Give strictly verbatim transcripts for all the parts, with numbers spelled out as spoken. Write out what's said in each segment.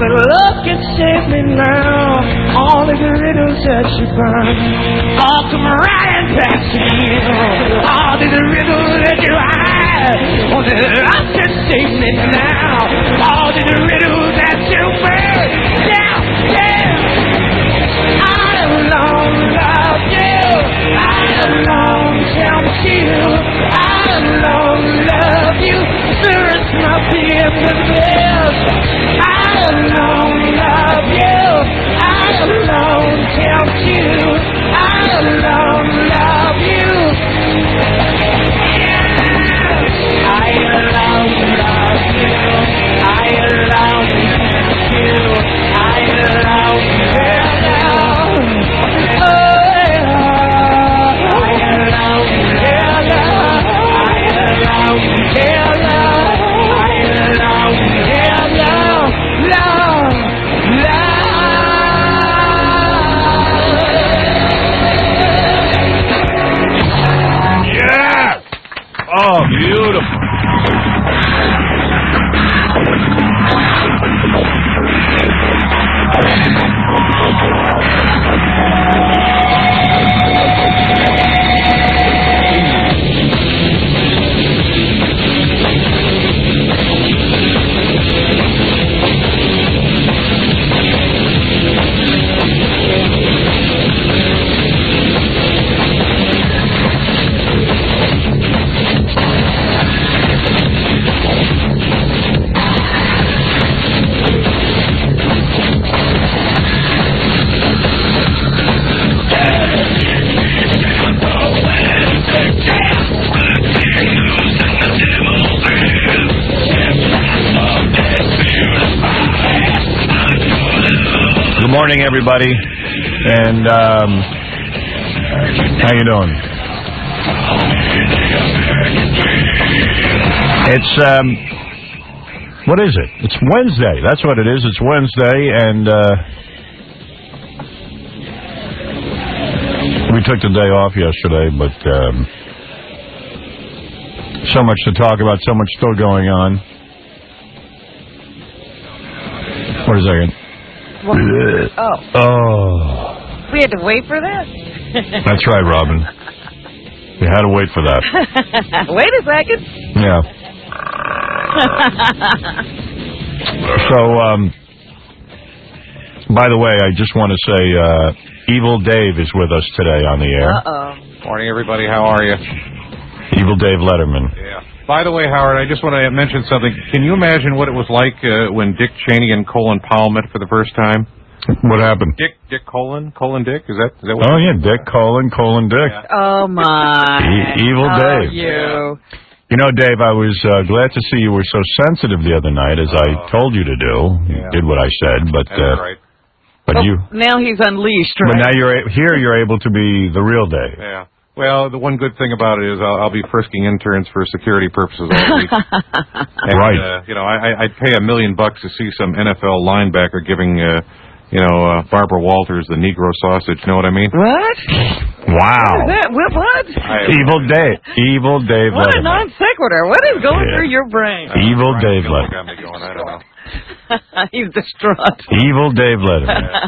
love can save me now. All of the riddles that you find, all come right back to you. All of the riddles that you hide, only love can save me now. All of the riddles that you burn down, yeah. I alone love you. I alone count you. I alone love you. There is nothing but this. I alone love you. I alone count you. I alone love you. Yeah. I alone love you. I alone count you. I alone love you. Oh, yeah. I alone love you. I alone love you. Oh, beautiful. Good morning, everybody, and um, how you doing? It's um, what is it? It's Wednesday. That's what it is. It's Wednesday, and uh, we took the day off yesterday, but um, so much to talk about, so much still going on. Wait a second. What? Oh. Oh. We had to wait for that? That's right, Robin. We had to wait for that. Wait a second. Yeah. So, um, by the way, I just want to say, uh, Evil Dave is with us today on the air. Uh-oh. Morning, everybody. How are you? Evil Dave Letterman. Yeah. By the way, Howard, I just want to mention something. Can you imagine what it was like uh, when Dick Cheney and Colin Powell met for the first time? What happened? Dick, Dick Colin, Colin Dick. Is that? Is that what oh yeah, Dick Colin, Colin Dick. Yeah. Oh my! E- evil oh, Dave. You. You know, Dave, I was uh, glad to see you were so sensitive the other night, as I uh, told you to do. You yeah. did what I said, but That's uh, right. but Oh, you. Now he's unleashed, right? But now you're a- here. You're able to be the real Dave. Yeah. Well, the one good thing about it is I'll, I'll be frisking interns for security purposes all week. And, Right. Uh, you know, I, I'd pay a million bucks to see some N F L linebacker giving, uh, you know, uh, Barbara Walters the Negro sausage. You know what I mean? What? Wow. What is that? What? what? I, Evil Dave. Evil Dave What a Letterman. non sequitur. What is going Yeah. through your brain? Uh, Evil Brian Dave Miller Letterman. got me going. I don't know. He's distraught. Evil Dave Letterman.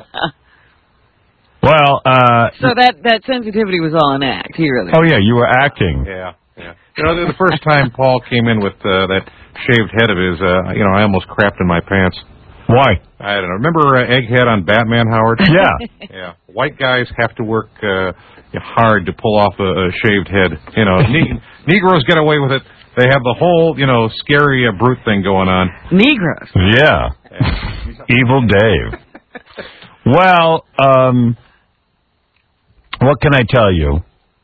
Well, uh... So that, that sensitivity was all an act. He really... Oh, yeah, you were acting. Yeah, yeah. You know, the first time Paul came in with uh, that shaved head of his, uh, you know, I almost crapped in my pants. Why? I don't know. Remember uh, Egghead on Batman, Howard? Yeah. Yeah. White guys have to work uh, hard to pull off a, a shaved head. You know, ne- Negroes get away with it. They have the whole, you know, scary uh, brute thing going on. Negroes. Yeah. Yeah. Evil Dave. Well, um... what can I tell you?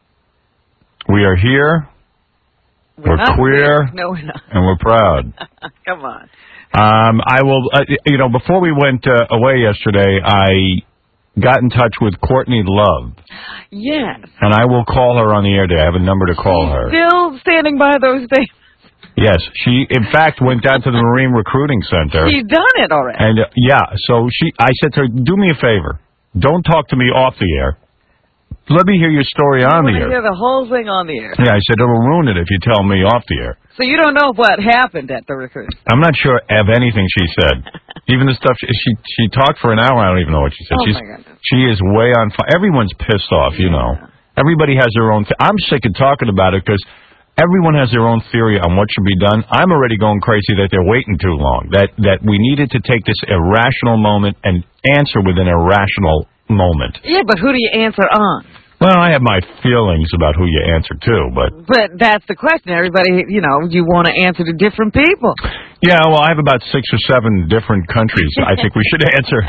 We are here, We're, we're not queer, queer. No, we're not. and we're proud. Come on. Um, I will, uh, you know, before we went uh, away yesterday, I got in touch with Courtney Love. Yes. And I will call her on the air today. I have a number to call her. Still standing by those days. Yes, she, in fact, went down to the Marine Recruiting Center. She's done it already. And, uh, yeah, so she, I said to her, do me a favor. Don't talk to me off the air. Let me hear your story on the air. Hear the whole thing on the air. Yeah, I said, it'll ruin it if you tell me off the air. So you don't know what happened at the recruiting. I'm not sure of anything she said. Even the stuff she, she she talked for an hour. I don't even know what she said. Oh, She's my goodness. she is way on fire. Everyone's pissed off, you know. Everybody has their own. Th- I'm sick of talking about it because everyone has their own theory on what should be done. I'm already going crazy that they're waiting too long. That that we needed to take this irrational moment and answer with an irrational moment. Yeah, but who do you answer on? Well, I have my feelings about who you answer to, but But that's the question. Everybody, you know, you want to answer to different people. yeah, well, I have about six or seven different countries I think we should answer.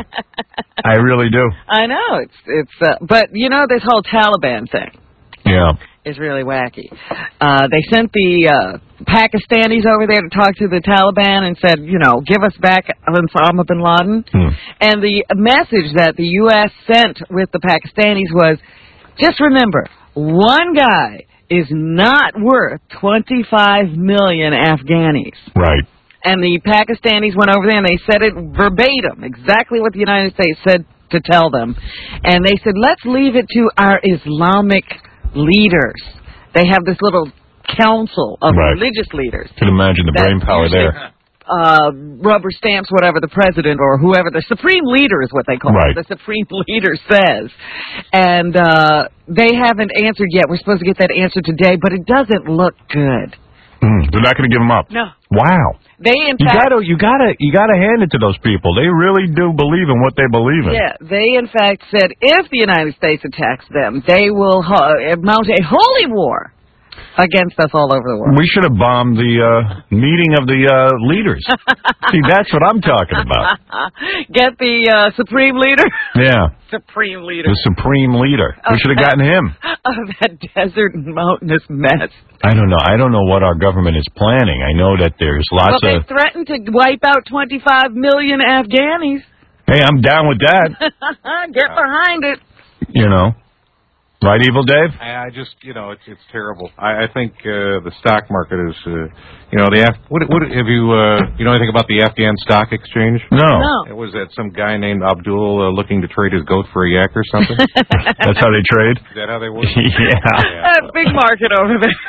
I really do. I know it's it's, uh, but you know this whole Taliban thing. Yeah. Is really wacky. Uh, they sent the uh, Pakistanis over there to talk to the Taliban and said, you know, give us back Osama bin Laden. Hmm. And the message that the U S sent with the Pakistanis was, just remember, one guy is not worth twenty-five million Afghanis. Right. And the Pakistanis went over there and they said it verbatim, exactly what the United States said to tell them. And they said, let's leave it to our Islamic leaders. They have this little council of Right. religious leaders. Can imagine the that brain power usually, there. Uh, rubber stamps whatever the president or whoever, the supreme leader is what they call Right. it. The supreme leader says. And uh, they haven't answered yet. We're supposed to get that answer today, but it doesn't look good. Mm, they're not going to give them up. No. Wow. They, in You fact... gotta, you gotta, you gotta hand it to those people. They really do believe in what they believe in. Yeah, they in fact said if the United States attacks them, they will ho- mount a holy war against us all over the world. We should have bombed the uh, meeting of the uh, leaders. See, that's what I'm talking about. Get the uh, supreme leader? Yeah. Supreme leader. The supreme leader. We should have gotten him. Of that desert and mountainous mess. I don't know. I don't know what our government is planning. I know that there's lots Well, they of... threatened to wipe out twenty-five million Afghanis. Hey, I'm down with that. Get behind it. You know. Right, Evil Dave? I, I just, you know, it's it's terrible. I, I think uh, the stock market is, uh, you know, the Af- what, what have you, uh, you know anything about the Afghan stock exchange? No. No. It was that some guy named Abdul uh, looking to trade his goat for a yak or something. Is That's how they trade? that how they work? Yeah. Uh, big market over there.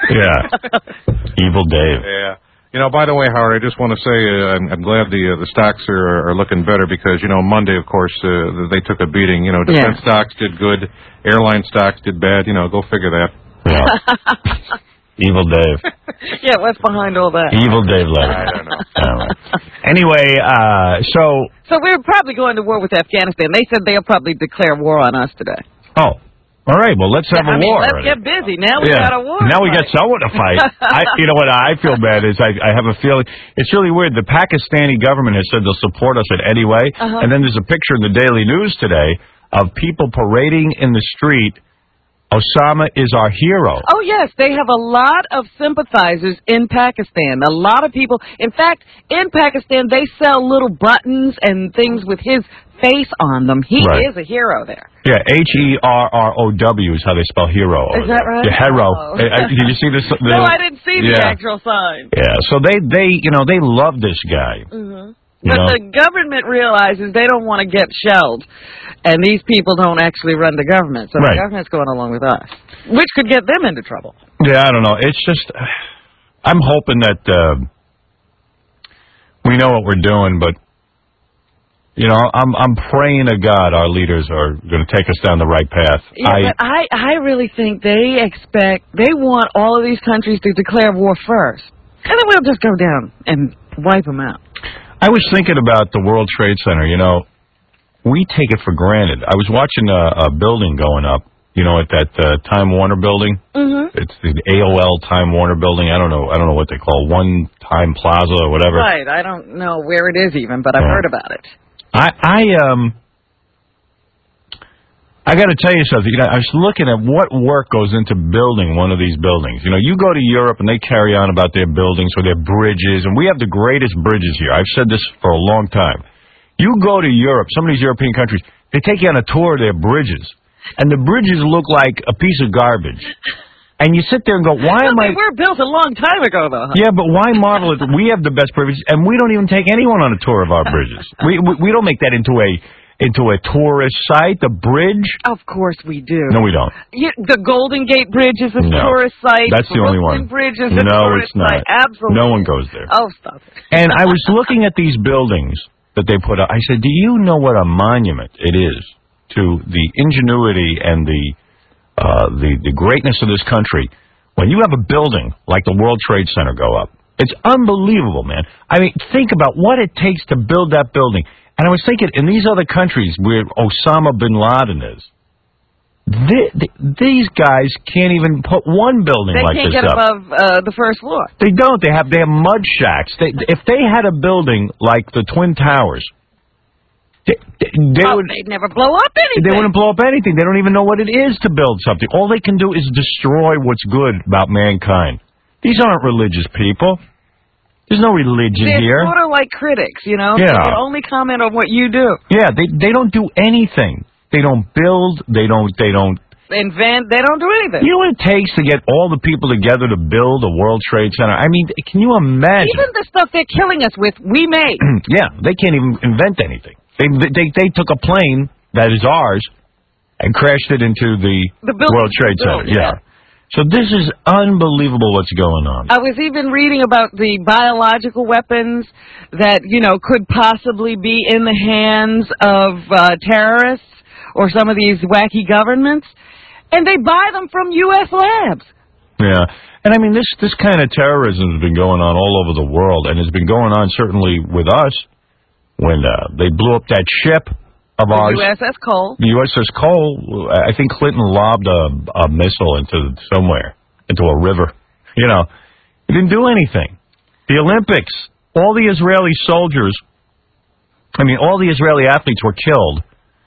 Yeah. Evil Dave. Yeah. You know, by the way, Howard, I just want to say uh, I'm, I'm glad the uh, the stocks are, are looking better because, you know, Monday, of course, uh, they took a beating. You know, defense Yeah. stocks did good. Airline stocks did bad. You know, go figure that. Yeah. Evil Dave. Yeah, what's behind all that? Evil Dave Levy. I don't know. All right. Anyway, uh, so... So we're probably going to war with Afghanistan. They said they'll probably declare war on us today. Oh. All right, well, let's have I a mean, war. let's already. get busy. Now we Yeah. got a war. Now we fight. got someone to fight. I, you know what I feel bad is I, I have a feeling it's really weird. The Pakistani government has said they'll support us in any way, Uh-huh. and then there's a picture in the Daily News today of people parading in the street. Osama is our hero. Oh, yes. They have a lot of sympathizers in Pakistan. A lot of people. In fact, in Pakistan, they sell little buttons and things with his face on them. He Right. is a hero there. Yeah, H E R R O W is how they spell hero. over Is that there. right? Yeah, hero. Oh. Uh, uh, did you see this? The, No, I didn't see the yeah. actual sign. Yeah, so they, they, you know, they love this guy. Mm-hmm. You But know? the government realizes they don't want to get shelled, and these people don't actually run the government. So Right. the government's going along with us, which could get them into trouble. Yeah, I don't know. It's just, I'm hoping that uh, we know what we're doing, but you know, I'm I'm praying to God our leaders are going to take us down the right path. Yeah, I, but I, I really think they expect, they want all of these countries to declare war first, and then we'll just go down and wipe them out. I was thinking about the World Trade Center. You know, we take it for granted. I was watching a, a building going up. You know, at that uh, Time Warner building. Mm-hmm. It's the A O L Time Warner building. I don't know. I don't know what they call it, One Time Plaza or whatever. Right. I don't know where it is even, but I've Yeah. heard about it. I I um. I got to tell you something. You know, I was looking at what work goes into building one of these buildings. You know, you go to Europe and they carry on about their buildings or their bridges, and we have the greatest bridges here. I've said this for a long time. You go to Europe, some of these European countries, they take you on a tour of their bridges, and the bridges look like a piece of garbage. And you sit there and go, why Well, am they I... were built a long time ago, though. Huh? Yeah, but why marvel at... We have the best bridges, and we don't even take anyone on a tour of our bridges. We we, we don't make that into a into a tourist site, the bridge. Of course we do. No, we don't. Yeah, the Golden Gate Bridge is a No. tourist site. That's the only Brooklyn one. Bridge is a No, tourist it's not. site. Absolutely. No one goes there. Oh, stop it. And I was looking at these buildings that they put up. I said, do you know what a monument it is to the ingenuity and the uh, the, the greatness of this country when you have a building like the World Trade Center go up? It's unbelievable, man. I mean, think about what it takes to build that building. And I was thinking, in these other countries where Osama bin Laden is, th- th- these guys can't even put one building they like can't this get up. above uh, the first floor. They don't. They have they have mud shacks. They, if they had a building like the Twin Towers, they, they, they oh, would they'd never blow up anything. They wouldn't blow up anything. They don't even know what it is to build something. All they can do is destroy what's good about mankind. These aren't religious people. There's no religion They're here. sort of like critics, you know? Yeah. They can only comment on what you do. Yeah, they they don't do anything. They don't build. They don't. They don't. Invent. They don't do anything. You know what it takes to get all the people together to build a World Trade Center? I mean, can you imagine? Even the stuff they're killing us with, we made. Yeah, they can't even invent anything. They they they took a plane that is ours and crashed it into the, the building, World Trade Center. Building, yeah. yeah. So this is unbelievable what's going on. I was even reading about the biological weapons that, you know, could possibly be in the hands of uh, terrorists or some of these wacky governments, and they buy them from U S labs. Yeah. And I mean, this, this kind of terrorism has been going on all over the world, and has been going on certainly with us when uh, they blew up that ship of the ours. U S S Cole. The U S S Cole, I think Clinton lobbed a, a missile into somewhere, into a river. You know, he didn't do anything. The Olympics, all the Israeli soldiers, I mean, all the Israeli athletes were killed.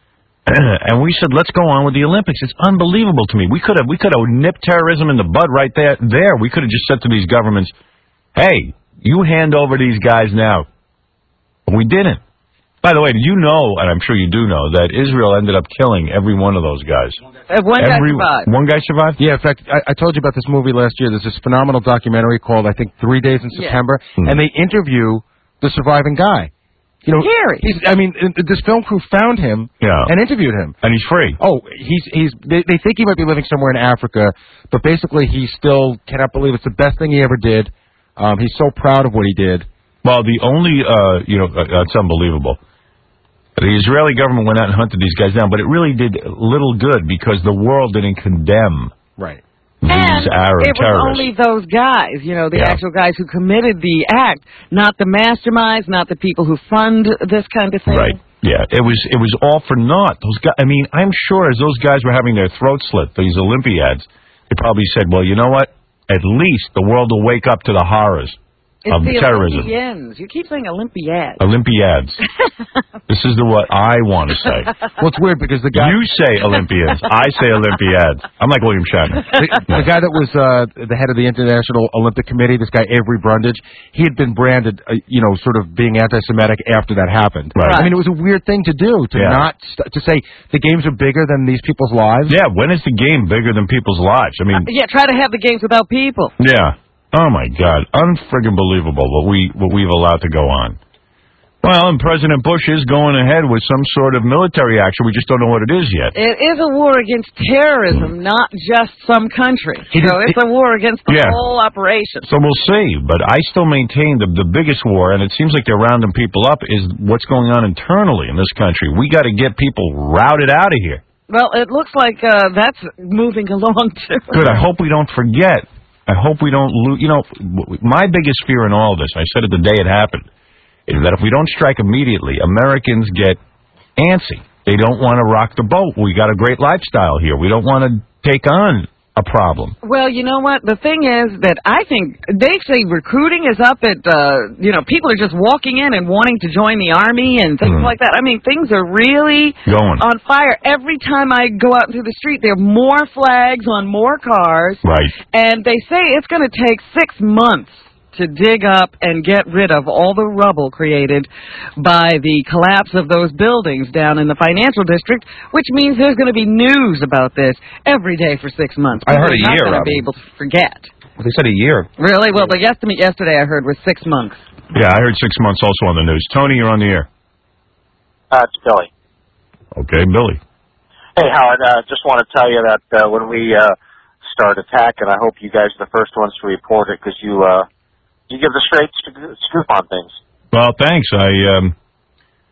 And we said, let's go on with the Olympics. It's unbelievable to me. We could have we could have nipped terrorism in the bud right there. There, we could have just said to these governments, hey, you hand over these guys now. But we didn't. By the way, did you know, and I'm sure you do know, that Israel ended up killing every one of those guys? Uh, one every, guy survived. One guy survived? Yeah, in fact, I, I told you about this movie last year. There's this phenomenal documentary called, I think, Three Days in September, Yeah. Hmm. and they interview the surviving guy. You know, Gary. He's, I mean, this film crew found him Yeah. and interviewed him. And he's free. Oh, he's he's. They, they think he might be living somewhere in Africa, but basically he still cannot believe it's the best thing he ever did. Um, he's so proud of what he did. Well, the only, uh, you know, uh, that's unbelievable. The Israeli government went out and hunted these guys down, but it really did little good because the world didn't condemn Right. these And Arab it was terrorists. only those guys, you know, the Yeah. actual guys who committed the act, not the masterminds, not the people who fund this kind of thing. Right. Yeah. It was it was all for naught. Those guys. I mean, I'm sure as those guys were having their throats slit, these Olympiads, they probably said, "Well, you know what? At least the world will wake up to the horrors It's of the terrorism." Olympians. You keep saying Olympiads. Olympiads. This is the what I want to say. Well, it's weird because the guy You say Olympians. I say Olympiads. I'm like William Shatner. the, the guy that was uh, the head of the International Olympic Committee, this guy Avery Brundage, he had been branded, uh, you know, sort of being anti-Semitic after that happened. Right. I mean, it was a weird thing to do to Yeah. not st- to say the games are bigger than these people's lives. Yeah. When is the game bigger than people's lives? I mean, Yeah, try to have the games without people. yeah. Oh my God, unfriggin' believable what we what we've allowed to go on. Well, and President Bush is going ahead with some sort of military action. We just don't know what it is yet. It is a war against terrorism, not just some country. He So did- it's a war against the Yeah. whole operation. So we'll see. But I still maintain the the biggest war, and it seems like they're rounding people up, is what's going on internally in this country. We got to get people routed out of here. Well, it looks like uh, that's moving along, too. Good. I hope we don't forget. I hope we don't lose. You know, w- my biggest fear in all of this, I said it the day it happened, is that if we don't strike immediately, Americans get antsy. They don't want to rock the boat. We got a great lifestyle here. We don't want to take on a problem. Well, you know what? The thing is that I think they say recruiting is up at, uh, you know, people are just walking in and wanting to join the Army and things Mm. like that. I mean, things are really Going. on fire. Every time I go out into the street, there are more flags on more cars. Right. And they say it's going to take six months to dig up and get rid of all the rubble created by the collapse of those buildings down in the financial district, which means there's going to be news about this every day for six months. I heard People a are year, not going to be Robin. able to forget. They said a year. Really? Well, the estimate yesterday I heard was six months. Yeah, I heard six months also on the news. Tony, you're on the air. Uh, it's Billy. Okay, Billy. Hey, Howard, uh, just want to tell you that uh, when we uh, start attacking, I hope you guys are the first ones to report it because you uh, you give the straight sc- scoop on things. Well, thanks. I um,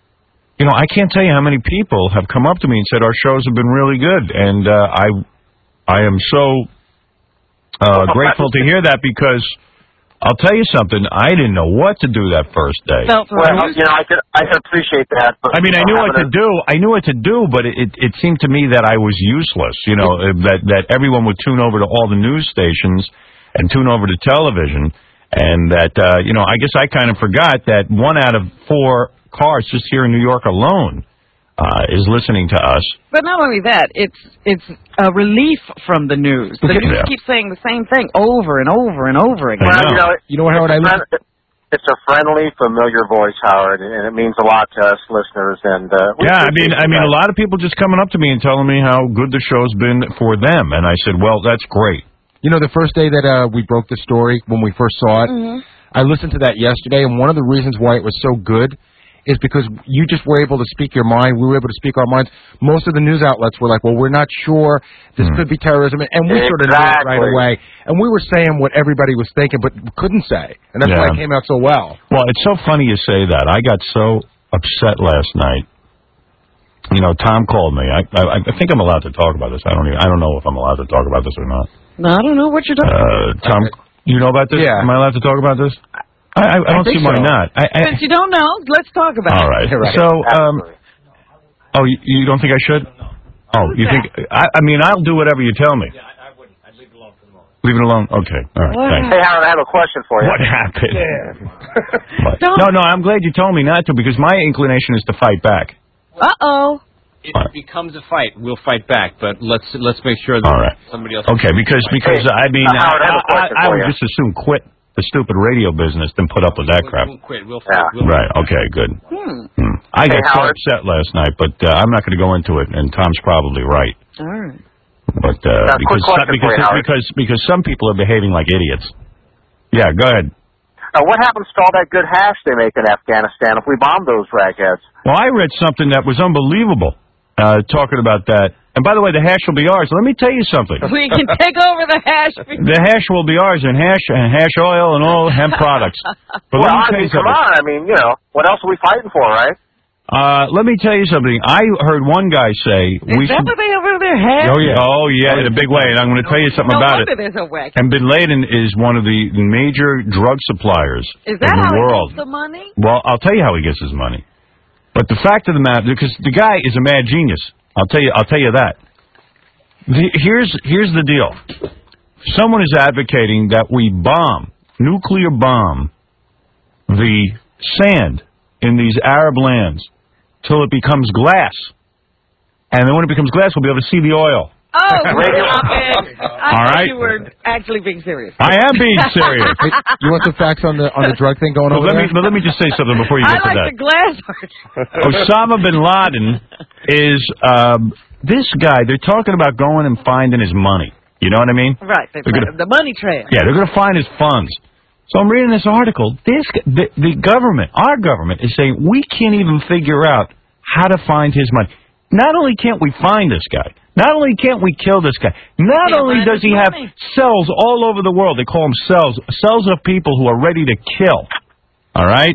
you know, I can't tell you how many people have come up to me and said our shows have been really good, and uh, I, I am so uh, grateful to hear that because I'll tell you something. I didn't know what to do that first day. Well, you know, I could I could appreciate that. But I mean, I knew what to a... do. I knew what to do, but it, it it seemed to me that I was useless. You know, that that everyone would tune over to all the news stations and tune over to television, and that uh, you know, I guess I kind of forgot that one out of four cars just here in New York alone uh, is listening to us. But not only that, it's it's a relief from the news. The news Yeah. keeps saying the same thing over and over and over again. Well, you know, You know what, Howard? I friend, it's a friendly, familiar voice, Howard, and it means a lot to us listeners. And uh, we Yeah, I mean, appreciate I mean, that. a lot of people just coming up to me and telling me how good the show's been for them, and I said, well, that's great. You know, the first day that uh, we broke the story, when we first saw it, Mm-hmm. I listened to that yesterday, and one of the reasons why it was so good is because you just were able to speak your mind. We were able to speak our minds. Most of the news outlets were like, well, we're not sure. This Hmm. could be terrorism. And we sort of knew it right Exactly. away. And we were saying what everybody was thinking, but couldn't say. And that's why Yeah. it came out so well. Well, it's so funny you say that. I got so upset last night. You know, Tom called me. I, I I think I'm allowed to talk about this. I don't even, I don't know if I'm allowed to talk about this or not. No, I don't know what you're talking Uh, Tom, you know about this? Yeah. Am I allowed to talk about this? I, I, I don't think see why so. not. I, I, Since you don't know, let's talk about all it. right. Right. So, um, oh, you, you don't think I should? Oh, you think? I, I mean, I'll do whatever you tell me. Leave it alone? Okay. All right. What Thanks. Hey, Howard, I have a question for you. What happened? What? Don't- No, no, I'm glad you told me not to because my inclination is to fight back. Uh-oh. If it becomes a fight, we'll fight back. But let's let's make sure that All right. somebody else. Okay, because because Hey, I mean, uh, Howard, I have a I, question I, I for would you. just as soon quit the stupid radio business than put up with that We'll, crap. we'll quit. We'll fight. Yeah. We'll Right. Okay. Good. Hmm. Hmm. I Hey, got so Howard. upset last night, but uh, I'm not going to go into it. And Tom's probably right. All right. But uh, Now, quick because some, question because for you, Howard. because because some people are behaving like idiots. Yeah. Go ahead. Uh, what happens to all that good hash they make in Afghanistan if we bomb those ragheads? Well, I read something that was unbelievable. Uh, talking about that. And by the way, the hash will be ours. Let me tell you something. We can take over the hash. The hash will be ours, and hash and hash oil and all hemp products. But well, let me I tell mean, you come something. on. I mean, you know, what else are we fighting for, right? Uh, let me tell you something. I heard one guy say we Is that should. what they have over their heads? Oh yeah, oh yeah, in a big way. And I'm going to tell you something No about wonder it. there's a whack. And Bin Laden is one of the major drug suppliers Is that in the how world. he gets the money? Well, I'll tell you how he gets his money. But the fact of the matter, because the guy is a mad genius. I'll tell you. I'll tell you that. The, here's here's the deal. Someone is advocating that we bomb, nuclear bomb, the sand in these Arab lands till it becomes glass. And then when it becomes glass, we'll be able to see the oil. Oh, stop it. I All thought right. you were actually being serious. I am being serious. Hey, you want some facts on the on the drug thing going But over let me, there? but let me just say something before you I get to like that. the glass part. Osama bin Laden is um, this guy. They're talking about going and finding his money. You know what I mean? Right. They They're gonna- the money trail. Yeah, they're going to find his funds. So I'm reading this article. This the, the government, our government, is saying we can't even figure out how to find his money. Not only can't we find this guy, not only can't we kill this guy, not Can't only find does his he have money. cells all over the world. They call them cells, cells of people who are ready to kill. All right.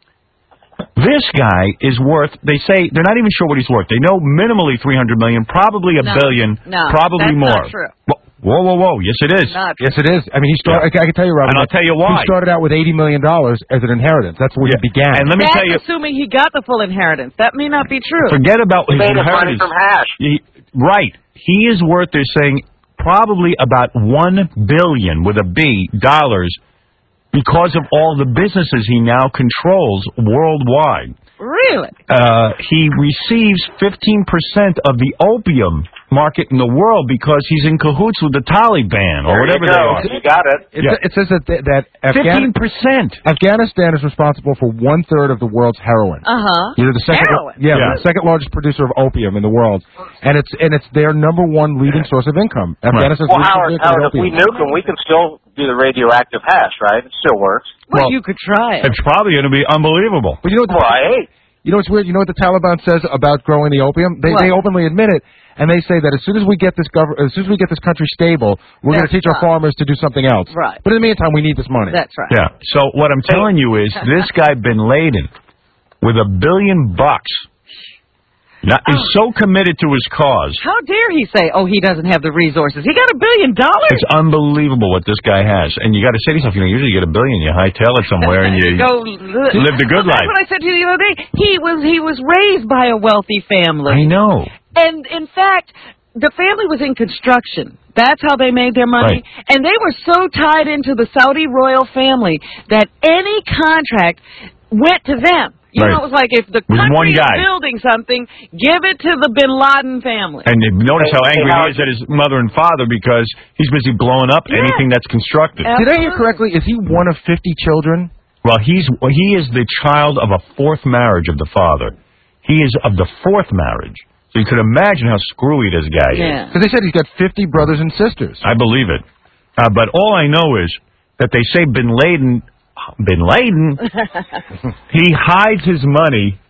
This guy is worth. They say they're not even sure what he's worth. They know minimally three hundred million, probably a No, billion, no, probably that's more. not true. Whoa, whoa, whoa! Yes, it is. Not Yes, it is. I mean, he started. I can tell you, Robert. And I'll tell you why. He started out with eighty million dollars as an inheritance. That's where Yeah. he began. And let me That's tell you, assuming he got the full inheritance. That may not be true. forget about He his made his money inheritance. from hash. He, right. He is worth, they're saying, probably about one billion with a B dollars because of all the businesses he now controls worldwide. Really? Uh, he receives fifteen percent of the opium market in the world because he's in cahoots with the Taliban or There whatever you they go. are. You got it. It, Yeah. it says that that Fifteen Afghan- percent. Afghanistan is responsible for one third of the world's heroin. Uh-huh. You're the second, Heroin? yeah, Yeah. the second largest producer of opium in the world, and it's and it's their number one leading source of income. Afghanistan's Well, leading Howard, source of Howard, if we opium. nuke them, we can still do the radioactive hash, right? It still works. Well, Well, you could try it. It's probably going to be unbelievable. But you know what? The, Right. You know what's weird? You know what the Taliban says about growing the opium? They What? they openly admit it, and they say that as soon as we get this gov- as soon as we get this country stable, we're going to That's teach our right. farmers to do something else. Right. But in the meantime, we need this money. That's right. Yeah. So what I'm telling you is this guy Bin Laden, with a billion bucks, Now, he's so committed to his cause. How dare he say, oh, he doesn't have the resources? He got a billion dollars. It's unbelievable what this guy has. And you got to say to yourself, you know, usually you get a billion, you hightail it somewhere, and you Go li- live the good well, life. That's what I said to you the other day. He was, he was raised by a wealthy family. I know. And, in fact, the family was in construction. That's how they made their money. Right. And they were so tied into the Saudi royal family that any contract went to them. You Right. know, it was like if the With country one is guy. building something, give it to the Bin Laden family. And you notice how Hey, angry Howard. he is at his mother and father because he's busy blowing up Yeah. anything that's constructed. Absolutely. Did I hear correctly? Is he one of fifty children? Well, he's well, he is the child of a fourth marriage of the father. He is of the fourth marriage. So you could imagine how screwy this guy is. Yeah. Because they said he's got fifty brothers and sisters. I believe it. Uh, but all I know is that they say Bin Laden, Bin Laden, he hides his money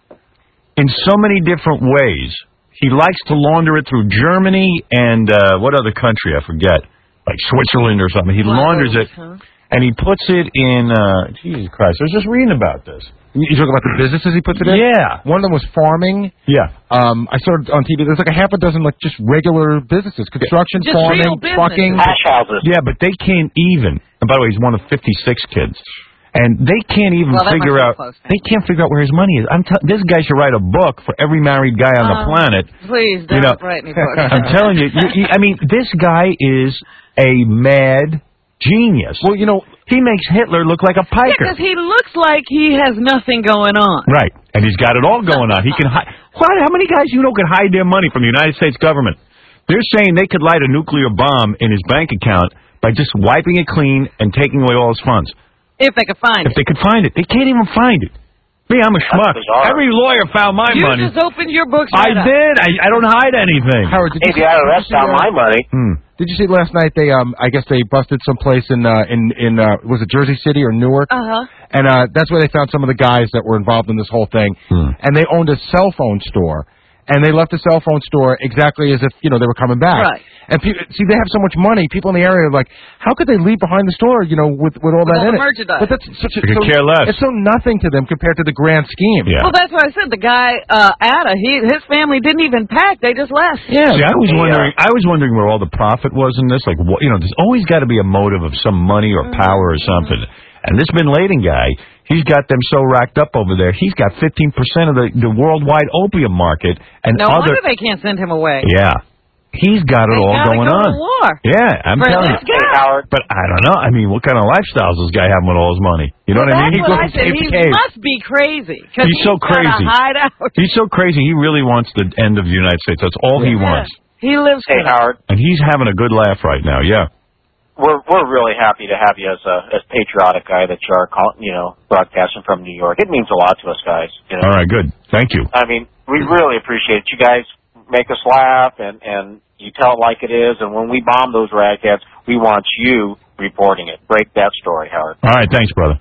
in so many different ways. He likes to launder it through Germany and uh, what other country? I forget. Like Switzerland or something. He launders it, Huh? and he puts it in, uh, Jesus Christ, I was just reading about this. You you talking about the businesses he puts it in? Yeah. One of them was farming. Yeah. Um, I saw it on T V. There's like a half a dozen like just regular businesses, construction, Just farming, real business. trucking. Hash houses. Yeah, but they can't even. And by the way, he's one of fifty-six kids. And they can't even Well, that figure must be out. close, They can't figure out where his money is. I'm t- this guy should write a book for every married guy on the Um, planet. Please don't You know, write any books. I'm telling you, you, you. I mean, this guy is a mad genius. Well, you know, He makes Hitler look like a Yeah, piker. because he looks like he has nothing going on. Right, and he's got it all going on. He can hide. Why, how many guys you know can hide their money from the United States government? They're saying they could light a nuclear bomb in his bank account by just wiping it clean and taking away all his funds. If they could find If it. they could find it, they can't even find it. Me, I'm a schmuck. bizarre. Every lawyer found my You money. just opened your books I right up. did. I, I don't hide anything. Howard, did Hey, you the see, I R did S you see, found uh, my money. Hmm. Did you see last night? They, um, I guess they busted someplace in, uh, in, in, uh, was it Jersey City or Newark? Uh huh. And uh, that's where they found some of the guys that were involved in this whole thing. Hmm. And they owned a cell phone store. And they left the cell phone store exactly as if, you know, they were coming back. Right. And people, see, they have so much money. People in the area are like, how could they leave behind the store, you know, with, with all With that all in the it? merchandise. But that's such a, They could so, care less. It's so nothing to them compared to the grand scheme. Yeah. Well, that's what I said. The guy, uh, Ada, he, his family didn't even pack. They just left. Yeah. See, I was Yeah. wondering. I was wondering where all the profit was in this. Like, what, you know, there's always got to be a motive of some money or power or something. And this Bin Laden guy, he's got them so racked up over there. He's got fifteen percent of the the worldwide opium market and No other. wonder they can't send him away. Yeah, he's got it They all gotta going go on. to war. Yeah, I'm For telling you. this Hey, guy. Howard. But I don't know. I mean, what kind of lifestyles does this guy having with all his money? You know Well, what I mean? that's He what goes I from said. cave He to cave. must be crazy. 'Cause He's so got a crazy. hideout. He's so crazy. He really wants the end of the United States. That's all he Yeah. wants. He lives Hey, for that. Howard. And he's having a good laugh right now. Yeah. We're we're really happy to have you as a as patriotic guy that you are, call, you know, broadcasting from New York. It means a lot to us guys. You know. All right. Good. Thank you. I mean, we really appreciate it. You guys make us laugh, and and you tell it like it is. And when we bomb those ragheads, we want you reporting it. Break that story, Howard. All right. Thanks, brother.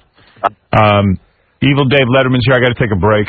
Um, Evil Dave Letterman's here. I got to take a break.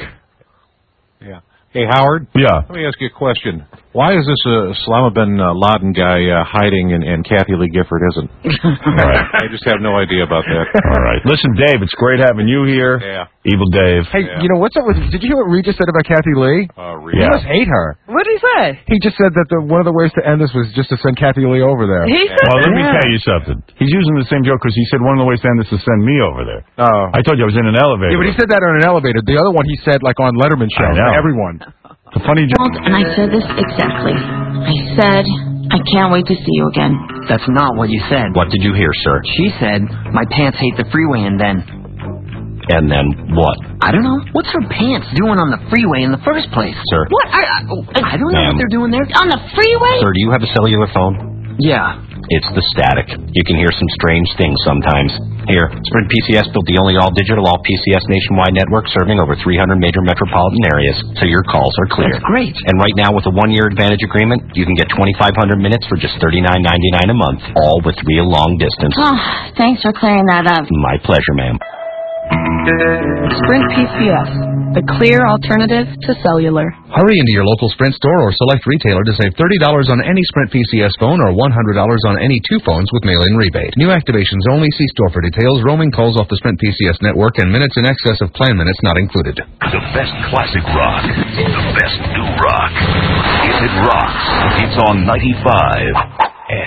Yeah. Hey, Howard. Yeah. Let me ask you a question. Why is this uh, Osama bin uh, Laden guy uh, hiding and, and Kathy Lee Gifford isn't? All right. I just have no idea about that. All right. Listen, Dave, it's great having you here. Yeah. Evil Dave. Hey, Yeah. you know, what's up with, did you hear what Regis said about Kathy Lee? Uh, He Yeah. must hate her. What did he say? He just said that the, one of the ways to end this was just to send Kathy Lee over there. He said Well, let me that. tell you something. He's using the same joke because he said one of the ways to end this is send me over there. Oh. I told you I was in an elevator. Yeah, but he said that on an elevator. The other one he said like on Letterman's show I know. to everyone. It's a funny joke. And I said this exactly. I said, I can't wait to see you again. That's not what you said. What did you hear, sir? She said, my pants hate the freeway, and then... And then what? I don't know. What's her pants doing on the freeway in the first place? Sir? What? I, I, I don't know Ma'am. what they're doing there. On the freeway? Sir, do you have a cellular phone? Yeah. It's the static. You can hear some strange things sometimes. Here, Sprint P C S built the only all-digital, all-P C S nationwide network serving over three hundred major metropolitan areas, so your calls are clear. That's great. And right now, with a one-year Advantage agreement, you can get twenty-five hundred minutes for just thirty-nine ninety-nine a month, all with real long distance. Oh, thanks for clearing that up. My pleasure, ma'am. Sprint P C S, the clear alternative to cellular. Hurry into your local Sprint store or select retailer to save thirty dollars on any Sprint P C S phone or one hundred dollars on any two phones with mail-in rebate. New activations only. See store for details. Roaming calls off the Sprint P C S network and minutes in excess of plan minutes not included. The best classic rock. The best new rock. If it rocks, it's on ninety-five X.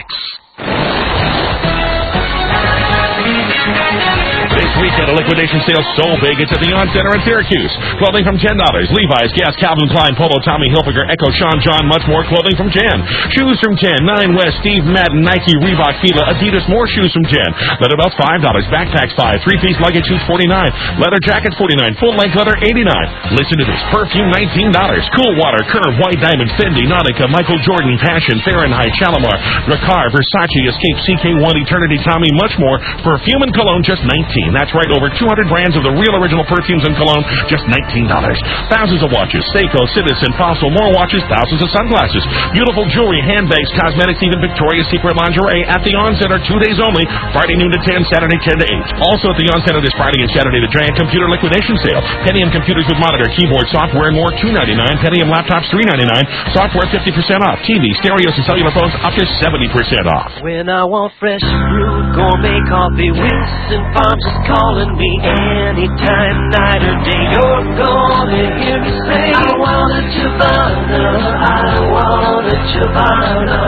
This weekend, a liquidation sale so big it's at the On Center in Syracuse. Clothing from ten dollars. Levi's, Guess, Calvin Klein, Polo, Tommy Hilfiger, Echo, Sean John, much more. Clothing from ten. Shoes from ten. Nine West, Steve Madden, Nike, Reebok, Fila, Adidas, more shoes from ten. Leather belts, five dollars. Backpacks, five dollars. Three-piece luggage shoes, forty-nine dollars. Leather jackets, forty-nine dollars. Full-length leather, eighty-nine dollars. Listen to this. Perfume, nineteen dollars. Cool Water, Curve, White Diamond, Fendi, Nautica, Michael Jordan, Passion, Fahrenheit, Shalimar, Ricard, Versace, Escape, C K one, Eternity, Tommy, much more. Perfume and cologne, just nineteen dollars. That's right, over two hundred brands of the real original perfumes and cologne, just nineteen dollars. Thousands of watches, Seiko, Citizen, Fossil, more watches, thousands of sunglasses, beautiful jewelry, handbags, cosmetics, even Victoria's Secret lingerie at the On Center, two days only, Friday noon to ten, Saturday ten to eight. Also at the On Center this Friday and Saturday, the giant computer liquidation sale. Pentium computers with monitor, keyboard, software, and more, two ninety-nine. Pentium laptops, three ninety-nine. Software, fifty percent off. T V, stereos, and cellular phones up to seventy percent off. When I want fresh fruit, gourmet coffee, Winston Farms is calling me. Anytime, night or day, you're gonna hear me say, I want a Giovanna, I want a Giovanna.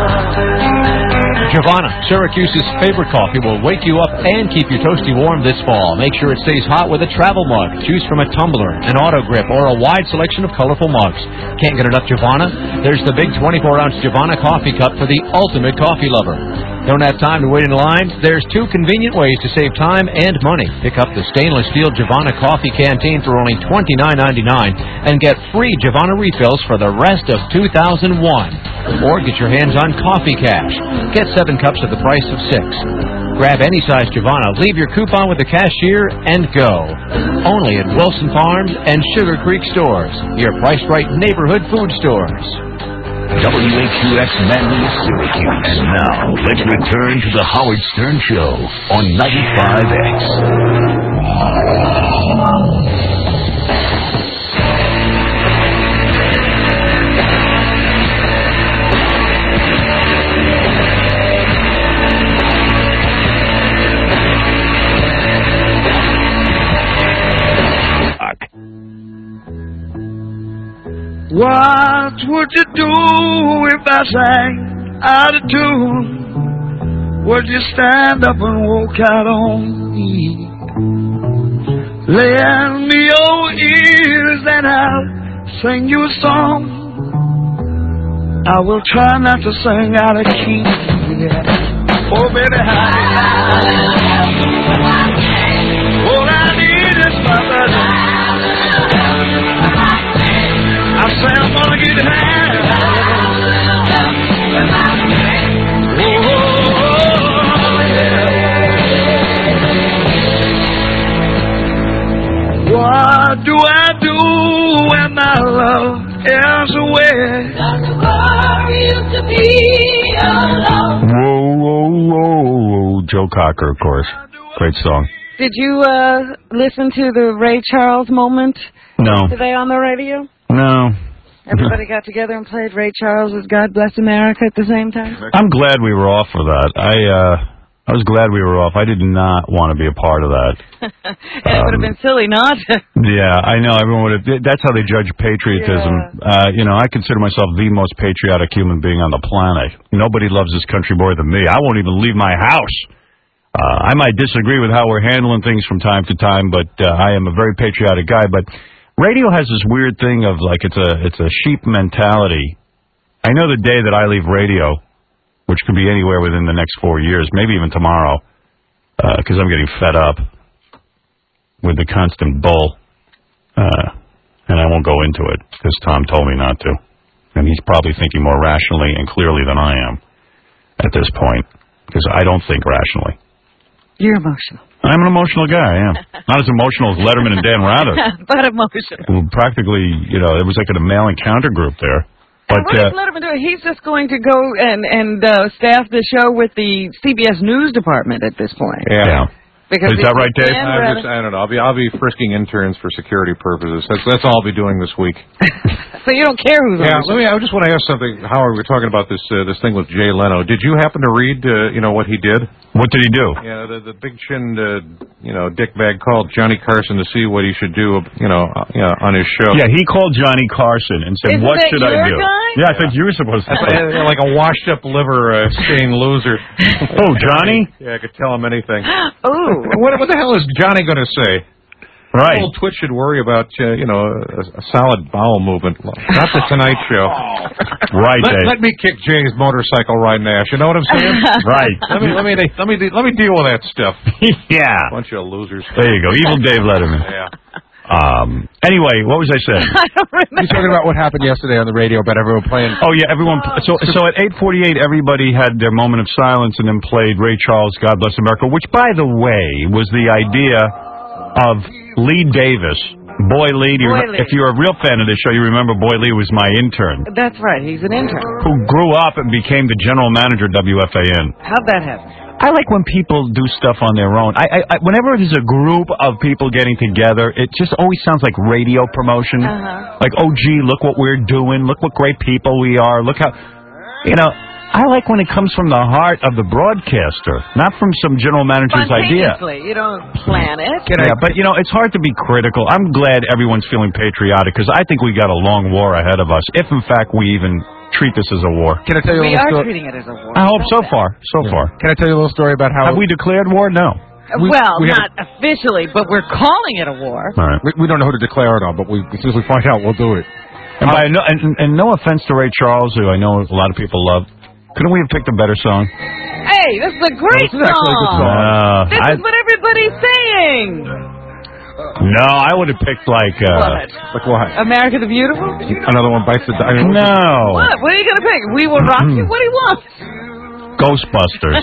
Giovanna, Syracuse's favorite coffee, will wake you up and keep your toasty warm this fall. Make sure it stays hot with a travel mug. Choose from a tumbler, an auto grip, or a wide selection of colorful mugs. Can't get enough Giovanna? There's the big twenty-four ounce Giovanna coffee cup for the ultimate coffee lover. Don't have time to wait in line? There's two convenient ways to save time and money. Pick up the stainless steel Giovanna coffee canteen for only twenty-nine ninety-nine and get free Giovanna refills for the rest of two thousand one. Or get your hands on Coffee Cash. Get seven cups at the price of six. Grab any size Giovanna, leave your coupon with the cashier, and go. Only at Wilson Farms and Sugar Creek stores, your price-right neighborhood food stores. W H U X Manly, Syracuse. And now, let's return to the Howard Stern Show on ninety-five X. What would you do if I sang out of tune? Would you stand up and walk out on me? Lend me your ears and I'll sing you a song. I will try not to sing out of key. Yeah. Oh, baby, how all I need is my brother. I say I'm gonna get high. Oh, yeah. What do I do when my love is away? Not to worry used to be alone. Whoa, whoa, whoa, whoa. Joe Cocker, of course. Great song. Did you uh, listen to the Ray Charles moment No. today on the radio? No. Everybody got together and played Ray Charles's God Bless America at the same time? I'm glad we were off of that. I uh, I was glad we were off. I did not want to be a part of that. And it would have been silly not. Yeah, I know. Everyone would have. That's how they judge patriotism. Yeah. Uh, you know, I consider myself the most patriotic human being on the planet. Nobody loves this country more than me. I won't even leave my house. Uh, I might disagree with how we're handling things from time to time, but uh, I am a very patriotic guy. But radio has this weird thing of like it's a it's a sheep mentality. I know the day that I leave radio, which could be anywhere within the next four years, maybe even tomorrow, because uh, I'm getting fed up with the constant bull, uh, and I won't go into it because Tom told me not to, and he's probably thinking more rationally and clearly than I am at this point because I don't think rationally. You're emotional. I'm an emotional guy, I am. Not as emotional as Letterman and Dan Rather. But emotional. Well, practically, you know, it was like a male encounter group there. But what uh, is Letterman doing? He's just going to go and, and uh, staff the show with the C B S News department at this point. Yeah. Because Is that right, Dave? I'm just, I don't know. I'll be I'll be frisking interns for security purposes. That's that's all I'll be doing this week. So you don't care who's Yeah, on the let me. I just want to ask something. Howard, we're talking about this uh, this thing with Jay Leno. Did you happen to read, uh, you know, what he did? What did he do? Yeah, the, the big chinned, uh, you know, dickbag called Johnny Carson to see what he should do, you know, uh, you know, on his show. Yeah, he called Johnny Carson and said, Isn't "What that should I your do?" guy? Yeah, I thought you were supposed to. That's like, like a washed up liver, uh, stained loser. Oh, Johnny? Yeah, I could tell him anything. Ooh. What, what the hell is Johnny going to say? Right. Old Twitch should worry about, uh, you know, a, a solid bowel movement. Not the Tonight Show. Right, let, Dave. let me kick Jay's motorcycle riding ass. You know what I'm saying? Right. Let me let me let me let me deal with that stuff. Yeah. Bunch of losers. There you go. Evil Dave Letterman. Yeah. Um. Anyway, what was I saying? I don't remember. You're talking about what happened yesterday on the radio about everyone playing. Oh yeah, everyone. So so at eight forty-eight, everybody had their moment of silence and then played Ray Charles, "God Bless America," which, by the way, was the idea of Lee Davis. Boy Lee, do you Boy remember- Lee. if you're a real fan of this show, you remember Boy Lee was my intern, That's right. He's an intern. who grew up and became the general manager of W F A N. How'd that happen? I like when people do stuff on their own. I, I, I whenever there's a group of people getting together, it just always sounds like radio promotion. Uh-huh. Like, oh gee, look what we're doing. Look what great people we are. Look how, you know. I like when it comes from the heart of the broadcaster, not from some general manager's idea. Spontaneously. You don't plan it. Yeah, but you know, it's hard to be critical. I'm glad everyone's feeling patriotic because I think we got a long war ahead of us, if in fact we even treat this as a war. Can I tell you We a are little story? treating it as a war. I hope so far. So far. Can I tell you a little story about how Have we declared war? No. we- well, we have- not officially, but we're calling it a war. All right. we, we don't know who to declare it on, but we, as soon as we find out, we'll do it. And, by no, and, and no offense to Ray Charles, who I know a lot of people love, couldn't we have picked a better song? Hey, this is a great This is actually a good song. Uh, This I, is what everybody's saying. no, I would have picked like uh, What? Like what? America the Beautiful? Another one bites the dust. no What? What are you going to pick? We Will Rock You? What do you want? Ghostbusters.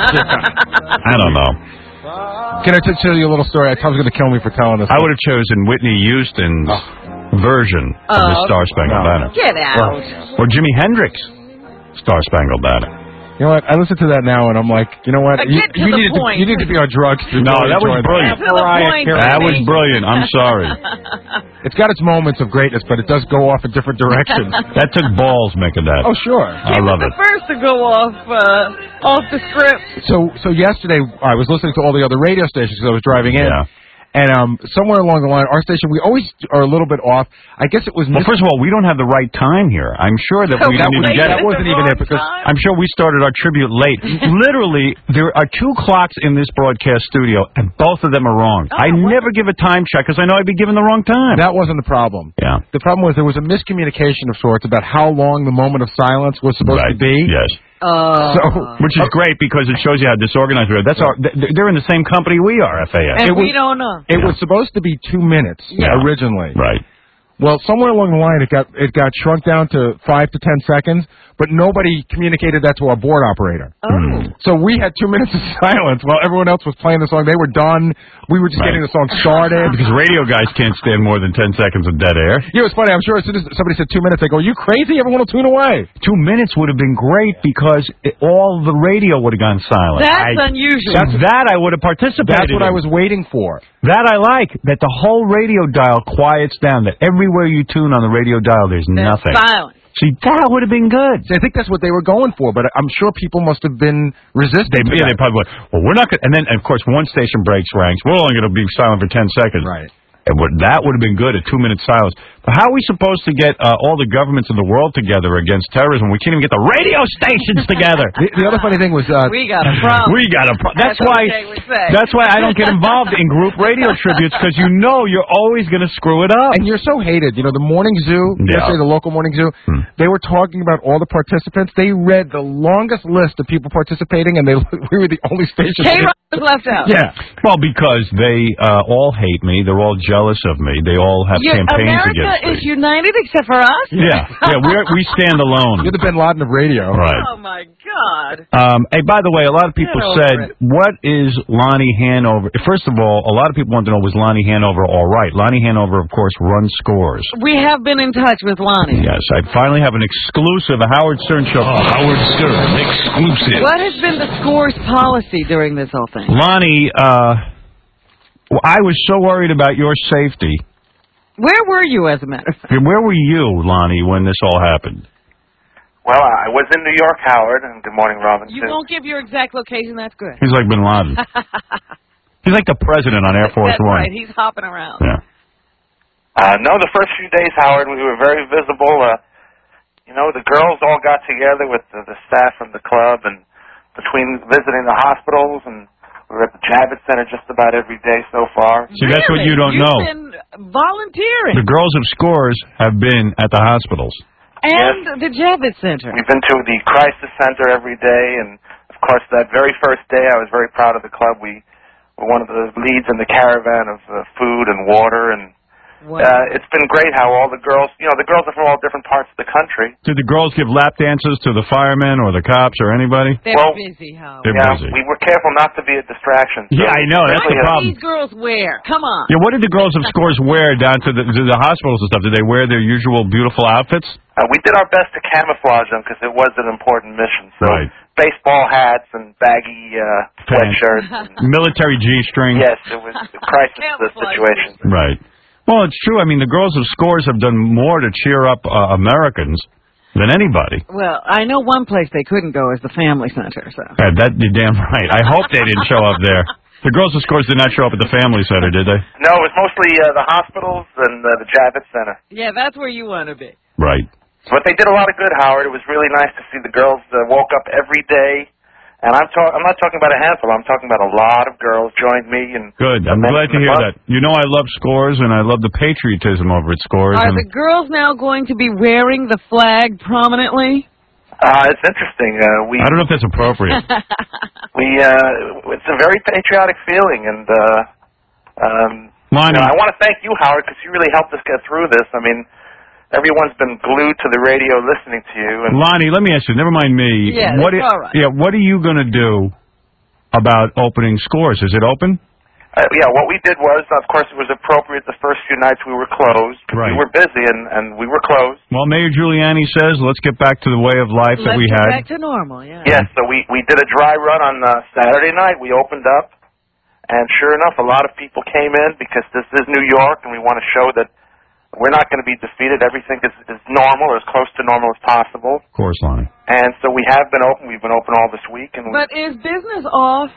I don't know. Can I t- tell you a little story? Tom's going to kill me for telling this. I would have chosen Whitney Houston's version of the Oh, Star Spangled no. Banner, Get out. or Jimi Hendrix Star Spangled Banner. You know what? I listen to that now, and I'm like, you know what? Uh, You, get to you the needed point. to you need to be on drugs. To No, really that was enjoy brilliant. Get to the point, That was Jimmy. brilliant. I'm sorry. It's got its moments of greatness, but it does go off in different directions. That took balls making that. Oh, sure. I He love was it. the first to go off uh, off the script. So, so yesterday I was listening to all the other radio stations because I was driving in, Yeah. and um, somewhere along the line, our station we always are a little bit off. I guess it was. Well, first of all, we don't have the right time here. I'm sure that we that, didn't was, even get that it. wasn't even it because I'm sure we started our tribute late. Literally, there are two clocks in this broadcast studio, and both of them are wrong. Oh, I never give a time check because I know I'd be given the wrong time. that wasn't the problem. Yeah. The problem was there was a miscommunication of sorts about how long the moment of silence was supposed Right. to be. Yes. Uh, So, Which is great because it shows you how disorganized we are. That's our. th- They're in the same company we are, F A S. and it we was- don't know. It was supposed to be two minutes Yeah. originally. Right. Well, somewhere along the line, it got it got shrunk down to five to ten seconds, but nobody communicated that to our board operator. Oh. So we had two minutes of silence while everyone else was playing the song. They were done. We were just Right. getting the song started. Because radio guys can't stand more than ten seconds of dead air. Yeah, it was funny. I'm sure as soon as somebody said two minutes, they go, "Are you crazy? Everyone will tune away." Two minutes would have been great because it, all the radio would have gone silent. That's I, unusual. That's that I would have participated. That's what in. I was waiting for. That I like. That the whole radio dial quiets down. That everywhere you tune on the radio dial, there's There's nothing. silence. See, that would have been good. See, I think that's what they were going for, but I'm sure people must have been resistant. They, to yeah, that. they probably went, well, we're not going to, and then, of course, one station breaks ranks. We're only going to be silent for ten seconds. Right. And what, that would have been good, a two-minute silence. But how are we supposed to get uh, all the governments in the world together against terrorism? We can't even get the radio stations together. The, the other funny thing was, uh, We got a problem. We got a problem. That's, That's why. okay, we say. That's why I don't get involved in group radio tributes because you know you're always going to screw it up. and you're so hated. You know, the morning zoo, Yeah. yesterday, the local morning zoo, Hmm. they were talking about all the participants. They read the longest list of people participating, and they we were the only station. K-Rock was left out. Yeah. Well, because they uh, all hate me. They're all jealous of me. They all have Yeah, campaigns America against me. is united except for us? Yeah, yeah, we're, we stand alone. You're the Bin Laden of radio. Right. Oh, my God. Um, hey, by the way, a lot of people Get over said, it. what is Lonnie Hanover? First of all, a lot of people want to know, was Lonnie Hanover all right? Lonnie Hanover, of course, runs Scores. We have been in touch with Lonnie. Yes, I finally have an exclusive, a Howard Stern show. Howard Stern exclusive. What has been the Scores policy during this whole thing? Lonnie, uh... Well, I was so worried about your safety. Where were you, as a matter of fact? Where were you, Lonnie, when this all happened? Well, I was in New York, Howard, and good morning, Robin. You too. won't give your exact location. That's good. He's like Bin Laden. He's like the president on Air Force That's One. right. He's hopping around. Yeah. Uh, no, the first few days, Howard, we were very visible. Uh, you know, the girls all got together with the, the staff from the club, and between visiting the hospitals, and we were at the Javits Center just about every day so far. See, that's what you don't You've know. been volunteering. The girls of Scores have been at the hospitals. And the Javits Center. We've been to the Crisis Center every day, and, of course, that very first day, I was very proud of the club. We were one of the leads in the caravan of uh, food and water, and Wow. uh, it's been great how all the girls, you know, the girls are from all different parts of the country. Did the girls give lap dances to the firemen or the cops or anybody? They're Well, busy, Howard. They're yeah, busy. we were careful not to be a distraction. So Yeah, I know. That's the really, uh, problem. These girls wear. Come on. Yeah, what did the girls of Scores wear down to the, to the hospitals and stuff? Did they wear their usual beautiful outfits? Uh, we did our best to camouflage them because it was an important mission. So Right. baseball hats and baggy uh, sweatshirts. And, Military G-string. yes, it was a crisis uh, situation. Right. Well, it's true. I mean, the girls of Scores have done more to cheer up uh, Americans than anybody. Well, I know one place they couldn't go is the Family Center. So. Yeah, that, you're damn right. I hope they didn't show up there. The girls of Scores did not show up at the Family Center, did they? No, it was mostly uh, the hospitals and uh, the Javits Center. Yeah, that's where you want to be. Right. But they did a lot of good, Howard. It was really nice to see the girls uh, woke up every day. And I'm, ta- I'm not talking about a handful. I'm talking about a lot of girls joined me. And Good. I'm glad to hear that. You know I love Scores, and I love the patriotism over at Scores. Are and the girls now going to be wearing the flag prominently? Uh, it's interesting. Uh, we I don't know if that's appropriate. we uh, it's a very patriotic feeling, and uh, um, you know, I want to thank you, Howard, because you really helped us get through this. I mean, everyone's been glued to the radio listening to you. And Lonnie, let me ask you. Never mind me. Yeah, what that's i- all right. Yeah. What are you going to do about opening Scores? Is it open? uh, yeah, what we did was, of course, it was appropriate the first few nights we were closed. Right. We were busy, and, and we were closed. Well, Mayor Giuliani says, let's get back to the way of life that Let's we get had. back to normal, yeah. Yes, so we, we did a dry run on uh, Saturday night. We opened up, and sure enough, a lot of people came in because this is New York, and we want to show that we're not going to be defeated. Everything is, is normal, or as close to normal as possible. Of course, Lonnie. And so we have been open. We've been open all this week. And we, But is business off?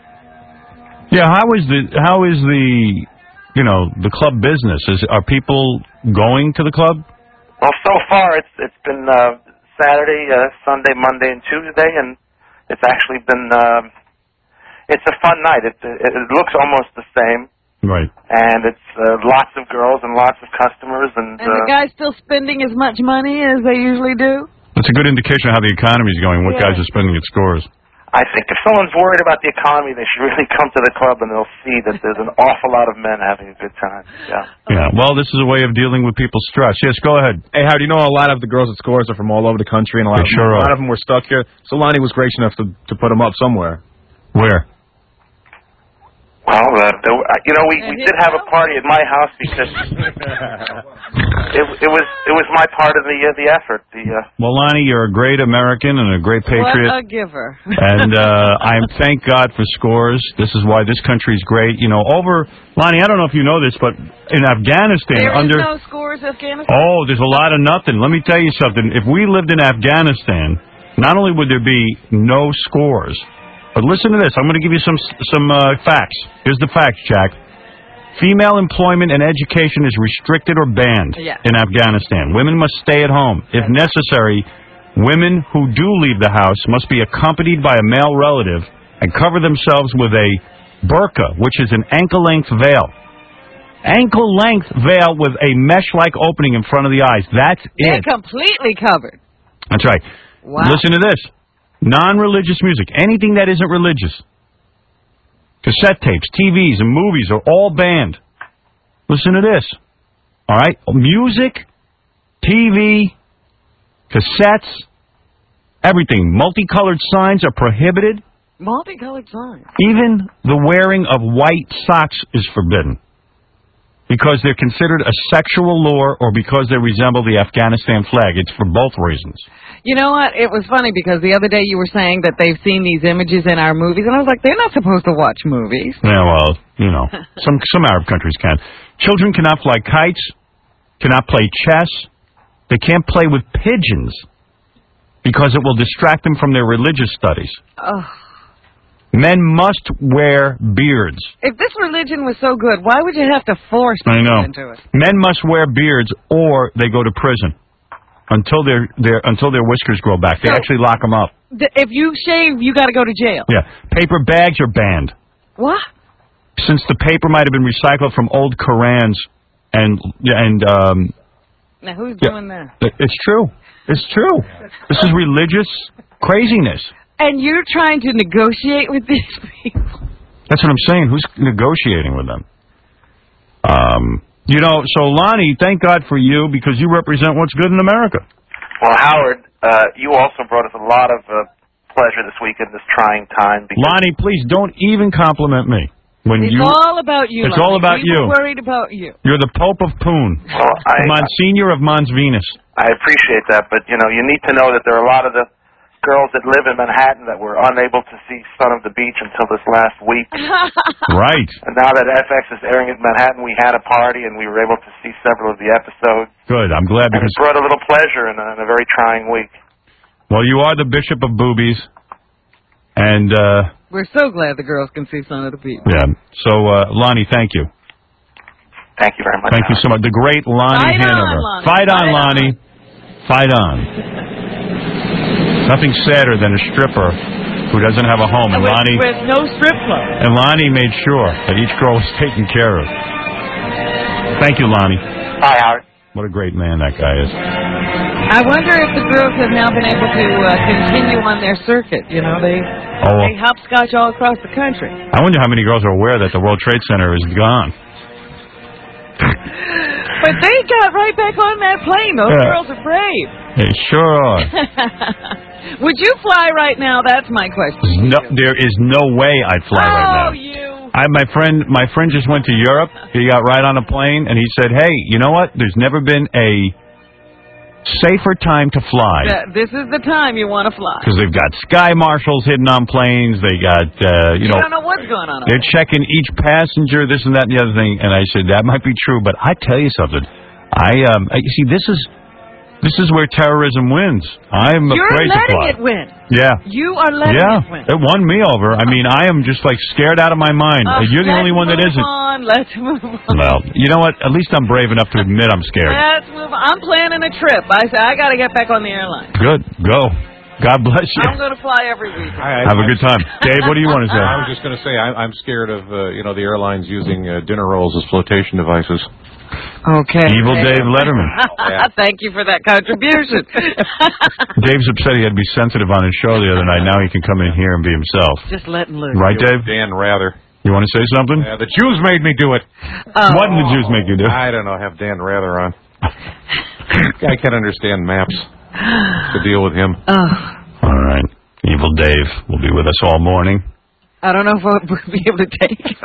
Yeah. How is the how is the you know the club business? Is are people going to the club? well, so far it's it's been uh, Saturday, uh, Sunday, Monday, and Tuesday, and it's actually been um, it's a fun night. It, it it looks almost the same. Right. And it's uh, lots of girls and lots of customers, and, And the uh, guys still spending as much money as they usually do? That's a good indication of how the economy is going. What Yeah. guys are spending at Scores? I think if someone's worried about the economy, they should really come to the club, and they'll see that there's an awful lot of men having a good time. Yeah. Yeah. Well, this is a way of dealing with people's stress. Yes. Go ahead. Hey, Howard, you know a lot of the girls at Scores are from all over the country, and a lot, They of, sure a lot are. of them were stuck here. So Lonnie was gracious enough to, to put them up somewhere. Where? Well, uh, the, uh, you know, we, we did have a party at my house because it, it was it was my part of the uh, the effort. The uh, Well, Lonnie, you're a great American and a great patriot. What a giver. and uh, I am thank God for Scores. This is why this country is great. You know, over Lonnie, I don't know if you know this, but in Afghanistan, There is under no Scores Afghanistan? oh, there's a lot of nothing. Let me tell you something. If we lived in Afghanistan, not only would there be no Scores, but listen to this. I'm going to give you some some uh, facts. Here's the facts, Jack. Female employment and education is restricted or banned Yeah. in Afghanistan. Women must stay at home. If necessary, women who do leave the house must be accompanied by a male relative and cover themselves with a burqa, which is an ankle-length veil. Ankle-length veil with a mesh-like opening in front of the eyes. That's They're it. completely covered. That's right. Wow. Listen to this. Non-religious music, anything that isn't religious. Cassette tapes, T Vs, and movies are all banned. Listen to this. All right? Music, T V, cassettes, everything. Multicolored signs are prohibited. Multicolored signs. Even the wearing of white socks is forbidden. Because they're considered a sexual lure or because they resemble the Afghanistan flag. It's for both reasons. You know what? It was funny because the other day you were saying that they've seen these images in our movies, and I was like, they're not supposed to watch movies. Yeah, well, you know, some some Arab countries can. Children cannot fly kites, cannot play chess. They can't play with pigeons because it will distract them from their religious studies. Oh. Men must wear beards. If this religion was so good, why would you have to force I people know. into it? Men must wear beards or they go to prison until their their until their whiskers grow back. They So- actually lock them up. Th- If you shave, you got to go to jail. Yeah, paper bags are banned. What? Since the paper might have been recycled from old Korans and and um, Now, who's Yeah. doing that? it's true. It's true. This is religious craziness. And you're trying to negotiate with these people? That's what I'm saying. Who's negotiating with them? Um, you know, so Lonnie, thank God for you because you represent what's good in America. Well, Howard, uh, you also brought us a lot of uh, pleasure this week in this trying time. Because Lonnie, please don't even compliment me. When It's you, all about you, It's Lonnie. all about we you. Were worried about you. You're the Pope of Poon. Well, I, Monsignor of Mons Venus. I appreciate that, but, you know, you need to know that there are a lot of the girls that live in Manhattan that were unable to see Son of the Beach until this last week. Right. And now that F X is airing at Manhattan, we had a party and we were able to see several of the episodes. Good. I'm glad And because, it brought a little pleasure in a, in a very trying week. well, you are the Bishop of Boobies. And, uh, We're so glad the girls can see Son of the Beach. yeah. So, uh, Lonnie, thank you. Thank you very much. Thank you so much. The great Lonnie Fight on, Hanover. Lonnie. Fight on, Fight on. Lonnie. Fight on. Nothing sadder than a stripper who doesn't have a home. And with, Lonnie with no strip club. and Lonnie made sure that each girl was taken care of. Thank you, Lonnie. Hi, Howard. What a great man that guy is. I wonder if the girls have now been able to uh, continue on their circuit. You know, they Oh, they hopscotch all across the country. I wonder how many girls are aware that the World Trade Center is gone. But they got right back on that plane. Those Yeah. girls are brave. They sure are. Would you fly right now? That's my question. No, there is no way I'd fly oh, right now. you. I, my friend, my friend just went to Europe. He got right on a plane, and he said, "Hey, you know what? There's never been a safer time to fly Th- This is the time you want to fly. because they've got sky marshals hidden on planes. They got, uh, you You know, don't know what's going on. they're checking each passenger, this and that and the other thing." And I said, "That might be true, but I tell you something. I um, I, you see, this is this is where terrorism wins. I'm You're afraid to letting fly. it win. Yeah." You are letting Yeah, it win. it won me over. I mean, I am just like scared out of my mind. Uh, You're the let's only one that move isn't. On. Let's move on. Well, you know what? At least I'm brave enough to admit I'm scared. Let's move on. I'm planning a trip. I say I got to get back on the airline. Good. Go. God bless you. I'm going to fly every week. Have a good time. Dave, what do you want to say? I was just going to say I, I'm scared of uh, you know the airlines using uh, dinner rolls as flotation devices. Okay. Evil Dave Letterman. Thank you for that contribution. Dave's upset he had to be sensitive on his show the other night. Now he can come in here and be himself. Just letting loose. Right, Dave? Dan Rather. You want to say something? Yeah, the Jews made me do it. Oh. What did the Jews make you do? I don't know. Have Dan Rather on. I can't understand maps. To deal with him. Oh. All right. Evil Dave will be with us all morning. I don't know if I'll be able to take it.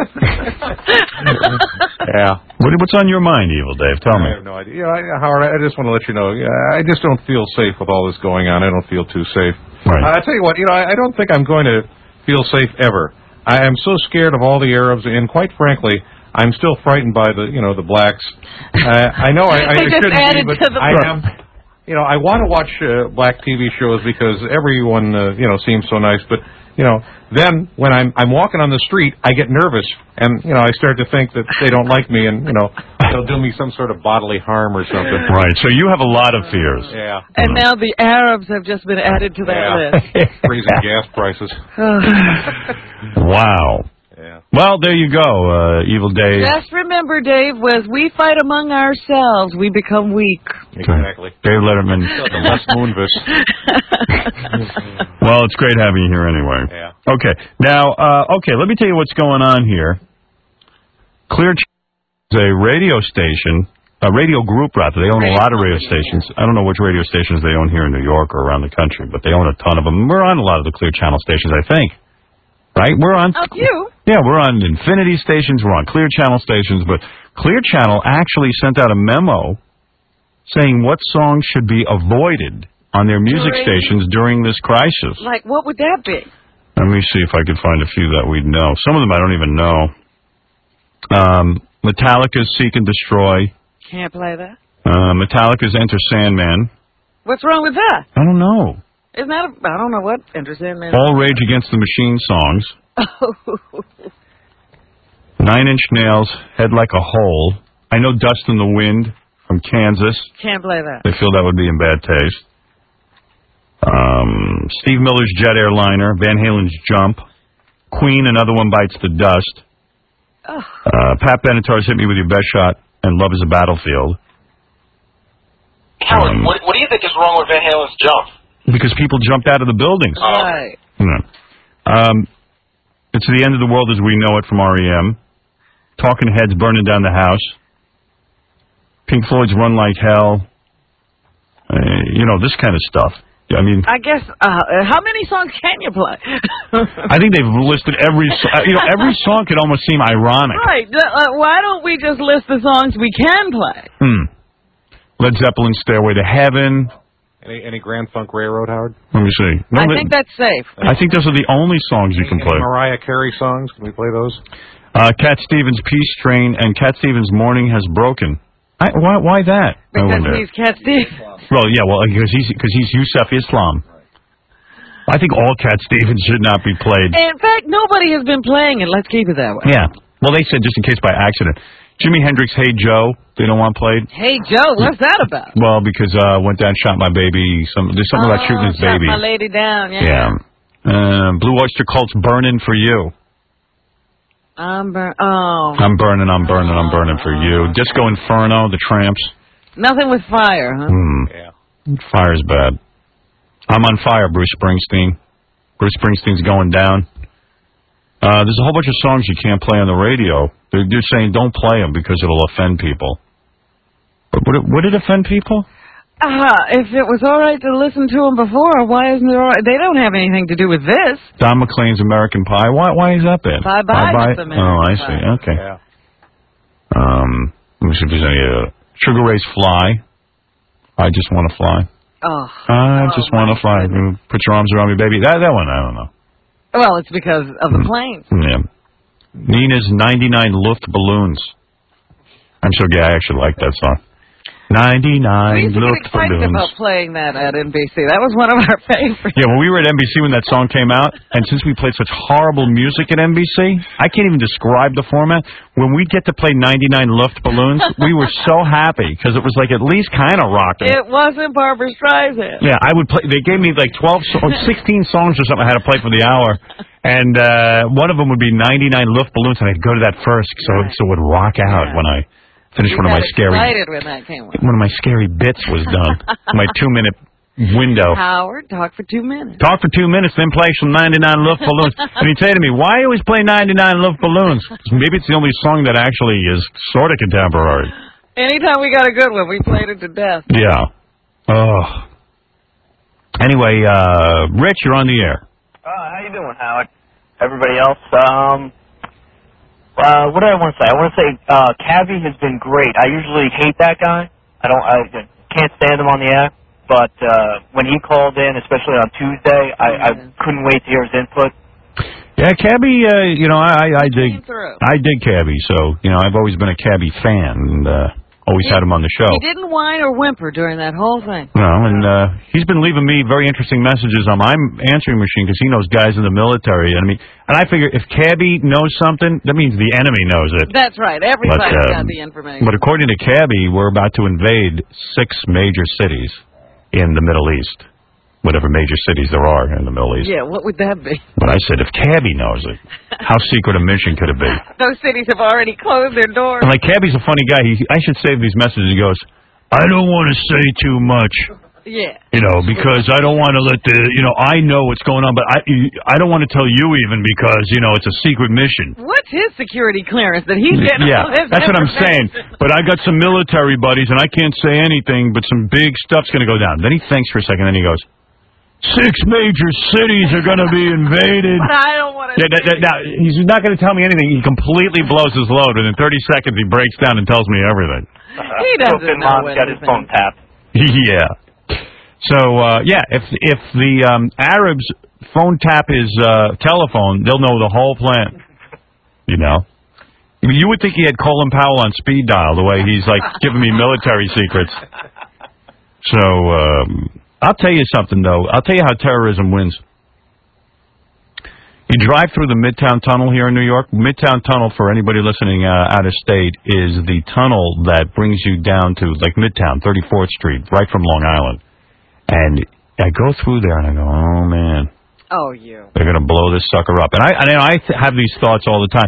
Yeah. What, what's on your mind, Evil Dave? Tell me. I have no idea. You know, I, Howard, I just want to let you know, yeah, I just don't feel safe with all this going on. I don't feel too safe. Right. Uh, I tell you what, you know, I, I don't think I'm going to feel safe ever. I am so scared of all the Arabs, and quite frankly, I'm still frightened by the, you know, the blacks. Uh, I know I, I They just shouldn't added be, to but the I list. am. You know, I want to watch uh, black T V shows because everyone, uh, you know, seems so nice. But you know, then when I'm I'm walking on the street, I get nervous, and you know, I start to think that they don't like me, and you know, they'll do me some sort of bodily harm or something. Right. So you have a lot of fears. Yeah. And now the Arabs have just been added to that Yeah. list. Freezing gas prices. Wow. Yeah. Well, there you go, uh, Evil Dave. Just remember, Dave, as we fight among ourselves, we become weak. Exactly. Dave Letterman. Les Moonves. Well, it's great having you here anyway. Yeah. Okay. Now, uh, okay, let me tell you what's going on here. Clear Ch- is a radio station, a radio group, rather. They own a lot of radio stations. I don't know which radio stations they own here in New York or around the country, but they own a ton of them. We're on a lot of the Clear Channel stations, I think. Right? We're on. A few. Yeah, we're on Infinity stations. We're on Clear Channel stations. But Clear Channel actually sent out a memo saying what songs should be avoided on their music During- stations during this crisis. Like, what would that be? Let me see if I can find a few that we'd know. Some of them I don't even know. Um, Metallica's Seek and Destroy. Can't play that. Uh, Metallica's Enter Sandman. What's wrong with that? I don't know. Isn't that, a, I don't know what Enter Sandman. All Rage Against the Machine songs. Nine Inch Nails, Head Like a Hole. I know Dust in the Wind from Kansas. Can't play that. They feel that would be in bad taste. Um, Steve Miller's Jet Airliner, Van Halen's Jump, Queen, Another One Bites the Dust, oh. uh, Pat Benatar's Hit Me With Your Best Shot, and Love Is a Battlefield. Howard, Um, what, what do you think is wrong with Van Halen's Jump? Because people jumped out of the buildings. Right. You know. Um, it's The End of the World as We Know It from R E M. Talking Heads, Burning Down the House. Pink Floyd's Run Like Hell. Uh, you know, this kind of stuff. I mean, I guess, uh, how many songs can you play? I think they've listed every, so- uh, you know, every song could almost seem ironic. Right. Uh, why don't we just list the songs we can play? Hmm. Led Zeppelin's Stairway to Heaven. Any any Grand Funk Railroad, Howard? Let me see. No, I they- think that's safe. I think those are the only songs you can Any play. Mariah Carey songs? Can we play those? Uh, Cat Stevens' Peace Train and Cat Stevens' Morning Has Broken. I, why, why that? I Because wonder. he's Cat Stevens. Well, yeah, well, because he's because he's Yusuf Islam. I think all Cat Stevens should not be played. In fact, nobody has been playing it. Let's keep it that way. Yeah. Well, they said just in case by accident. Jimi Hendrix, Hey Joe, they don't want played. Hey, Joe, what's that about? Well, because uh, went down, shot my baby. Some there's something about shooting his Oh, shot baby. my lady down, yeah. Yeah. Uh, Blue Oyster Cult's Burning for You. I'm burn. Oh. I'm burning, I'm burning, I'm burning for you. Disco Inferno, The Tramps. Nothing with fire, huh? Hmm. Yeah. Fire's bad. I'm on fire, Bruce Springsteen. Bruce Springsteen's going down. Uh, there's a whole bunch of songs you can't play on the radio. They're, they're saying don't play them because it'll offend people. But would it, would it offend people? Uh, if it was all right to listen to them before, why isn't it all right? They don't have anything to do with this. Don McLean's American Pie. Why Why is that bad? Bye Bye. Bye-bye? That's Oh, I American see. Pie. Okay. Um, let me see if there's any. Uh, Sugar Ray's Fly. I Just Want to Fly. Oh. I just want to fly. Put your arms around me, baby. That that one, I don't know. Well, it's because of the planes. Yeah. Nina's ninety-nine Luftballons. I'm so gay. I actually like that song. We ninety-nine used to get excited Luftballons. about playing that at N B C. That was one of our favorites. Yeah, when we were at N B C when that song came out, and since we played such horrible music at N B C, I can't even describe the format. When we get to play ninety-nine Luftballons, we were so happy because it was like at least kind of rocking. It wasn't Barbra Streisand. Yeah, I would play. They gave me like twelve, so- sixteen songs or something I had to play for the hour, and uh, one of them would be ninety-nine Luftballons, and I'd go to that first, so so it would rock out when I finished You one of got my scary. excited when that came on. One of my scary bits was done. My two-minute window. Howard, talk for two minutes. Talk for two minutes, then play some ninety-nine Luftballons. And he'd say to me, why you always play ninety-nine Luftballons? Maybe it's the only song that actually is sort of contemporary. Anytime we got a good one, we played it to death. Yeah. Oh. Anyway, uh, Rich, you're on the air. Uh, how you doing, Howard? Everybody else? Um, uh, what do I want to say? I want to say, uh, Cavi has been great. I usually hate that guy. I don't, I can't stand him on the air. But, uh, when he called in, especially on Tuesday, I, I couldn't wait to hear his input. Yeah, Cabby, uh, you know, I, I dig, through. I dig Cabby, so, you know, I've always been a Cabby fan, and, uh, always had him on the show. He didn't whine or whimper during that whole thing. No, and uh, he's been leaving me very interesting messages on my answering machine because he knows guys in the military. And I mean, and I figure if Cabby knows something, that means the enemy knows it. That's right. Everybody But, um, got the information. But according to Cabby, we're about to invade six major cities in the Middle East, whatever major cities there are in the Middle East. Yeah, what would that be? But I said, if Cabby knows it, how secret a mission could it be? Those cities have already closed their doors. And like Cabby's a funny guy. He, I should save these messages. He goes, I don't want to say too much. Yeah. You know, because I don't want to let the, you know, I know what's going on, but I I don't want to tell you even because, you know, it's a secret mission. What's his security clearance that he's getting Yeah, all this that's what I'm saying. information? But I got some military buddies, and I can't say anything, but some big stuff's going to go down. Then he thinks for a second, and he goes, Six major cities are going to be invaded. But I don't want to. Yeah, that, that, now, he's not going to tell me anything. He completely blows his load, and in thirty seconds he breaks down and tells me everything. He doesn't Bin know Laden's got his anything. phone tapped. Yeah. So uh, yeah, if if the um, Arabs phone tap his uh, telephone, they'll know the whole plan. You know. I mean, you would think he had Colin Powell on speed dial, the way he's like giving me military secrets. So. Um, I'll tell you something, though. I'll tell you how terrorism wins. You drive through the Midtown Tunnel here in New York. Midtown Tunnel, for anybody listening uh, out of state, is the tunnel that brings you down to, like, Midtown, thirty-fourth Street, right from Long Island. And I go through there, and I go, oh, man. Oh, you. They're going to blow this sucker up. And I, and I th- have these thoughts all the time.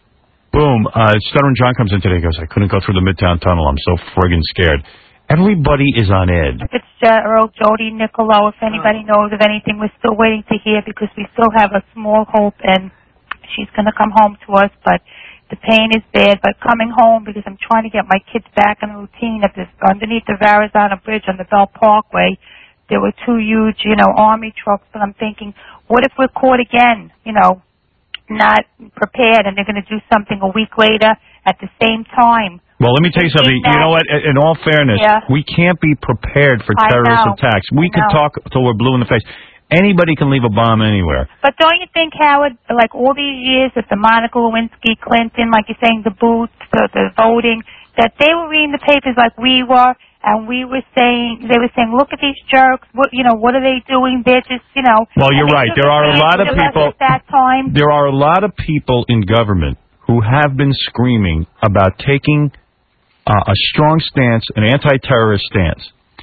Boom. Uh, Stuttering John comes in today. He goes, I couldn't go through the Midtown Tunnel. I'm so friggin' scared. Everybody is on edge. Fitzgerald, Jody, Niccolo, if anybody knows of anything, we're still waiting to hear because we still have a small hope and she's going to come home to us, but the pain is bad. But coming home because I'm trying to get my kids back in a routine at this, underneath the Verrazano Bridge on the Bell Parkway, there were two huge, you know, army trucks, but I'm thinking, what if we're caught again, you know, not prepared and they're going to do something a week later at the same time? Well, let me tell you something. You know what? In all fairness, Yeah. we can't be prepared for I terrorist know. attacks. We I could know. talk till we're blue in the face. Anybody can leave a bomb anywhere. But don't you think, Howard, like all these years with the Monica Lewinsky, Clinton, like you're saying, the booths, the, the voting, that they were reading the papers like we were, and we were saying, they were saying, look at these jerks, what, you know, what are they doing? They're just, you know. Well, you're and they right. took There are a lot of advantage people. us at that time. There are a lot of people in government who have been screaming about taking uh, a strong stance, an anti-terrorist stance.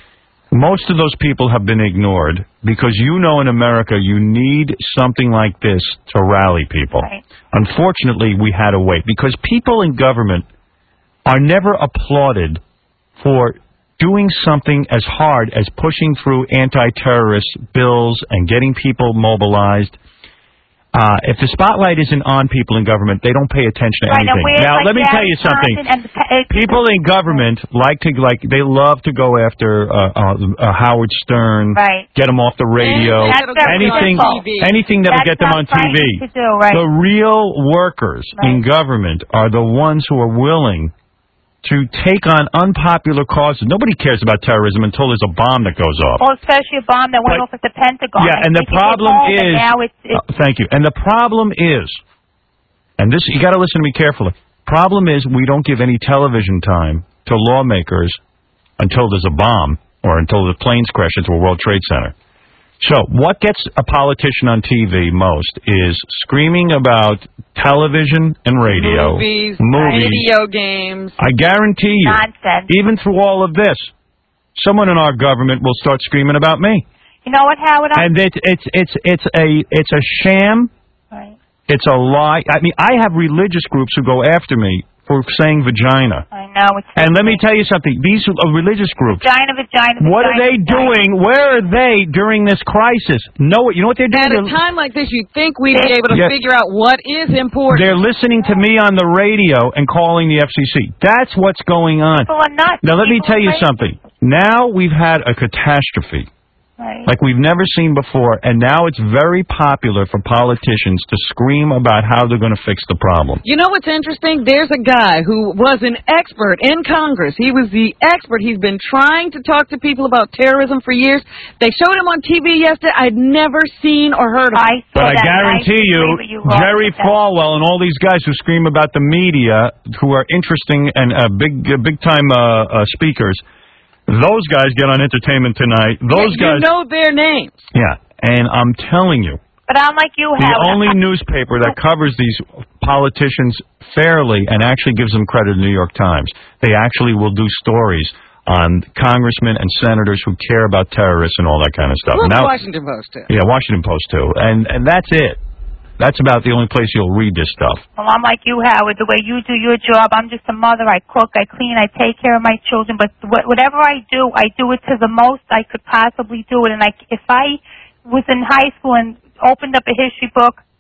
Most of those people have been ignored because you know in America you need something like this to rally people. Right. Unfortunately, we had to wait because people in government are never applauded for doing something as hard as pushing through anti-terrorist bills and getting people mobilized. Uh, if the spotlight isn't on people in government, they don't pay attention to Right, and anything. we're Now, like let me tell you Gary something. Johnson and the pa- uh, People in government like to like they love to go after uh, uh, uh, Howard Stern, Right. get him off the radio, That's very anything, simple. anything that'll That's get them on not T V. right to do, right. The real workers in government are the ones who are willing to take on unpopular causes. Nobody cares about terrorism until there's a bomb that goes off. Well, especially a bomb that went off at the Pentagon. Yeah, and the We could get problem home, and is, now it's, it's uh, thank you. And the problem is, and this you got to listen to me carefully. Problem is, we don't give any television time to lawmakers until there's a bomb or until the planes crash into a World Trade Center. So, what gets a politician on T V most is screaming about television and radio, Movies, movies. video games. I guarantee you, nonsense. even through all of this, someone in our government will start screaming about me. You know what, Howard? I'm, And it's it's it's it's a it's a sham. Right. It's a lie. I mean, I have religious groups who go after me for saying vagina. I know. It's And let me tell you something. These are religious groups. vagina, vagina, What are vagina, they vagina. doing? Where are they during this crisis? No, you know what they're doing? At a They're- time like this, you'd think we'd be able to Yeah. figure out what is important. They're listening to me on the radio and calling the F C C. That's what's going on. People are nuts. Now, let me People tell are you crazy. something. Now we've had a catastrophe Right. like we've never seen before, and now it's very popular for politicians to scream about how they're going to fix the problem. You know what's interesting? There's a guy who was an expert in Congress. He was the expert. He's been trying to talk to people about terrorism for years. They showed him on T V yesterday. I'd never seen or heard of him. But I guarantee you, Jerry Falwell and all these guys who scream about the media, who are interesting and uh, big, uh, big time uh, uh, speakers, those guys get on Entertainment Tonight. Those you guys, know their names. yeah. And I'm telling you, But I'm like you, the Howard. only newspaper that covers these politicians fairly and actually gives them credit, the New York Times. They actually will do stories on congressmen and senators who care about terrorists and all that kind of stuff. Well, Now- the Washington Post, too. yeah, Washington Post too, and and that's it. That's about the only place you'll read this stuff. Well, I'm like you, Howard. The way you do your job, I'm just a mother. I cook, I clean, I take care of my children. But wh- whatever I do, I do it to the most I could possibly do it. And I, if I was in high school and opened up a history book,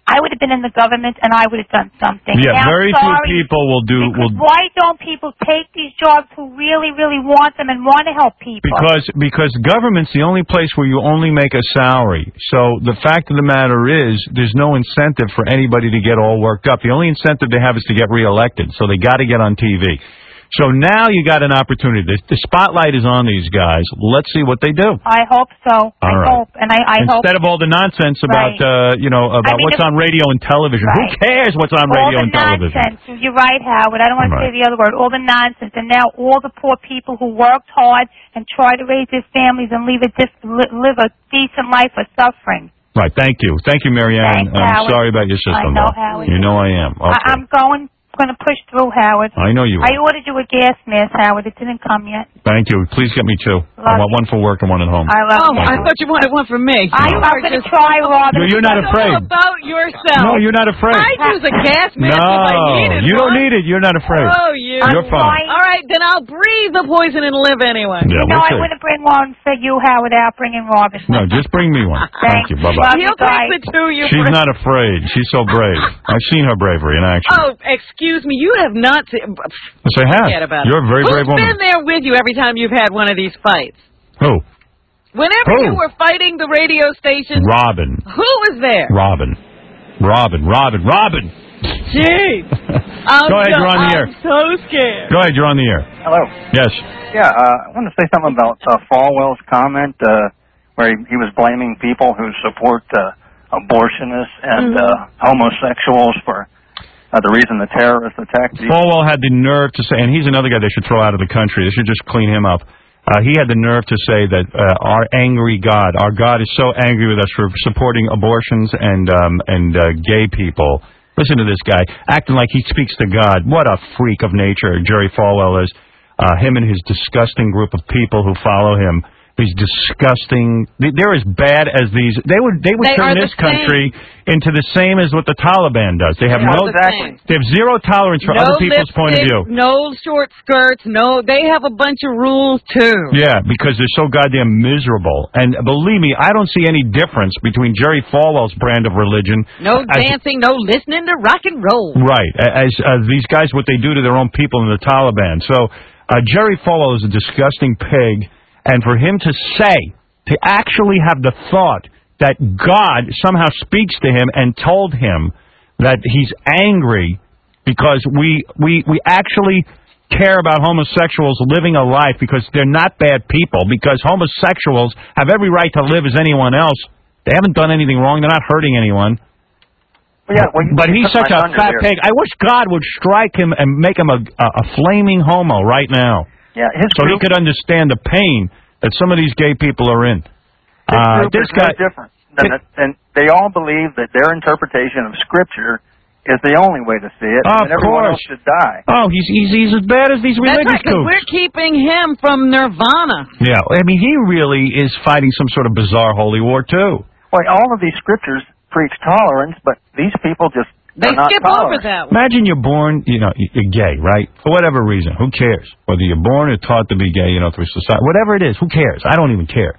I would have been in the government and I would have done something. Yeah, now, very I'm few sorry, people will do. Because Will, why don't people take these jobs who really, really want them and want to help people? Because because government's the only place where you only make a salary. So the fact of the matter is, there's no incentive for anybody to get all worked up. The only incentive they have is to get reelected. So they got to get on T V. So now you got an opportunity. The, the spotlight is on these guys. Let's see what they do. I hope so. All I right. hope, and I, I hope. Instead of all the nonsense about uh, Right. you know about I mean, what's if- on radio and television. Right. Who cares what's on all radio the and television? nonsense. You're right, Howard. I don't want to Right. say the other word. All the nonsense, and now all the poor people who worked hard and tried to raise their families and live a dis- li- live a decent life are suffering. Right. Thank you. Thank you, Marianne. Thanks, I'm Howard. sorry about your system. I know, though. Howard. You know I am. Okay. I- I'm going. Going to push through, Howard. I know you I will. ordered you a gas mask, Howard. It didn't come yet. Thank you. Please get me two. I want one for work and one at home. I love Oh, you. I thought you wanted one for me. I, You I'm are going to just- try, Robin. No, you're not afraid. All about yourself. No, you're not afraid. I'd use a gas mask No, if I needed you don't one. need it. You're not afraid. Oh, you. You're fine. All right, then I'll breathe the poison and live anyway. Yeah, No, we'll I see. wouldn't bring one for you, Howard, out bringing Robin. No, just bring me one. Thank you. Bye bye. Love He'll you guys. take the two you She's bring. not afraid. She's so brave. I've seen her bravery in action. Oh, excuse me. You have not seen... Yes, I have. Forget about You're it. a very Who's brave woman. been there with you every time you've had one of these fights? Who? Whenever Who? you were fighting the radio station, Robin. who was there? Robin. Robin. Robin. Robin. Gee. I'm Go ahead, so, you're on the air. I'm so scared. Go ahead, you're on the air. Hello. Yes. Yeah, uh, I want to say something about uh, Falwell's comment uh, where he, he was blaming people who support uh, abortionists and Mm-hmm. uh, homosexuals for uh, the reason the terrorists attacked these. Falwell had the nerve to say, and he's another guy they should throw out of the country. They should just clean him up. Uh, he had the nerve to say that uh, our angry God, our God is so angry with us for supporting abortions and um, and uh, gay people. Listen to this guy, acting like he speaks to God. What a freak of nature Jerry Falwell is. Uh, him and his disgusting group of people who follow him. These disgusting, they're as bad as these. They would they would They turn are this the country into the same as what the Taliban does. They have They are no the same. they have zero tolerance for no other people's point of lipstick, view. No short skirts. No, they have a bunch of rules too. Yeah, because they're so goddamn miserable. And believe me, I don't see any difference between Jerry Falwell's brand of religion. No as- dancing. No listening to rock and roll. Right, as uh, these guys, what they do to their own people in the Taliban. So uh, Jerry Falwell is a disgusting pig, and for him to say, to actually have the thought that God somehow speaks to him and told him that he's angry because we we we actually care about homosexuals living a life because they're not bad people, because homosexuals have every right to live as anyone else. They haven't done anything wrong. They're not hurting anyone. Well, yeah, well, you But he's took such my a thunder fat there. pig. I wish God would strike him and make him a, a, a flaming homo right now. Yeah, his so he group- could understand the pain that some of these gay people are in. This Uh, group this is guy, no different. Than it, and they all believe that their interpretation of Scripture is the only way to see it, Of and everyone course. else should die. oh, he's, he's he's as bad as these That's religious right, 'cause groups. we're keeping him from Nirvana. Yeah, I mean, he really is fighting some sort of bizarre holy war too. Well, all of these scriptures preach tolerance, but these people just They are not skip tolerant. over that one. Imagine you're born, you know, you're gay, right? For whatever reason, who cares? Whether you're born or taught to be gay, you know, through society, whatever it is, who cares? I don't even care.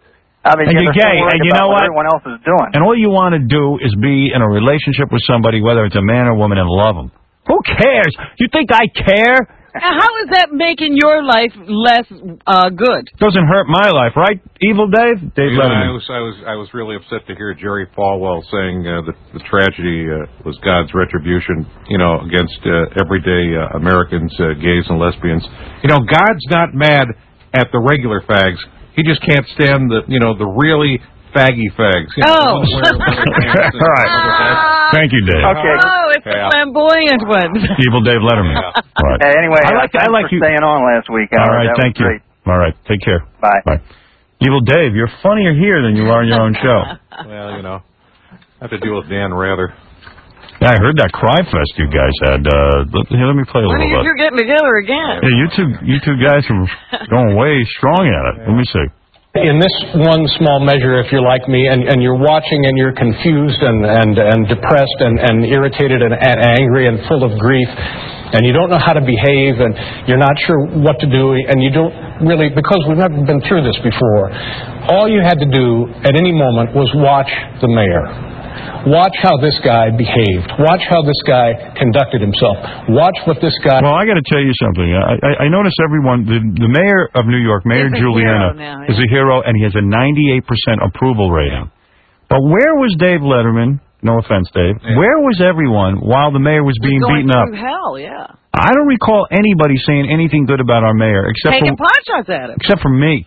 I mean, And you're you're so gay, worried and you about know what? everyone else is doing. And all you want to do is be in a relationship with somebody, whether it's a man or woman, and love them. Who cares? You think I care? Now, how is that making your life less uh, good? Doesn't hurt my life, right? Evil Dave? Dave Yeah, I Letterman. was I was I was really upset to hear Jerry Falwell saying uh, that the tragedy uh, was God's retribution, you know, against uh, everyday uh, Americans, uh, gays and lesbians. You know, God's not mad at the regular fags. He just can't stand the, you know, the really faggy fags. You know, Oh. the ones where- where they All right. Thank you, Dave. Okay. Oh, it's the Yeah. flamboyant ones. Evil Dave Letterman. All right. Hey, anyway, I like, uh, I thanks like for you. staying on last week. All Howard. right, That thank was you. great. All right, take care. Bye. Bye. Evil Dave, you're funnier here than you are in your own show. Well, you know, I have to deal with Dan Rather. Yeah, I heard that cry fest you guys had. Uh, let, here, let me play a When are little you bit. two getting together again? Yeah, you two, you two guys are going way strong at it. Let me see. In this one small measure, if you're like me, and, and you're watching and you're confused and, and, and depressed and, and irritated and, and angry and full of grief, and you don't know how to behave, and you're not sure what to do, and you don't really, because we've never been through this before, all you had to do at any moment was watch the mayor. Watch how this guy behaved. Watch how this guy conducted himself. Watch what this guy... Well, I got to tell you something. I, I, I notice everyone, the, the mayor of New York, Mayor He's a Giuliani, hero now, yeah. is a hero, and he has a ninety-eight percent approval rating. But where was Dave Letterman? No offense, Dave. Yeah. Where was everyone while the mayor was being Going beaten up? through hell, yeah. I don't recall anybody saying anything good about our mayor, except Taking for pot shots at him. except for me.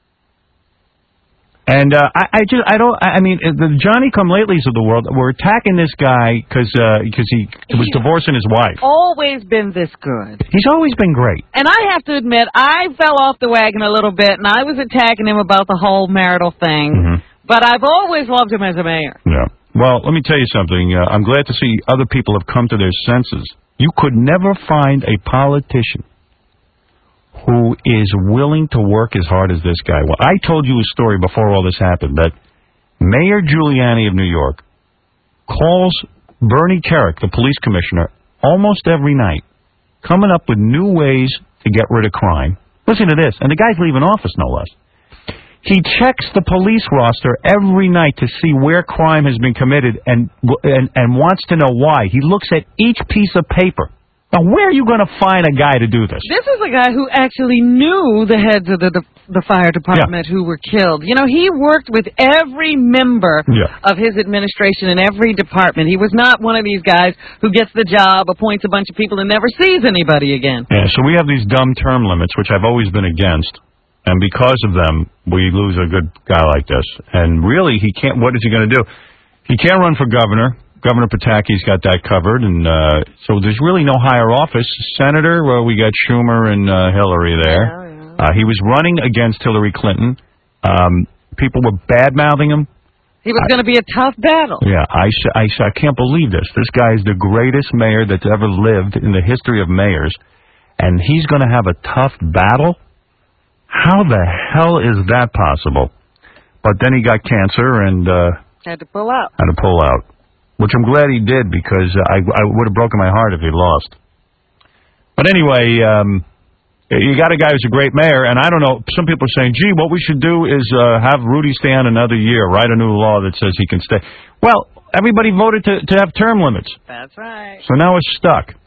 And uh, I, I just, I don't, I mean, the Johnny-come-latelys of the world were attacking this guy because uh, because he was divorcing his wife. Always been this good. He's always been great. And I have to admit, I fell off the wagon a little bit, and I was attacking him about the whole marital thing. Mm-hmm. But I've always loved him as a mayor. Yeah. Well, let me tell you something. Uh, I'm glad to see other people have come to their senses. You could never find a politician who is willing to work as hard as this guy. Well, I told you a story before all this happened, that Mayor Giuliani of New York calls Bernie Kerik, the police commissioner, almost every night, coming up with new ways to get rid of crime. Listen to this, and the guy's leaving office, no less. He checks the police roster every night to see where crime has been committed and and, and wants to know why. He looks at each piece of paper. Now, where are you going to find a guy to do this? This is a guy who actually knew the heads of the the, the fire department who were killed. You know, he worked with every member Yeah. of his administration in every department. He was not one of these guys who gets the job, appoints a bunch of people, and never sees anybody again. Yeah, so we have these dumb term limits, which I've always been against. And because of them, we lose a good guy like this. And really, he can't, what is he going to do? He can't run for governor. Governor Pataki's got that covered, and uh, so there's really no higher office. Senator, well, we got Schumer and uh, Hillary there. Yeah, yeah. Uh, he was running against Hillary Clinton. Um, people were bad-mouthing him. He was going to be a tough battle. Yeah, I, I, I can't believe this. This guy is the greatest mayor that's ever lived in the history of mayors, and he's going to have a tough battle? How the hell is that possible? But then he got cancer and uh, Had to pull out. had to pull out. Which I'm glad he did, because I, I would have broken my heart if he lost. But anyway, um, you got a guy who's a great mayor, and I don't know, some people are saying, gee, what we should do is uh, have Rudy stay on another year, write a new law that says he can stay. Well, everybody voted to, to have term limits. That's right. So now it's stuck.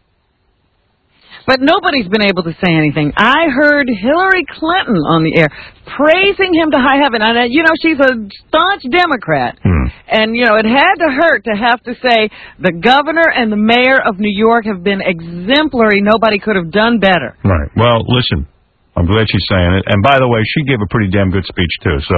But nobody's been able to say anything. I heard Hillary Clinton on the air praising him to high heaven. And, uh, you know, she's a staunch Democrat. Hmm. And, you know, it had to hurt to have to say the governor and the mayor of New York have been exemplary. Nobody could have done better. Right. Well, listen, I'm glad she's saying it. And by the way, she gave a pretty damn good speech, too. So,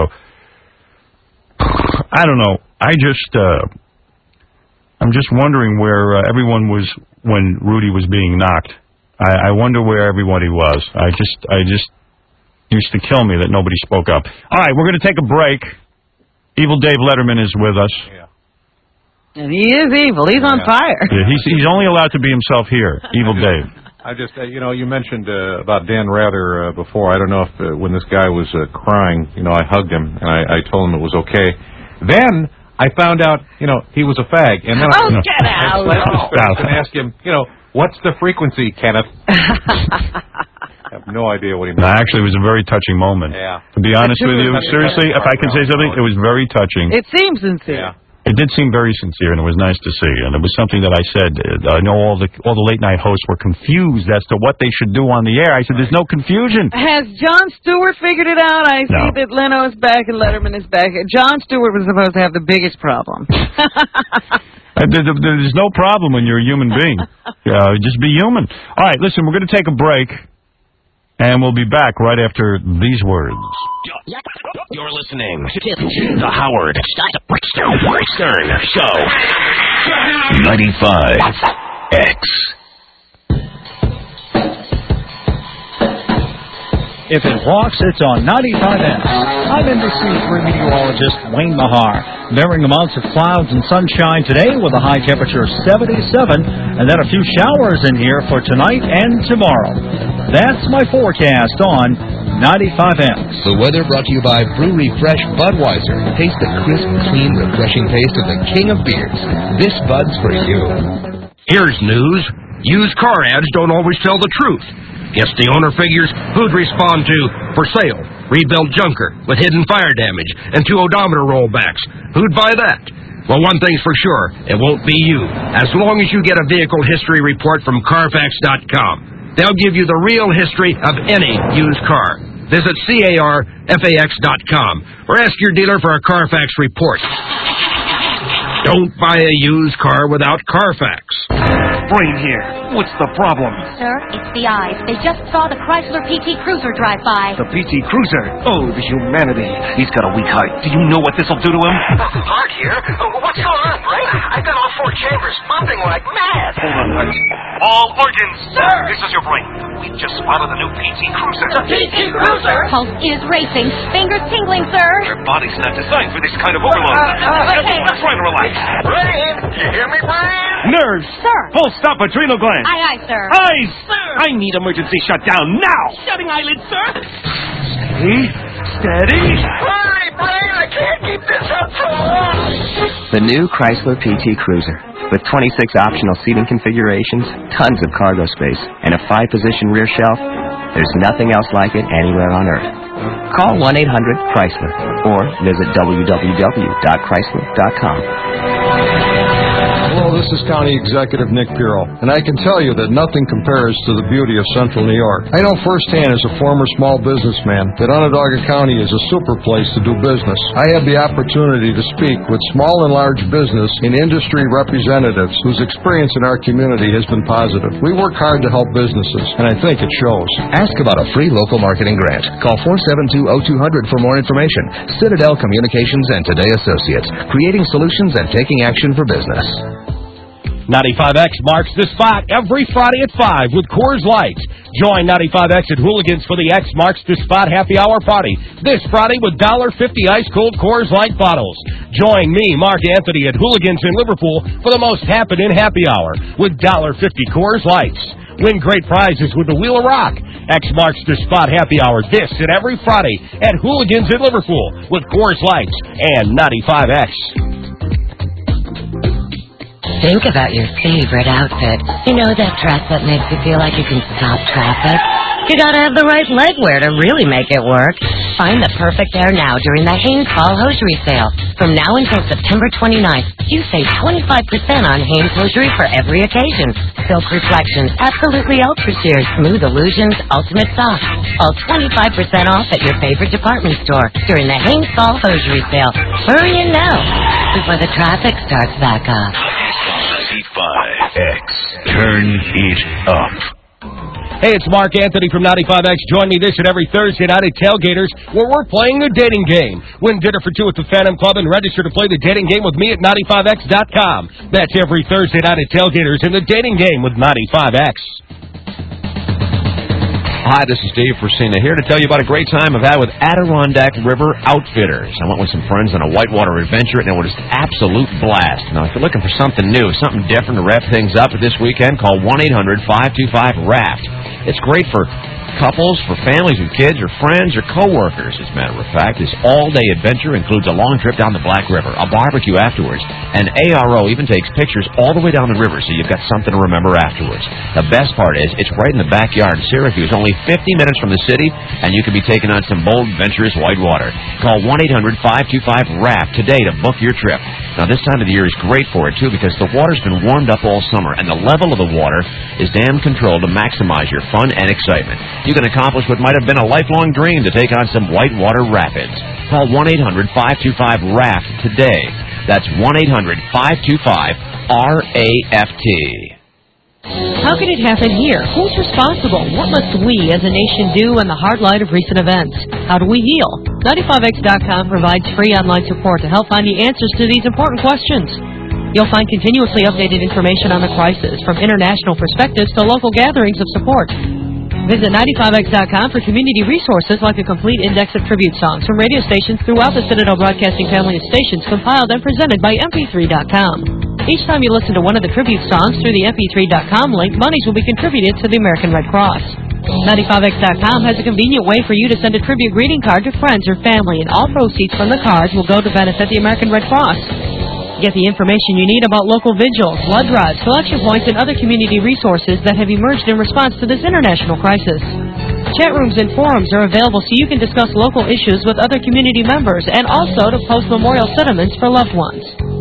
I don't know. I just, uh, I'm just wondering where uh, everyone was when Rudy was being knocked. I, I wonder where everybody was. I just, I just used to kill me that nobody spoke up. All right, we're going to take a break. Evil Dave Letterman is with us. Yeah. And he is evil. He's on Yeah. fire. Yeah, he's he's only allowed to be himself here. Evil Dave. I just, uh, you know, you mentioned uh, about Dan Rather uh, before. I don't know if uh, when this guy was uh, crying, you know, I hugged him and I, I told him it was okay. Then I found out, you know, he was a fag. And then Oh, I, get out. I was going to ask him, you know, what's the frequency, Kenneth? I have no idea what he meant. No, actually, it was a very touching moment. Yeah. To be honest with you, That's- seriously, if I can say something, it was very touching. It seems sincere. Yeah. It did seem very sincere, and it was nice to see. And it was something that I said. Uh, I know all the all the late night hosts were confused as to what they should do on the air. I said, "There's no confusion." Has Jon Stewart figured it out? I see No. that Leno is back and Letterman is back. Jon Stewart was supposed to have the biggest problem. Uh, there- there- There's no problem when you're a human being. Uh, just be human. All right, listen, we're going to take a break, and we'll be back right after these words. You're listening to the Howard Stern Show. ninety-five X. If it walks, it's on ninety-five X. I'm N B C three meteorologist Wayne Mahar. Varying amounts of clouds and sunshine today with a high temperature of seventy-seven, and then a few showers in here for tonight and tomorrow. That's my forecast on ninety-five X. The weather brought to you by Brewery Fresh Budweiser. Taste the crisp, clean, refreshing taste of the king of beers. This Bud's for you. Here's news. Used car ads don't always tell the truth. Guess the owner figures who'd respond to for sale, rebuilt junker with hidden fire damage and two odometer rollbacks. Who'd buy that? Well, one thing's for sure, it won't be you. As long as you get a vehicle history report from Carfax dot com. They'll give you the real history of any used car. Visit C A R F A X dot com or ask your dealer for a Carfax report. Don't buy a used car without Carfax. Brain here. What's the problem? Sir, it's the eyes. They just saw the Chrysler P T Cruiser drive by. The P T Cruiser. Oh, the humanity. He's got a weak heart. Do you know what this'll do to him? Heart here? Uh, what's going on, Brain? I've got all four chambers pumping like mad. Hold on, Hart. All organs. Sir! This is your brain. We've just spotted the new P T Cruiser. The P T Cruiser? Pulse is racing. Fingers tingling, sir. Your body's not designed for this kind of overload. Uh, uh, okay. Try to relax. Brain! You hear me, Brain? Nerves. Sir. Full stop adrenal gland. Aye, aye, sir. Eyes. Sir. I need emergency shutdown now. Shutting eyelids, sir. Steady. Steady. Hurry, Brain! I can't keep this up so long! The new Chrysler P T Cruiser. With twenty-six optional seating configurations, tons of cargo space, and a five-position rear shelf, there's nothing else like it anywhere on Earth. Call one eight hundred Chrysler or visit w w w dot chrysler dot com. Hello, this is County Executive Nick Pirro, and I can tell you that nothing compares to the beauty of Central New York. I know firsthand as a former small businessman that Onondaga County is a super place to do business. I had the opportunity to speak with small and large business and industry representatives whose experience in our community has been positive. We work hard to help businesses, and I think it shows. Ask about a free local marketing grant. Call four seven two, oh two hundred for more information. Citadel Communications and Today Associates, creating solutions and taking action for business. ninety-five X marks the spot every Friday at five with Coors Light. Join ninety-five X at Hooligans for the X Marks the Spot happy hour party this Friday with one dollar fifty ice-cold Coors Light bottles. Join me, Mark Anthony, at Hooligans in Liverpool for the most happening happy hour with one dollar fifty Coors Lights. Win great prizes with the Wheel of Rock. X Marks the Spot happy hour this and every Friday at Hooligans in Liverpool with Coors Lights and ninety-five X. Think about your favorite outfit. You know that dress that makes you feel like you can stop traffic? You gotta have the right legwear to really make it work. Find the perfect pair now during the Hanes Fall Hosiery Sale. From now until September twenty-ninth, you save twenty-five percent on Hanes Hosiery for every occasion. Silk Reflections, Absolutely Ultra Sheer, Smooth Illusions, Ultimate Soft. All twenty-five percent off at your favorite department store during the Hanes Fall Hosiery Sale. Hurry in now before the traffic starts back up. ninety-five X. Turn it up. Hey, it's Mark Anthony from ninety-five X. Join me this and every Thursday night at Tailgaters, where we're playing the dating game. Win dinner for two at the Phantom Club and register to play the dating game with me at ninety-five X dot com. That's every Thursday night at Tailgaters in the dating game with ninety-five X. Hi, this is Dave Forcina here to tell you about a great time I've had with Adirondack River Outfitters. I went with some friends on a whitewater adventure, and it was an absolute blast. Now, if you're looking for something new, something different to wrap things up this weekend, call one eight hundred, five two five, RAFT. It's great for couples, for families with kids, or friends, or coworkers. As a matter of fact, this all-day adventure includes a long trip down the Black River, a barbecue afterwards, and A R O even takes pictures all the way down the river, so you've got something to remember afterwards. The best part is, it's right in the backyard of Syracuse, only fifty minutes from the city, and you can be taking on some bold, adventurous whitewater. Call one eight hundred, five two five, RAFT today to book your trip. Now, this time of the year is great for it, too, because the water's been warmed up all summer, and the level of the water is dam controlled to maximize your fun and excitement. You can accomplish what might have been a lifelong dream to take on some whitewater rapids. Call one eight hundred, five two five, RAFT today. That's one eight hundred, five two five, R A F T. How can it happen here? Who's responsible? What must we as a nation do in the hard light of recent events? How do we heal? ninety-five X dot com provides free online support to help find the answers to these important questions. You'll find continuously updated information on the crisis, from international perspectives to local gatherings of support. Visit ninety-five X dot com for community resources like a complete index of tribute songs from radio stations throughout the Citadel Broadcasting family of stations, compiled and presented by M P three dot com. Each time you listen to one of the tribute songs through the M P three dot com link, monies will be contributed to the American Red Cross. ninety-five X dot com has a convenient way for you to send a tribute greeting card to friends or family, and all proceeds from the cards will go to benefit the American Red Cross. Get the information you need about local vigils, blood drives, collection points, and other community resources that have emerged in response to this international crisis. Chat rooms and forums are available so you can discuss local issues with other community members and also to post memorial sentiments for loved ones.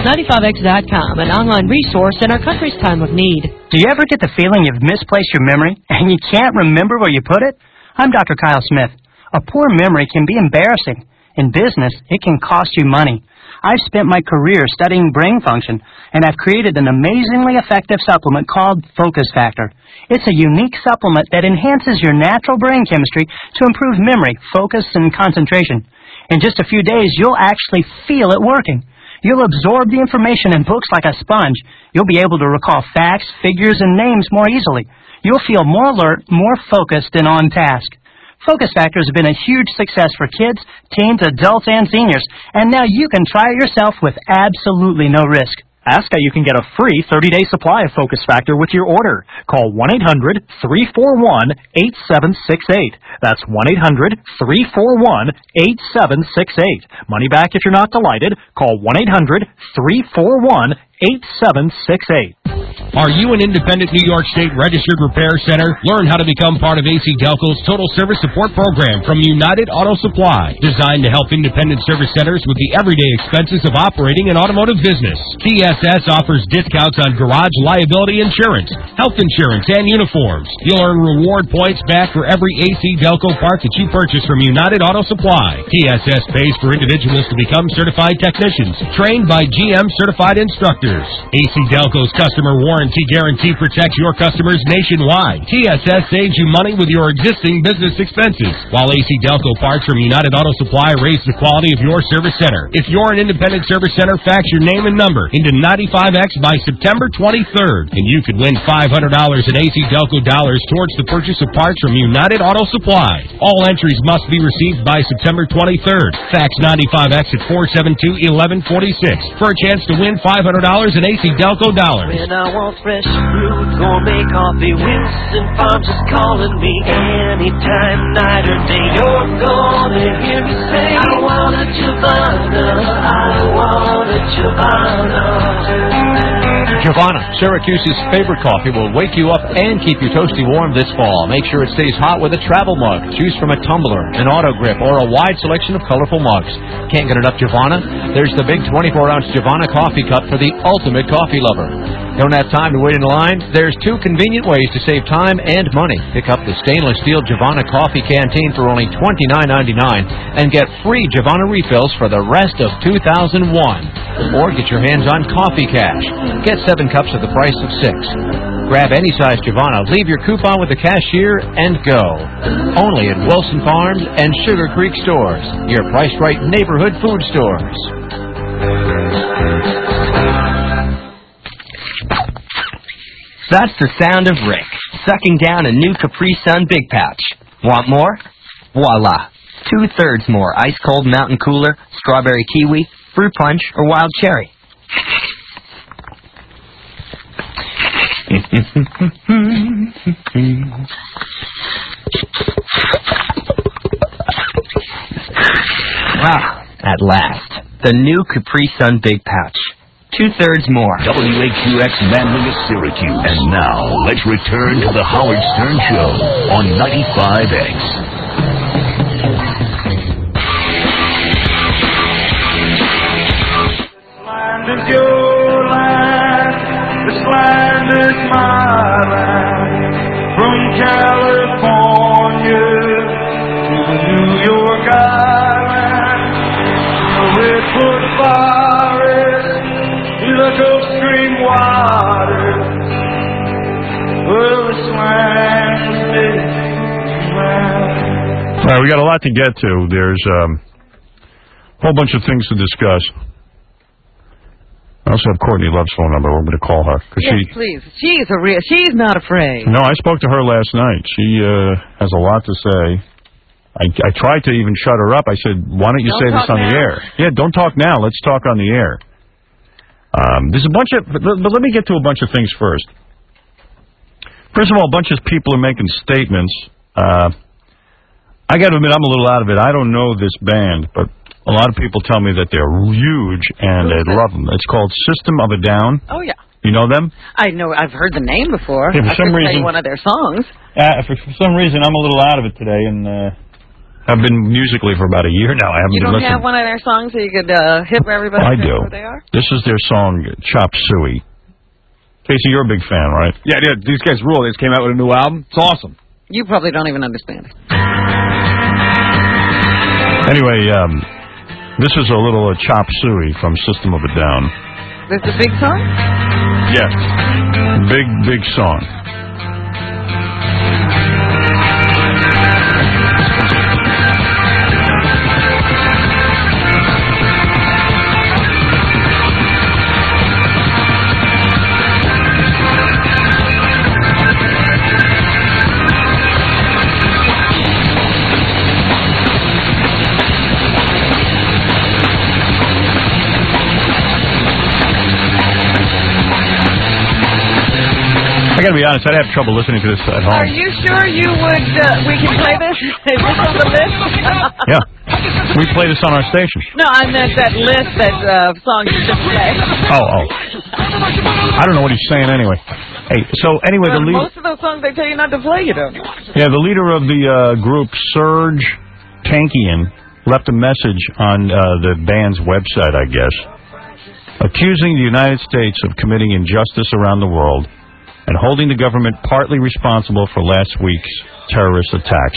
ninety-five X dot com, an online resource in our country's time of need. Do you ever get the feeling you've misplaced your memory and you can't remember where you put it? I'm Doctor Kyle Smith. A poor memory can be embarrassing. In business, it can cost you money. I've spent my career studying brain function, and I've created an amazingly effective supplement called Focus Factor. It's a unique supplement that enhances your natural brain chemistry to improve memory, focus, and concentration. In just a few days, you'll actually feel it working. You'll absorb the information in books like a sponge. You'll be able to recall facts, figures, and names more easily. You'll feel more alert, more focused, and on task. Focus Factor has been a huge success for kids, teens, adults, and seniors, and now you can try it yourself with absolutely no risk. Ask how you can get a free thirty-day supply of Focus Factor with your order. Call one eight hundred, three four one, eight seven six eight. That's one eight hundred, three four one, eight seven six eight. Money back if you're not delighted. Call one eight hundred, three four one, eight seven six eight. Are you an independent New York State registered repair center? Learn how to become part of A C Delco's Total Service Support Program from United Auto Supply, designed to help independent service centers with the everyday expenses of operating an automotive business. T S S offers discounts on garage liability insurance, health insurance, and uniforms. You'll earn reward points back for every A C Delco part that you purchase from United Auto Supply. T S S pays for individuals to become certified technicians, trained by G M certified instructors. A C Delco's customer warranty guarantee protects your customers nationwide. T S S saves you money with your existing business expenses, while A C Delco parts from United Auto Supply raise the quality of your service center. If you're an independent service center, fax your name and number into ninety-five X by September twenty-third, and you could win five hundred dollars in A C Delco dollars towards the purchase of parts from United Auto Supply. All entries must be received by September twenty-third. Fax ninety-five X at four seven two, one one four six for a chance to win five hundred dollars in A C Delco dollars. When I want fresh fruit, gourmet coffee, Wilson Farms is calling me. Anytime, night or day, you're gonna hear me say, I want a Giovanna, I want a Giovanna. Giovanna, Syracuse's favorite coffee, will wake you up and keep your toasty warm this fall. Make sure it stays hot with a travel mug. Choose from a tumbler, an auto grip, or a wide selection of colorful mugs. Can't get enough Giovanna? There's the big twenty-four ounce Giovanna coffee cup for the ultimate coffee lover. Don't have time to wait in line? There's two convenient ways to save time and money. Pick up the stainless steel Giovanna coffee canteen for only twenty-nine ninety-nine and get free Giovanna refills for the rest of two thousand one. Or get your hands on Coffee Cash. Get seven cups at the price of six. Grab any size Giovanna, leave your coupon with the cashier, and go. Only at Wilson Farms and Sugar Creek stores, your price-right neighborhood food stores. That's the sound of Rick, sucking down a new Capri Sun Big Pouch. Want more? Voila. Two-thirds more ice-cold Mountain Cooler, strawberry kiwi, fruit punch, or wild cherry. Ah, at last. The new Capri Sun Big Pouch. Two-thirds more. W A Q X Manlius Syracuse. And now, let's return to the Howard Stern Show on ninety-five X. Land is your land, this land is my land. From California to the New York Island, the redwood forest, the Gulf Stream water. Well, this land is big land. All right, we got a lot to get to. There's um, a whole bunch of things to discuss. I also have Courtney Love's phone number. I'm going to call her. Cause yes, she, please. She's a real. She's not afraid. No, I spoke to her last night. She uh, has a lot to say. I, I tried to even shut her up. I said, why don't you don't say this on now. the air? Yeah, don't talk now. Let's talk on the air. Um, there's a bunch of, but, but let me get to a bunch of things first. First of all, a bunch of people are making statements. Uh, I got to admit, I'm a little out of it. I don't know this band, but a lot of people tell me that they're huge and they love them. It's called System of a Down. Oh, yeah. You know them? I know. I've heard the name before. Yeah, for I some could reason, play one of their songs. Uh, for, for some reason, I'm a little out of it today, and uh, I've been musically for about a year now. I haven't You been don't listening. have one of their songs that you could uh, hit where everybody I knows do. who they are? This is their song, Chop Suey. Casey, you're a big fan, right? Yeah, dude, these guys rule. They just came out with a new album. It's awesome. You probably don't even understand it. Anyway, um, this is a little uh, Chop Suey from System of a Down. This is a big song? Yes. Big, big song. I gotta be honest, I'd have trouble listening to this at home. Are you sure you would, uh, we can play this? Is this on the list? Yeah. We play this on our station. No, I meant that list that uh, songs you should play. Oh, oh. I don't know what he's saying anyway. Hey, so anyway, Well, the leader... most of those songs they tell you not to play, you don't know. Yeah, the leader of the uh, group, Serge Tankian, left a message on uh, the band's website, I guess, accusing the United States of committing injustice around the world and holding the government partly responsible for last week's terrorist attacks.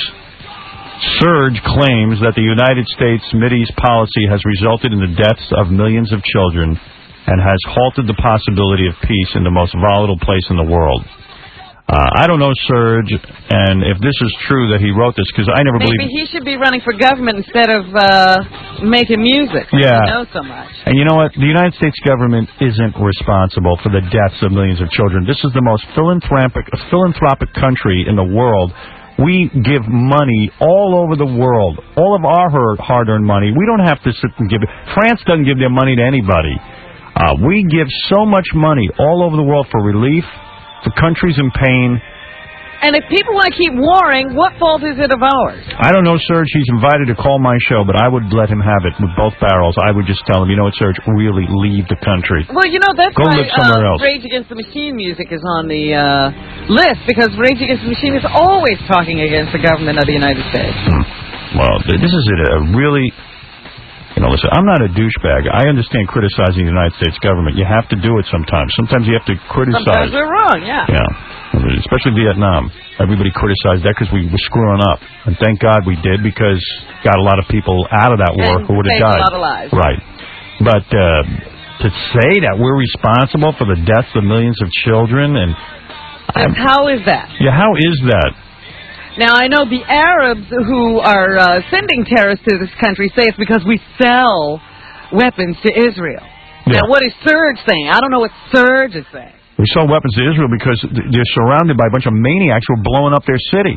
Serge claims that the United States Mideast policy has resulted in the deaths of millions of children and has halted the possibility of peace in the most volatile place in the world. Uh, I don't know, Serge, and if this is true that he wrote this, because I never Maybe believed... he should be running for government instead of uh, making music. Yeah. He knows so much. And you know what? The United States government isn't responsible for the deaths of millions of children. This is the most philanthropic, philanthropic country in the world. We give money all over the world, all of our hard-earned money. We don't have to sit and give it. France doesn't give their money to anybody. Uh, we give so much money all over the world for relief, for countries in pain. And if people want to keep warring, what fault is it of ours? I don't know, Serge. He's invited to call my show, but I would let him have it with both barrels. I would just tell him, you know what, Serge, really leave the country. Well, you know, that's Go why live somewhere uh, else. Rage Against the Machine music is on the uh, list, because Rage Against the Machine is always talking against the government of the United States. Hmm. Well, th- this is a, a really... You know, listen, I'm not a douchebag. I understand criticizing the United States government. You have to do it sometimes. Sometimes you have to criticize. Sometimes we're wrong, yeah. Yeah, especially Vietnam. Everybody criticized that because we were screwing up. And thank God we did, because got a lot of people out of that war And who would have saved died. a lot of lives. Right. But uh, to say that we're responsible for the deaths of millions of children and... And how is that? Yeah, how is that? Now, I know the Arabs who are uh, sending terrorists to this country say it's because we sell weapons to Israel. Yeah. Now, what is Serge saying? I don't know what Serge is saying. We sell weapons to Israel because they're surrounded by a bunch of maniacs who are blowing up their city.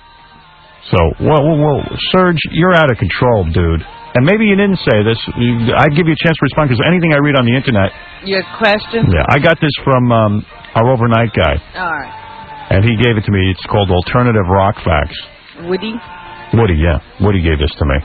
So, well, well, well, Serge, you're out of control, dude. And maybe you didn't say this. I'd give you a chance to respond, because anything I read on the Internet... You have questions? Yeah, I got this from um, our overnight guy. All right. And he gave it to me. It's called Alternative Rock Facts. Woody? Woody, yeah. Woody gave this to me.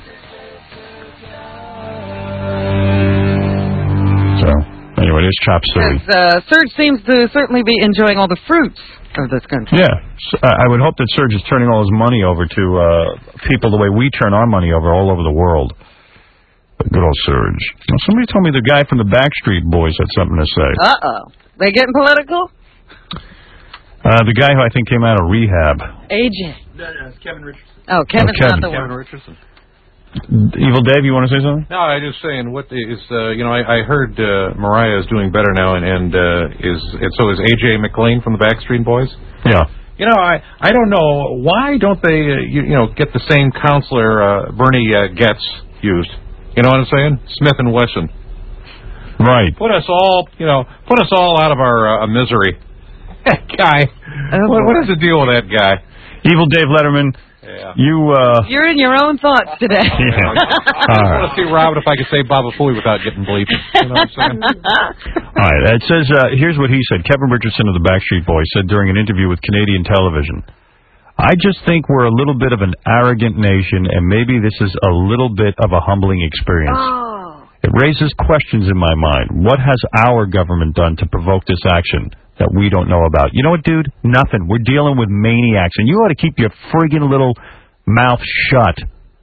So, anyway, there's Chop Suey. Uh, Serge seems to certainly be enjoying all the fruits of this country. Yeah. So, I would hope that Serge is turning all his money over to uh, people the way we turn our money over all over the world. But good old Serge. Now, somebody told me the guy from the Backstreet Boys had something to say. Uh-oh. They getting political? Uh, the guy who I think came out of rehab. A J. No, no, it's Kevin Richardson. Oh, Kevin's Oh, Kevin. not the Kevin one. Richardson. Evil Dave, you want to say something? No, I just saying what is uh, you know I, I heard uh, Mariah is doing better now, and and uh, is and so is A J McLean from the Backstreet Boys. Yeah. You know, I I don't know why don't they uh, you, you know get the same counselor uh, Bernie uh, Getz used. You know what I'm saying? Smith and Wesson. Right. Put us all you know put us all out of our uh, misery. That guy. Oh, what, what is the deal with that guy? Evil Dave Letterman. Yeah. You, uh... You're in your own thoughts today. Yeah. I just want to see Robert if I could say Baba Fooey without getting bleeped. You know what I'm saying? All right. It says, uh, here's what he said. Kevin Richardson of the Backstreet Boys said during an interview with Canadian television, I just think we're a little bit of an arrogant nation, and maybe this is a little bit of a humbling experience. Oh. It raises questions in my mind. What has our government done to provoke this action that we don't know about? You know what, dude? Nothing. We're dealing with maniacs, and you ought to keep your friggin' little mouth shut.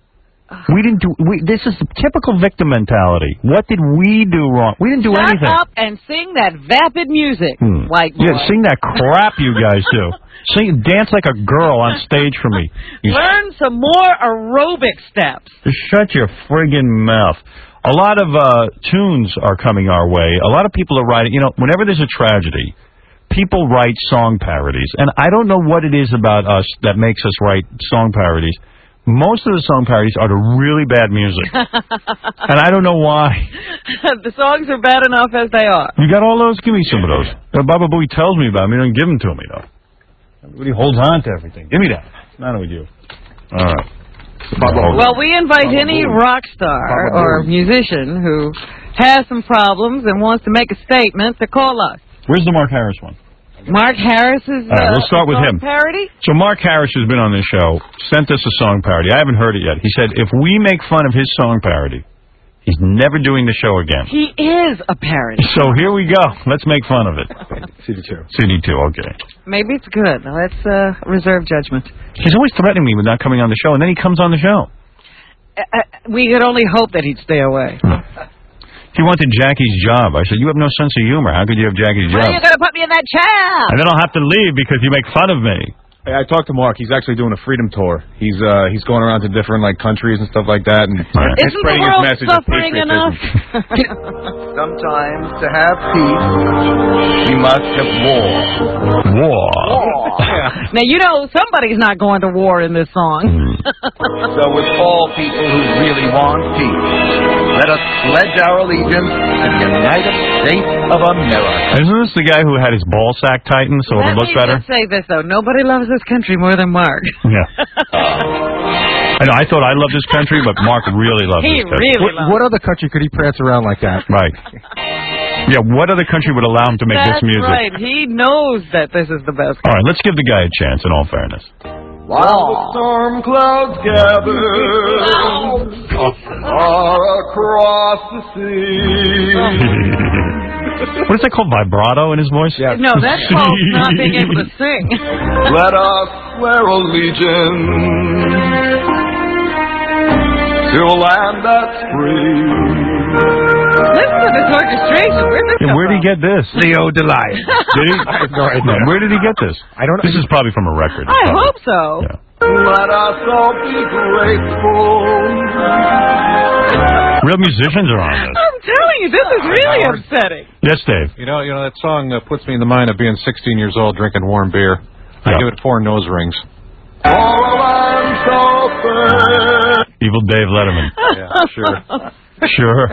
We didn't do. We, this is the typical victim mentality. What did we do wrong? We didn't do Shut anything. up and sing that vapid music, Hmm. white boy. Yeah, sing that crap you guys do. Sing, dance like a girl on stage for me. You Learn some more aerobic steps. Just shut your friggin' mouth. A lot of uh, tunes are coming our way. A lot of people are writing. You know, whenever there's a tragedy, people write song parodies, and I don't know what it is about us that makes us write song parodies. Most of the song parodies are to really bad music, and I don't know why. The songs are bad enough as they are. You got all those? Give me some of those. Uh, Baba Booey tells me about them. He doesn't give them to me, though. Everybody holds on to everything. Give me that. Not with you. All right. Well, we invite any rock star or musician who has some problems and wants to make a statement to call us. Where's the Mark Harris one? Mark Harris's uh, All right, we'll start with song him. parody? So Mark Harris has been on this show, sent us a song parody. I haven't heard it yet. He said if we make fun of his song parody, he's never doing the show again. He is a parody. So here we go. Let's make fun of it. C D two. C D two, okay. Maybe it's good. Let's uh, reserve judgment. He's always threatening me with not coming on the show, and then he comes on the show. Uh, uh, we could only hope that he'd stay away. He wanted Jackie's job. I said, you have no sense of humor. How could you have Jackie's Why are job? you going to put me in that chair? And then I'll have to leave because you make fun of me. Hey, I talked to Mark. He's actually doing a freedom tour. He's uh he's going around to different like countries and stuff like that, and Right. he's Isn't spreading the his world message of suffering enough? patriotism. Sometimes to have peace, we must have war. War. Now, you know somebody's not going to war in this song. So with all people who really want peace, let us pledge our allegiance to the United States of America. Isn't this the guy who had his ball sack tightened so it Let would look me better? just say this, though. Nobody loves this country more than Mark. Yeah. I know, I thought I loved this country, but Mark really loves He this country. really What, what other country could he prance around like that? Right. Yeah, what other country would allow him to make That's this music? right. He knows that this is the best. All right, let's give the guy a chance, in all fairness. While the storm clouds gather far across the sea. What is that called, vibrato in his voice? Yeah. No, that's called not being able to sing. Let us swear allegiance to a land that's free. Listen to this orchestration. Where did this Yeah, come where did he from? get this? Leo Delay. Did he? I have no idea. Where did he get this? I don't know. This is probably from a record. I Probably. hope so. Yeah. Let us all be grateful. Real musicians are on this. I'm telling you, this is really upsetting. Yes, Dave. You know, you know that song uh, puts me in the mind of being sixteen years old drinking warm beer. I Yeah. give it four nose rings. For a land so fair. Evil Dave Letterman. Yeah, sure. Sure.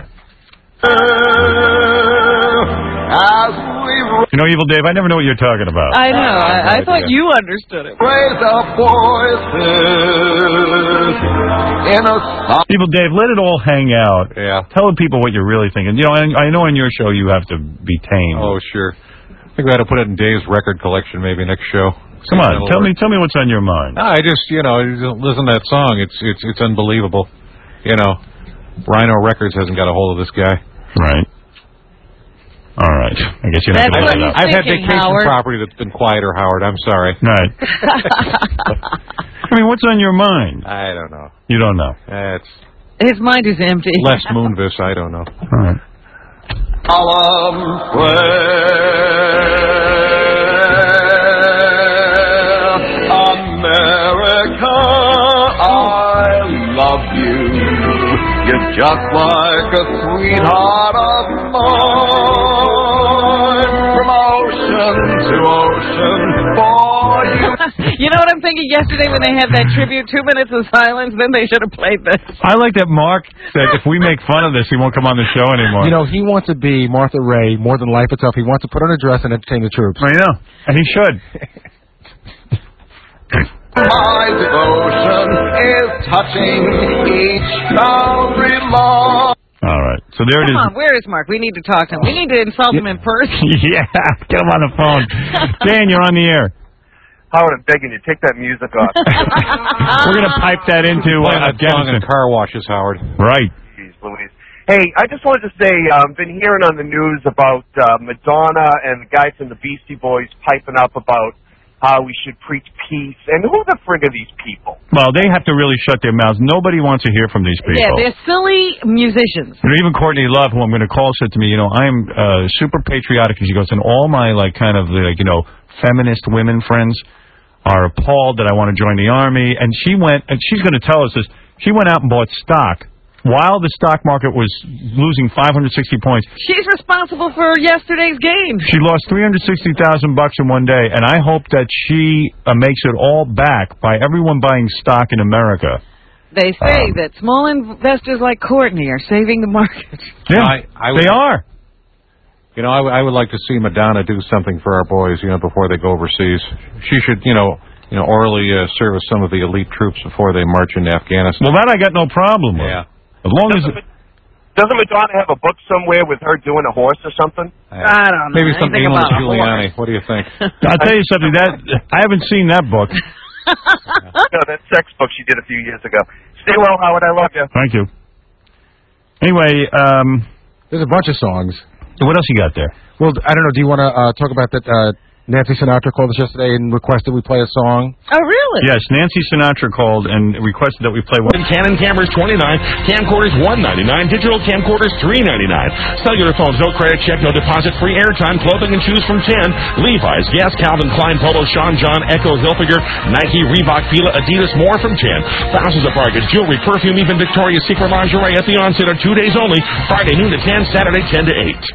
As we You know, Evil Dave, I never know what you're talking about. I know. I, I thought you understood it. raise our voices in a song. Evil Dave, let it all hang out. Yeah. Tell the people what you're really thinking. You know, I, I know on your show you have to be tame. Oh, sure. I think we ought to put it in Dave's record collection maybe next show. Come on, That'll tell work. me, tell me what's on your mind. I just, you know, listen to that song. It's it's it's unbelievable. You know, Rhino Records hasn't got a hold of this guy. Right. All right. I guess you're not That's going what to he's that. I've had thinking, vacation Howard. property that's been quieter, Howard. I'm sorry. Right. I mean, what's on your mind? I don't know. You don't know. It's His mind is empty. Les Moonvis. I don't know. All right. Solemn prayer. America, I love you. You're just like a sweetheart of mine. From ocean to ocean for you. You know what I'm thinking? Yesterday when they had that tribute, two minutes of silence, then they should have played this. I like that Mark said if we make fun of this, he won't come on the show anymore. You know, he wants to be Martha Ray more than life itself. He wants to put on a dress and entertain the troops. I know. And he should. My devotion is touching each boundary line. All right. So there it Come is. on, where is Mark? We need to talk to him. We need to insult him in person. Yeah. Get him on the phone. Dan, you're on the air. Howard, I'm begging you, take that music off. We're going to pipe that into Play uh, that song in Afghanistan. car washes, Howard. Right. Jeez Louise. Hey, I just wanted to say, I've um, been hearing on the news about uh, Madonna and the guys in the Beastie Boys piping up about how we should preach peace. And who the frig are these people? Well, they have to really shut their mouths. Nobody wants to hear from these people. Yeah, they're silly musicians. You know, even Courtney Love, who I'm going to call, said to me, you know, I am uh, super patriotic. And she goes, and all my, like, kind of, like, you know, feminist women friends are appalled that I want to join the Army. And she went, and she's going to tell us this, she went out and bought stock while the stock market was losing five hundred sixty points. She's responsible for yesterday's game. She lost three hundred sixty thousand bucks in one day, and I hope that she uh, makes it all back by everyone buying stock in America. They say Um, that small investors like Courtney are saving the market. Yeah, I, I would, they are. You know, I, w- I would like to see Madonna do something for our boys, you know, before they go overseas. She should, you know, you know, orally uh, serve with some of the elite troops before they march into Afghanistan. Well, that I got no problem with. Yeah. As long as... Doesn't, doesn't Madonna have a book somewhere with her doing a horse or something? I don't know. Maybe some anything Amos about a Giuliani. What do you think? I'll tell you something. That I haven't seen that book. No, that sex book she did a few years ago. Stay well, Howard. I love you. Thank you. Anyway, um... there's a bunch of songs. What else you got there? Well, I don't know. Do you want to uh, talk about that? Uh, Nancy Sinatra called us yesterday and requested we play a song. Oh, really? Yes, Nancy Sinatra called and requested that we play one. Canon cameras twenty-nine, camcorders one ninety-nine, digital camcorders three ninety-nine. Cellular phones, no credit check, no deposit, free airtime, clothing and shoes from ten. Levi's, Guess, Calvin Klein, Polo, Sean John, Echo, Hilfiger, Nike, Reebok, Fila, Adidas, more from ten. Thousands of bargains, jewelry, perfume, even Victoria's Secret lingerie at the onset are two days only. Friday noon to ten, Saturday ten to eight.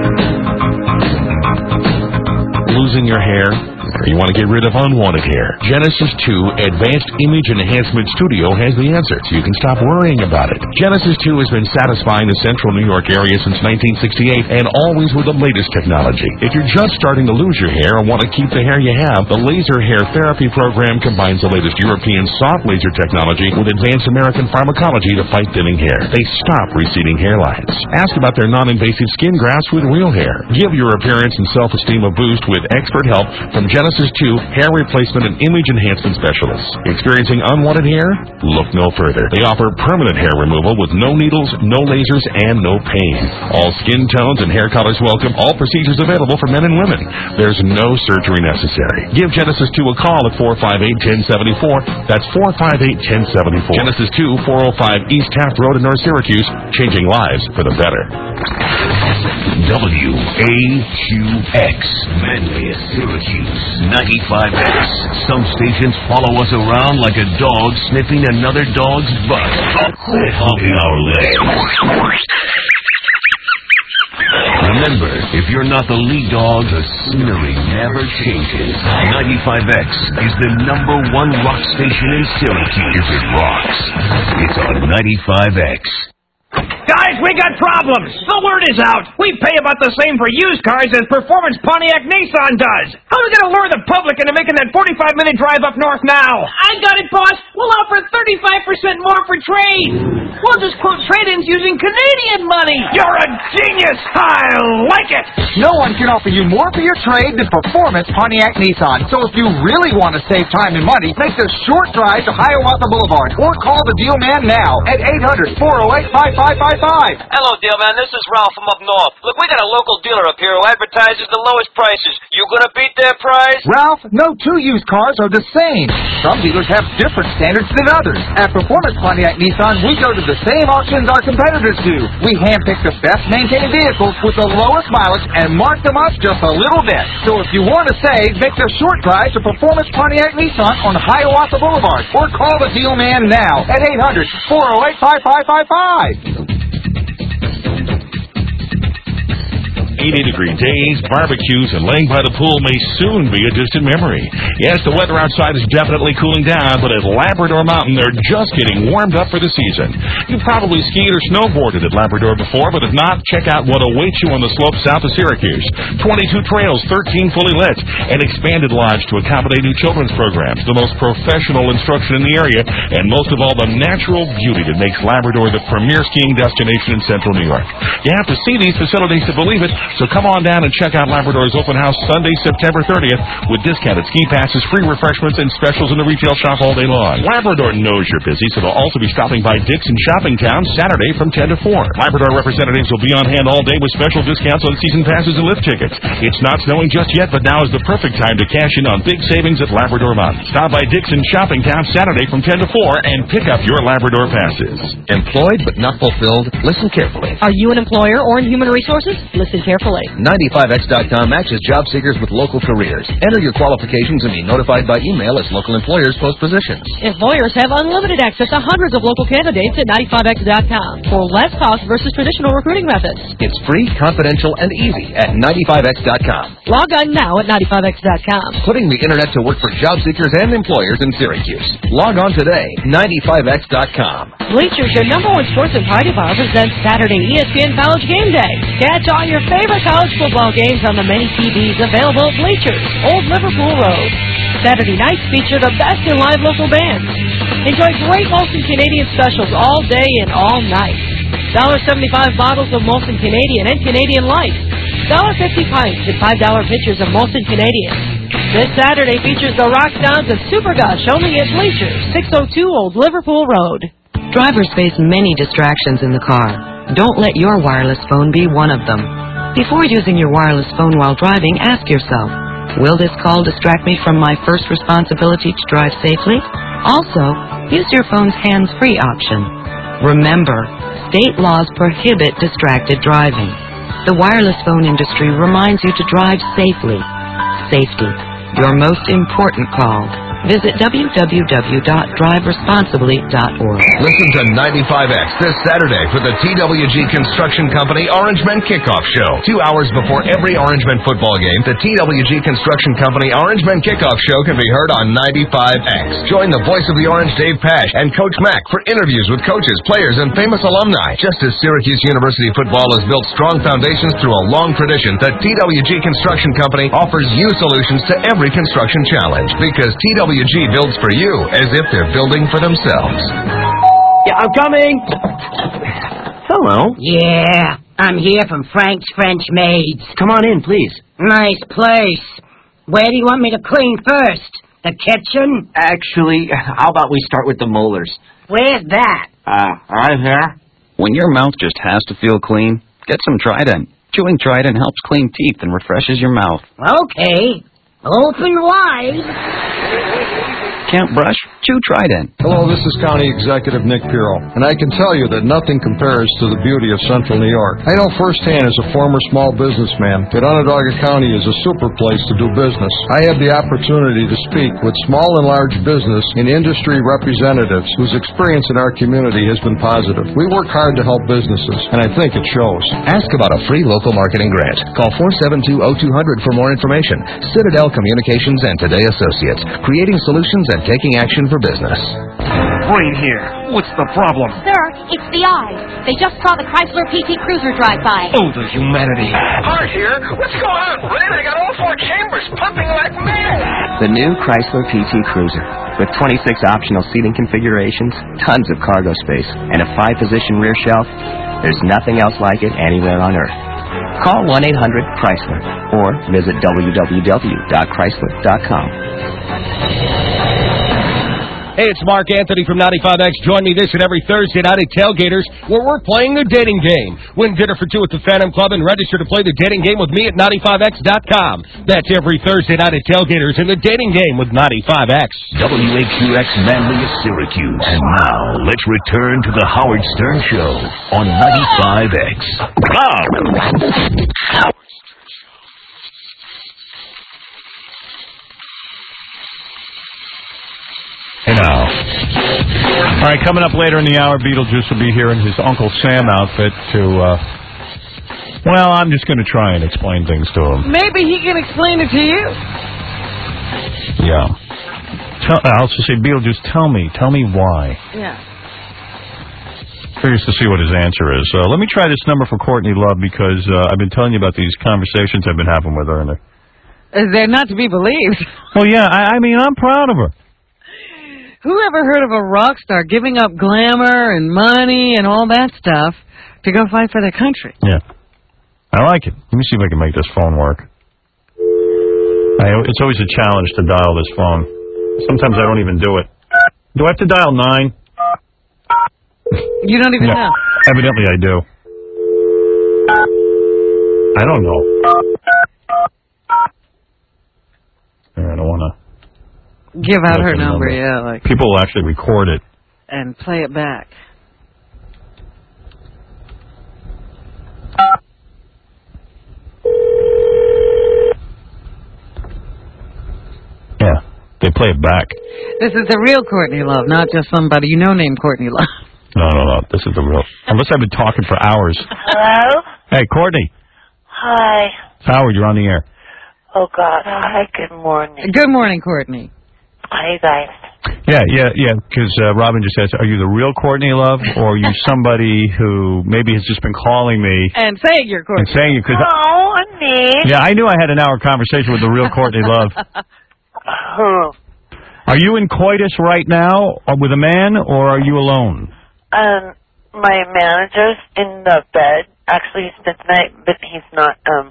Losing your hair? Or you want to get rid of unwanted hair? Genesis two Advanced Image Enhancement Studio has the answer, so you can stop worrying about it. Genesis two has been satisfying the central New York area since nineteen sixty-eight, and always with the latest technology. If you're just starting to lose your hair and want to keep the hair you have, the Laser Hair Therapy Program combines the latest European soft laser technology with advanced American pharmacology to fight thinning hair. They stop receding hairlines. Ask about their non-invasive skin grafts with real hair. Give your appearance and self-esteem a boost with expert help from Genesis two hair replacement and image enhancement specialists. Experiencing unwanted hair? Look no further. They offer permanent hair removal with no needles, no lasers, and no pain. All skin tones and hair colors welcome. All procedures available for men and women. There's no surgery necessary. Give Genesis two a call at four five eight, one zero seven four. That's four five eight, one zero seven four. Genesis two, four oh five East Taft Road in North Syracuse. Changing lives for the better. W A Q X, Manlius, Syracuse, ninety-five X. Some stations follow us around like a dog sniffing another dog's butt. Quit hogging our legs. Remember, if you're not the lead dog, the scenery never changes. ninety-five X is the number one rock station in Syracuse. If it rocks, it's on ninety-five X. Guys, we got problems. The word is out. We pay about the same for used cars as Performance Pontiac Nissan does. How are we going to lure the public into making that forty-five minute drive up north now? I got it, boss. We'll offer thirty-five percent more for trade. We'll just quote trade-ins using Canadian money. You're a genius. I like it. No one can offer you more for your trade than Performance Pontiac Nissan. So if you really want to save time and money, make the short drive to Hiawatha Boulevard or call the deal man now at eight hundred, four oh eight, five five five five. Hello, deal man. This is Ralph from up north. Look, we got a local dealer up here who advertises the lowest prices. You gonna beat their price? Ralph, no two used cars are the same. Some dealers have different standards than others. At Performance Pontiac Nissan, we go to the same auctions our competitors do. We handpick the best maintained vehicles with the lowest mileage and mark them up just a little bit. So if you want to save, make the short drive to Performance Pontiac Nissan on Hiawatha Boulevard or call the deal man now at eight hundred, four oh eight, five five five five. eighty degree days, barbecues, and laying by the pool may soon be a distant memory. Yes, the weather outside is definitely cooling down, but at Labrador Mountain, they're just getting warmed up for the season. You've probably skied or snowboarded at Labrador before, but if not, check out what awaits you on the slopes south of Syracuse. twenty-two trails, thirteen fully lit, and expanded lodge to accommodate new children's programs, the most professional instruction in the area, and most of all, the natural beauty that makes Labrador the premier skiing destination in central New York. You have to see these facilities to believe it. So come on down and check out Labrador's open house Sunday, September thirtieth, with discounted ski passes, free refreshments, and specials in the retail shop all day long. Labrador knows you're busy, so they'll also be stopping by Dick's in Shopping Town Saturday from ten to four. Labrador representatives will be on hand all day with special discounts on season passes and lift tickets. It's not snowing just yet, but now is the perfect time to cash in on big savings at Labrador Mountain. Stop by Dick's in Shopping Town Saturday from ten to four and pick up your Labrador passes. Employed but not fulfilled? Listen carefully. Are you an employer or in human resources? Listen carefully. ninety-five X dot com matches job seekers with local careers. Enter your qualifications and be notified by email as local employers post positions. Employers have unlimited access to hundreds of local candidates at ninety-five X dot com for less cost versus traditional recruiting methods. It's free, confidential, and easy at ninety-five X dot com. Log on now at ninety-five X dot com. Putting the internet to work for job seekers and employers in Syracuse. Log on today, ninety-five X dot com. Bleachers, your number one sports and party bar, presents Saturday E S P N College Game Day. Catch all your favorite college football games on the many T Vs available at Bleachers, Old Liverpool Road. Saturday nights feature the best in live local bands. Enjoy great Molson Canadian specials all day and all night. one seventy-five bottles of Molson Canadian and Canadian Light. one fifty pints and five dollar pitchers of Molson Canadian. This Saturday features the Rock Sounds of Super Gush only at Bleachers, six oh two Old Liverpool Road. Drivers face many distractions in the car. Don't let your wireless phone be one of them. Before using your wireless phone while driving, ask yourself, will this call distract me from my first responsibility to drive safely? Also, use your phone's hands-free option. Remember, state laws prohibit distracted driving. The wireless phone industry reminds you to drive safely. Safety, your most important call. Visit w w w dot drive responsibly dot org. Listen to ninety-five X this Saturday for the T W G Construction Company Orangemen Kickoff Show. Two hours before every Orangemen football game, the T W G Construction Company Orangemen Kickoff Show can be heard on ninety-five X. Join the voice of the Orange, Dave Pash, and Coach Mack for interviews with coaches, players, and famous alumni. Just as Syracuse University football has built strong foundations through a long tradition, the T W G Construction Company offers you solutions to every construction challenge, because T W G builds for you as if they're building for themselves. Yeah, I'm coming. Hello. Yeah, I'm here from Frank's French Maids. Come on in, please. Nice place. Where do you want me to clean first? The kitchen? Actually, how about we start with the molars? Where's that? Uh, right here. When your mouth just has to feel clean, get some Trident. Chewing Trident helps clean teeth and refreshes your mouth. Okay. Open wide. Can't brush? Chew Trident. Hello, this is County Executive Nick Pirro, and I can tell you that nothing compares to the beauty of Central New York. I know firsthand as a former small businessman that Onondaga County is a super place to do business. I had the opportunity to speak with small and large business and industry representatives whose experience in our community has been positive. We work hard to help businesses, and I think it shows. Ask about a free local marketing grant. Call four seven two, oh two hundred for more information. Citadel Communications and Today Associates, creating solutions and taking action for business. Brain here. What's the problem? Sir, it's the eyes. They just saw the Chrysler P T Cruiser drive by. Oh, the humanity. Art here. What's going on, Brad? I got all four chambers pumping like mad. The new Chrysler P T Cruiser. With twenty-six optional seating configurations, tons of cargo space, and a five-position rear shelf, there's nothing else like it anywhere on Earth. Call one eight hundred Chrysler or visit w w w dot chrysler dot com. Hey, it's Mark Anthony from ninety-five X. Join me this and every Thursday night at Tailgaters, where we're playing the dating game. Win dinner for two at the Phantom Club and register to play the dating game with me at ninety-five X dot com. That's every Thursday night at Tailgaters in the dating game with ninety-five X. W A Q X Manly, Syracuse. And now, let's return to the Howard Stern Show on ninety-five X. Bob! Hey now. All right, coming up later in the hour, Beetlejuice will be here in his Uncle Sam outfit to, uh, well, I'm just going to try and explain things to him. Maybe he can explain it to you. Yeah. Tell, I'll just say, Beetlejuice, tell me, tell me why. Yeah. Curious to see what his answer is. Uh, let me try this number for Courtney Love because uh, I've been telling you about these conversations I've been having with her. And they're, They're not to be believed. well, yeah, I, I mean, I'm proud of her. Who ever heard of a rock star giving up glamour and money and all that stuff to go fight for their country? Yeah. I like it. Let me see if I can make this phone work. I, it's always a challenge to dial this phone. Sometimes I don't even do it. Do I have to dial nine? You don't even no. know. Evidently I do. I don't know. I don't want to... Give out her number, number, yeah. Like people will actually record it. And play it back. Yeah, they play it back. This is the real Courtney Love, not just somebody you know named Courtney Love. No, no, no. This is the real. Unless I've been talking for hours. Hello? Hey, Courtney. Hi. Howard, you're on the air. Oh, God. Hi, good morning. Good morning, Courtney. Hi, guys. Yeah, yeah, yeah, because uh, Robin just asked, are you the real Courtney Love, or are you somebody who maybe has just been calling me... And saying you're Courtney. And saying you, because... Oh, I'm me. Yeah, I knew I had an hour conversation with the real Courtney Love. Who? Are you in coitus right now or with a man, or are you alone? Um, my manager's in the bed. Actually, he spent the night, but he's not, um...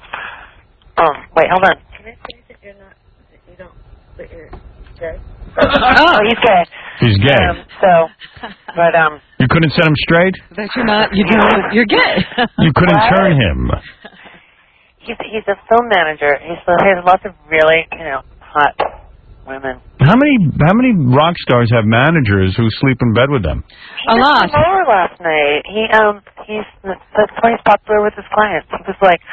Um, wait, hold on. Can I say that you're not... that you don't... that you're gay? Oh, he's gay. He's gay. Um, so, but, um... You couldn't set him straight? That you're not... You don't... You're gay. You couldn't What? turn him. He's, he's a film manager. He's, he has lots of really, you know, hot women. How many how many rock stars have managers who sleep in bed with them? He A lot. He came over last night. He, um, he's... That's why he's popular with his clients. He was, like,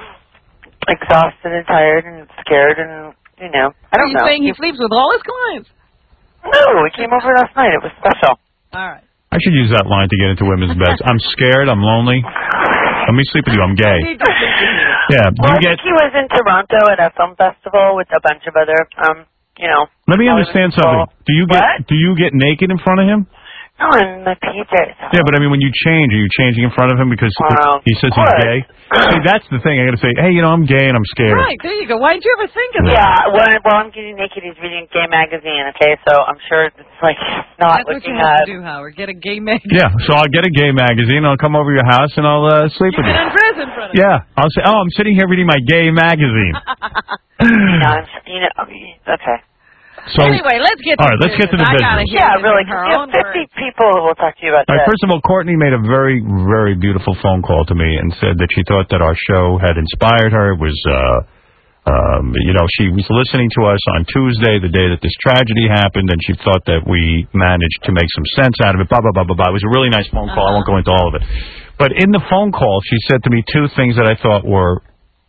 exhausted and tired and scared and... You know, I don't Are you know. saying he sleeps with all his clients? No, he came over last night. It was special. All right. I should use that line to get into women's beds. I'm scared. I'm lonely. Let me sleep with you. I'm gay. Yeah. Well, You I get. think he was in Toronto at a film festival with a bunch of other, um, you know. Let me understand something. Do you get What? do you get naked in front of him? No, in my P Js. Yeah, but I mean, when you change, are you changing in front of him because Wow. he says Of he's course. gay? See, that's the thing. I got to say, hey, you know, I'm gay and I'm scared. Right, there you go. Why didn't you ever think of that? Yeah, well, while I'm getting naked, he's reading Gay Magazine, okay? So I'm sure it's, like, not That's what you looking have at... to do, Howard. Get a gay magazine. Yeah, so I'll get a gay magazine. I'll come over your house and I'll uh, sleep You with can you. undress in front of him. Yeah, I'll say, oh, I'm sitting here reading my gay magazine. You know, I'm, you know, okay. So, anyway, let's get to all right, let's get to the I business. gotta hear Yeah, this really. in her You own have fifty words. people who will talk to you about All right, that. first of all, Courtney made a very, very beautiful phone call to me and said that she thought that our show had inspired her. It was, uh, um, you know, she was listening to us on Tuesday, the day that this tragedy happened, and she thought that we managed to make some sense out of it. Blah blah blah blah blah. It was a really nice phone call. I won't go into all of it, but in the phone call, she said to me two things that I thought were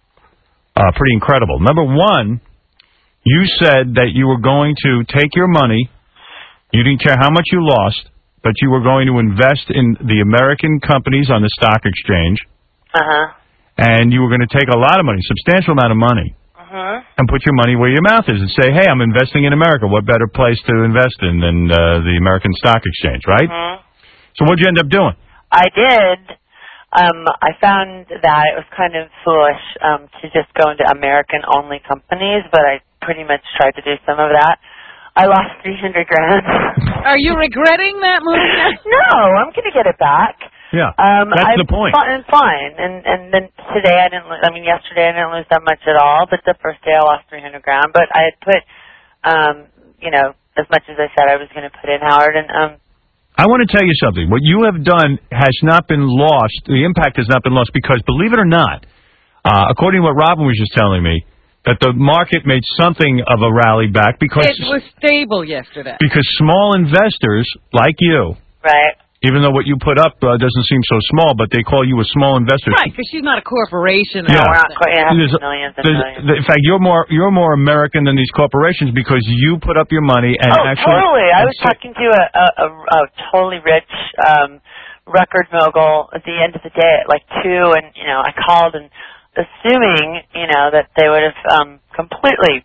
uh, pretty incredible. Number one, you said that you were going to take your money. You didn't care how much you lost, but you were going to invest in the American companies on the stock exchange. Uh-huh. And you were going to take a lot of money, substantial amount of money, Uh-huh. and put your money where your mouth is and say, hey, I'm investing in America. What better place to invest in than uh, the American stock exchange, right? Uh-huh. So what'd you end up doing? I did. Um, I found that it was kind of foolish um, to just go into American-only companies, but I pretty much tried to do some of that. I lost three hundred grand. Are you regretting that move? No, I'm going to get it back. Yeah, Um, that's I'm the point. Fine, fine. And and then today I didn't. lo- I mean, yesterday I didn't lose that much at all. But the first day I lost three hundred grand. But I had put, um, you know, as much as I said I was going to put in, Howard. And um, I want to tell you something. What you have done has not been lost. The impact has not been lost because, believe it or not, uh, according to what Robin was just telling me, that the market made something of a rally back because It was stable yesterday. because small investors like you, right? even though what you put up uh, doesn't seem so small, but they call you a small investor. Right, because she's not a corporation. Yeah. or we're not quite yeah, There's- millions and there's- millions. In fact, you're more you're more American than these corporations because you put up your money and Oh, actually. totally. I and was so- talking to a, a, a, a totally rich um, record mogul at the end of the day at like two, and you know I called and assuming you know that they would have um, completely,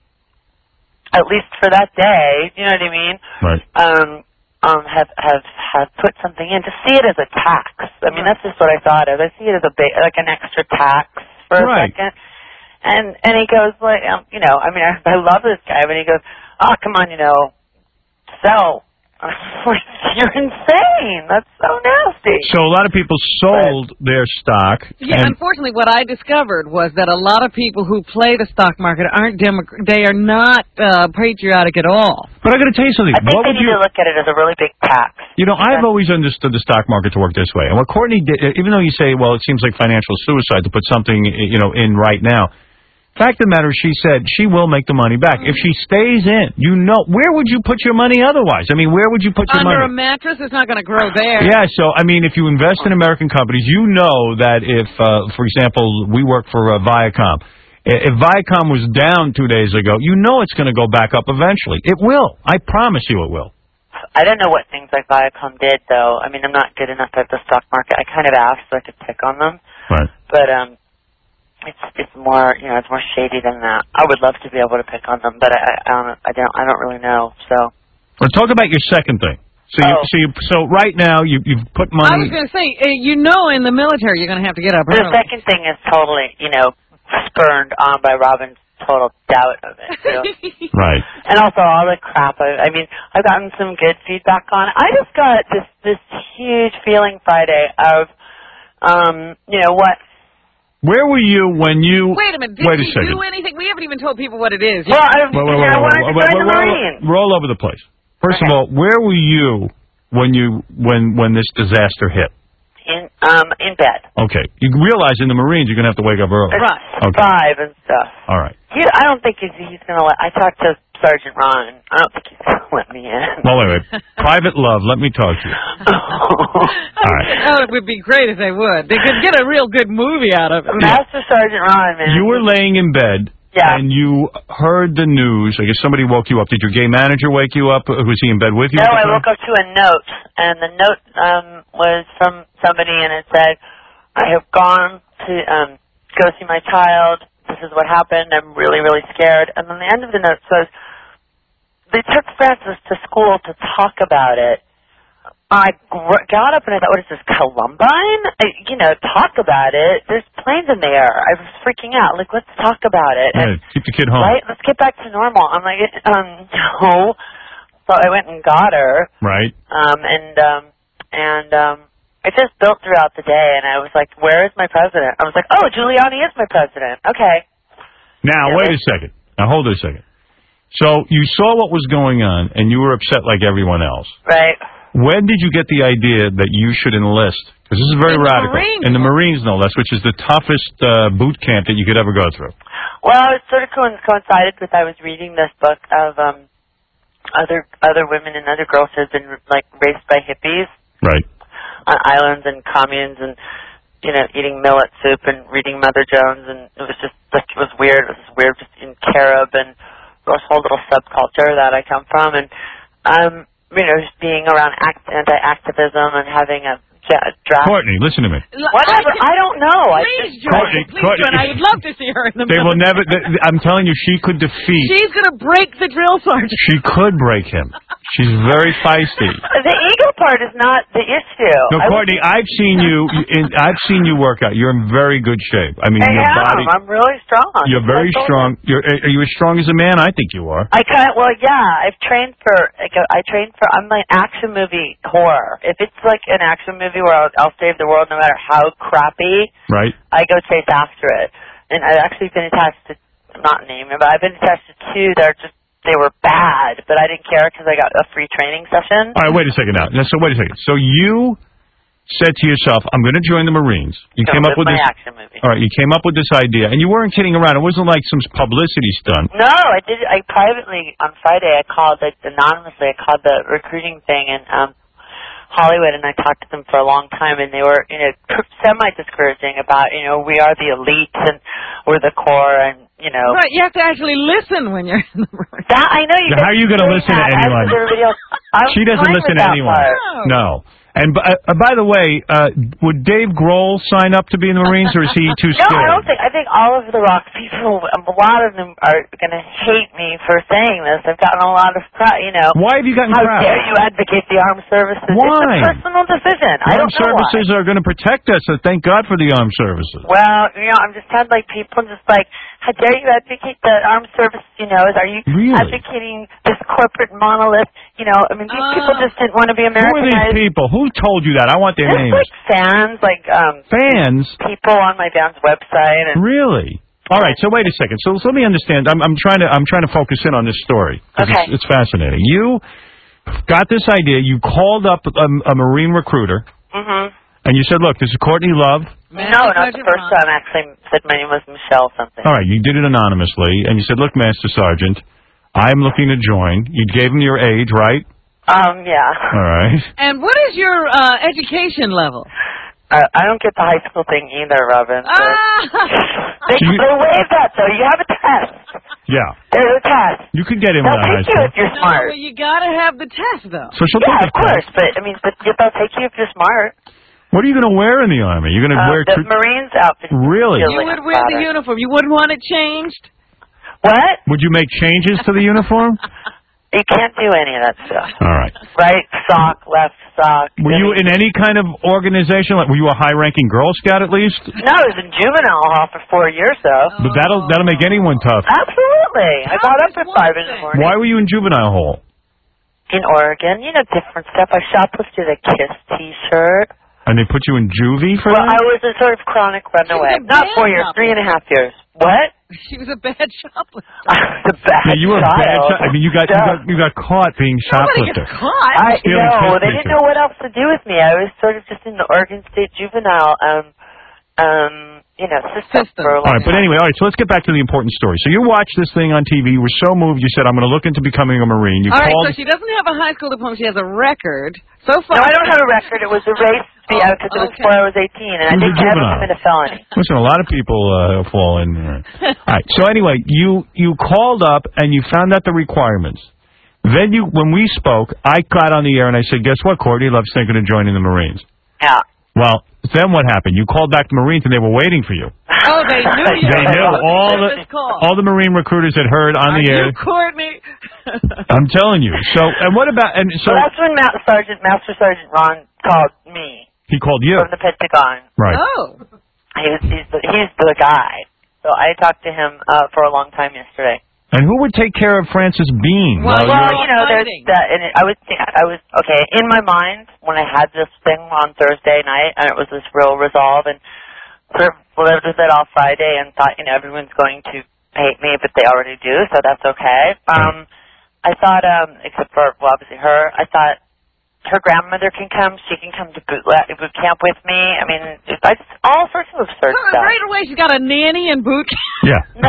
at least for that day, you know what I mean? Right. Um, um, have have have put something in to see it as a tax. I mean, that's just what I thought of. I see it as a ba- like an extra tax for a Right. second. And and he goes like, um, you know, I mean, I, I love this guy, but he goes, oh, come on, you know, sell. You're insane. That's so nasty. So a lot of people sold their stock. Yeah, and unfortunately, what I discovered was that a lot of people who play the stock market aren't Democrat. They are not uh, patriotic at all. But I got to tell you something. I think what they would need you? to look at it as a really big tax. You know, I've always understood the stock market to work this way. And what Courtney did, even though you say, well, it seems like financial suicide to put something, you know, in right now. Fact of the matter is, she said she will make the money back. If she stays in, you know, where would you put your money otherwise? I mean, where would you put your Under money? a mattress, it's not going to grow there. Yeah, so, I mean, if you invest in American companies, you know that if, uh, for example, we work for uh, Viacom. If Viacom was down two days ago, you know it's going to go back up eventually. It will. I promise you it will. I don't know what things like Viacom did, though. I mean, I'm not good enough at the stock market. I kind of asked so I could pick on them. Right. But, um... It's it's more you know it's more shady than that. I would love to be able to pick on them, but I I don't I don't I don't really know. So. Well, talk about your second thing. So you, Oh. so you, so right now you you've put I was money. going to say, uh, you know, in the military, you're going to have to get up The early. second thing is totally you know spurned on by Robin's total doubt of it. Too. Right. And also all the crap. I, I mean, I've gotten some good feedback on it. I just got this this huge feeling Friday of um you know what. Where were you when you? Wait a minute. Did wait a you second. do anything? We haven't even told people what it is. Well, I, Wait, wait, wait, I wait, wanted wait, to wait, join the wait, Marines. wait, roll over the place. First Okay. of all, where were you when you when when this disaster hit? In um in bed. Okay, you realize in the Marines you're gonna have to wake up early. Right. Okay. Five and stuff. All right. He, I don't think he's, he's going to let... I talked to Sergeant Ron. I don't think he's going to let me in. Well, wait, wait. Private Love, let me talk to you. All right. Oh, it would be great if they would. They could get a real good movie out of it. Master Sergeant Ron, man. You were laying in bed. Yeah. And you heard the news. I guess somebody woke you up. Did your gay manager wake you up? Was he in bed with you? No, I at the time? woke up to a note, and the note um, was from somebody, and it said, I have gone to um, go see my child. This is what happened. I'm really, really scared. And then the end of the note says, they took Francis to school to talk about it. I gr- got up and I thought, what is this, Columbine? I, you know, talk about it. There's planes in the air. I was freaking out. Like, let's talk about it. Yeah, And, keep the kid home. right? Let's get back to normal. I'm like, um, no. So I went and got her. Right. Um, and, um, and, um, it just built throughout the day, and I was like, where is my president? I was like, oh, Giuliani is my president. Okay. Now, Yeah, wait they- a second. Now, hold it a second. So, you saw what was going on, and you were upset like everyone else. Right. When did you get the idea that you should enlist? Because this is very In the radical. Marines. In the Marines, no less, which is the toughest uh, boot camp that you could ever go through. Well, it sort of co- coincided with I was reading this book of um, other other women and other girls who had been like raised by hippies Right. on islands and communes, and you know, eating millet soup and reading Mother Jones, and it was just like it was weird. It was weird, just in Carib and this whole little subculture that I come from, and um, you know, just being around act- anti-activism and having a ja- draft. Courtney, listen to me. Whatever, I don't know. I Please just, join. Courtney, Please Courtney. join. I would love to see her in the They will military. never, th- I'm telling you, she could defeat, She's going to break the drill sergeant. she could break him. She's very feisty. The ego part is not the issue. No, I Courtney, I've seen you. In, I've seen you work out. You're in very good shape. I mean, I your am. body. I'm really strong. You're very I told strong. You're. Are you as strong as a man? I think you are. I kind of, well, yeah. I've trained for. Like, I trained for. I'm like action movie horror. If it's like an action movie where I'll, I'll save the world no matter how crappy, Right. I go chase after it. And I've actually been attached to, not name it, but I've been attached to two that are just. They were bad, but I didn't care because I got a free training session. All right. Wait a second now. Now, So wait a second. So you said to yourself, "I'm going to join the Marines." You So came up that's with my this. action movie. All right. You came up with this idea, and you weren't kidding around. It wasn't like some publicity stunt. No, I did. I privately on Friday. I called like, anonymously. I called the recruiting thing in um, Hollywood, and I talked to them for a long time. And they were, you know, semi discouraging about, you know, we are the elite and we're the core, and you know. Right, you have to actually listen when you're in the room. That I know you. How are you going to listen to anyone? She doesn't listen to anyone. No. And b- uh, by the way, uh, would Dave Grohl sign up to be in the Marines, or is he too No, scared? I don't think. I think all of the rock people, um, a lot of them are going to hate me for saying this. I've gotten a lot of crap. You know. Why have you gotten How crap? dare you advocate the armed services? Why? It's a personal decision. I Armed don't know why. services are going to protect us, so thank God for the armed services. Well, you know, I'm just had like people just like How dare you advocate the armed services, you know? Are you really? advocating this corporate monolith? You know, I mean, these uh, people just didn't want to be Americanized. Who are these people? Who told you that? I want their Just names. like fans, like um, fans? People on my band's website. And really? All right, so wait a second. So, so let me understand. I'm, I'm trying to I'm trying to focus in on this story. Okay. It's, it's fascinating. You got this idea. You called up a, a Marine recruiter. Mm-hmm. And you said, look, this is Courtney Love. No, not the first time. I actually said my name was Michelle something. All right, you did it anonymously, and you said, look, Master Sergeant, I'm looking to join. You gave him your age, right? Um, yeah. All right. And what is your uh, education level? Uh, I don't get the high school thing either, Robin. Ah! they, so you, they waive that, though. You have a test. Yeah. There's a test. You could get in they'll with high take school. you if you're no, smart. but you got to have the test, though. So she'll yeah, take of course. Test. But, I mean, but they'll take you if you're smart. What are you going to wear in the Army? You're going to uh, wear... The Marines outfit. Really? You would wear the uniform. You wouldn't want it changed? What? Would you make changes to the uniform? You can't do any of that stuff. All right. Right sock, left sock. Were you in any kind of organization? Like, were you a high-ranking Girl Scout at least? No, I was in juvenile hall for four years, though. But that'll that'll make anyone tough. Absolutely. I got up at five in the morning. Why were you in juvenile hall? In Oregon. You know, different stuff. I shoplifted a KISS T-shirt. And they put you in juvie for well, that? Well, I was a sort of chronic runaway. Not four years, three and a half years. What? She was a bad shoplifter. the bad yeah, you were child. a bad child. I mean, you got, you got you got caught being shoplifter. Nobody gets caught. I know. They didn't know what else to do with me. I was sort of just in the Oregon State juvenile, um, um, you know, system, system. for a long All right, but anyway, all right. So let's get back to the important story. So you watched this thing on T V. You were so moved. You said, "I'm going to look into becoming a Marine." You all called... right. So she doesn't have a high school diploma. She has a record. So far. No, I don't have a record. It was erased because oh, it was okay. before I was eighteen, and I didn't have it commit a felony. Listen, a lot of people uh, fall in. All right. So anyway, you you called up and you found out the requirements. Then you, when we spoke, I got on the air and I said, "Guess what? Courtney Love's thinking of joining the Marines." Yeah. Well, then what happened? You called back the Marines and they were waiting for you. Oh, they knew you. They knew. All the all the Marine recruiters had heard on Are the air. You, Courtney? I'm telling you. So, and what about and so? Well, that's when Ma- Sergeant Master Sergeant Ron called me. He called you from the Pentagon. Right. Oh. He was, he's the he's the guy. So I talked to him uh, for a long time yesterday. And who would take care of Francis Bean? Well, well you know, there's that, and it, I was, I was okay in my mind when I had this thing on Thursday night, and it was this real resolve, and sort of lived with it all Friday, and thought, you know, everyone's going to hate me, but they already do, so that's okay. Um, I thought, um, except for well, obviously her, I thought her grandmother can come. She can come to boot, boot camp with me. I mean, it's, it's all sorts of absurd well, stuff. Right away, she's got a nanny in boot camp. Yeah. No.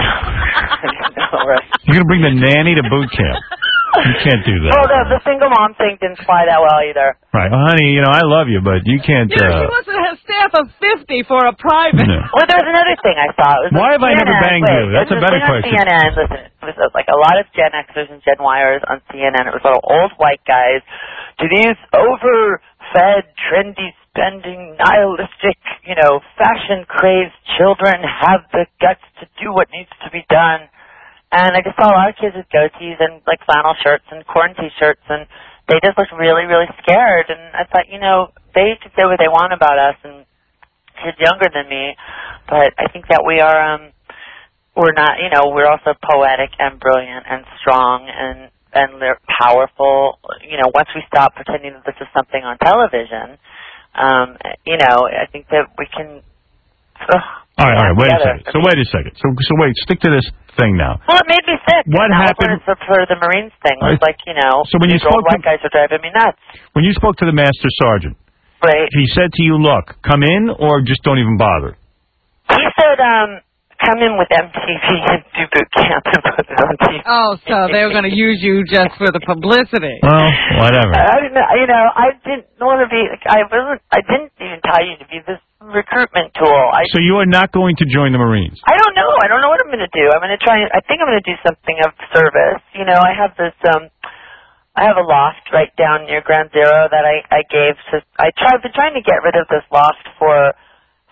no, right. You're going to bring the nanny to boot camp. You can't do that. Well, the, the single mom thing didn't fly that well either. Right. Well, honey, you know, I love you, but you can't... Yeah, uh... she wants to have staff of fifty for a private. No. Well, there was another thing I saw. It was Why like have I C N N, never banged wait, you? That's a better question. On C N N, listen, it was like a lot of Gen Xers and Gen Yers on C N N. It was all old white guys. Do these overfed, trendy, spending, nihilistic, you know, fashion-crazed children have the guts to do what needs to be done? And I just saw a lot of kids with goatees and, like, flannel shirts and corn T-shirts, and they just looked really, really scared. And I thought, you know, they can say what they want about us, and kids younger than me, but I think that we are, um, we're not, you know, we're also poetic and brilliant and strong and, and they're powerful. You know, once we stop pretending that this is something on television, um, you know, I think that we can... Ugh, all right, all right, wait a second. So wait a second. So, so wait, stick to this thing now. Well, it made me sick. What happened for, for the Marines thing? It was like, you know, so when you these spoke old white to, guys are driving me nuts. When you spoke to the Master Sergeant, right? He said to you, "Look, come in, or just don't even bother." He said, um, "Come in with M T V and do boot camp and put it on T V." Oh, so they were going to use you just for the publicity. Well, whatever. I didn't, you know, I didn't want to be. I wasn't. I didn't even tell you to be this recruitment tool. I, so you are not going to join the Marines? I don't know. I don't know what I'm going to do. I'm going to try. I think I'm going to do something of service. You know, I have this. um I have a loft right down near Ground Zero that I I gave to. I tried been trying to get rid of this loft for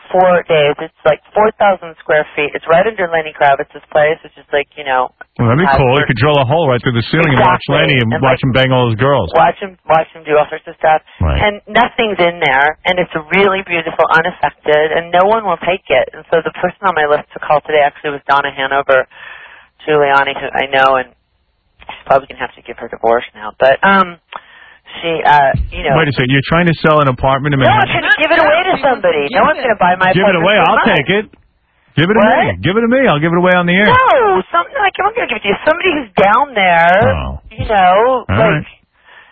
four days. It's like four thousand square feet. It's right under Lenny Kravitz's place, which is like, you know. Well, that'd be cool. You could drill a hole right through the ceiling exactly. and watch Lenny and, and watch like, him bang all those girls. Watch him, watch him do all sorts of stuff. Right. And nothing's in there, and it's really beautiful, unaffected, and no one will take it. And so the person on my list to call today actually was Donna Hanover Giuliani, who I know, and she's probably going to have to give her divorce now. But, um... She, uh, you know. Wait a second. You're trying to sell an apartment in No, Manhattan? I'm trying to give it away to somebody. No one's going to buy my Give it apartment. away. I'll take it. Give it to what? me. Give it to me. I'll give it away on the air. No, something like I'm not going to give it to you. Somebody who's down there. Oh. You know, All like. Right.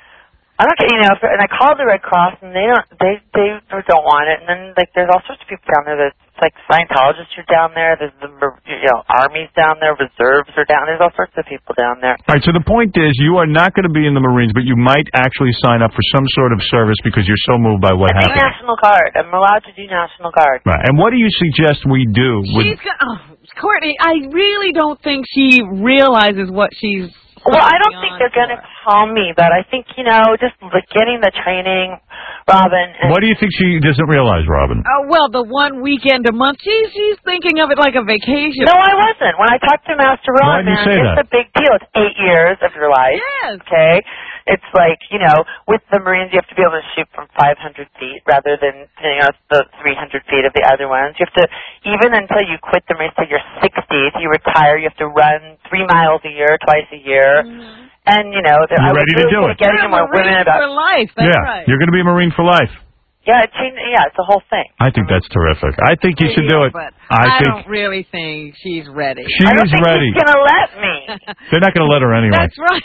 I don't get, you know, and I called the Red Cross, and they don't, they, they don't want it. And then, like, there's all sorts of people down there. There's, like, Scientologists are down there. There's the, you know, armies down there. Reserves are down there. There's all sorts of people down there. All right, so the point is, you are not going to be in the Marines, but you might actually sign up for some sort of service because you're so moved by what I happened. National Guard. I'm allowed to do National Guard. Right, and what do you suggest we do? With She's got, oh, Courtney, I really don't think she realizes what she's... Well, I don't think they're going to call me, but I think, you know, just like getting the training, Robin. And what do you think she doesn't realize, Robin? Oh, well, the one weekend a month, she's, she's thinking of it like a vacation. No, I wasn't. When I talked to Master Ron, Why did you man, say it's that? a big deal. It's eight years of your life. Yes. Okay? It's like, you know, with the Marines, you have to be able to shoot from five hundred feet rather than, you know, the three hundred feet of the other ones. You have to, even until you quit the Marines till you're sixty, if you retire, you have to run three miles a year, twice a year. Mm-hmm. And, you know, You're I ready was really to do it. getting more women about... for life, that's yeah, right. you're going to be a Marine for life. Yeah, it's, yeah, it's the whole thing. I think that's terrific. I think you should do it. But I, I think don't really think she's ready. She I don't is think ready. she's going to let me. They're not going to let her anyway. That's right.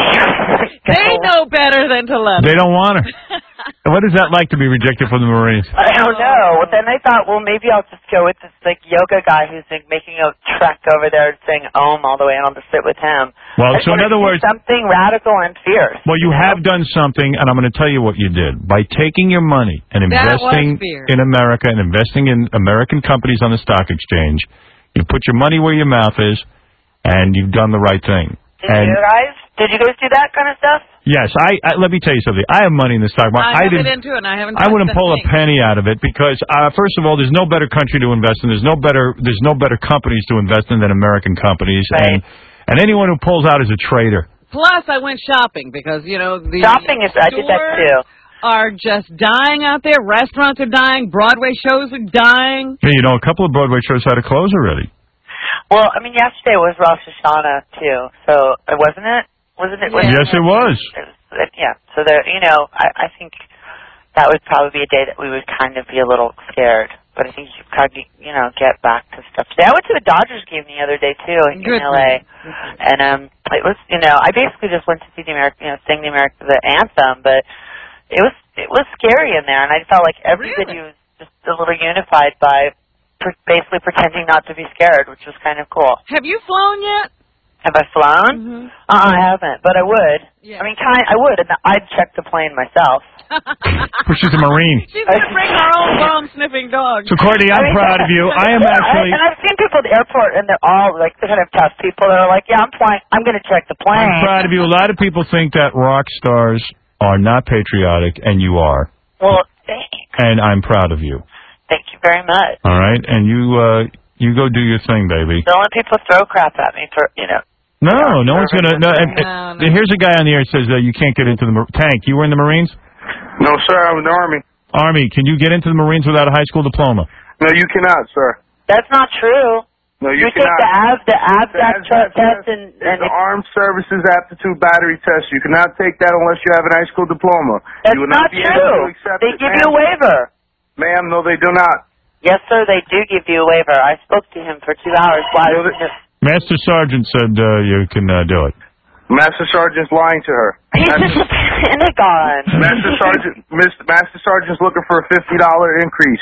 They know better than to let her. They don't want her. What is that like to be rejected from the Marines? I don't know. Well, then I thought, well, maybe I'll just go with this like yoga guy who's like, making a trek over there and saying Om all the way, and I'll just sit with him. Well, I just so in wanna other do words, something radical and fierce. Well, you know? have done something, and I'm going to tell you what you did. By taking your money and That investing was fierce. in America and investing in American companies on the stock exchange, you put your money where your mouth is, and you've done the right thing. Did and you guys? Did you guys do that kind of stuff? Yes, I, I. Let me tell you something. I have money in the stock market. I, I haven't didn't. into it, and I haven't. I wouldn't touched pull a a thing. penny out of it because, uh, first of all, there's no better country to invest in. There's no better. There's no better companies to invest in than American companies, Right. and and anyone who pulls out is a traitor. Plus, I went shopping because you know the Shopping is. I did that too. Are just dying out there. Restaurants are dying. Broadway shows are dying. Hey, you know, a couple of Broadway shows had to close already. Well, I mean, yesterday was Rosh Hashanah too, so uh, wasn't it? Wasn't it? Wasn't Yes, it was. It was yeah. So there, you know, I, I think that would probably be a day that we would kind of be a little scared. But I think you could probably, you know, get back to stuff today. I went to the Dodgers game the other day too in, in L A, and um, it was, you know, I basically just went to see the American, you know, sing the American the anthem, but it was it was scary in there, and I felt like everybody Really? was just a little unified by per- basically pretending not to be scared, which was kind of cool. Have you flown yet? Have I flown? Mm-hmm. Uh, I haven't, but I would. Yeah. I mean, kind I would, and I'd check the plane myself. Well, she's a Marine. She's going to bring her own bomb-sniffing dog. So, Courtney, I'm I mean, proud of you. I am yeah, actually... I, and I've seen people at the airport, and they're all, like, the kind of tough people that are like, yeah, I'm flying. I'm going to check the plane. I'm proud of you. A lot of people think that rock stars are not patriotic, and you are. Well, thanks. And I'm proud of you. Thank you very much. All right? And you uh, you go do your thing, baby. Don't let people throw crap at me for, you know. No, no one's going to... No, and, No, no. Here's a guy on the air that says uh, you can't get into the... Mar- Tank, you were in the Marines? No, sir, I'm in the Army. Army, can you get into the Marines without a high school diploma? No, you cannot, sir. That's not true. No, you, You take cannot. the A B, the A B The test, ASVAB test and, It's and the Armed Services Aptitude Battery Test. You cannot take that unless you have an high school diploma. that's you will not be able true. to accept They it, give ma'am. you a waiver. Ma'am, no, they do not. Yes, sir, they do give you a waiver. I spoke to him for two hours. Why? No, they- Master Sergeant said uh, you can uh, do it. Master Sergeant's lying to her. He's Master, just a Pentagon. Master Sergeant, Mister Master Sergeant's looking for a fifty dollar increase.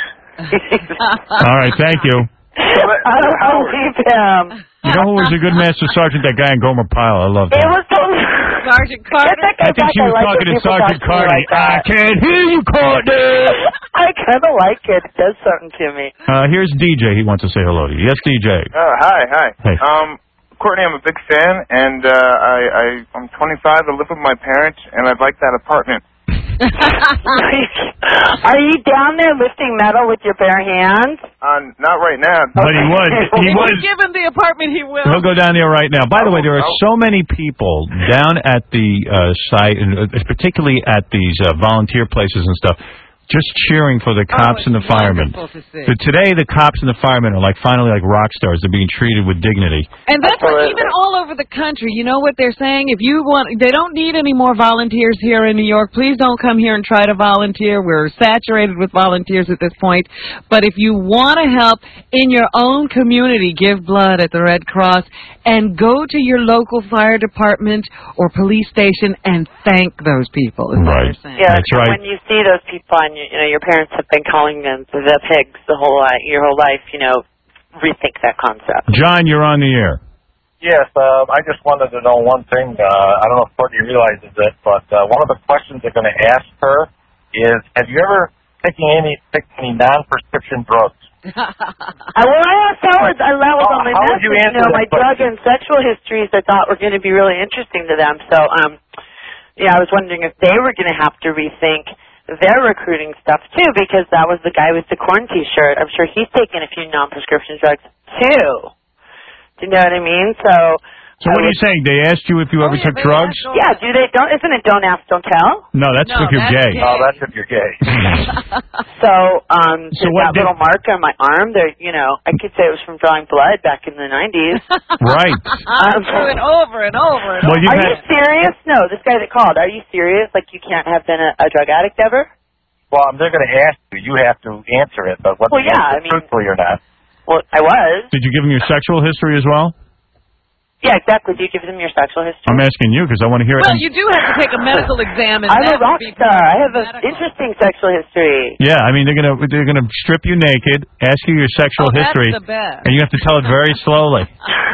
All right, thank you. I don't believe him. You know who was a good Master Sergeant? That guy in Gomer Pyle. I love It that. was so... Sergeant Carter. Get that guy I think back. she was like talking when to people Sergeant talk to me Carter. like that. I can't hear you, Carter. I kind of like it. It does something to me. Uh, here's D J. He wants to say hello to you. Yes, D J. Oh, hi, hi. Hey. Um, Courtney, I'm a big fan, and uh, I, I, I'm twenty-five. I live with my parents, and I'd like that apartment. Are you down there lifting metal with your bare hands? Uh, not right now. But he would. He If would. you give him the apartment, he will. He'll go down there right now. By the way, there are so many people down at the uh, site, and uh, particularly at these uh, volunteer places and stuff, just cheering for the cops oh, and the firemen. To see. So today, the cops and the firemen are like finally like rock stars. They're being treated with dignity. And that's like even all over the country. You know what they're saying? If you want, they don't need any more volunteers here in New York. Please don't come here and try to volunteer. We're saturated with volunteers at this point. But if you want to help in your own community, give blood at the Red Cross and go to your local fire department or police station and thank those people. Is what Right. they're saying. Yeah, That's right. when you see those people and you, you know your parents have been calling them the pigs the whole li- your whole life, you know, rethink that concept. John, you're on the air. Yes, uh, I just wanted to know one thing. Uh, I don't know if Courtney realizes it, but uh, one of the questions they're going to ask her is, have you ever taken any, taken any non-prescription drugs? I, well, I asked Howard. I that was Oh, on my how would message. you You, answer know, that my drug question? and sexual histories I thought were going to be really interesting to them. So, um, yeah, I was wondering if they were going to have to rethink their recruiting stuff too, because that was the guy with the corn T-shirt. I'm sure he's taken a few non-prescription drugs too. Do you know what I mean? So. So what are you saying? They asked you if you ever took drugs? Yeah, do they? Don't isn't it? Don't ask, don't tell. No, that's No, if you're that's gay. gay. Oh, that's if you're gay. So, um, So there's what that did- little mark on my arm. There, you know, I could say it was from drawing blood back in the nineties. Right. I'm doing over and over and Well, over. you Are had- you serious? No, this guy that called. Are you serious? Like you can't have been a, a drug addict ever? Well, they're going to ask you. You have to answer it, but whether Well, you yeah, answer I mean- truthfully or not. Well, I was. Did you give him your sexual history as well? Yeah, exactly. Do you give them your sexual history? I'm asking you because I want to hear it. Well, you do have to take a medical exam. And I'm that a rock would be star. I have an medical. interesting sexual history. Yeah, I mean they're gonna they're gonna strip you naked, ask you your sexual Oh, that's history, the best. and you have to tell it very slowly.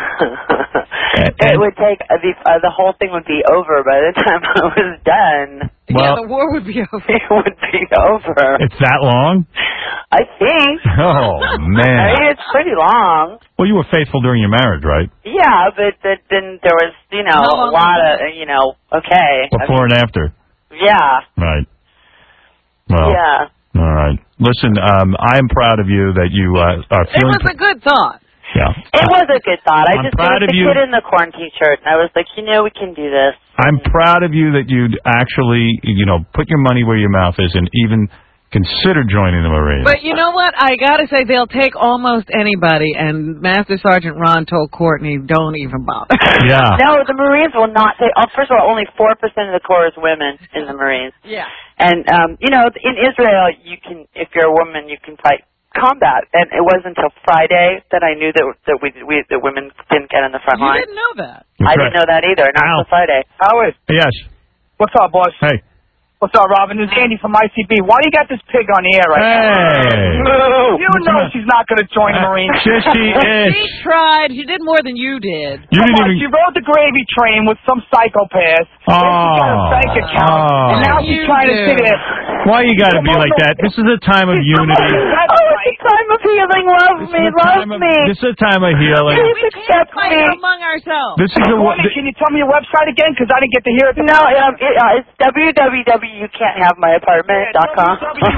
It would take uh, the uh, the whole thing would be over by the time I was done. Well- yeah, the war would be over. It would be over. It's that long? I think. Oh I man. mean, it's pretty long. Well, you were faithful during your marriage, right? Yeah, but, but then there was, you know, How a long lot was of, uh, you know, okay. I Before and after. mean, yeah. Right. Well. Yeah. All right. Listen, um, I am proud of you that you uh, are It feeling. was a good thought. Yeah. It was a good thought. I I'm just proud it was of the you. kid in the corn T-shirt, and I was like, you know, we can do this. I'm proud of you that you'd actually, you know, put your money where your mouth is and even consider joining the Marines. But you know what? I gotta say they'll take almost anybody. And Master Sergeant Ron told Courtney, "Don't even bother." Yeah. No, the Marines will not take. Oh, first of all, only four percent of the Corps is women in the Marines. Yeah. And um, you know, in Israel, you can, if you're a woman, you can fight combat. And it wasn't until Friday that I knew that that we, we that women didn't get in the front You line. didn't know that. I didn't know that either. Not until Friday. Howard. Yes. What's up, boss? Hey. What's up, Robin? This is Andy from I C B. Why do you got this pig on the air right Hey. now? You know she's not going to join the Marines. Yes, she is. She tried. She did more than you did. You Come didn't on, even. she rode the gravy train with some psychopath. Oh. Then she got a bank account. Oh. And now she's You trying to do. sit there. Why you got to be like that? This is a time of unity. That's Oh, right. it's a time of healing. Love This me, is a love time of, me. this is a time of healing. Please We can't accept fight me. among ourselves. This is a. Courtney, can you tell me your website again? Because I didn't get to hear it. No, um, it, uh, it's w w w you can't have my apartment dot com.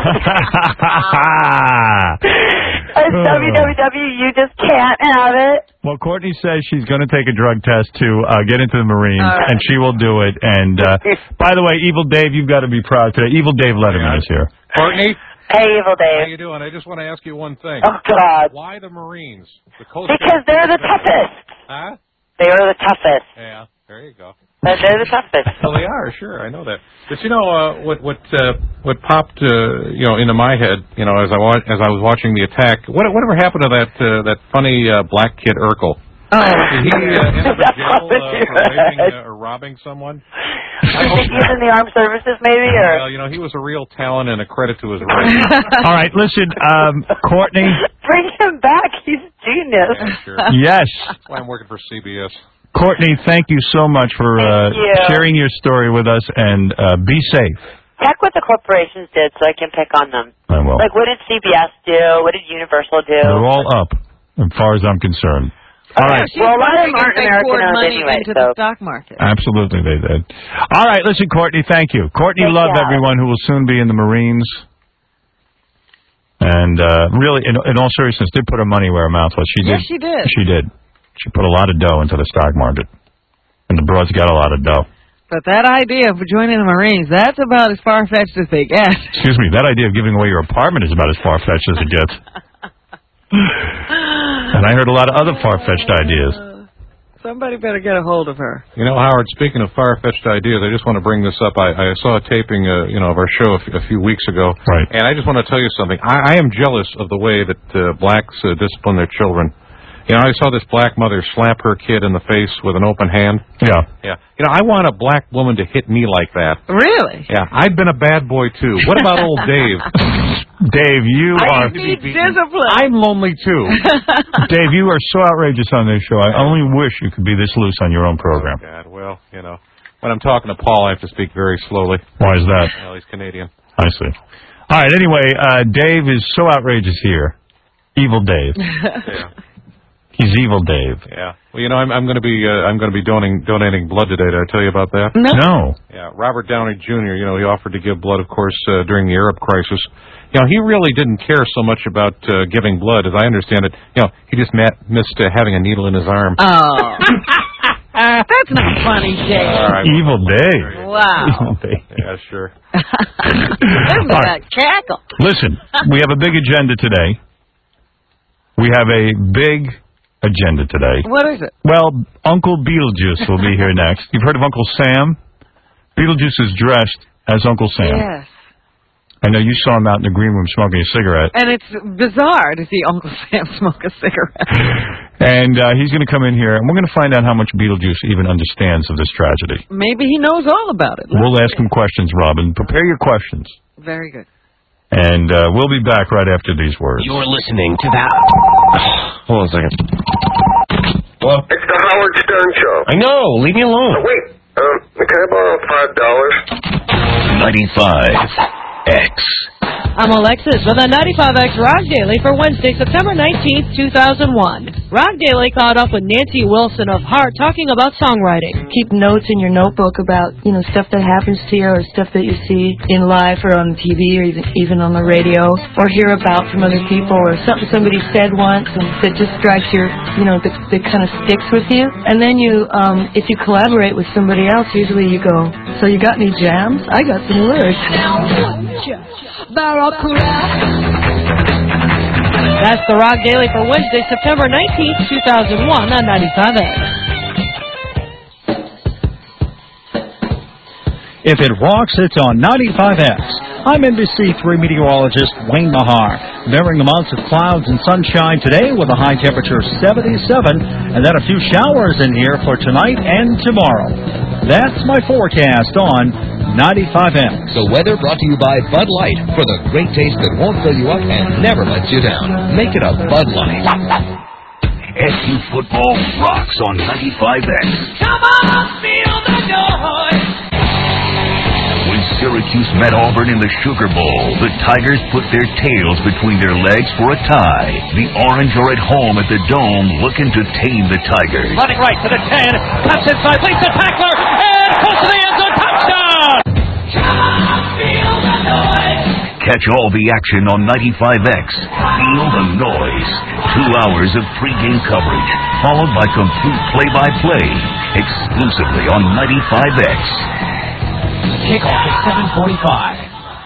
It's w w w you just can't have it. Well, Courtney says she's going to take a drug test to uh, get into the Marines, All right. and she will do it. And uh, by the way, Evil Dave, you've got to be proud today. Evil Dave Letterman is here. Courtney, Hey, Evil how Dave. you doing? I just want to ask you one thing. Oh, God. Why the Marines? The Coast Because Guard- they're the toughest. Huh? They are the toughest. Yeah, there you go. They're, they're the toughest. Well, they are, sure. I know that. But you know uh, what? What? Uh, what popped, uh, you know, into my head, you know, as I wa- as I was watching the attack. What? Whatever happened to that uh, that funny uh, black kid Urkel? Oh, Did he uh, end up in jail uh, for raping uh, or robbing someone? I think he's in the armed services, maybe, or Well, you know, he was a real talent and a credit to his race. All right, listen, um, Courtney. bring him back. He's genius. Yeah, sure. Yes. That's why I'm working for C B S. Courtney, thank you so much for uh, Thank you. sharing your story with us, and uh, be safe. Check what the corporations did so I can pick on them. I will. Like, what did C B S do? What did Universal do? They're all up, as far as I'm concerned. All right. Well, a lot of them aren't They American poured owned money anyway, into so. the stock market. Absolutely, they did. All right, listen, Courtney, thank you. Courtney Thank loved you. everyone who will soon be in the Marines. And uh, really, in, in all seriousness, did put her money where her mouth was. She did. Yes, she did. She did. She put a lot of dough into the stock market. And the broads got a lot of dough. But that idea of joining the Marines, that's about as far-fetched as they get. Excuse me, that idea of giving away your apartment is about as far-fetched as it gets. And I heard a lot of other far-fetched ideas. Somebody better get a hold of her. You know, Howard, speaking of far-fetched ideas, I just want to bring this up. I, I saw a taping, uh, you know, of our show a, f- a few weeks ago. Right. And I just want to tell you something. I, I am jealous of the way that uh, blacks uh, discipline their children. You know, I saw this black mother slap her kid in the face with an open hand. Yeah. Yeah. You know, I want a black woman to hit me like that. Really? Yeah. I've been a bad boy, too. What about old Dave? Dave, you I are... need discipline. I'm lonely, too. Dave, you are so outrageous on this show. I only wish you could be this loose on your own program. Oh, God. Well, you know, when I'm talking to Paul, I have to speak very slowly. Why is that? Well, he's Canadian. I see. All right, anyway, uh, Dave is so outrageous here. Evil Dave. Yeah. He's evil Dave. Yeah. Well, you know, I'm, I'm going to be uh, I'm going to be donating donating blood today. Did I tell you about that? No. No. Yeah. Robert Downey Junior You know, he offered to give blood, of course, uh, during the Arab crisis. You know, he really didn't care so much about uh, giving blood, as I understand it. You know, he just met, missed uh, having a needle in his arm. Oh. That's not funny, Dave. All right. Evil Dave. Wow. Evil Dave. Yeah, sure. Isn't that cackle? Listen, we have a big agenda today. We have a big agenda today. What is it? Well, Uncle Beetlejuice will be here next. You've heard of Uncle Sam? Beetlejuice is dressed as Uncle Sam. Yes. I know you saw him out in the green room smoking a cigarette. And it's bizarre to see Uncle Sam smoke a cigarette. And uh, he's going to come in here, and we're going to find out how much Beetlejuice even understands of this tragedy. Maybe he knows all about it. Let's We'll ask see. him questions, Robin. Prepare your questions. Very good. And uh, we'll be back right after these words. You're listening to that. Hold on a second. Well, It's the Howard Stern Show. I know. Leave me alone. Oh, wait. Um, can I borrow five dollars? ninety-five X. I'm Alexis with a ninety-five X Rock Daily for Wednesday, September nineteenth, two thousand one. Rock Daily caught up with Nancy Wilson of Heart talking about songwriting. Keep notes in your notebook about, you know, stuff that happens to you or stuff that you see in live or on T V or even, even on the radio or hear about from other people or something somebody said once and that just strikes your, you know, that, that kind of sticks with you. And then you, um, if you collaborate with somebody else, usually you go, so you got any jams? I got some lyrics. That's the Rock Daily for Wednesday, September nineteenth, two thousand one on ninety-five X. If it rocks, it's on ninety-five X. I'm N B C three meteorologist Wayne Mahar. Bearing the months of clouds and sunshine today with a high temperature of seventy-seven, and then a few showers in here for tonight and tomorrow. That's my forecast on ninety-five X. The weather brought to you by Bud Light. For the great taste that won't fill you up and never lets you down. Make it a Bud Light. S U football rocks on ninety-five X. Come on, feel the noise. When Syracuse met Auburn in the Sugar Bowl, the Tigers put their tails between their legs for a tie. The Orange are at home at the Dome looking to tame the Tigers. Running right to the ten. Cuts inside, leads the tackler, and close to the end zone. Touchdown! Catch all the action on ninety-five X. Feel the noise. Two hours of pregame coverage, followed by complete play-by-play, exclusively on ninety-five X. Kickoff at seven forty-five.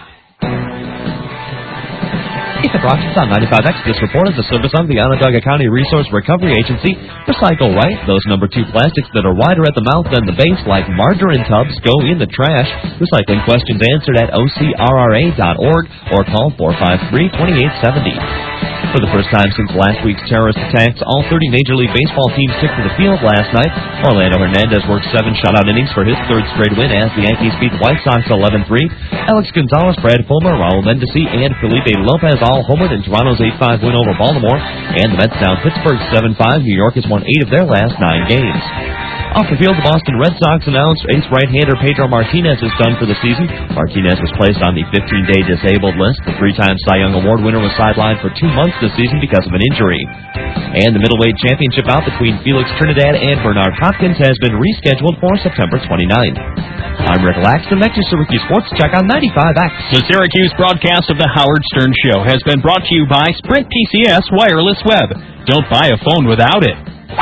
Ethan Rochus on ninety-five X. This report is a service of the Onondaga County Resource Recovery Agency. Recycle right. Those number two plastics that are wider at the mouth than the base, like margarine tubs, go in the trash. Recycling questions answered at O C R R A dot org or call four five three, two eight seven zero. For the first time since last week's terrorist attacks, all thirty Major League Baseball teams took to the field last night. Orlando Hernandez worked seven shutout innings for his third straight win as the Yankees beat the White Sox eleven three. Alex Gonzalez, Brad Fulmer, Raul Mendesi, and Felipe Lopez all homered in Toronto's eight five win over Baltimore. And the Mets down Pittsburgh seven five. New York has won eight of their last nine games. Off the field, the Boston Red Sox announced ace right-hander Pedro Martinez is done for the season. Martinez was placed on the fifteen-day disabled list. The three-time Cy Young Award winner was sidelined for two months this season because of an injury. And the middleweight championship bout between Felix Trinidad and Bernard Hopkins has been rescheduled for September twenty-ninth. I'm Rick Laxton. Next is Syracuse Sports Check on ninety-five X. The Syracuse broadcast of the Howard Stern Show has been brought to you by Sprint P C S Wireless Web. Don't buy a phone without it.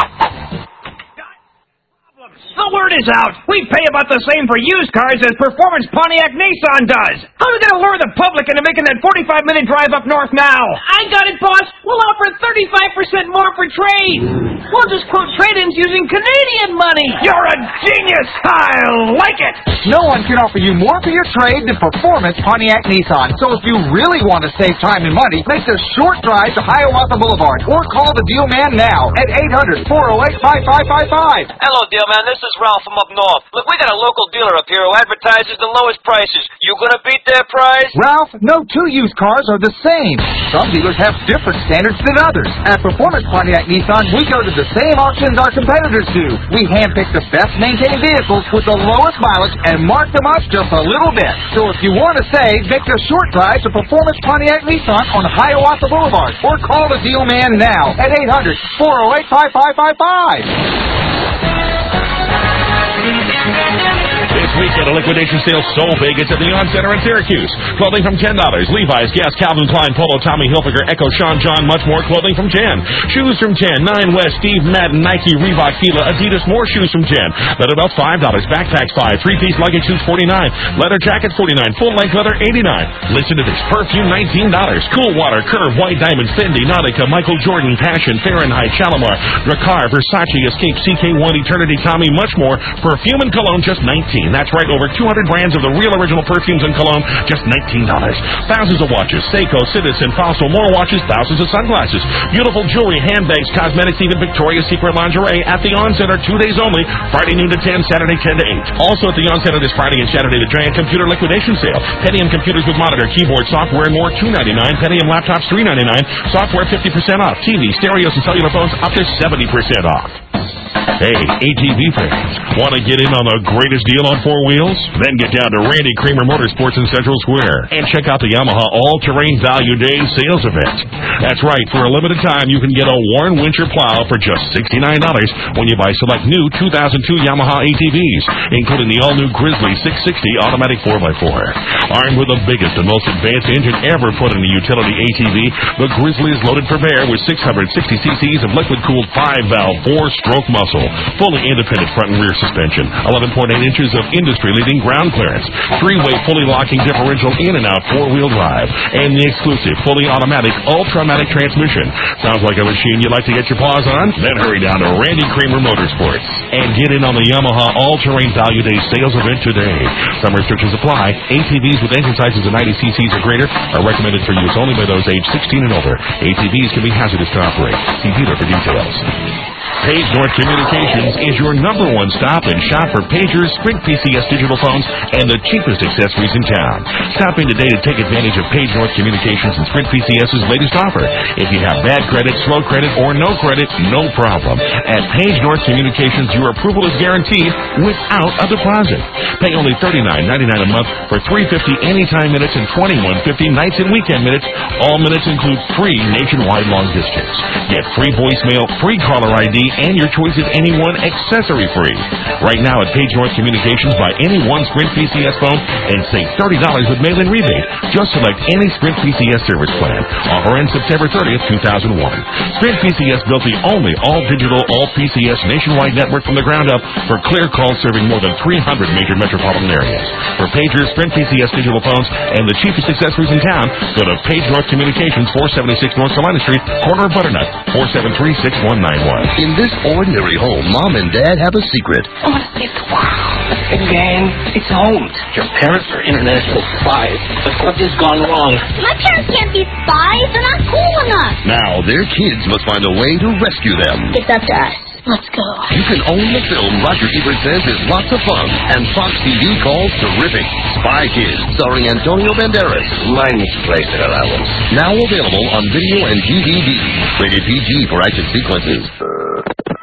The word is out. We pay about the same for used cars as Performance Pontiac Nissan does. How are we going to lure the public into making that forty-five minute drive up north now? I got it, boss. We'll offer thirty-five percent more for trade. We'll just quote trade-ins using Canadian money. You're a genius. I like it. No one can offer you more for your trade than Performance Pontiac Nissan. So if you really want to save time and money, make the short drive to Hiawatha Boulevard or call the deal man now at eight hundred, four oh eight, five five five five. Hello, deal man. This is Ralph from up north. Look, we got a local dealer up here who advertises the lowest prices. You gonna beat their price? Ralph, no two used cars are the same. Some dealers have different standards than others. At Performance Pontiac Nissan, we go to the same auctions our competitors do. We handpick the best maintained vehicles with the lowest mileage and mark them up just a little bit. So if you want to save, make a short drive to Performance Pontiac Nissan on Hiawatha Boulevard or call the deal man now at eight hundred, four oh eight, five five five five. This weekend, a liquidation sale so big it's at the On Center in Syracuse. Clothing from ten dollars. Levi's, Guess, Calvin Klein, Polo, Tommy Hilfiger, Echo, Sean John, much more. Clothing from ten. Shoes from ten. Nine West, Steve Madden, Nike, Reebok, Fila, Adidas, more shoes from ten. Leather belts, five dollars. Backpacks, five dollars. Three-piece luggage suits, forty-nine dollars. Leather jackets, forty-nine dollars. Full-length leather, eighty-nine dollars. Listen to this. Perfume, nineteen dollars. Cool Water, Curve, White Diamond, Fendi, Nautica, Michael Jordan, Passion, Fahrenheit, Shalimar, Drakkar, Versace, Escape, C K one, Eternity, Tommy, much more. Perfume and cologne, just nineteen dollars. That's right, over two hundred brands of the real original perfumes and cologne, just nineteen dollars. Thousands of watches, Seiko, Citizen, Fossil, more watches, thousands of sunglasses, beautiful jewelry, handbags, cosmetics, even Victoria's Secret lingerie at the On Center, two days only, Friday noon to ten, Saturday ten to eight. Also at the On Center this Friday and Saturday, the giant computer liquidation sale. Pentium computers with monitor, keyboard, software, and more, two ninety-nine. Pentium laptops, three ninety-nine. Software, fifty percent off. T V, stereos, and cellular phones up to seventy percent off. Hey, A T V fans, want to get in on the greatest deal on four wheels? Then get down to Randy Kramer Motorsports in Central Square and check out the Yamaha All-Terrain Value Day sales event. That's right, for a limited time, you can get a Warren Wincher plow for just sixty-nine dollars when you buy select new two thousand two Yamaha A T Vs, including the all-new Grizzly six sixty automatic four by four. Armed with the biggest and most advanced engine ever put in a utility A T V, the Grizzly is loaded for bear with six hundred sixty cc's of liquid-cooled five-valve, four-stroke muscle, fully independent front and rear suspension, eleven point eight inches of industry-leading ground clearance, three-way fully locking differential in and out four-wheel drive, and the exclusive fully automatic Ultramatic transmission. Sounds like a machine you'd like to get your paws on? Then hurry down to Randy Kramer Motorsports and get in on the Yamaha All-Terrain Value Day sales event today. Some restrictions apply. A T Vs with engine sizes of ninety cc's or greater are recommended for use only by those aged sixteen and over. A T Vs can be hazardous to operate. See dealer for details. Page North Communications is your number one stop and shop for pagers, Sprint P C S digital phones, and the cheapest accessories in town. Stop in today to take advantage of Page North Communications and Sprint P C S's latest offer. If you have bad credit, slow credit, or no credit, no problem. At Page North Communications, your approval is guaranteed without a deposit. Pay only thirty-nine ninety-nine a month for three hundred fifty anytime minutes and twenty-one fifty nights and weekend minutes. All minutes include free nationwide long distance. Get free voicemail, free caller I D, and your choice of any one accessory free. Right now at Page North Communications, buy any one Sprint P C S phone and save thirty dollars with mail-in rebate. Just select any Sprint P C S service plan. Offer ends September thirtieth, two thousand one. Sprint P C S built the only all-digital, all-P C S nationwide network from the ground up for clear calls serving more than three hundred major metropolitan areas. For pagers, Sprint P C S digital phones, and the cheapest accessories in town, go to Page North Communications, four seventy-six North Carolina Street, corner of Butternut, four seven three, six one nine one. In this ordinary home, Mom and Dad have a secret. Oh, it's wow. And gang, it's home. Your parents are international spies. But what has gone wrong? My parents can't be spies. They're not cool enough. Now their kids must find a way to rescue them. It's up to us. Let's go. You can own the film Roger Ebert says is lots of fun, and Fox T V calls terrific. Spy Kids, starring Antonio Banderas. Mine misplaced an allowance. Now available on video and D V D. Rated P G for action sequences.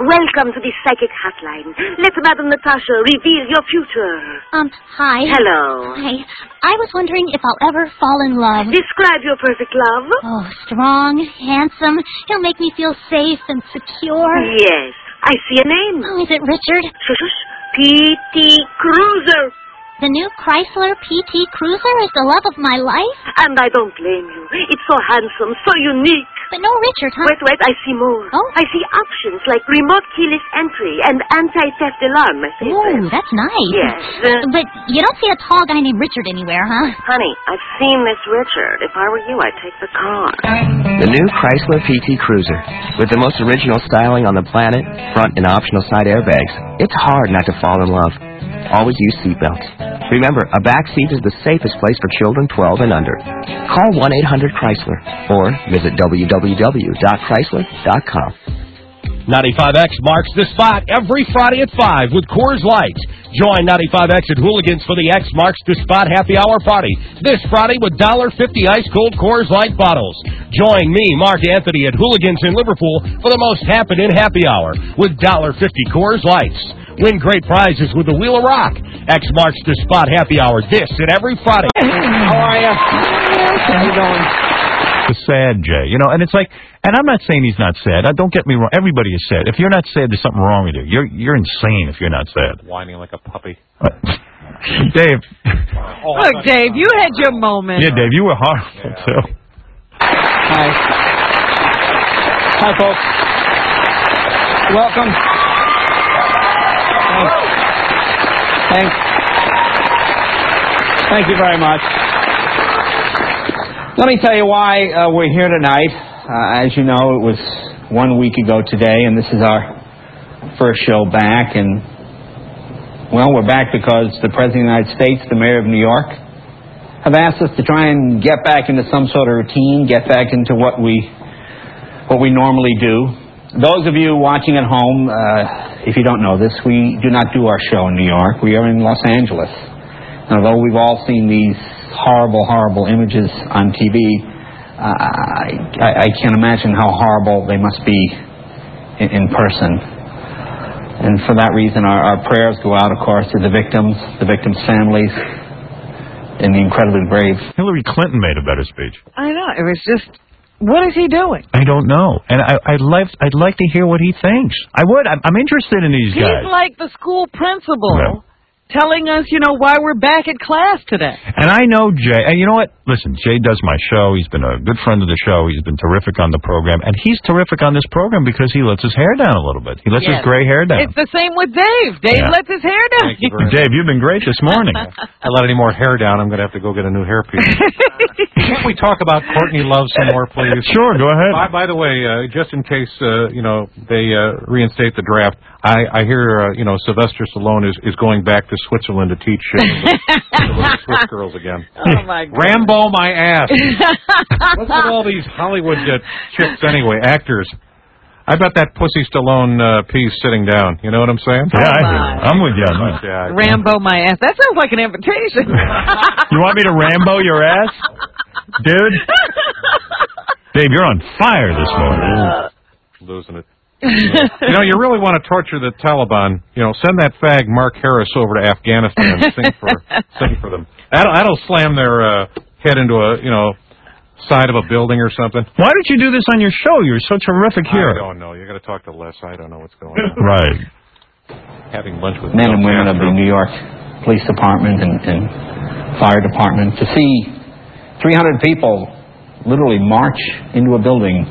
Welcome to the psychic hotline. Let Madame Natasha reveal your future. Um, hi. Hello. Hi. I was wondering if I'll ever fall in love. Describe your perfect love. Oh, strong, handsome. He'll make me feel safe and secure. Yes. I see a name. Oh, is it Richard? Shush, shush. P T Cruiser. The new Chrysler P T Cruiser is the love of my life? And I don't blame you. It's so handsome, so unique. But no Richard, huh? Wait, wait, I see more. Oh? I see options like remote keyless entry and anti-theft alarm. Oh, that's nice. Yes. Uh, but you don't see a tall guy named Richard anywhere, huh? Honey, I've seen this Richard. If I were you, I'd take the car. The new Chrysler P T Cruiser. With the most original styling on the planet, front and optional side airbags, it's hard not to fall in love. Always use seatbelts. Remember, a back seat is the safest place for children twelve and under. Call one eight hundred Chrysler or visit w w w dot chrysler dot com. ninety-five X marks the spot every Friday at five with Coors Light. Join ninety-five X at Hooligans for the X marks the spot happy hour party this Friday with one dollar fifty ice-cold Coors Light bottles. Join me, Mark Anthony, at Hooligans in Liverpool for the most happening happy hour with one dollar fifty Coors Lights. Win great prizes with the Wheel of Rock. X marks the spot happy hour this and every Friday. How are you? How you doing? It's sad, Jay. You know, and it's like, and I'm not saying he's not sad. Uh, Don't get me wrong. Everybody is sad. If you're not sad, there's something wrong with you. You're you're insane if you're not sad. Whining like a puppy. Uh, Dave. Oh, Look, Dave, you had your moment. Yeah, Dave, you were horrible, Yeah. too. Hi. Hi, folks. Welcome. Thanks. Thanks. Thank you very much. Let me tell you why uh, we're here tonight. Uh, as you know, it was one week ago today, and this is our first show back. And, well, we're back because the President of the United States, the Mayor of New York, have asked us to try and get back into some sort of routine, get back into what we what we normally do. Those of you watching at home, uh, if you don't know this, we do not do our show in New York. We are in Los Angeles. And although we've all seen these horrible, horrible images on T V, uh, I, I can't imagine how horrible they must be in, in person. And for that reason, our, our prayers go out, of course, to the victims, the victims' families, and the incredibly brave. Hillary Clinton made a better speech. I know. It was just, what is he doing? I don't know. And I, I'd, like, I'd like to hear what he thinks. I would. I'm, I'm interested in these He's guys. He's like the school principal. Yeah. Telling us, you know, why we're back at class today. And I know Jay, and you know what? Listen, Jay does my show. He's been a good friend of the show. He's been terrific on the program. And he's terrific on this program because he lets his hair down a little bit. He lets yes. his gray hair down. It's the same with Dave. Dave Yeah. lets his hair down. You Dave, you've been great this morning. I let any more hair down, I'm going to have to go get a new hairpiece. Can't we talk about Courtney Love some more, please? Sure, go ahead. By, by the way, uh, just in case, uh, you know, they uh, reinstate the draft, I, I hear, uh, you know, Sylvester Stallone is, is going back to Switzerland to teach uh, the little Swiss girls again. Oh, my God. Rambo my ass. What's with all these Hollywood uh, chicks anyway, actors? I bet that Pussy Stallone uh, piece sitting down. You know what I'm saying? Yeah, I do. I'm with you on that. Yeah, Rambo my ass. That sounds like an invitation. You want me to Rambo your ass? Dude? Dave, you're on fire this morning. Losing it. You know, you really want to torture the Taliban, you know, send that fag Mark Harris over to Afghanistan and sing for sing for them. That'll, that'll slam their uh, head into a, you know, side of a building or something. Why did you do this on your show? You're so terrific here. I don't know. You got to talk to Les. I don't know what's going on. Right. Having lunch with Men and women of the New York Police Department and, and Fire Department to see three hundred people literally march into a building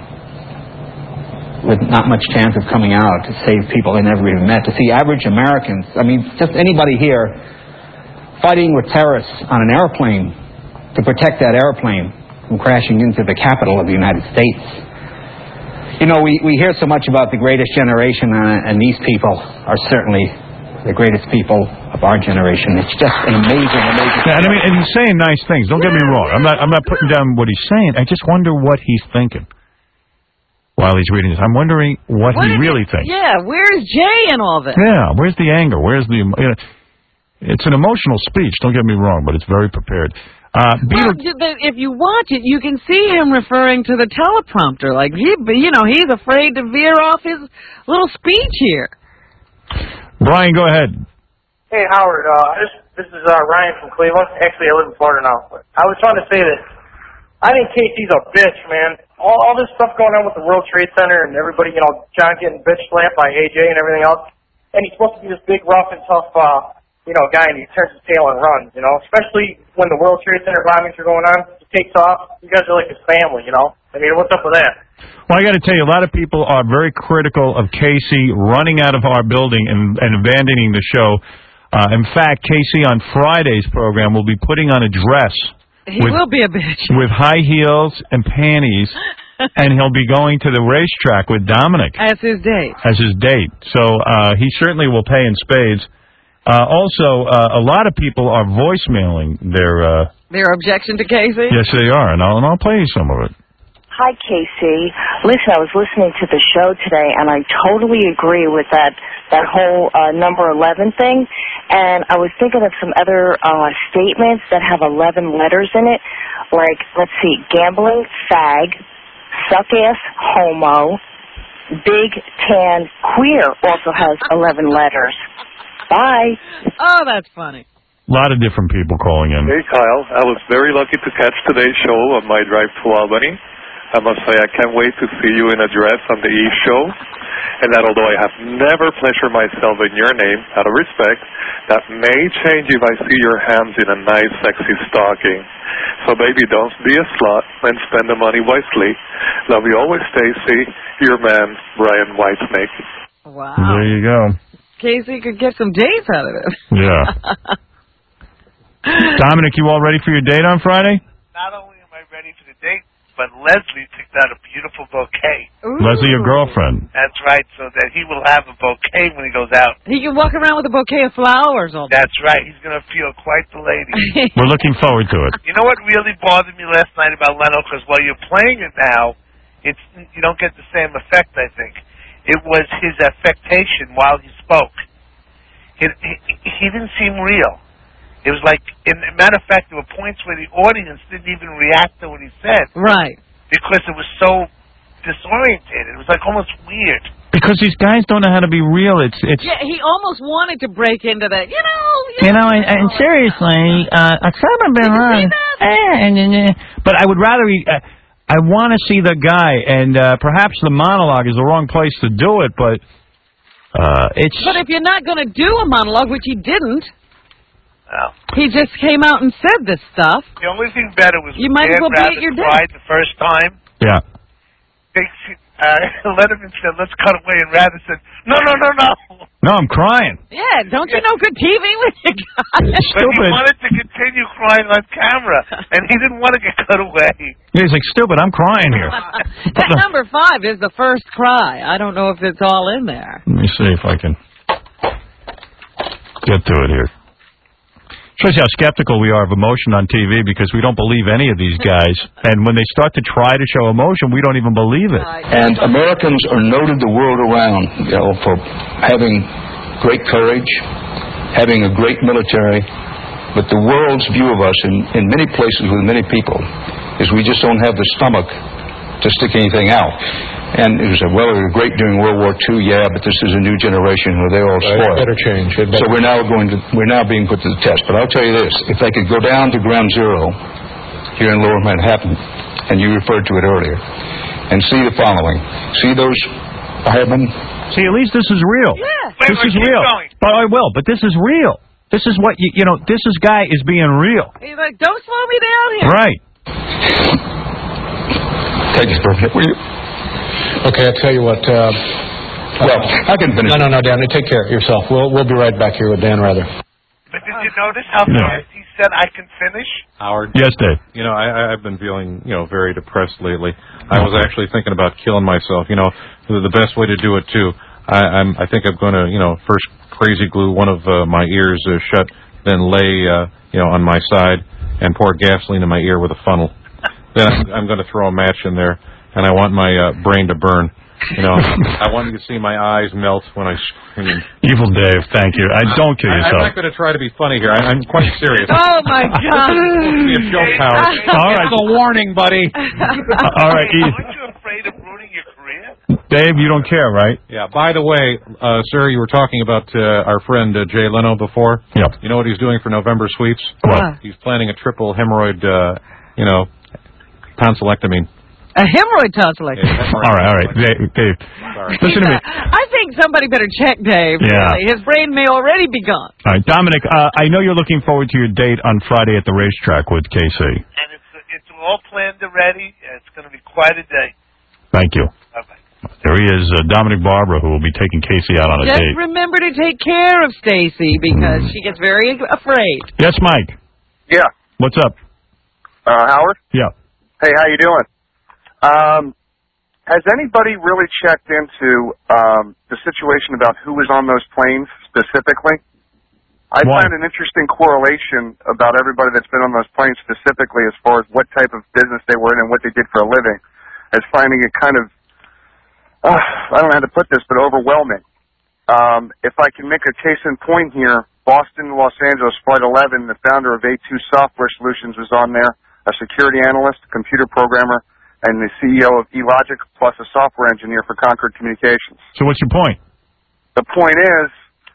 with not much chance of coming out to save people they never even met. To see average Americans, I mean, just anybody here fighting with terrorists on an airplane to protect that airplane from crashing into the capital of the United States. You know, we, we hear so much about the greatest generation, uh, and these people are certainly the greatest people of our generation. It's just an amazing, amazing... Yeah, and I mean, and he's saying nice things. Don't get me wrong. I'm not, I'm not putting down what he's saying. I just wonder what he's thinking while he's reading this. I'm wondering what, what he really it, thinks. Yeah, where's Jay in all this? Yeah, where's the anger? Where's the... You know, it's an emotional speech, don't get me wrong, but it's very prepared. Uh, well, if you watch it, you can see him referring to the teleprompter. Like, he, you know, he's afraid to veer off his little speech here. Brian, go ahead. Hey, Howard. Uh, this, this is uh, Ryan from Cleveland. Actually, I live in Florida now. But I was trying to say that I think Casey's a bitch, man. All, all this stuff going on with the World Trade Center and everybody, you know, John getting bitch slapped by A J and everything else. And he's supposed to be this big, rough and tough, uh, you know, guy, and he turns his tail and runs, you know. Especially when the World Trade Center bombings are going on. He takes off. You guys are like his family, you know. I mean, what's up with that? Well, I got to tell you, a lot of people are very critical of Casey running out of our building and, and abandoning the show. Uh, in fact, Casey on Friday's program will be putting on a dress. He with, will be a bitch. With high heels and panties, and he'll be going to the racetrack with Dominic. As his date. As his date. So uh, he certainly will pay in spades. Uh, also, uh, a lot of people are voicemailing their... Uh, their objection to Casey? Yes, they are, and I'll, and I'll play you some of it. Hi, Casey. Listen, I was listening to the show today, and I totally agree with that that whole uh, number eleven thing. And I was thinking of some other uh, statements that have eleven letters in it, like, let's see, gambling, fag, suck-ass, homo, big, tan, queer also has eleven letters. Bye. Oh, that's funny. A lot of different people calling in. Hey, Kyle. I was very lucky to catch today's show on my drive to Albany. I must say I can't wait to see you in a dress on the Eve show. And that although I have never pleasured myself in your name, out of respect, that may change if I see your hands in a nice, sexy stocking. So, baby, don't be a slut and spend the money wisely. Love you always, Stacy. Your man, Brian Whitesnake. Wow. There you go. Casey could get some dates out of it. Yeah. Dominic, you all ready for your date on Friday? Not only am I ready for the date, but Leslie picked out a beautiful bouquet. Ooh. Leslie, your girlfriend. That's right, so that he will have a bouquet when he goes out. He can walk around with a bouquet of flowers all day. That's right. He's going to feel quite the lady. We're looking forward to it. You know what really bothered me last night about Leno? Because while you're playing it now, it's you don't get the same effect, I think. It was his affectation while he spoke. It, he, he didn't seem real. It was like, in matter of fact, there were points where the audience didn't even react to what he said. Right. Because it was so disorientated. It was like almost weird. Because these guys don't know how to be real. It's it's. Yeah, he almost wanted to break into that. You know. You, you know, and, and seriously, uh, I could have been wrong. But I would rather. Uh, I want to see the guy, and uh, perhaps the monologue is the wrong place to do it. But uh, it's. But if you're not going to do a monologue, which he didn't. Oh. He just came out and said this stuff. The only thing better was you might as well be at your cried the first time. Yeah. They uh, Letterman said, "Let's cut away," and Rather said, "No, no, no, no." No, I'm crying. Yeah, don't you know good T V with you guys? But he wanted to continue crying on camera, and he didn't want to get cut away. Yeah, he's like, "Stupid, I'm crying here." That number five is the first cry. I don't know if it's all in there. Let me see if I can get to it here. Shows you how skeptical we are of emotion on T V because we don't believe any of these guys. And when they start to try to show emotion, we don't even believe it. And Americans are noted the world around, you know, for having great courage, having a great military. But the world's view of us in, in many places with many people is we just don't have the stomach to stick anything out. And it was said, well, they were great during World War Two, yeah, but this is a new generation where they're all spoiled. It better change. It better so we're now going to we're now being put to the test. But I'll tell you this: if they could go down to ground zero here in Lower Manhattan, and you referred to it earlier, and see the following, see those firemen. See, at least this is real. Yeah. This wait, is wait, real. Going. But I will. But this is real. This is what you you know. This is guy is being real. He's like, don't slow me down here. Right. Take this for a minute, will you? Okay, I'll tell you what. Uh, well, I can finish. No, no, no, Dan. Take care of yourself. We'll we'll be right back here with Dan Rather. But did you notice how No. fast he said, "I can finish"? Howard. Yes, Dave. You know, I, I've been feeling, you know, very depressed lately. I was actually thinking about killing myself. You know, the, the best way to do it too. I, I'm. I think I'm going to, you know, first crazy glue one of uh, my ears uh, shut, then lay, uh, you know, on my side and pour gasoline in my ear with a funnel. Then I'm, I'm going to throw a match in there, and I want my uh, brain to burn. You know, I want you to see my eyes melt when I scream. Evil Dave, thank you. I don't kill I, I'm yourself. not going to try to be funny here. I, I'm quite serious. Oh, my God. It's be a joke, Howard. All right. It's a warning, buddy. Uh, all right, Eve. Aren't you afraid of ruining your career? Dave, you don't care, right? Yeah, by the way, uh, sir, you were talking about uh, our friend uh, Jay Leno before. Yep. You know what he's doing for November sweeps? What? He's planning a triple hemorrhoid, uh, you know, tonsillectomy. A hemorrhoid tonsillectomy. All right, all right. Dave, Dave. Listen to me. I think somebody better check Dave. Yeah. Really. His brain may already be gone. All right, Dominic, uh, I know you're looking forward to your date on Friday at the racetrack with K C. And it's it's all planned already. It's going to be quite a day. Thank you. Bye-bye. There he is, uh, Dominic Barbara, who will be taking Casey out on a Just date. remember to take care of Stacy because she gets very afraid. Yes, Mike. Yeah. What's up? Uh, Howard? Yeah. Hey, how you doing? Um, has anybody really checked into um, the situation about who was on those planes specifically? I Why? found an interesting correlation about everybody that's been on those planes specifically as far as what type of business they were in and what they did for a living, as finding it kind of, uh, I don't know how to put this, but overwhelming. Um, if I can make a case in point here, Boston, Los Angeles, Flight eleven, the founder of A two Software Solutions was on there, a security analyst, computer programmer, and the C E O of eLogic, plus a software engineer for Concord Communications. So what's your point? The point is,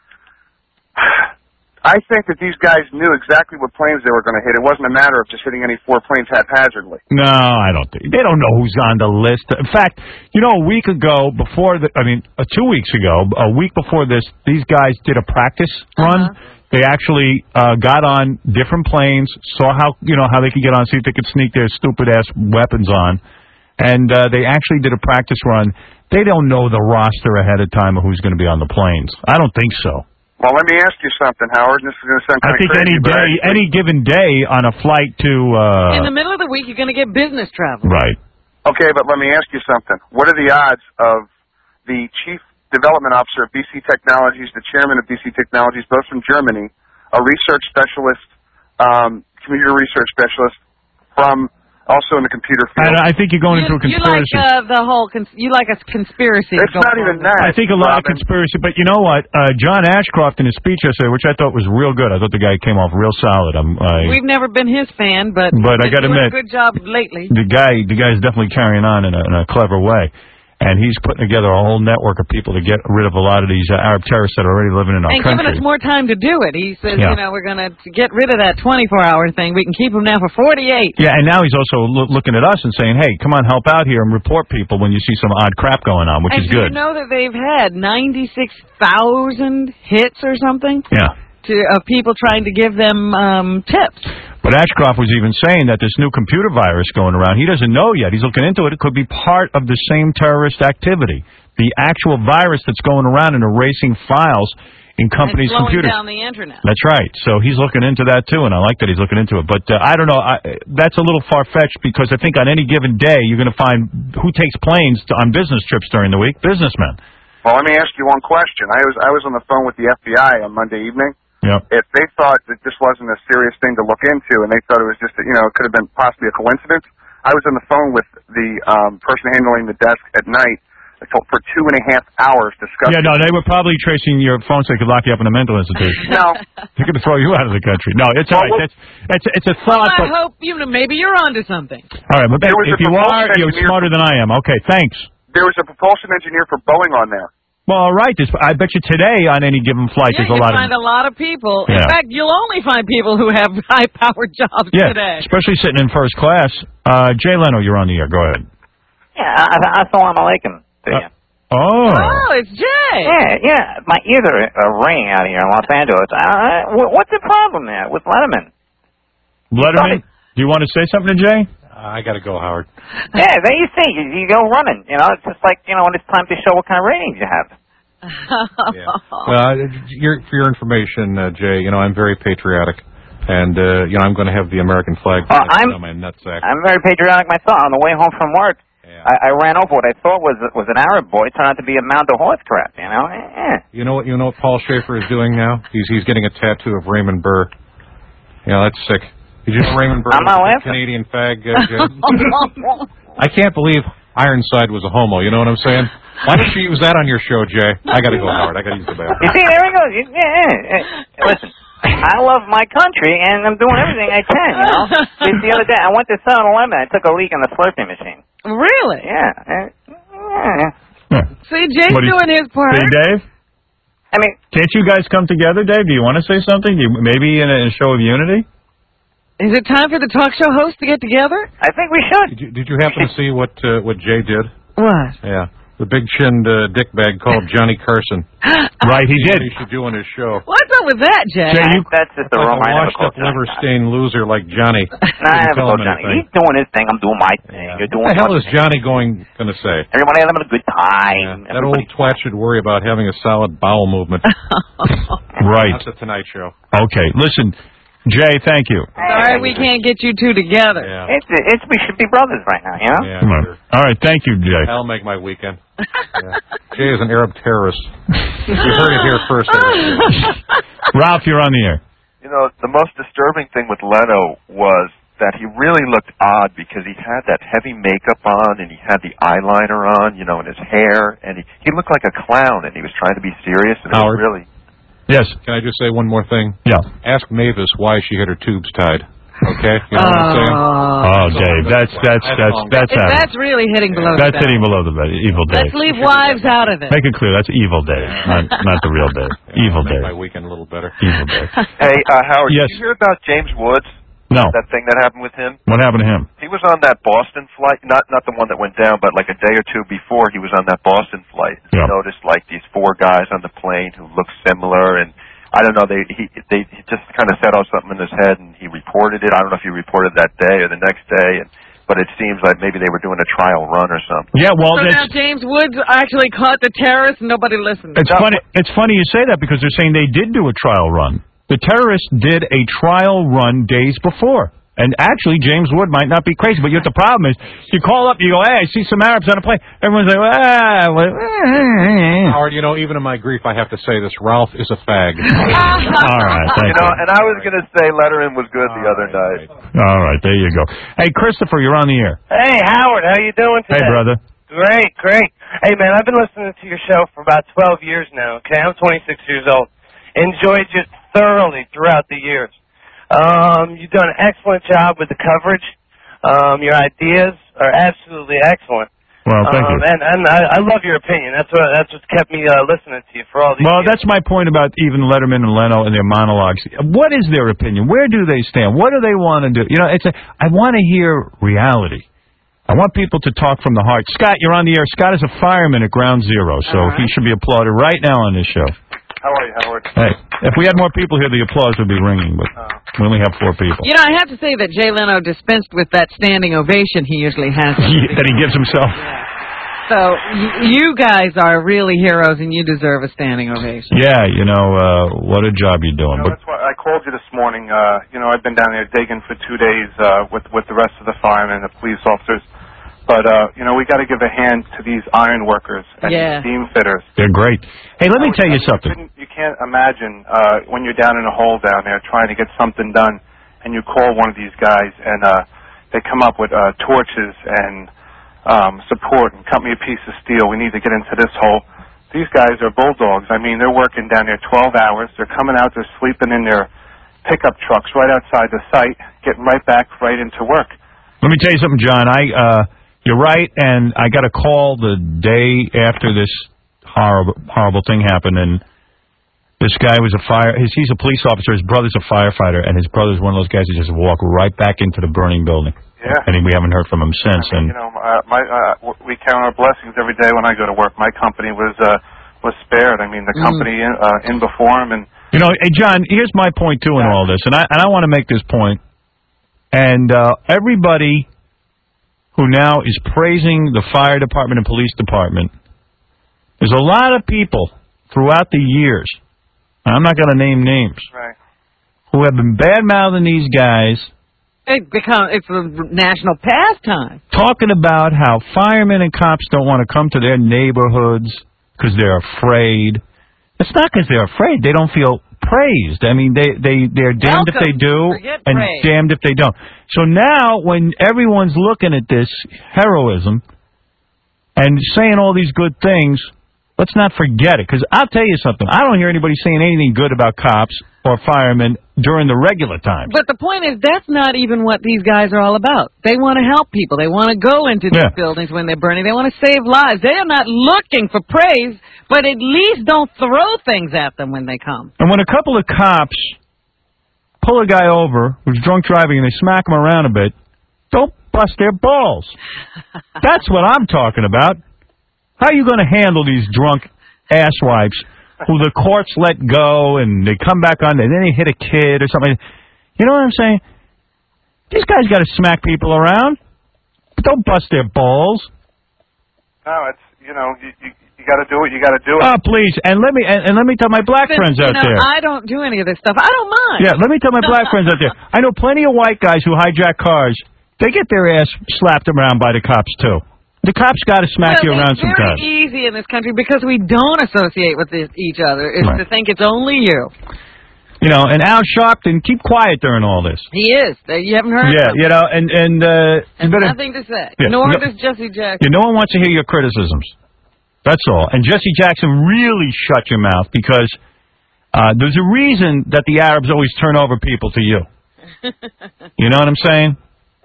I think that these guys knew exactly what planes they were going to hit. It wasn't a matter of just hitting any four planes haphazardly. No, I don't think. They don't know who's on the list. In fact, you know, a week ago, before the, I mean, uh, two weeks ago, a week before this, these guys did a practice run. Uh-huh. They actually uh, got on different planes, saw how, you know, how they could get on, see if they could sneak their stupid-ass weapons on. And uh, they actually did a practice run. They don't know the roster ahead of time of who's going to be on the planes. I don't think so. Well, let me ask you something, Howard. This is going to sound kind I think of crazy, any but day, actually, any given day on a flight to... Uh, In the middle of the week, you're going to get business travel. Right. Okay, but let me ask you something. What are the odds of the chief development officer of B C Technologies, the chairman of B C Technologies, both from Germany, a research specialist, um, computer research specialist from... also in the computer field. I, I think you're going you, into a you conspiracy. like uh, the whole, cons- you like a conspiracy. It's not even that. I think a lot Robin. of conspiracy, but you know what? Uh, John Ashcroft in his speech yesterday, which I thought was real good. I thought the guy came off real solid. I'm, I, We've never been his fan, but But I he's gotta doing admit, a good job lately. the guy, the guy's definitely carrying on in a, in a clever way. And he's putting together a whole network of people to get rid of a lot of these uh, Arab terrorists that are already living in our And country. giving us more time to do it. He says, Yeah. you know, we're going to get rid of that twenty-four hour thing. We can keep them now for forty-eight. Yeah, and now he's also loo- looking at us and saying, hey, come on, help out here and report people when you see some odd crap going on, which and is do good. you know that they've had ninety-six thousand hits or something? Yeah. To, of people trying to give them um, tips. But Ashcroft was even saying that this new computer virus going around, he doesn't know yet. He's looking into it. It could be part of the same terrorist activity. The actual virus that's going around and erasing files in companies' and slowing computers. down the internet. That's right. So he's looking into that, too, and I like that he's looking into it. But uh, I don't know. I, that's a little far-fetched because I think on any given day you're going to find who takes planes to, on business trips during the week? Businessmen. Well, let me ask you one question. I was I was on the phone with the F B I on Monday evening. Yep. If they thought that this wasn't a serious thing to look into, and they thought it was just, a, you know, it could have been possibly a coincidence, I was on the phone with the um, person handling the desk at night for two and a half hours discussing. Yeah, no, they were probably tracing your phone so they could lock you up in a mental institution. No. They're going to throw you out of the country. No, it's all right. That's, it's, it's a Well, thought. I but, hope you know. Maybe you're onto something. all right, but There was if a you propulsion are, you're engineer- smarter than I am. Okay, thanks. There was a propulsion engineer for Boeing on there. Well, all right. This, I bet you today on any given flight Yeah, there's you a lot find of... a lot of people. Yeah. In fact, you'll only find people who have high-powered jobs Yeah, today. especially sitting in first class. Uh, Jay Leno, you're on the air. Go ahead. Yeah, assalamu alaikum to you. Oh. Oh, it's Jay. Yeah, yeah. My ears are uh, ringing out here in Los Angeles. Uh, wh- what's the problem there with Letterman? Letterman, do you want to say something to Jay? Uh, I got to go, Howard. Yeah, there you see. You, you go running. You know, it's just like, you know, when it's time to show what kind of ratings you have. Well, your, for your information, uh, Jay, you know, I'm very patriotic. And, uh, you know, I'm going to have the American flag Uh, I'm- on my nutsack. I'm very patriotic myself. On the way home from work, I, I ran over what I thought was was an Arab boy. It turned out to be a mound of horse crap, you know? Eh. You know what? You know what Paul Schaefer is doing now? He's he's getting a tattoo of Raymond Burr. You know, that's sick. Did you know Raymond Burr I'm not was a laughing. Canadian fag? Uh, Jay? I can't believe Ironside was a homo. You know what I'm saying? Why don't you use that on your show, Jay? I got to go, Howard. I got to use the bathroom. You see, there he goes. Yeah, yeah, yeah. Listen, I love my country, and I'm doing everything I can, you know? Just the other day, I went to seven eleven. I took a leak in the Slurpee machine. Really? Yeah. Uh, yeah. See, Jay's What do you- doing his part. See, Dave? I mean, can't you guys come together, Dave? Do you want to say something? Do you, maybe in a, in a show of unity? Is it time for the talk show host to get together? I think we should. Did you, did you happen to see what uh, what Jay did? What? Yeah. The big-chinned uh, dickbag called Johnny Carson. Right, he did. He should do on his show. What's up with that, Jay? Jay, you- That's just the Like wrong a mind of a washed-up, culture. liver-stained loser like Johnny. Nah, I never told Johnny. He's doing his thing. I'm doing my thing. You're doing What the hell your is thing. Johnny going going to say? Everybody having a good time. That old twat should worry about having a solid bowel movement. Right. Not the Tonight Show. Okay, listen, Jay, thank you. Sorry we can't get you two together. It's, it's, we should be brothers right now, you know? Yeah, Come on. All right, thank you, Jay. That'll make my weekend. Yeah. Jay is an Arab terrorist. You heard it here first. Ralph, you're on the air. You know, the most disturbing thing with Leno was that he really looked odd because he had that heavy makeup on and he had the eyeliner on, you know, and his hair, and he, he looked like a clown and he was trying to be serious and it was Howard? really... Yes. Can I just say one more thing? Yeah. Ask Mavis why she had her tubes tied. Okay? You know what I'm saying? Oh, Dave, that's that's that's that's If Adam. that's really hitting below That's the belt. hitting below the belt. Evil Dave. Let's leave wives out of it. Make it clear, that's evil Dave, not not the real Dave. Evil Make Dave. my weekend a little better. Evil Dave. Hey, uh, Howard, Yes. did you hear about James Woods? No. That thing that happened with him? What happened to him? He was on that Boston flight, not not the one that went down, but like a day or two before he was on that Boston flight. He Yeah. noticed like these four guys on the plane who looked similar, and I don't know, they he they he just kind of set off something in his head, and he reported it. I don't know if he reported that day or the next day, and but it seems like maybe they were doing a trial run or something. Yeah, well, So now that's, James Woods actually caught the terrorists and nobody listened. it's funny. It's funny you say that because they're saying they did do a trial run. The terrorists did a trial run days before. And actually, James Wood might not be crazy, but yet the problem is, you call up, you go, hey, I see some Arabs on a plane. Everyone's like, ah, well, Howard, you know, even in my grief, I have to say this. Ralph is a fag. all right, thank You know, you. and I was going to say Letterman was good the other night. All right, there you go. Hey, Christopher, you're on the air. Hey, Howard, how you doing today? Hey, brother. Great, great. Hey, man, I've been listening to your show for about twelve years now, okay? I'm twenty-six years old. Enjoyed you thoroughly throughout the years. Um, you've done an excellent job with the coverage. Um, your ideas are absolutely excellent. Well, thank um, you. And, and I, I love your opinion. That's what that's what kept me uh, listening to you for all these Well, years. that's my point about even Letterman and Leno and their monologues. What is their opinion? Where do they stand? What do they want to do? You know, it's a, I want to hear reality. I want people to talk from the heart. Scott, you're on the air. Scott is a fireman at Ground Zero, so he should be applauded right now on this show. How are you, Howard? Hey, if we had more people here, the applause would be ringing, but we only have four people. You know, I have to say that Jay Leno dispensed with that standing ovation he usually has. That he gives himself. So y- you guys are really heroes, and you deserve a standing ovation. Yeah, you know, uh, what a job you're doing. You know, But that's why I called you this morning. Uh, you know, I've been down there digging for two days uh, with with the rest of the firemen and the police officers. But, uh, you know, we got to give a hand to these iron workers and Yeah. these steam fitters. they're great. Hey, let me tell you You something. couldn't- You can't imagine uh, when you're down in a hole down there trying to get something done, and you call one of these guys, and uh, they come up with uh, torches and um, support and cut me a piece of steel. We need to get into this hole. These guys are bulldogs. I mean, they're working down there twelve hours. They're coming out. They're sleeping in their pickup trucks right outside the site, getting right back right into work. Let me tell you something, John. I, uh, you're right, and I got a call the day after this horrible, horrible thing happened, and this guy was a fire. His, he's a police officer. His brother's a firefighter, and his brother's one of those guys who just walk right back into the burning building. Yeah. And we haven't heard from him since. And You know, uh, my uh, w- we count our blessings every day when I go to work. My company was uh, was spared. I mean, the company in, uh, in before him, and you know, hey John, here's my point too in all this, and I and I want to make this point. And uh, everybody who now is praising the fire department and police department, there's a lot of people throughout the years, and I'm not going to name names, right. who have been bad-mouthing these guys, It become it's a national pastime. talking about how firemen and cops don't want to come to their neighborhoods because they're afraid. It's not because they're afraid. They don't feel praised. I mean, they, they, they're damned if they do Forget and praise. damned if they don't. So now when everyone's looking at this heroism, and saying all these good things, let's not forget it. Because I'll tell you something. I don't hear anybody saying anything good about cops or firemen during the regular times. But the point is, that's not even what these guys are all about. They want to help people. They want to go into these Yeah. buildings when they're burning. They want to save lives. They are not looking for praise, but at least don't throw things at them when they come. And when a couple of cops pull a guy over who's drunk driving and they smack him around a bit, don't bust their balls. That's what I'm talking about. How are you going to handle these drunk asswipes who the courts let go and they come back on and then they hit a kid or something? You know what I'm saying? These guys got to smack people around. But don't bust their balls. No, it's, you know, you, you, you got to do it. You got to do it. Oh, please. And let me and, and let me tell my black Since, friends out you know, there. I don't do any of this stuff. I don't mind. Yeah, let me tell my black friends out there. I know plenty of white guys who hijack cars. They get their ass slapped around by the cops, too. The cops got to smack well, you around it's very sometimes. easy in this country because we don't associate with this, each other, is Right. to think it's only you. You know, and Al Sharpton, keep quiet during all this. He is. You haven't heard Yeah, of him. you know, and, and, uh... you better, Nothing to say. Yeah, Nor no- does Jesse Jackson. Yeah, no one wants to hear your criticisms. That's all. And Jesse Jackson, really shut your mouth because uh, there's a reason that the Arabs always turn over people to you. You know what I'm saying?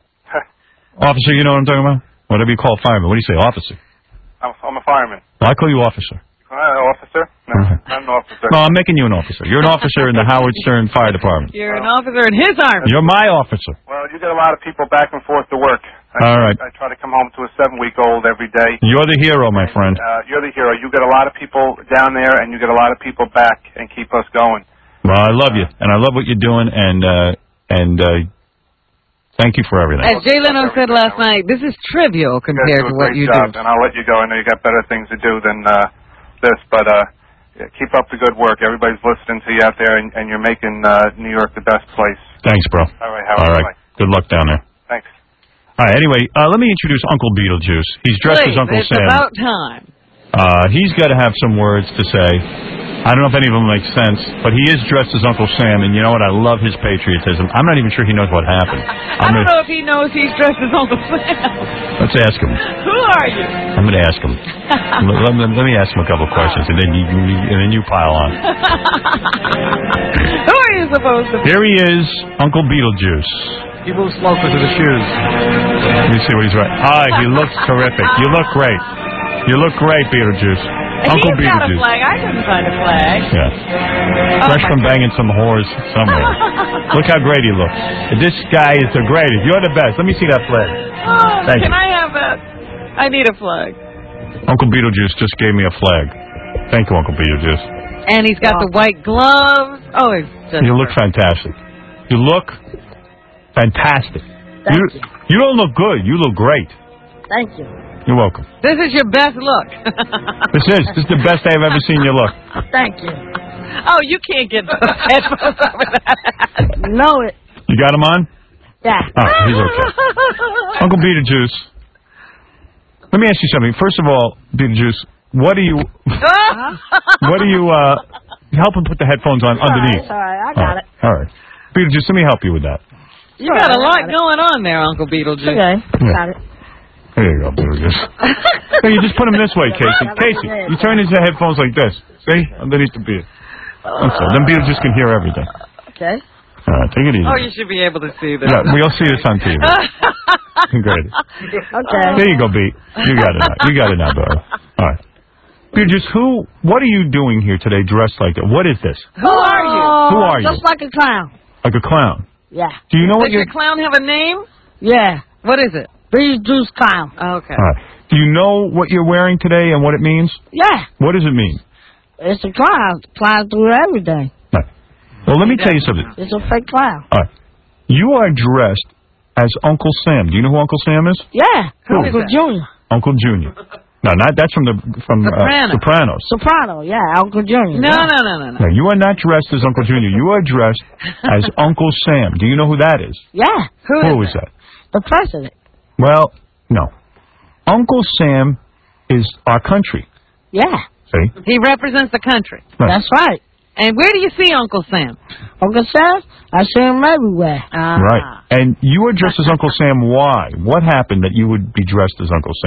Officer, you know what I'm talking about? Whatever you call a fireman. What do you say, officer? I'm, I'm a fireman. Well, I call you officer. Uh, officer? No, I'm an officer. No, I'm making you an officer. You're an officer in the Howard Stern Fire Department. You're an officer in his army. You're my officer. Well, you get a lot of people back and forth to work. I, All right. I try to come home to a seven-week-old every day. You're the hero, my friend. Uh, you're the hero. You get a lot of people down there, and you get a lot of people back and keep us going. Well, I love you, and I love what you're doing, and uh, and uh, thank you for everything. As Jay Leno said last night, this is trivial You guys compared do to a what great you job, do. and I'll let you go. I know you got better things to do than uh, this, but uh, yeah, keep up the good work. Everybody's listening to you out there, and, and you're making uh, New York the best place. Thanks, bro. All right, Howard. All right. Bye. Good luck down there. Thanks. All right. Anyway, uh, let me introduce Uncle Beetlejuice. He's dressed Please, as Uncle it's Sam. about time. Uh, he's got to have some words to say. I don't know if any of them make sense, but he is dressed as Uncle Sam, and you know what? I love his patriotism. I'm not even sure he knows what happened. I I'm don't gonna, know if he knows he's dressed as Uncle Sam. let's ask him. Who are you? I'm going to ask him. let, let, me- let me ask him a couple of questions, and then you, you and then you pile on. Who are you supposed to be? Here he is, Uncle Beetlejuice. He moves closer to the shoes. Let me see what he's right. Ah, he looks terrific. You look great. You look great, Beetlejuice. Uncle He's got a Beetlejuice. flag. I couldn't find a flag. Yeah. Oh, Fresh my from banging some whores somewhere. Look how great he looks. This guy is the greatest. You're the best. Let me see that flag. Oh, Thank can you. I have that? I need a flag. Uncle Beetlejuice just gave me a flag. Thank you, Uncle Beetlejuice. And he's got the white gloves. Oh, he's just You look fantastic. You look fantastic. Thank you, you don't look good. You look great. Thank you. You're welcome. This is your best look. This is. This is the best I've ever seen you look. Thank you. Oh, you can't get those headphones over that. Know it. You got him on? Yeah. Oh, he's okay. Uncle Beetlejuice, let me ask you something. First of all, Beetlejuice, what do you, what do you, uh, help him put the headphones on underneath? All right, I got it. All right. Beetlejuice, let me help you with that. You got a lot going on there, Uncle Beetlejuice. Okay, got it. There you go, Beetlejuice. No, you just put him this way, Casey. Casey, you turn his headphones like this. See? Underneath the beard. That's all. Then Beetlejuice can hear everything. Okay. All right, take it easy. Oh, you should be able to see this. Yeah, we'll see this on T V. Great. Okay. There you go, Beat. You got it now. You got it now, brother. All right. Beetlejuice, who, what are you doing here today dressed like that? What is this? Who are you? Who are you? Just like a clown. Like a clown. Yeah. Do you know what Does you're... your clown have a name? Yeah. What is it? Beetlejuice Clown. Okay. All right. Do you know what you're wearing today and what it means? Yeah. What does it mean? It's a clown. Clown do everything. Right. Well, let me tell you something. It's a fake clown. All right. You are dressed as Uncle Sam. Do you know who Uncle Sam is? Yeah. Who? Uncle Junior. Uncle Junior. No, not that's from the from uh, Sopranos. Sopranos. Soprano, yeah. Uncle Junior. No, no, no, no, no. No, you are not dressed as Uncle Junior. You are dressed as Uncle Sam. Do you know who that is? Yeah. Who, Who is is that? The president. Well, no. Uncle Sam is our country. Yeah. See? He represents the country. Right. That's right. And where do you see Uncle Sam? Uncle Sam? I see him everywhere. Right. And you are dressed as Uncle Sam. Why? What happened that you would be dressed as Uncle Sam?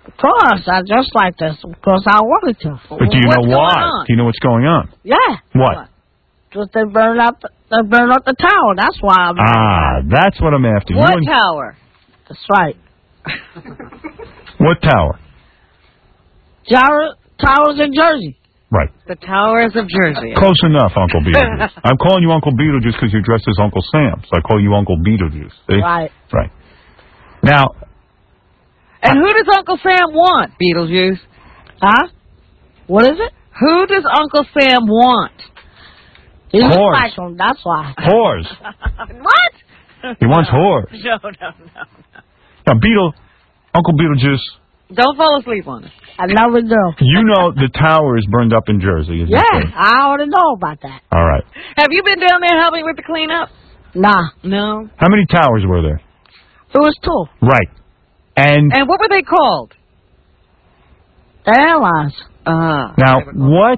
Of course, I just like this because I wanted to. But do you know why? Do you know what's going on? Yeah. What? Because they burned up, they burned up the tower. That's why I'm. Ah, that's what I'm after. You What and- tower? That's right. What tower? Tower, towers in Jersey. Right. The Towers of Jersey. Close enough, Uncle Beetlejuice. I'm calling you Uncle Beetlejuice because you're dressed as Uncle Sam, so I call you Uncle Beetlejuice. See? Right. Right. Now, And who does Uncle Sam want, Beetlejuice? Huh? What is it? Who does Uncle Sam want? He looks Whores. like him, that's why. whores. What? He wants whores. No, no, no. Now, Beetle, Uncle Beetlejuice, Don't fall asleep on us. I never do. you know the tower is burned up in Jersey, isn't Yeah, it? I already know about that. All right. Have you been down there helping with the cleanup? Nah. No. How many towers were there? It was two. Right. And And what were they called? The airlines. Uh, now, what?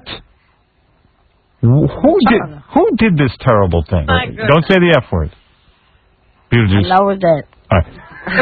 Who did who did this terrible thing? My goodness. Don't say the F word. I Beetlejuice. never did. All right.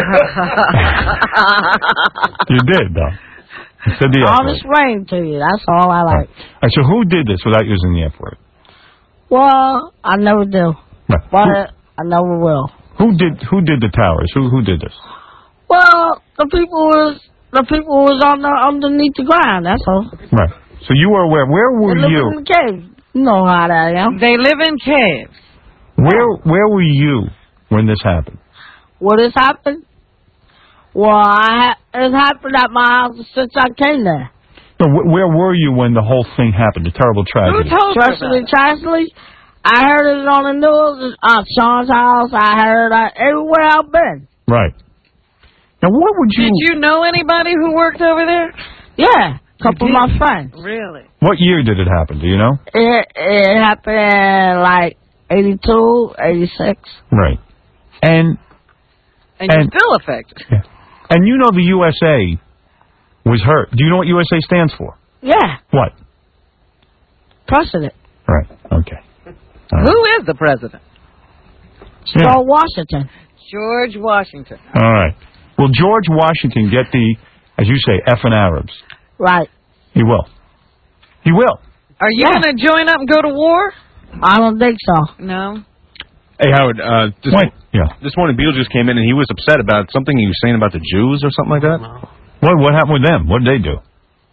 You did, though. You said the F I'll word. explain to you. That's all I like. All right, so who did this without using the F word? Well, I never do. Right. But I never will. Who did who did the towers? Who who did this? Well, the people was the people was on the underneath the ground. That's all. Right. So you were where? Where were They live you? in the cave. You know how that is. They live in caves. Where where were you when this happened? What has happened? Well, I ha- it happened at my house since I came there. No, wh- where were you when the whole thing happened? The terrible tragedy. Trustly, Trustly, I heard it on the news at Sean's house. I heard it everywhere I've been. Right. Now, what would you? Did you know anybody who worked over there? Yeah, a couple of my friends. Really? What year did it happen? Do you know? It it happened in like eighty-two, eighty-six. Right. And And, you're And- still affected. and you know the U S A was hurt. Do you know what U S A stands for? Yeah, What? president. Right. Okay. Who is the president? George Washington. George Washington. All right. Will George Washington get the, as you say, effing Arabs? Right. He will. He will. Are you Yeah. going to join up and go to war? I don't think so. No. Hey, Howard, uh, this, Wait. Yeah. this morning Beetlejuice came in and he was upset about something he was saying about the Jews or something like that. What What happened with them? What did they do?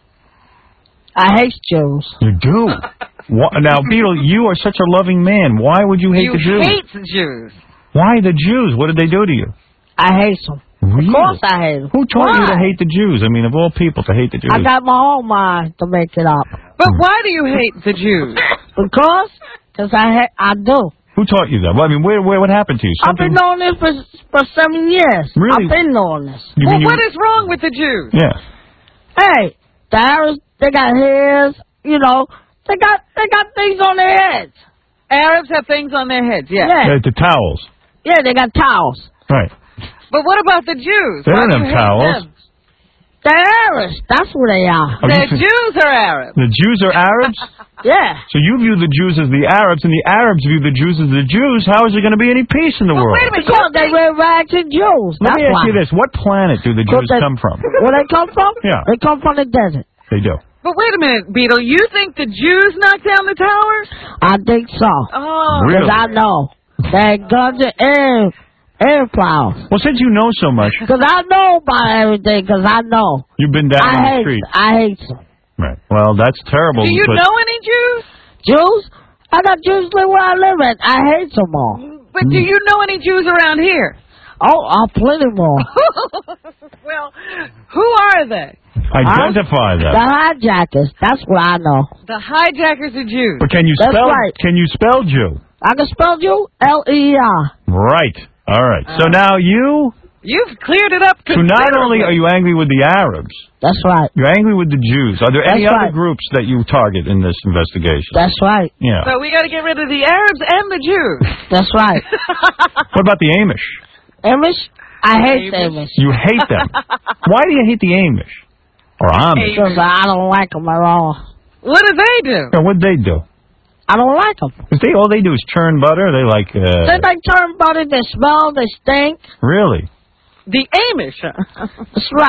I hate Jews. You do. Wha- now, Beetle, you are such a loving man. Why would you hate you the Jews? hate the Jews. Why the Jews? What did they do to you? I hate them. Really? Of course I hate them. Who taught you to Why? hate the Jews? I mean, of all people, to hate the Jews. I got my own mind to make it up. But why do you hate the Jews? Because, because I ha- I do. Who taught you that? Well, I mean, where, where, what happened to you? I've been knowing this for for seven years. Really? I've been knowing this. You Well, mean you- what is wrong with the Jews? Yeah. Hey, the Arabs, they got hairs. You know, they got they got things on their heads. Arabs have things on their heads, yes. Yeah. Uh, the towels. Yeah, they got towels. Right. But what about the Jews? They Why don't do you have hate towels. them? They're Arabs. That's who they are. Oh, The you think- Jews are Arabs. The Jews are Arabs? Yeah. So you view the Jews as the Arabs, and the Arabs view the Jews as the Jews. How is there going to be any peace in the world? Wait a minute. Because they wear rags and Jews. Let That's me ask why. you this. What planet do the Jews they- come from? Where they come from? Yeah. They come from the desert. They do. But wait a minute, Beetle. You think the Jews knocked down the towers? I think so. Oh. Because Really? I know. They guns and air, air plows. Well, since you know so much, Because I know about everything, because I know. you've been down I on the hate, street. I hate them. Right. Well, that's terrible. Do you but know any Jews? Jews? I got Jews live where I live at. I hate them all. But do you know any Jews around here? Oh, I'll plenty more. Well, who are they? Identify The them. hijackers. That's what I know. The hijackers are Jews. But can you That's spell? right. Can you spell Jew? I can spell you L E R. Right. All right. So now you. You've cleared it up So not only are you angry with the Arabs, That's right. you're angry with the Jews. Are there any That's other right. groups that you target in this investigation? That's right. Yeah. So we got to get rid of the Arabs and the Jews. That's right. What about the Amish? Amish? I hate Amish. You hate them. Why do you hate the Amish? Or Amish? Because I don't like them at all. What do they do? Yeah, what'd they do? I don't like them. 'Cause they, all they do is churn butter. They like, uh... They like turn butter, they smell, they stink. Really? The Amish. That's right.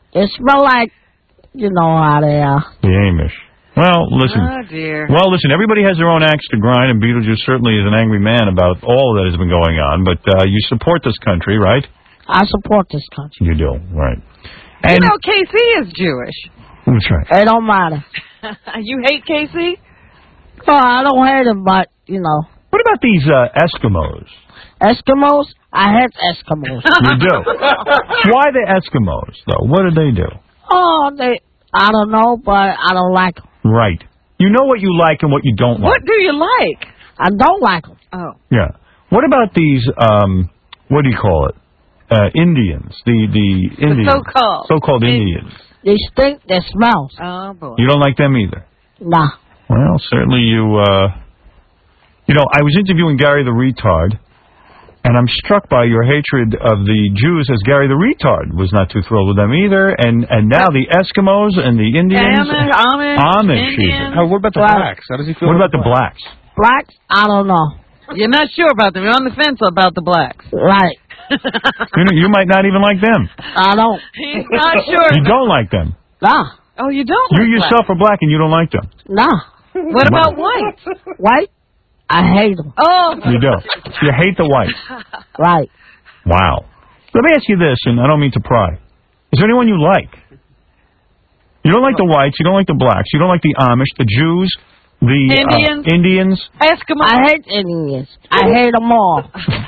They smell like, you know how they are. The Amish. Well, listen. Oh, dear. Well, listen, everybody has their own axe to grind, and Beetlejuice certainly is an angry man about all that has been going on, but uh, you support this country, right? I support this country. You do, right. You know, K C is Jewish. That's right. It don't matter. You hate K C? Oh, I don't hate him, but, you know. What about these uh, Eskimos? Eskimos? I hate Eskimos. You do? Why the Eskimos, though? What did they do? Oh, they, I don't know, but I don't like them. Right. You know what you like and what you don't like. What do you like? I don't like them. Oh. Yeah. What about these, um, what do you call it? Uh, Indians. The, the Indians. The so-called. So-called Indians. They stink, they smell. Oh, boy. You don't like them either? Nah. Well, certainly you, uh, you know, I was interviewing Gary the Retard, and I'm struck by your hatred of the Jews, as Gary the Retard was not too thrilled with them either, and, and now the Eskimos and the Indians. Amish, Amish, Amish Indians. even. Oh, what about the blacks? How does he feel What about the blacks? Blacks? I don't know. You're not sure about them. You're on the fence about the blacks. Right. you, know, you might not even like them. I don't. He's not sure. You don't like them. Nah. Oh, you don't You like yourself blacks. are black and you don't like them. Nah. What about white? White? I hate them. Oh. You don't. You hate the whites. Right. Wow. Let me ask you this, and I don't mean to pry. Is there anyone you like? You don't like the whites, you don't like the blacks, you don't like the Amish, the Jews, the Indians, uh, Indians. Eskimos. I hate Indians. I hate them all.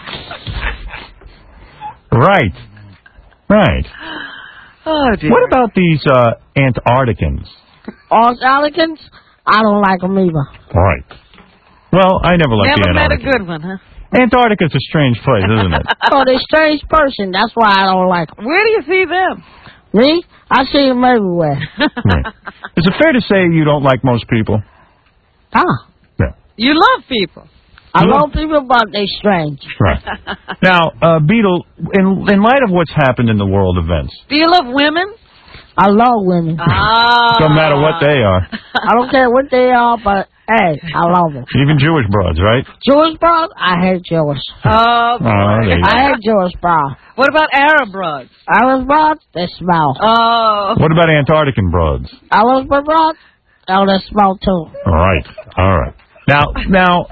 Right. Right. Oh, dear. What about these uh, Antarcticans? Australicans? I don't like them either. Right. Well, I never liked Never the met a Antarctica. good one, huh? Antarctica's a strange place, isn't it? Oh, they're a strange person. That's why I don't like them. Where do you see them? Me? I see them everywhere. Right. Is it fair to say you don't like most people? Ah. Yeah. You love people. I love people, but they're strange. Right. Now, uh, Beetle, in, in light of what's happened in the world events, Do you love women? I love women. Ah. don't matter what they are, I don't care what they are, but, hey, I love them. even Jewish broads, right? Jewish bros? I hate Jewish. Oh, boy. Oh, there you go. I hate Jewish bros. What about Arab broads? Arab bros? They smell. Oh. What about Antarctican broads? Arab bros? Oh, they smell too. All right. All right. Now, now,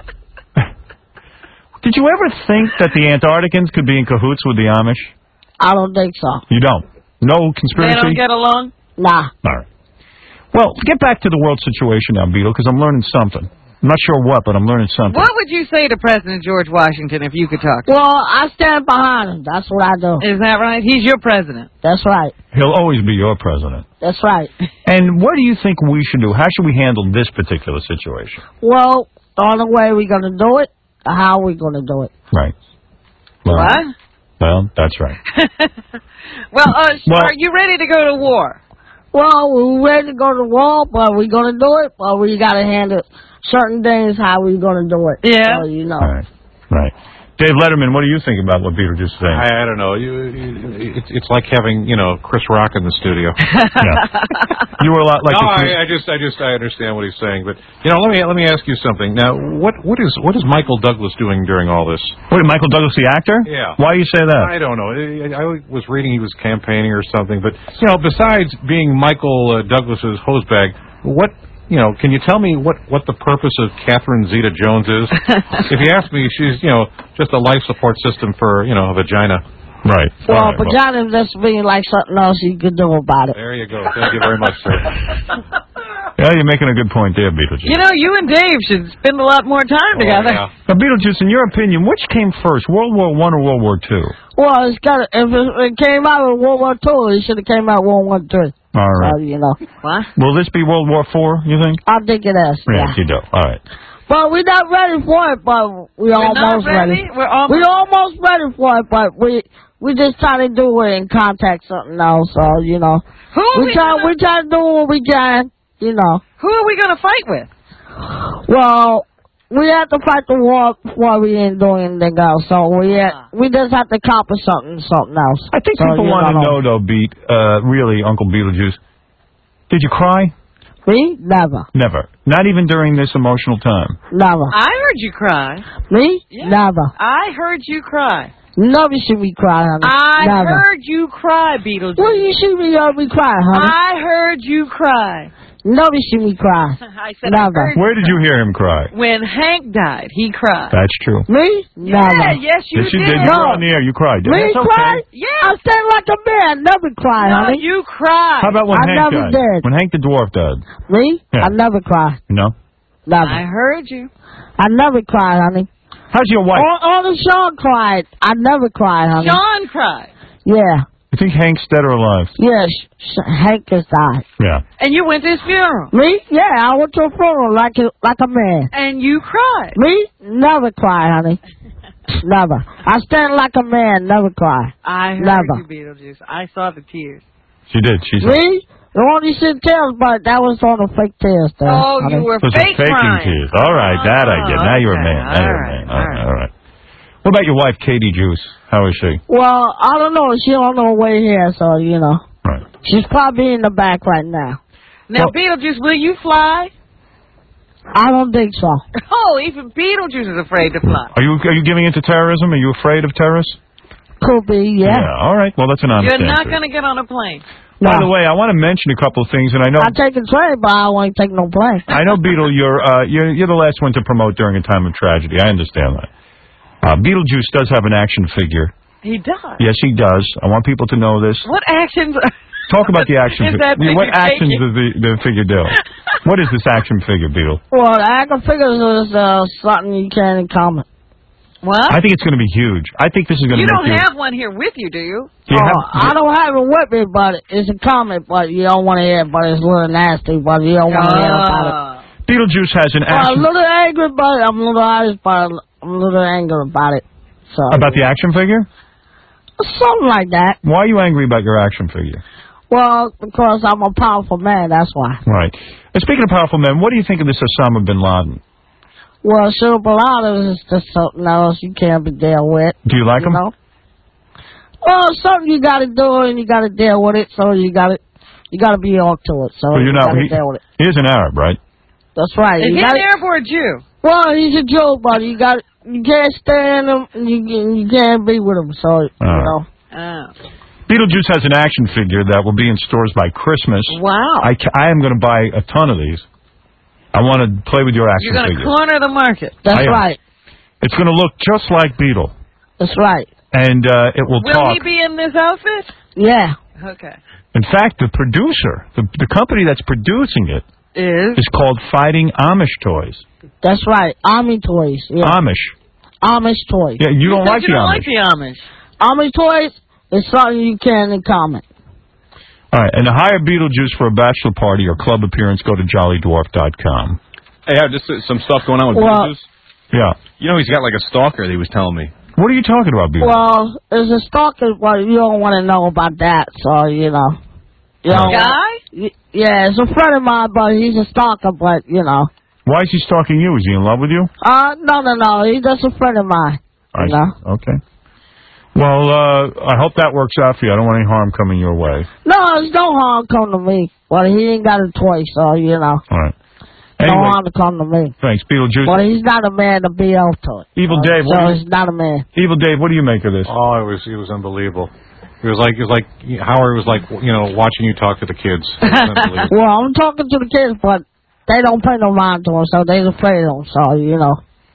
did you ever think that the Antarcticans could be in cahoots with the Amish? I don't think so. You don't? No They conspiracy? don't get along? Nah. All right. Well, get back to the world situation now, Beetle, because I'm learning something. I'm not sure what, but I'm learning something. What would you say to President George Washington if you could talk to him? Well, I stand behind him. That's what I do. Is that right? He's your president. That's right. He'll always be your president. That's right. And what do you think we should do? How should we handle this particular situation? Well, the only way we're going to do it, how are we going to do it? Right. Well, What? Well, that's right. Well, uh, Well- are you ready to go to war? Well, we're ready to go to war, but we're going to do it, but we got to handle certain things how we're going to do it. Yeah. So, you know. All right. Right. Dave Letterman, what do you think about what Peter just said? I, I don't know. You, you, it's, it's like having, you know, Chris Rock in the studio. Yeah. You were a lot like no, the Chris- I, I just, I just, I understand what he's saying. But you know, let me, let me ask you something. Now, what, what is, what is Michael Douglas doing during all this? Wait, Michael Douglas, the actor? Yeah. Why do you say that? I don't know. I, I was reading he was campaigning or something. But you know, besides being Michael uh, Douglas's hosebag, what? You know, can you tell me what, what the purpose of Catherine Zeta-Jones is? If you ask me, she's, you know, just a life support system for, you know, a vagina. Right. Well, vagina just being like something else you could do about it. There you go. Thank you very much, sir. Yeah, you're making a good point there, Beetlejuice. You know, you and Dave should spend a lot more time Oh, together. yeah. Now, Beetlejuice, in your opinion, which came first, World War One or World War Two? Well, it's got if it, it came out in World War Two, it should have came out World War Three. All right. So, you know. What? Will this be World War Four, you think? I think it is, yeah. Yes, you do. All right. But we're not ready for it, but we're, We're almost not ready? We're almost... We're almost ready for it, but we we just trying to do it in contact something else, so, you know. Who are we we try, gonna... we try to do what we can, you know. Who are we going to fight with? Well, we have to fight the war before we ain't doing anything else, so we ha- we just have to accomplish something, something else. I think so, people you want to know, though, Beat, uh, really, Uncle Beetlejuice, did you cry? Me? Never. Never. Not even during this emotional time. Never. I heard you cry. Me? Yeah. Never. I heard you cry. Never see me cry, honey. I Never. heard you cry, Beetlejuice. When you see me, heard me cry, honey. I heard you cry. Never see me cry. I said Never. I heard Where did you hear him cry? When Hank died, he cried. That's true. Me? Yeah, Never. yes, you Yes, you did. did. You were on the air. You cried. Me That's cry? okay. Yeah. I stand like a man. Never cry, No, honey. you cried. How about when I Hank never died? did. When Hank the Dwarf died? Me? Yeah. I never cry. No? Never. I heard you. I never cry, honey. How's your wife? Only Sean cried. I never cried, honey. Sean cried. Yeah. You think Hank's dead or alive? Yes. Hank has died. Yeah. And you went to his funeral. Me? Yeah, I went to a funeral like a, like a man. And you cried. Me? Never cry, honey. Never. I stand like a man, never cry. I heard Never. you, Beetlejuice. I saw the tears. She did. She's Me? The one you said tears, but that was on the fake tears, though. Oh, honey. you were Those fake are faking crying. tears. All right, that I get. Now you're a okay. man. Now All you're a right, man. All right, all right. What about your wife, Katie Juice? How is she? Well, I don't know. She on her way here, so, you know. Right. She's probably in the back right now. Now, Beetlejuice, will you fly? I don't think so. Oh, even Beetlejuice is afraid to fly. Are you are you giving into terrorism? Are you afraid of terrorists? Could be, yeah. Yeah. All right. Well, that's an honest You're not answer. going to get on a plane. By the way, I want to mention a couple of things, and I know I take a train, but I won't take no plane. I know Beetle, you're uh, you're you're the last one to promote during a time of tragedy. I understand that. Uh, Beetlejuice does have an action figure. He does. Yes, he does. I want people to know this. What actions? Talk about the action Is figure. that figure What actions taking? does the, the figure do? What is this action figure, Beetle? Well, the action figures is uh, something you can't comment. What? I think it's going to be huge. I think this is going to You make don't you. have one here with you, do you? You Oh, have- I don't have it with me, but it's a comment, but you don't want to hear it, but it's a little nasty, but you don't want to hear about it. Beetlejuice has an Well, I'm action a little angry, but I'm a little honest, but I'm a little angry about it. So about the action figure. something like that. Why are you angry about your action figure? Well, because I'm a powerful man, that's why. Right. And speaking of powerful men, what do you think of this Osama bin Laden? Well, Silverado is just something else you can't be deal with. Do you like you him? know? Well, something you got to do, and you got to deal with it. So you got to, you got to be on to it. So So you're you not. got to He, deal with it. he is an Arab, right? That's right. Is You he gotta- an Arab or a Jew? Well, he's a Jew, but you got, you can't stand him, and you you can't be with him. So you right. know. Oh. Beetlejuice has an action figure that will be in stores by Christmas. Wow. I, ca- I am going to buy a ton of these. I want to play with your action You're going to figure. corner the market. That's I am. right. It's going to look just like Beetle, That's right. and uh, it will, Will talk. he be in this outfit? Yeah. Okay. In fact, the producer, the, the company that's producing it, Is? is called Fighting Amish Toys. That's right. Army toys. Yeah. Amish. Amish toys. Yeah, you don't said like you the don't Amish. like the Amish. Army toys is something you can't comment. All right, and to hire Beetlejuice for a bachelor party or club appearance, go to jolly dwarf dot com. Hey, I have just uh, some stuff going on with Well- Beetlejuice. Yeah. You know, he's got like a stalker that he was telling me. What are you talking about, Beetlejuice? Well, it's a stalker, but you don't want to know about that, so, you know. You don't Guy? wanna- Y- Yeah, it's a friend of mine, but he's a stalker, but, you know. Why is he stalking you? Is he in love with you? Uh, no, no, no, he's just a friend of mine. I You know? see. Okay. Well, uh, I hope that works out for you. I don't want any harm coming your way. No, there's no harm come to me. Well, he ain't got a toy, so, you know. All right. No Anyway, harm to come to me. thanks, Beetlejuice. But he's not a man to be able to it. Evil Uh, Dave, what So do you- he's not a man. Evil Dave, what do you make of this? Oh, it was it was unbelievable. It was like it was like Howard was like you know watching you talk to the kids. It was unbelievable. Well, I'm talking to the kids, but they don't pay no mind to him, so they're afraid of him, so, you know.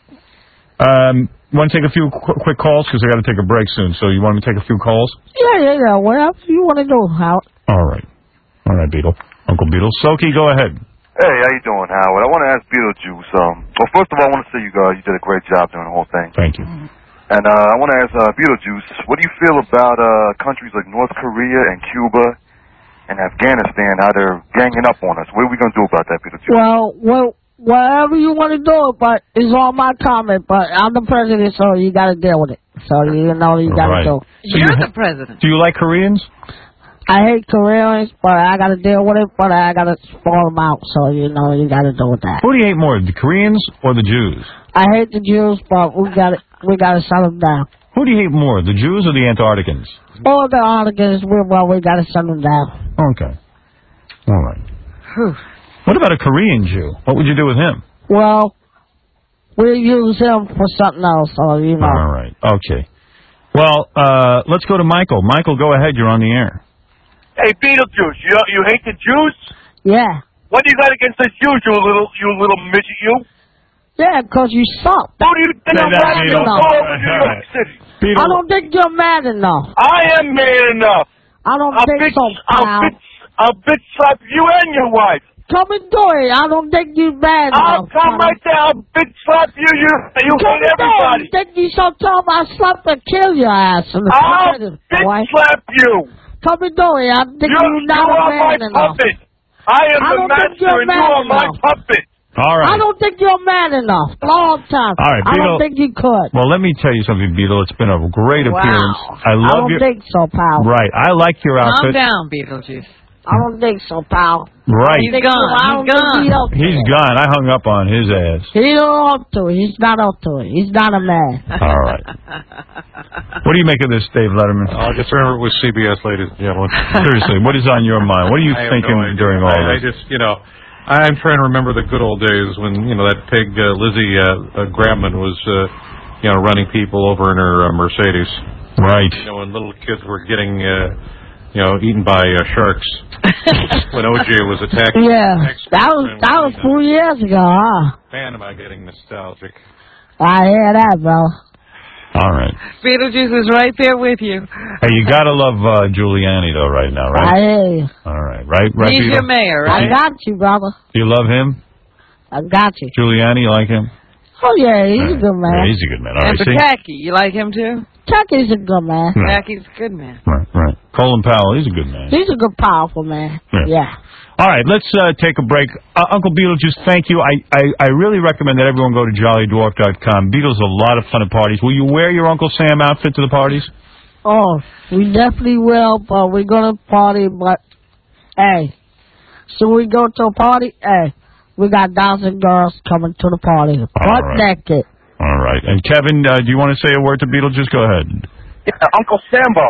Um, want to take a few qu- quick calls? Because I got to take a break soon. So you want me to take a few calls? Yeah, yeah, yeah, whatever you want to do, Howard. All right. All right, Beetle. Uncle Beetle. Soki, go ahead. Hey, how you doing, Howard? I want to ask Beetlejuice. Um, well, first of all, I want to say you guys, you did a great job during the whole thing. Thank you. And uh, I want to ask uh, Beetlejuice, what do you feel about uh, countries like North Korea and Cuba and Afghanistan, how they're ganging up on us? What are we going to do about that, Beetlejuice? Well, well, whatever you want to do, but it's all my comment, but I'm the president, so you got to deal with it. So, you know, you got to Right. do. So You're you the president. Do you like Koreans? I hate Koreans, but I got to deal with it, but I got to spoil them out, so, you know, you got to do with that. Who do you hate more, the Koreans or the Jews? I hate the Jews, but we got to we got to shut them down. Who do you hate more, the Jews or the Antarcticans? All the articles, we, well, we got to shut them down. Okay. All right. What about a Korean Jew? What would you do with him? Well, we use him for something else, so, you know. All right. Okay. Well, uh, let's go to Michael. Michael, go ahead. You're on the air. Hey, Beetlejuice, you you hate the Jews? Yeah. What do you got against the Jews, you little you little midget, you? Yeah, 'cause you suck. Who do you think I'm that, mad Beetle. enough all over New York City? I don't think you're mad enough. I am mad enough. I don't I'll think bitch, so, I'll pal. bitch, I'll bitch slap you and your wife. Come and do it. I don't think you're bad I'll enough. come right there. I'll bitch slap you. You, you Come hate and do it. everybody. You think you so tough? I'll slap and kill your ass. In the I'll front, bitch boy. slap you. Come and do it. I think You, you're not you a are man my enough. puppet. I am I the don't think master you're and you man are my enough. puppet. All right. I don't think you're man enough. Long time. All right, I Beetle. don't think you could. Well, let me tell you something, Beetle. It's been a great Wow. appearance. I I love don't your. think so, pal. Right. I like your Calm outfit. down, Beetlejuice. I don't think so, pal. Right. I don't He's think gone. so. I don't He's think he up to He's it. gone. I hung up on his ass. He don't up to it. He's not up to it. He's not a man. All right. What do you make of this, Dave Letterman? I'll just remember it was C B S, ladies and gentlemen. Seriously, what is on your mind? What are you I have thinking no idea. during all I, I this? just, you know, I'm trying to remember the good old days when, you know, that pig uh, Lizzie uh, uh, Grabman was, uh, you know, running people over in her uh, Mercedes. Right. You know, when little kids were getting, uh, you know, eaten by uh, sharks. When O J was attacking. Yeah, that was that was four years ago, huh? Man, am I getting nostalgic. I hear that, bro. All right. Beetlejuice is right there with you. Hey, you gotta love uh, Giuliani though, right now, I right? hear you. All right, right, right. He's Beetle? your mayor, I right? got you, brother. You love him, I got you. Giuliani? You like him? Oh yeah, he's a good man. Yeah, he's a good man. All And right, see? Pataki, you like him too? Chucky's a good man. Yeah. Pataki's a good man. Right, right. Colin Powell, he's a good man. He's a good, powerful man. Yeah. Yeah. All right, let's uh, take a break. Uh, Uncle Beetlejuice, thank you. I, I, I really recommend that everyone go to jolly dwarf dot com. Beetle's a lot of fun at parties. Will you wear your Uncle Sam outfit to the parties? Oh, we definitely will, but we're gonna party. But hey, so we go to a party. Hey, we got thousand girls coming to the party. Butt right. naked. All right. And Kevin, uh, do you want to say a word to Beetlejuice? Go ahead. Yeah, Uncle Sambo.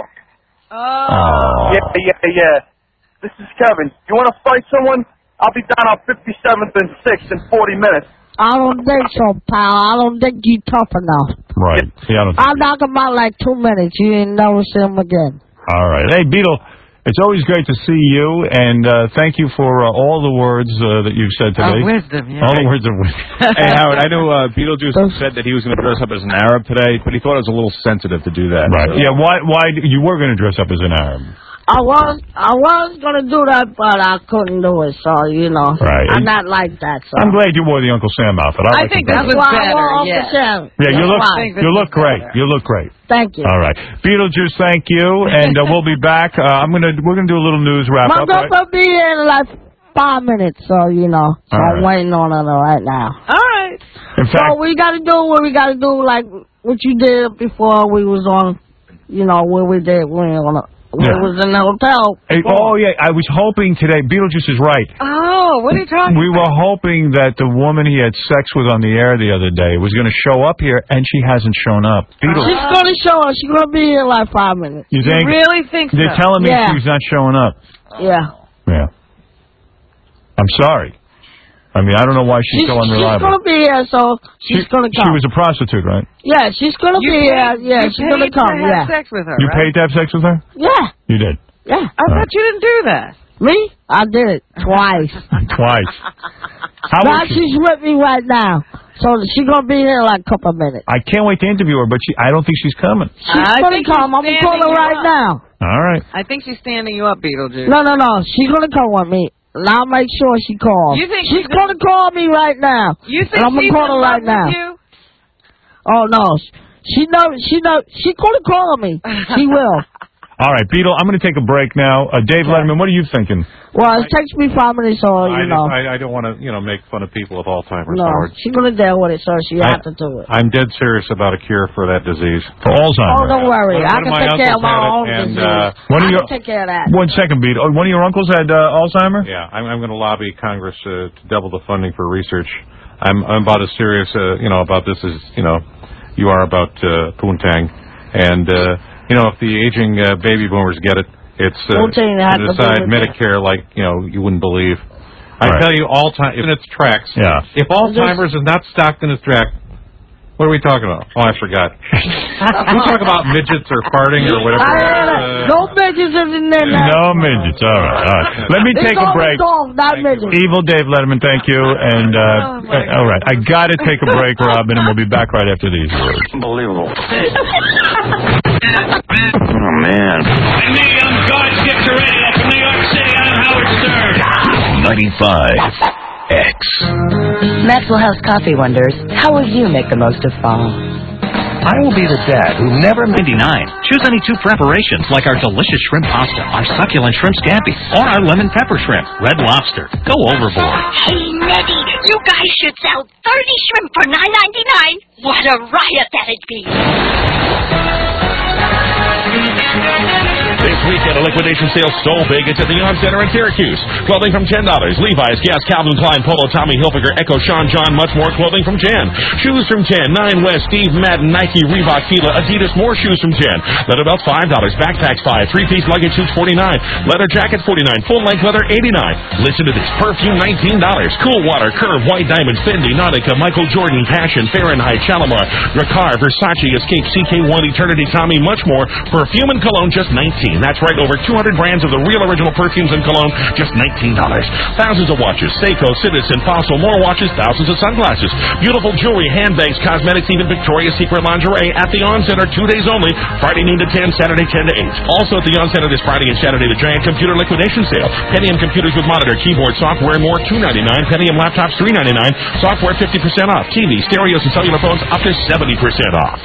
Oh. Yeah, yeah, yeah. This is Kevin. You want to fight someone? I'll be down on fifty-seventh and sixth in forty minutes. I don't think so, pal. I don't think you tough enough. Right. Yeah, I don't I'll knock him out like two minutes. You ain't never see him again. All right. Hey, Beetle, it's always great to see you, and uh, thank you for uh, all the words uh, that you've said today. Of wisdom, yeah. All the words of wisdom. Hey, Howard, I know uh, Beetlejuice said that he was going to dress up as an Arab today, but he thought it was a little sensitive to do that. Right. So. Yeah, why, why, you were going to dress up as an Arab. I was I was gonna do that, but I couldn't do it. So you know, Right. I'm not like that. So I'm glad you wore the Uncle Sam outfit. I, I like think it that better. was better. Why I yes. Sam. Yeah, you That's look, why. you look great. You look great. Thank you. All right, Beetlejuice, thank you, and uh, we'll be back. Uh, I'm gonna, we're gonna do a little news wrap My up. girl Right? will be in like five minutes, so you know, so All I'm right. waiting on her right now. All right. In So fact, we gotta do what we gotta do, like what you did before we was on, you know, where we did when we on. A, We Yeah. was in the hotel. Hey, oh yeah, I was hoping today. Beetlejuice is right. Oh, what are you talking We about? were hoping that the woman he had sex with on the air the other day was going to show up here, and she hasn't shown up. Beetle, She's gonna show us. She's gonna be here in like five minutes. you think? really think so? They're telling me Yeah. she's not showing up. Yeah. Yeah. I'm sorry. I mean, I don't know why she's, She's, so she's unreliable. gonna be here, so she's she, gonna she come. was a prostitute, right? Yeah, she's gonna You be paid- here. Yeah, you she's gonna paid come. to have Yeah. sex with her, You right? paid to have sex with her? Yeah. You did. Yeah. I thought you didn't do that. Me? I did it twice. Twice. How now was she? she's with me right now, so she's gonna be here in like a couple of minutes. I can't wait to interview her, but she, I don't think she's coming. She's I gonna think come. she's I'm gonna call standing her you right up. now. All right. I think she's standing you up, Beetlejuice. No, no, no. She's gonna come with me. And I'll make sure she calls. You think she's she's gonna call me right now? You think and I'm gonna she's call in her love right now. with you? Oh no, she know. She know. She gonna call me. She will. All right, Beetle, I'm going to take a break now. Uh, Dave Letterman, what are you thinking? Well, it takes me five minutes, so I, you know. I, I don't want to, you know, make fun of people with Alzheimer's, No, Howard. she's gonna deal with it, so she I- have to do it. I'm dead serious about a cure for that disease. For Alzheimer's? Oh, don't worry. One- I one can of my take care of uncles my had it, own and, disease. uh, One of I your- can take care of that. One second, Beetle. Oh, one of your uncles had uh, Alzheimer's? Yeah, I'm, I'm going to lobby Congress uh, to double the funding for research. I'm, I'm about as serious, uh, you know, about this as, you know, you are about uh, Poontang. And, uh, you know, if the aging uh, baby boomers get it, it's uh, Poontang had to the decide boomers, Medicare like, you know, you wouldn't believe. I Right. tell you, all time, in its tracks, Yeah. if Alzheimer's is not stocked in its track, what are we talking about? Oh, I forgot. We talk about midgets or farting or whatever. Uh, no midgets in there now. No midgets. All right, all right. Let me It's take a all break. Dog, not midgets. Evil Dave Letterman, thank you. And uh, Oh, all right, I got to take a break, Robin, and we'll be back right after these words. Unbelievable. Oh man. And me, I'm George Gibson Radio from New York City. I'm Howard Stern. ninety-five X. Maxwell House Coffee wonders, how will you make the most of fall? I will be the dad who never... ninety-nine. Choose any two preparations like our delicious shrimp pasta, our succulent shrimp scampi, or our lemon pepper shrimp, Red Lobster. Go overboard. Hey, Nettie, you guys should sell thirty shrimp for nine ninety-nine. What a riot that'd be. This weekend, a liquidation sale so big it's at the Yon Center in Syracuse. Clothing from ten dollars. Levi's, Guess, Calvin Klein, Polo, Tommy Hilfiger, Echo, Sean John, much more clothing from ten. Shoes from ten. Nine West, Steve Madden, Nike, Reebok, Fila, Adidas, more shoes from ten. Leather belts, five dollars. Backpacks, five dollars. Three-piece luggage suits, forty-nine dollars. Leather jackets, forty-nine dollars. Full-length leather, eighty-nine dollars. Listen to this. Perfume, nineteen dollars. Cool Water, Curve, White Diamonds, Fendi, Nautica, Michael Jordan, Passion, Fahrenheit, Shalimar, Ricard, Versace, Escape, C K one, Eternity, Tommy, much more. Perfume and cologne, just nineteen dollars. That's right, over two hundred brands of the real original perfumes and cologne, just nineteen dollars. Thousands of watches, Seiko, Citizen, Fossil, more watches, thousands of sunglasses. Beautiful jewelry, handbags, cosmetics, even Victoria's Secret lingerie at the On Center, two days only, Friday noon to ten, Saturday ten to eight. Also at the On Center this Friday and Saturday, the giant computer liquidation sale. Pentium computers with monitor, keyboard, software, more, two ninety-nine. Pentium laptops, three ninety-nine. Software, fifty percent off. T V, stereos, and cellular phones, up to seventy percent off.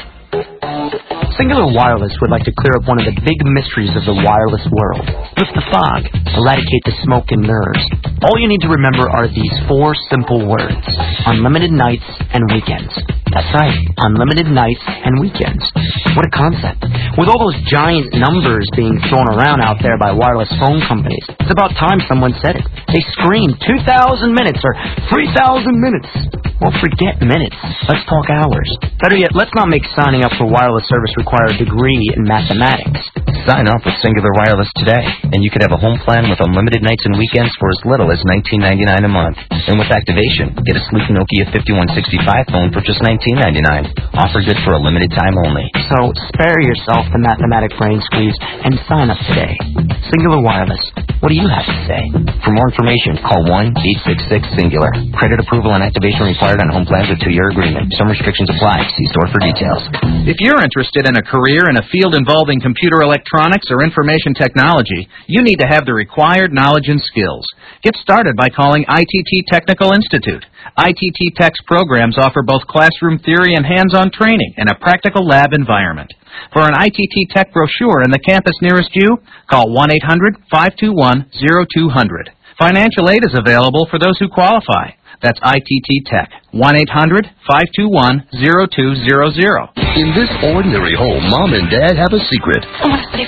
Singular Wireless would like to clear up one of the big mysteries of the wireless world. Lift the fog, eradicate the smoke and nerves. All you need to remember are these four simple words. Unlimited nights and weekends. That's right, unlimited nights and weekends. What a concept. With all those giant numbers being thrown around out there by wireless phone companies, it's about time someone said it. They scream two thousand minutes or three thousand minutes. Well, forget minutes. Let's talk hours. Better yet, let's not make signing up for wireless service require a degree in mathematics. Sign up with Singular Wireless today, and you could have a home plan with unlimited nights and weekends for as little as nineteen ninety-nine a month. And with activation, get a sleek Nokia fifty-one sixty-five phone for just nineteen ninety-nine. Offer good for a limited time only. So spare yourself the mathematic brain squeeze and sign up today. Singular Wireless. What do you have to say? For more information, call one eight six six singular. Credit approval and activation required on home plans with two-year agreement. Some restrictions apply. See store for details. If you're interested in a career in a field involving computer electronics or information technology, you need to have the required knowledge and skills. Get started by calling I T T Technical Institute. I T T Tech's programs offer both classroom theory and hands-on training in a practical lab environment. For an I T T Tech brochure in the campus nearest you, call one eight hundred five two one zero two zero zero. Financial aid is available for those who qualify. That's I T T Tech. one eight hundred five two one zero two zero zero. In this ordinary home, Mom and Dad have a secret. Oh,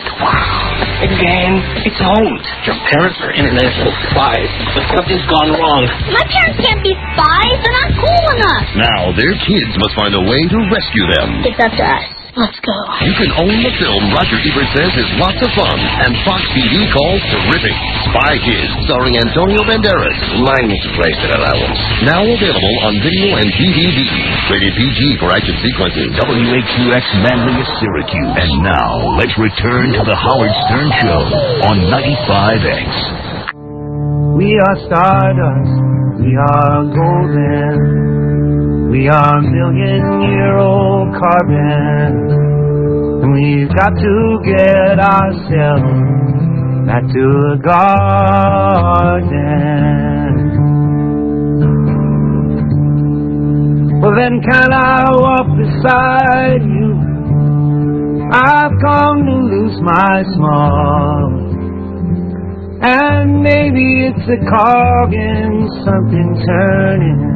again, it's home. Your parents are international spies, but something's gone wrong. My parents can't be spies. They're not cool enough. Now their kids must find a way to rescue them. It's up to us. Let's go. You can own the film Roger Ebert says is lots of fun, and Fox T V calls terrific. Spy Kids, starring Antonio Banderas. Mine needs a place that allowance. Now available on video and D V D. Rated P G for action sequences. W A Q X Manlius, Syracuse. And now, let's return to the Howard Stern Show on ninety-five X. We are stardust. We are golden. We are million-year-old carbon. And we've got to get ourselves back to the garden. Well, then can I walk beside you? I've come to lose my small. And maybe it's a cog in something turning.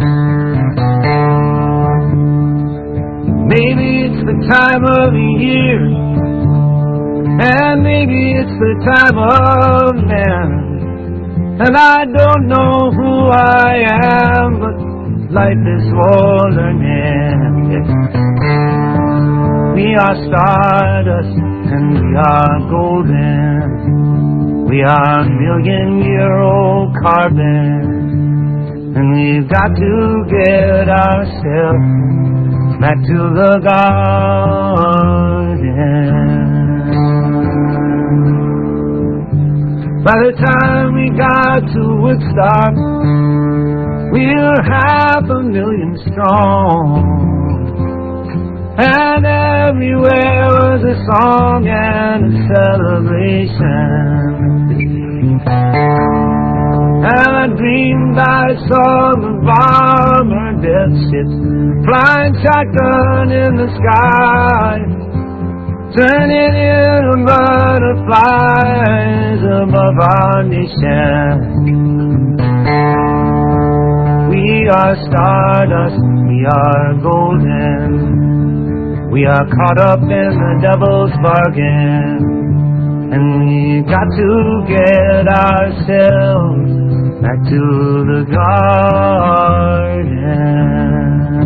Maybe it's the time of year, and maybe it's the time of man. And I don't know who I am, but life is for learning. We are stardust, and we are golden. We are million-year-old carbon. And we've got to get ourselves back to the garden. By the time we got to Woodstock, we were half a million strong. And everywhere was a song and a celebration. And I dreamed I saw the bomber death ships flying shotgun in the sky, turning into butterflies above our nation. We are stardust, we are golden. We are caught up in the devil's bargain, and we got to get ourselves back to the garden.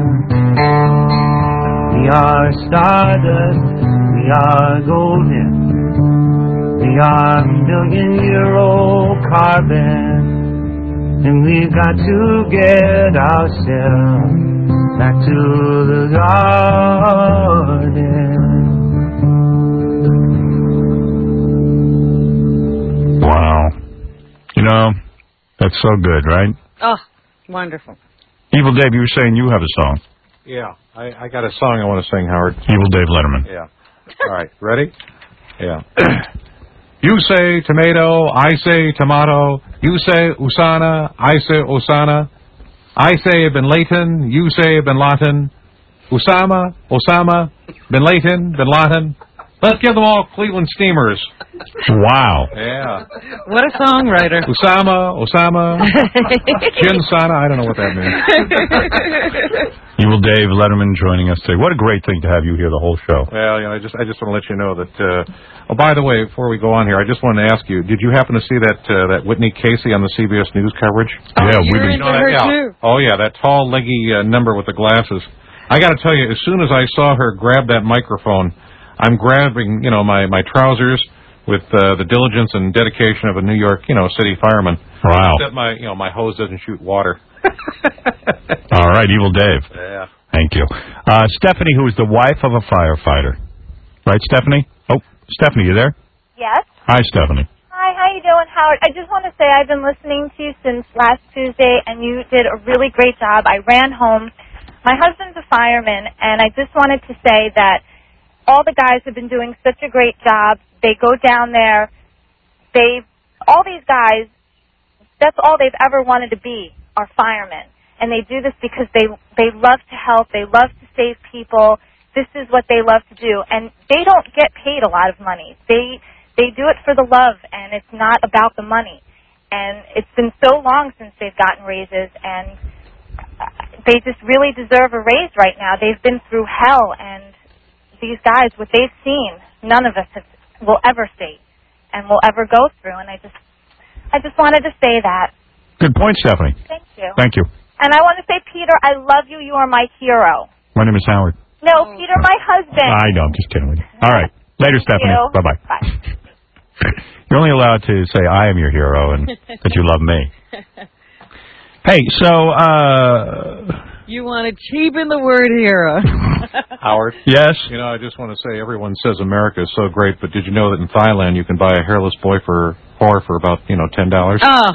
We are stardust, we are golden, we are million year old carbon, and we've got to get ourselves back to the garden. Wow. You know, that's so good, right? Oh, wonderful. Evil Dave, you were saying you have a song. Yeah, I, I got a song I want to sing, Howard. Evil Dave Letterman. Yeah. All right, ready? Yeah. You say tomato, I say tomato. You say Usana, I say Osana. I say Bin Laden, you say Bin Laden. Usama, Osama, Bin Laden, Bin Laden. Let's give them all Cleveland Steamers. Wow. Yeah. What a songwriter. Usama, Osama, Jinsana, I don't know what that means. Evil Dave Letterman joining us today. What a great thing to have you here the whole show. Well, you know, I just I just want to let you know that. Uh, oh, by the way, before we go on here, I just wanted to ask you: did you happen to see that uh, that Whitney Casey on the C B S News coverage? Oh, yeah, you're we into her yeah. too. Oh yeah, that tall, leggy uh, number with the glasses. I got to tell you, as soon as I saw her grab that microphone, I'm grabbing, you know, my my trousers with uh, the diligence and dedication of a New York, you know, city fireman. Wow. Except my, you know, my hose doesn't shoot water. All right, Evil Dave. Yeah. Thank you. Uh, Stephanie, who is the wife of a firefighter. Right, Stephanie? Oh, Stephanie, you there? Yes. Hi, Stephanie. Hi, how you doing, Howard? I just want to say I've been listening to you since last Tuesday, and you did a really great job. I ran home. My husband's a fireman, and I just wanted to say that all the guys have been doing such a great job. They go down there. They, all these guys, that's all they've ever wanted to be, are firemen. And they do this because they they love to help. They love to save people. This is what they love to do. And they don't get paid a lot of money. They they do it for the love, and it's not about the money. And it's been so long since they've gotten raises, and they just really deserve a raise right now. They've been through hell, and these guys, what they've seen, none of us have, will ever see and will ever go through. And I just I just wanted to say that. Good point, Stephanie. Thank you. Thank you. And I want to say, Peter, I love you. You are my hero. My name is Howard. No, Peter, my husband. I know. I'm just kidding with you. All right. Later, Thank Stephanie. you. Bye-bye. Bye. You're only allowed to say I am your hero and that you love me. Hey, so, uh... You want to cheapen the word hero. Howard? Yes? You know, I just want to say everyone says America is so great, but did you know that in Thailand you can buy a hairless boy for whore for about, you know, ten dollars? Oh.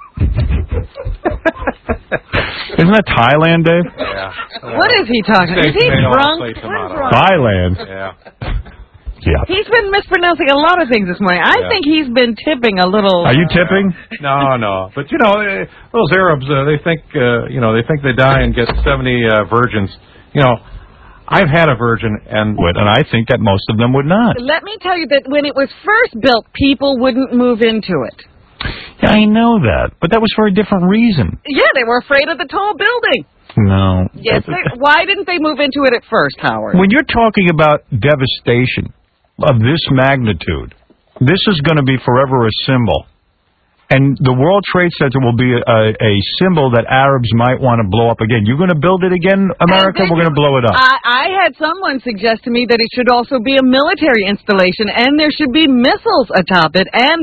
Isn't that Thailand, Dave? Yeah. What is he talking about? Is he drunk? Thailand. Yeah. Yeah. He's been mispronouncing a lot of things this morning. I Yeah. think he's been tipping a little. Are you tipping? No, no. But, you know, eh, those Arabs, uh, they think, uh, you know, they think they die and get seventy uh, virgins. You know, I've had a virgin, and... Would, and I think that most of them would not. Let me tell you that when it was first built, people wouldn't move into it. Yeah, I know that, but that was for a different reason. Yeah, they were afraid of the tall building. No. Yes. They, why didn't they move into it at first, Howard? When you're talking about devastation of this magnitude, this is going to be forever a symbol. And the World Trade Center will be a, a symbol that Arabs might want to blow up again. You're going to build it again, America? We're going to blow it up. I, I had someone suggest to me that it should also be a military installation, and there should be missiles atop it, and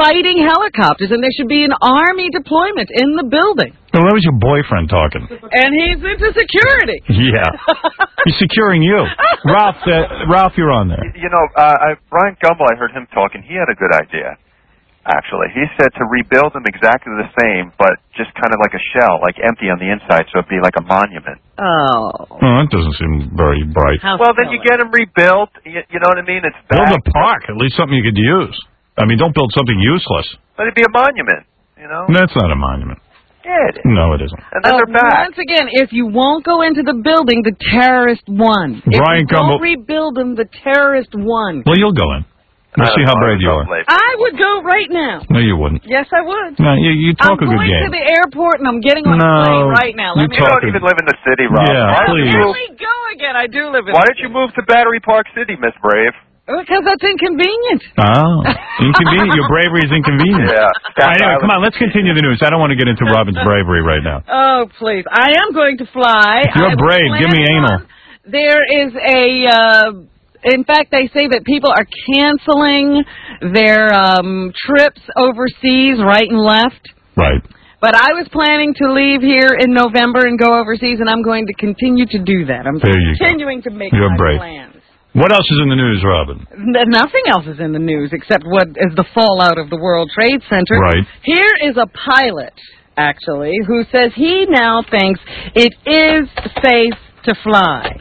fighting helicopters, and there should be an army deployment in the building. Well, that was your boyfriend talking. And he's into security. Yeah. He's securing you. Ralph, uh, Ralph, you're on there. You know, uh, I, Brian Gumbel, I heard him talking. He had a good idea, actually. He said to rebuild them exactly the same, but just kind of like a shell, like empty on the inside, so it'd be like a monument. Oh. Well, that doesn't seem very bright. How well, then you get them rebuilt. You, you know what I mean? It's back. Build a park, at least something you could use. I mean, don't build something useless. But it'd be a monument, you know? That's not a monument. Yeah, it is. No, it isn't. And then Uh, they're back. once again, if you won't go into the building, the terrorist won. Brian if you don't Gumbel- rebuild them, the terrorist won. Well, you'll go in. Let's see how brave you are. I would go right now. No, you wouldn't. Yes, I would. No, you, you talk I'm a good going game. to the airport and I'm getting on No, a plane right now. you Let me You don't even live in the city, Rob. Yeah, Why don't please. you Here move- we go again. I do live in Why don't you move to Battery Park City, Miss Brave? Because that's inconvenient. Oh, inconvenient. Your bravery is inconvenient. Yeah. All right, anyway, come on, let's continue the news. I don't want to get into Robin's bravery right now. Oh, please. I am going to fly. If you're I was brave, give me planning anal. on- There is a, uh, in fact, they say that people are canceling their um, trips overseas right and left. Right. But I was planning to leave here in November and go overseas, and I'm going to continue to do that. I'm There you go. continuing to make You're my brave. plans. What else is in the news, Robin? N- Nothing else is in the news except what is the fallout of the World Trade Center. Right. Here is a pilot, actually, who says he now thinks it is safe to fly.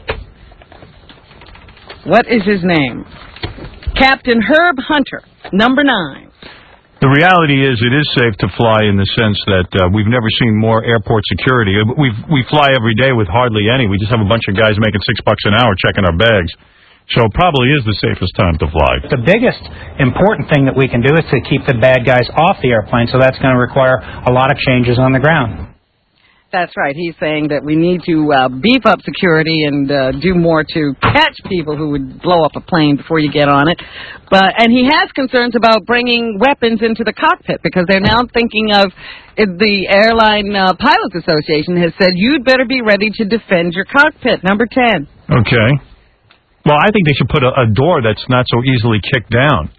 What is his name? Captain Herb Hunter, number nine. The reality is it is safe to fly in the sense that uh, we've never seen more airport security. We we fly every day with hardly any. We just have a bunch of guys making six bucks an hour checking our bags. So it probably is the safest time to fly. The biggest important thing that we can do is to keep the bad guys off the airplane, so that's going to require a lot of changes on the ground. That's right. He's saying that we need to uh, beef up security and uh, do more to catch people who would blow up a plane before you get on it. But and he has concerns about bringing weapons into the cockpit because they're now thinking of the Airline uh, Pilots Association has said you'd better be ready to defend your cockpit. Number ten. Okay. Well, I think they should put a, a door that's not so easily kicked down.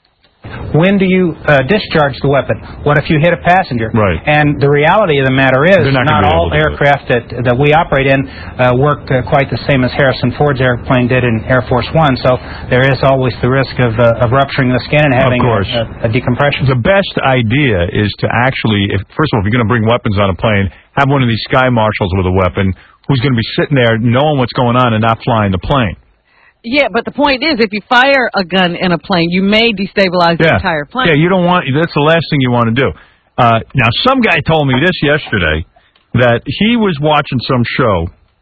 When do you uh, discharge the weapon? What if you hit a passenger? Right. And the reality of the matter is, They're not not, gonna be all able to do it. aircraft that that we operate in uh, work uh, quite the same as Harrison Ford's airplane did in Air Force One. So there is always the risk of uh, of rupturing the skin and having Of course. A, a, a decompression. The best idea is to actually, if, first of all, if you're going to bring weapons on a plane, have one of these sky marshals with a weapon who's going to be sitting there knowing what's going on and not flying the plane. Yeah, but the point is, if you fire a gun in a plane, you may destabilize the Yeah. entire plane. Yeah, you don't want, that's the last thing you want to do. Uh, now, some guy told me this yesterday, that he was watching some show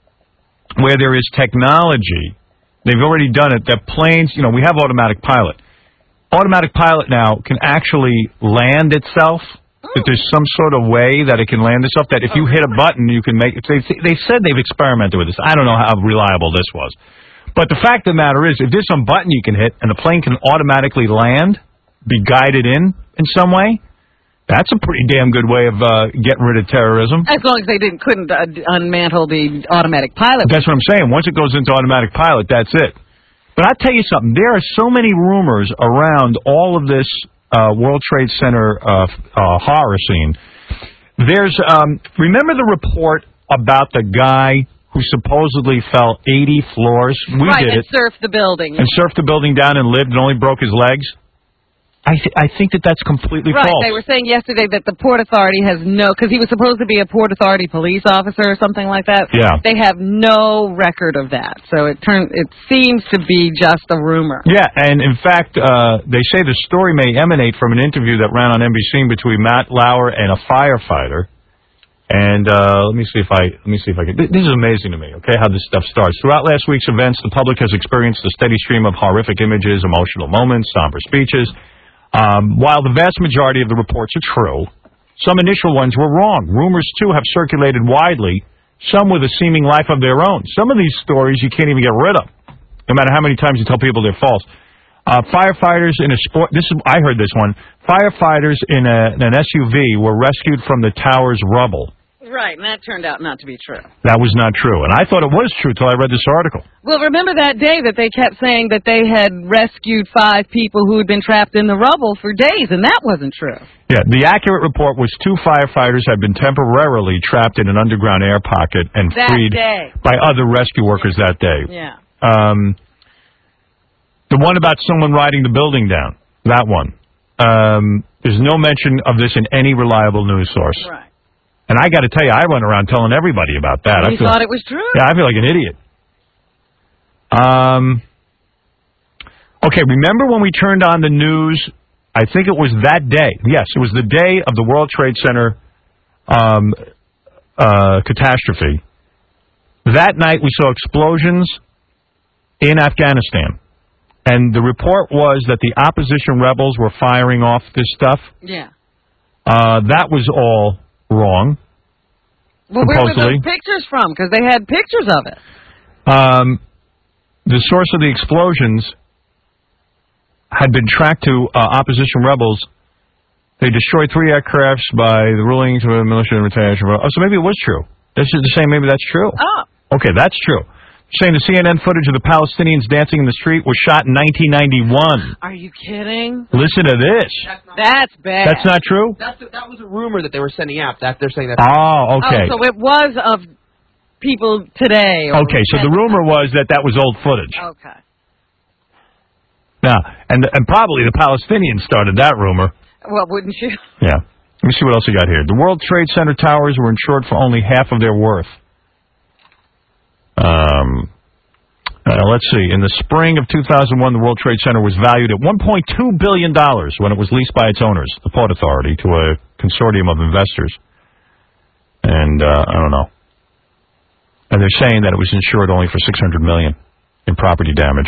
where there is technology, they've already done it, that planes, you know, we have automatic pilot. Automatic pilot now can actually land itself, that there's some sort of way that it can land itself, that if you hit a button, you can make it. They, they said they've experimented with this. I don't know how reliable this was. But the fact of the matter is, if there's some button you can hit and the plane can automatically land, be guided in in some way, that's a pretty damn good way of uh, getting rid of terrorism. As long as they didn't couldn't uh, unmantle the automatic pilot. That's what I'm saying. Once it goes into automatic pilot, that's it. But I'll tell you something. There are so many rumors around all of this uh, World Trade Center uh, uh, horror scene. There's, um, remember the report about the guy who supposedly fell eighty floors? We right, did and it. surfed the building. And surfed the building down and lived and only broke his legs? I th- I think that that's completely Right, false. they were saying yesterday that the Port Authority has no, because he was supposed to be a Port Authority police officer or something like that. Yeah. They have no record of that, so it turn it seems to be just a rumor. Yeah, and in fact, uh, they say the story may emanate from an interview that ran on N B C between Matt Lauer and a firefighter. And uh, let me see if I let me see if I can. This is amazing to me. Okay, how this stuff starts. Throughout last week's events, the public has experienced a steady stream of horrific images, emotional moments, somber speeches. Um, while the vast majority of the reports are true, some initial ones were wrong. Rumors too have circulated widely, some with a seeming life of their own. Some of these stories you can't even get rid of, no matter how many times you tell people they're false. Uh, firefighters in a sport. This is I heard this one. Firefighters in, a, in an S U V were rescued from the tower's rubble. Right, and that turned out not to be true. That was not true. And I thought it was true till I read this article. Well, remember that day that they kept saying that they had rescued five people who had been trapped in the rubble for days, and that wasn't true. Yeah, the accurate report was two firefighters had been temporarily trapped in an underground air pocket and That freed day. by other rescue workers that day. Yeah. Um, the one about someone riding the building down, that one. Um, there's no mention of this in any reliable news source. Right. And I got to tell you, I went around telling everybody about that. You I feel, thought it was true? Yeah, I feel like an idiot. Um. Okay, remember when we turned on the news? I think it was that day. Yes, it was the day of the World Trade Center um, uh, catastrophe. That night we saw explosions in Afghanistan. And the report was that the opposition rebels were firing off this stuff. Yeah. Uh, that was all wrong. Well, where were supposedly. those pictures from? Because they had pictures of it. Um, the source of the explosions had been tracked to uh, opposition rebels. They destroyed three aircrafts by the ruling to a militia retaliation. Oh, so maybe it was true. This is saying maybe that's true. Oh. Okay, that's true. Saying the C N N footage of the Palestinians dancing in the street was shot in nineteen ninety-one. Are you kidding? Listen to this. That's bad. That's not true? That's that was a rumor that they were sending out. That they're saying that. Oh, okay. Oh, so it was of people today. Or Okay, so the rumor was that that was old footage. Okay. Now, and and probably the Palestinians started that rumor. Well, wouldn't you? Yeah. Let me see what else we got here. The World Trade Center towers were insured for only half of their worth. Um, uh, let's see. In the spring of two thousand one, the World Trade Center was valued at one point two billion dollars when it was leased by its owners, the Port Authority, to a consortium of investors. And uh, I don't know. And they're saying that it was insured only for six hundred million dollars in property damage.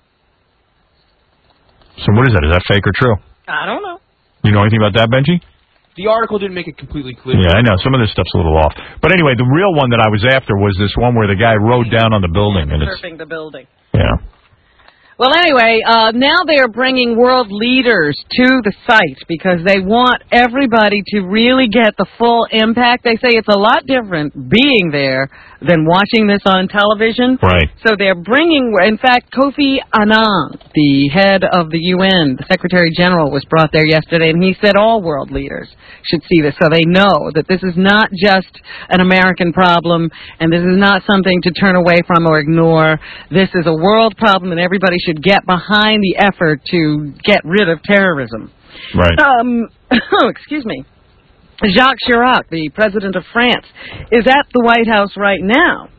So what is that? Is that fake or true? I don't know. You know anything about that, Benji? The article didn't make it completely clear. Yeah, I know. Some of this stuff's a little off. But anyway, the real one that I was after was this one where the guy rode down on the building. and it's Surfing the building. Yeah. Well, anyway, uh, now they are bringing world leaders to the site because they want everybody to really get the full impact. They say it's a lot different being there than watching this on television. Right. So they're bringing, in fact, Kofi Annan, the head of the U N, the Secretary General, was brought there yesterday, and he said all world leaders should see this so they know that this is not just an American problem and this is not something to turn away from or ignore. This is a world problem, and everybody should get behind the effort to get rid of terrorism. Right. Um, excuse me. Jacques Chirac, the president of France, is at the White House right now.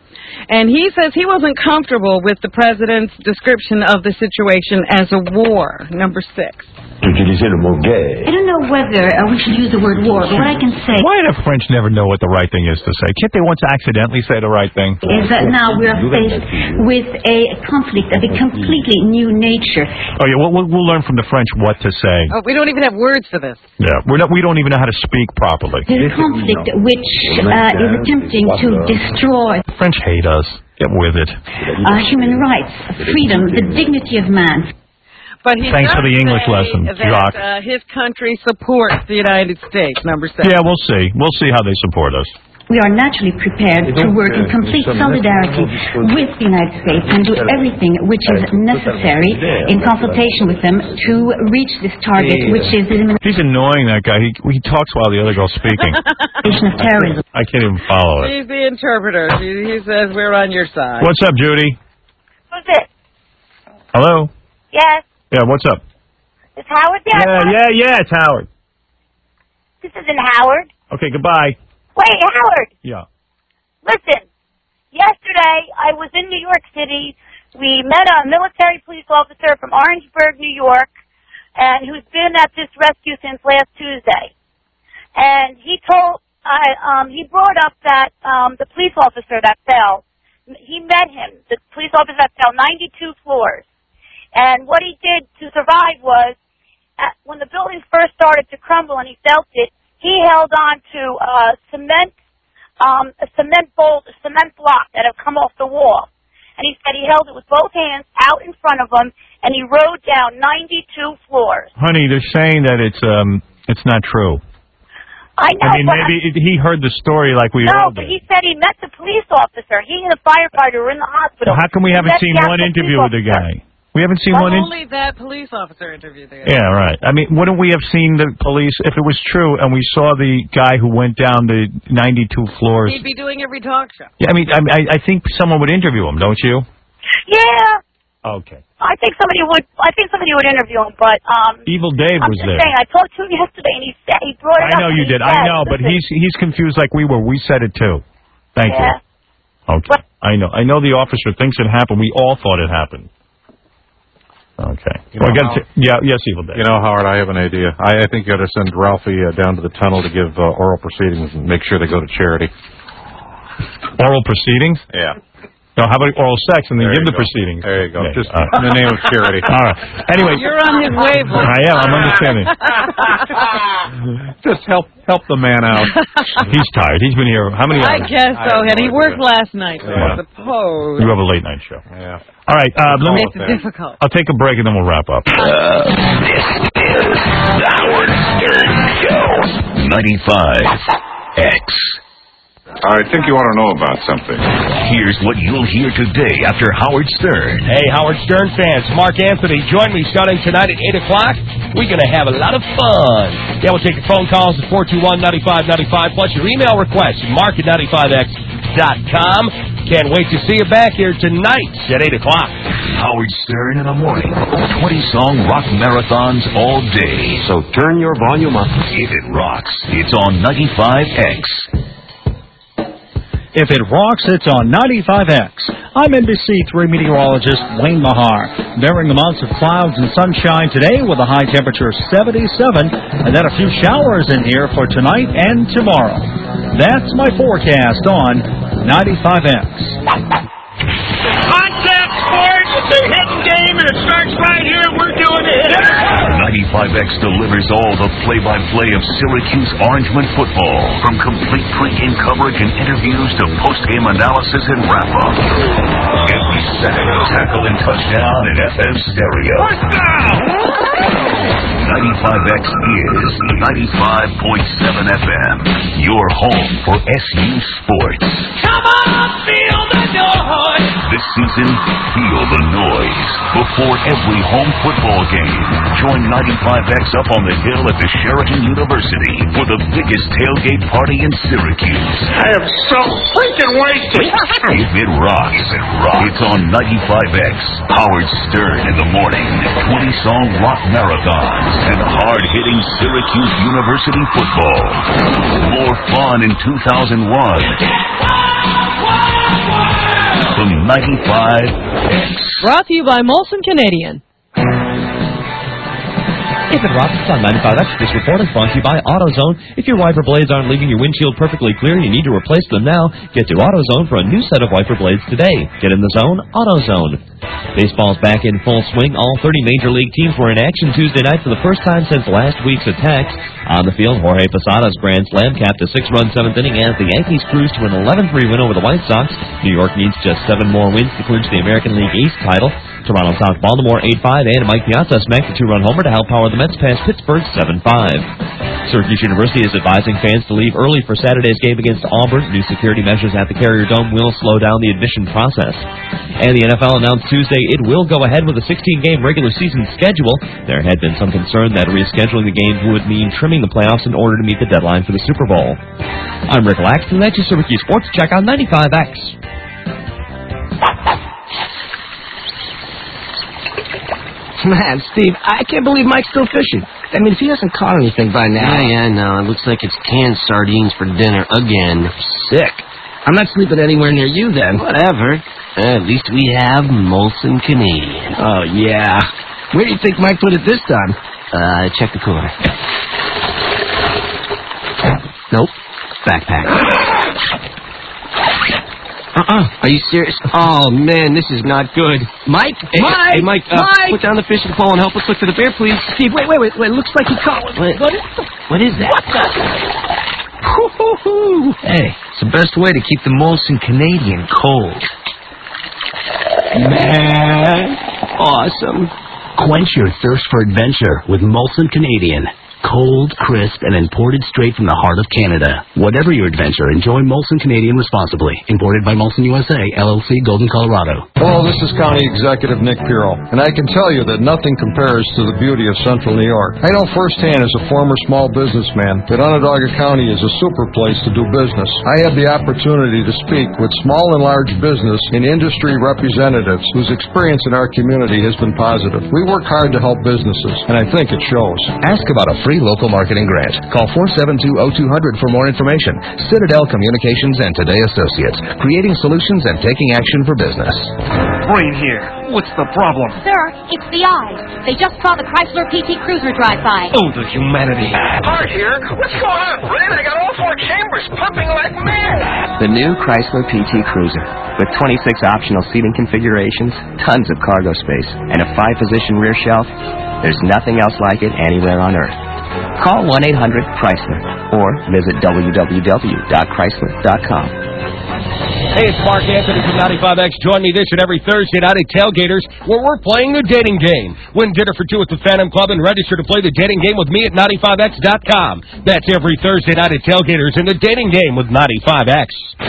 And he says he wasn't comfortable with the president's description of the situation as a war. Number six. Utiliser le mot guerre. I don't know whether uh, we should use the word war, but what I can say Why do French never know what the right thing is to say? Can't they once accidentally say the right thing? is that now we are faced with a conflict of a completely new nature. Oh, yeah, we'll, we'll, we'll learn from the French what to say. Oh, we don't even have words for this. Yeah, we're not, we don't even know how to speak properly. This conflict which uh, is attempting to destroy The French hate us. Get with it. uh, human rights, freedom, the dignity of man. But he Thanks does for the English say lesson, that Jacques. uh, his country supports the United States. Number seven. Yeah, we'll see. We'll see how they support us. We are naturally prepared to work in complete solidarity with the United States and do everything which is necessary in consultation with them to reach this target, which is the elimination He's annoying, that guy. He he talks while the other girl's speaking. of terrorism. I can't even follow it. He's the interpreter. He, he says we're on your side. What's up, Judy? Who's it? Hello? Yes. Yeah, what's up? Is Howard there? Yeah, yeah, yeah, it's Howard. This isn't Howard. Okay, goodbye. Wait, Howard. Yeah. Listen. Yesterday, I was in New York City. We met a military police officer from Orangeburg, New York, and who's been at this rescue since last Tuesday. And he told, I, um, he brought up that um, the police officer that fell, he met him, the police officer that fell ninety-two floors. And what he did to survive was, at, when the building first started to crumble and he felt it, he held on to uh, cement, um, a cement bolt, a cement block that had come off the wall. And he said he held it with both hands out in front of him, and he rode down ninety-two floors. Honey, they're saying that it's um it's not true. I know. I mean, but maybe it, he heard the story like we no, all but did. he said he met the police officer. He and the firefighter were in the hospital. Well, how come we He haven't met seen the one actual interview with the police guy? We haven't seen Well, one. In- only that police officer interviewed the guy. yeah, right. I mean, wouldn't we have seen the police if it was true and we saw the guy who went down the ninety-two floors? He'd be doing every talk show. Yeah, I mean, I, I think someone would interview him, don't you? Yeah. Okay. I think somebody would. I think somebody would interview him, but um. Evil Dave I'm was just there. saying. I talked to him yesterday, and he said he brought it I up. know and you he did. said, I know, but listen, he's he's confused like we were. We said it too. Thank Yeah. you. Okay. I know. I know the officer thinks it happened. We all thought it happened. Okay. You Well, I know gotta how- t- yeah. Yes, Evil Dave. You know, Howard, I have an idea. I, I think you ought to send Ralphie uh, down to the tunnel to give uh, oral proceedings and make sure they go to charity. Oral proceedings? Yeah. No, how about oral sex and then There give you the go. proceedings? There you go. Yeah, Just all right. in the name of charity. All right. Anyway. You're on his wavelength. I am. I'm understanding. Just help help the man out. He's tired. He's been here how many I hours? guess so, I have and no he idea. worked last night, so Yeah. I suppose. You have a late night show. Yeah. All right. Uh, let me, Makes it difficult. I'll take a break and then we'll wrap up. Uh, this is the Howard Stern Show. ninety-five X. I think you want to know about something. Here's what you'll hear today after Howard Stern. Hey, Howard Stern fans, Mark Anthony, join me starting tonight at eight o'clock. We're going to have a lot of fun. Yeah, we'll take your phone calls at four two one, nine five nine five, plus your email requests at mark at ninety-five x dot com. Can't wait to see you back here tonight at eight o'clock. Howard Stern in the morning. twenty-song rock marathons all day. So turn your volume up. If it rocks, it's on ninety-five X. If it rocks, it's on ninety-five X. I'm N B C three meteorologist Wayne Mahar. Bearing the months of clouds and sunshine today with a high temperature of seventy-seven, and then a few showers in here for tonight and tomorrow. That's my forecast on ninety-five X. Contact Sports, it's a hidden game, and it starts right here. We're doing it. ninety-five X delivers all the play-by-play of Syracuse Orangemen football. From complete pregame coverage and interviews to postgame analysis and wrap-up. Every sack, tackle, and touchdown in F M stereo. ninety-five X is ninety-five point seven F M. Your home for S U Sports. Come on, feel the noise. This season, feel the noise. Before every home football game, join ninety-five X up on the hill at the Sheraton University for the biggest tailgate party in Syracuse. I am so freaking wasted. If it rocks, it rocks. It's on ninety-five X. Howard Stern in the morning. twenty-song rock marathons and hard-hitting Syracuse University football. More fun in two thousand one. From ninety-five X. Brought to you by Molson Canadian. If it rocks, it's on ninety-five X. This report is brought to you by AutoZone. If your wiper blades aren't leaving your windshield perfectly clear and you need to replace them now, get to AutoZone for a new set of wiper blades today. Get in the zone, AutoZone. Baseball's back in full swing. All thirty Major League teams were in action Tuesday night for the first time since last week's attacks. On the field, Jorge Posada's grand slam capped a six-run seventh inning as the Yankees cruised to an eleven three win over the White Sox. New York needs just seven more wins to clinch the American League East title. Toronto topped Baltimore eight five, and Mike Piazza smacked a two-run homer to help power the Mets past Pittsburgh seven five. Syracuse University is advising fans to leave early for Saturday's game against Auburn. New security measures at the Carrier Dome will slow down the admission process. And the N F L announced Tuesday it will go ahead with a sixteen-game regular season schedule. There had been some concern that rescheduling the games would mean trimming the playoffs in order to meet the deadline for the Super Bowl. I'm Rick Laxton, and that's your Syracuse Sports Check on ninety-five X. Man, Steve, I can't believe Mike's still fishing. I mean, if he hasn't caught anything by now... Yeah, yeah, no. It looks like it's canned sardines for dinner again. Sick. I'm not sleeping anywhere near you, then. Whatever. Uh, at least we have Molson Canadian. Oh, yeah. Where do you think Mike put it this time? Uh, check the cooler. Nope. Backpack. Uh-uh. Are you serious? Oh, man, this is not good. Mike? Hey, Mike! Hey, Mike, uh, Mike! put down the fishing pole and help us look for the bear, please. Steve, wait, wait, wait. wait. It looks like he caught one. What, what is What is that? What the? Hoo-hoo-hoo. Hey, it's the best way to keep the Molson Canadian cold. Man. Awesome. Quench your thirst for adventure with Molson Canadian. Cold, crisp, and imported straight from the heart of Canada. Whatever your adventure, enjoy Molson Canadian responsibly. Imported by Molson U S A, L L C, Golden, Colorado. Hello, this is County Executive Nick Pirro, and I can tell you that nothing compares to the beauty of Central New York. I know firsthand as a former small businessman that Onondaga County is a super place to do business. I had the opportunity to speak with small and large business and industry representatives whose experience in our community has been positive. We work hard to help businesses, and I think it shows. Ask about a free local marketing grant. Call four seven two, oh two hundred for more information. Citadel Communications and Today Associates, creating solutions and taking action for business. Brain here. What's the problem? Sir, it's the eyes. They just saw the Chrysler P T Cruiser drive by. Oh, the humanity. Art here. What's going on, Brain? I got all four chambers pumping like mad. The new Chrysler P T Cruiser. With twenty-six optional seating configurations, tons of cargo space, and a five-position rear shelf, there's nothing else like it anywhere on Earth. Call one eight hundred Chrysler or visit w w w dot chrysler dot com. Hey, it's Mark Anthony from ninety-five X. Join me this and every Thursday night at Tailgaters, where we're playing the dating game. Win dinner for two at the Phantom Club and register to play the dating game with me at ninety-five X dot com. That's every Thursday night at Tailgaters in the dating game with ninety-five X.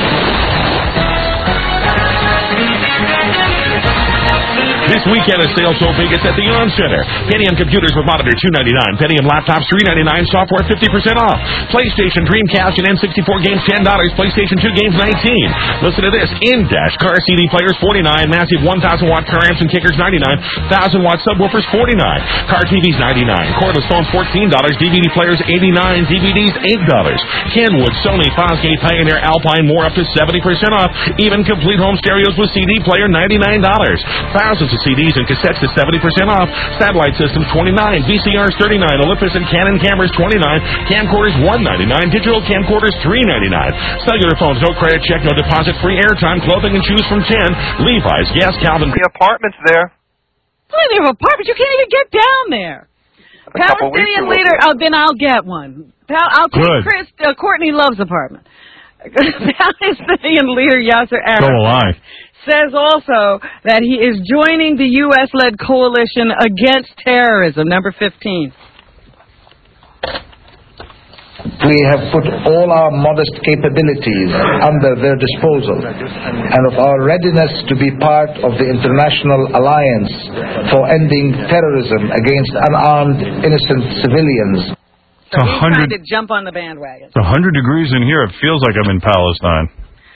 This weekend is sale so big it's at the On Center. Pentium computers with monitor two ninety-nine. Pentium laptops three ninety-nine. Software fifty percent off. PlayStation, Dreamcast, and N sixty-four games ten dollars. PlayStation two games nineteen dollars. Listen to this. In-dash car C D players forty-nine dollars. Massive one thousand watt car amps and kickers ninety-nine dollars. one thousand watt subwoofers forty-nine dollars. Car T Vs ninety-nine dollars. Cordless phones fourteen dollars. D V D players eighty-nine dollars. D V Ds eight dollars. Kenwood, Sony, Fosgate, Pioneer, Alpine, more up to seventy percent off. Even complete home stereos with C D player ninety-nine dollars. Thousands of C Ds and cassettes to seventy percent off. Satellite systems twenty-nine dollars. V C Rs thirty-nine dollars. Olympus and Canon cameras twenty-nine dollars. Camcorders one ninety-nine. Digital camcorders three ninety-nine. Cellular phones, no credit check, no deposit, free airtime, clothing and shoes from ten. Levi's, Gas, Calvin. The apartments there. Plenty of apartments. You can't even get down there. Palestinian leader. Oh, then I'll get one. Pal- I'll take Good. Chris. Uh, Courtney Love's apartment. Palestinian leader Yasser Arafat. So will I. Says also that he is joining the U S-led coalition against terrorism, number fifteen. We have put all our modest capabilities under their disposal and of our readiness to be part of the international alliance for ending terrorism against unarmed, innocent civilians. So he's trying to jump on the bandwagon. It's one hundred degrees in here. It feels like I'm in Palestine.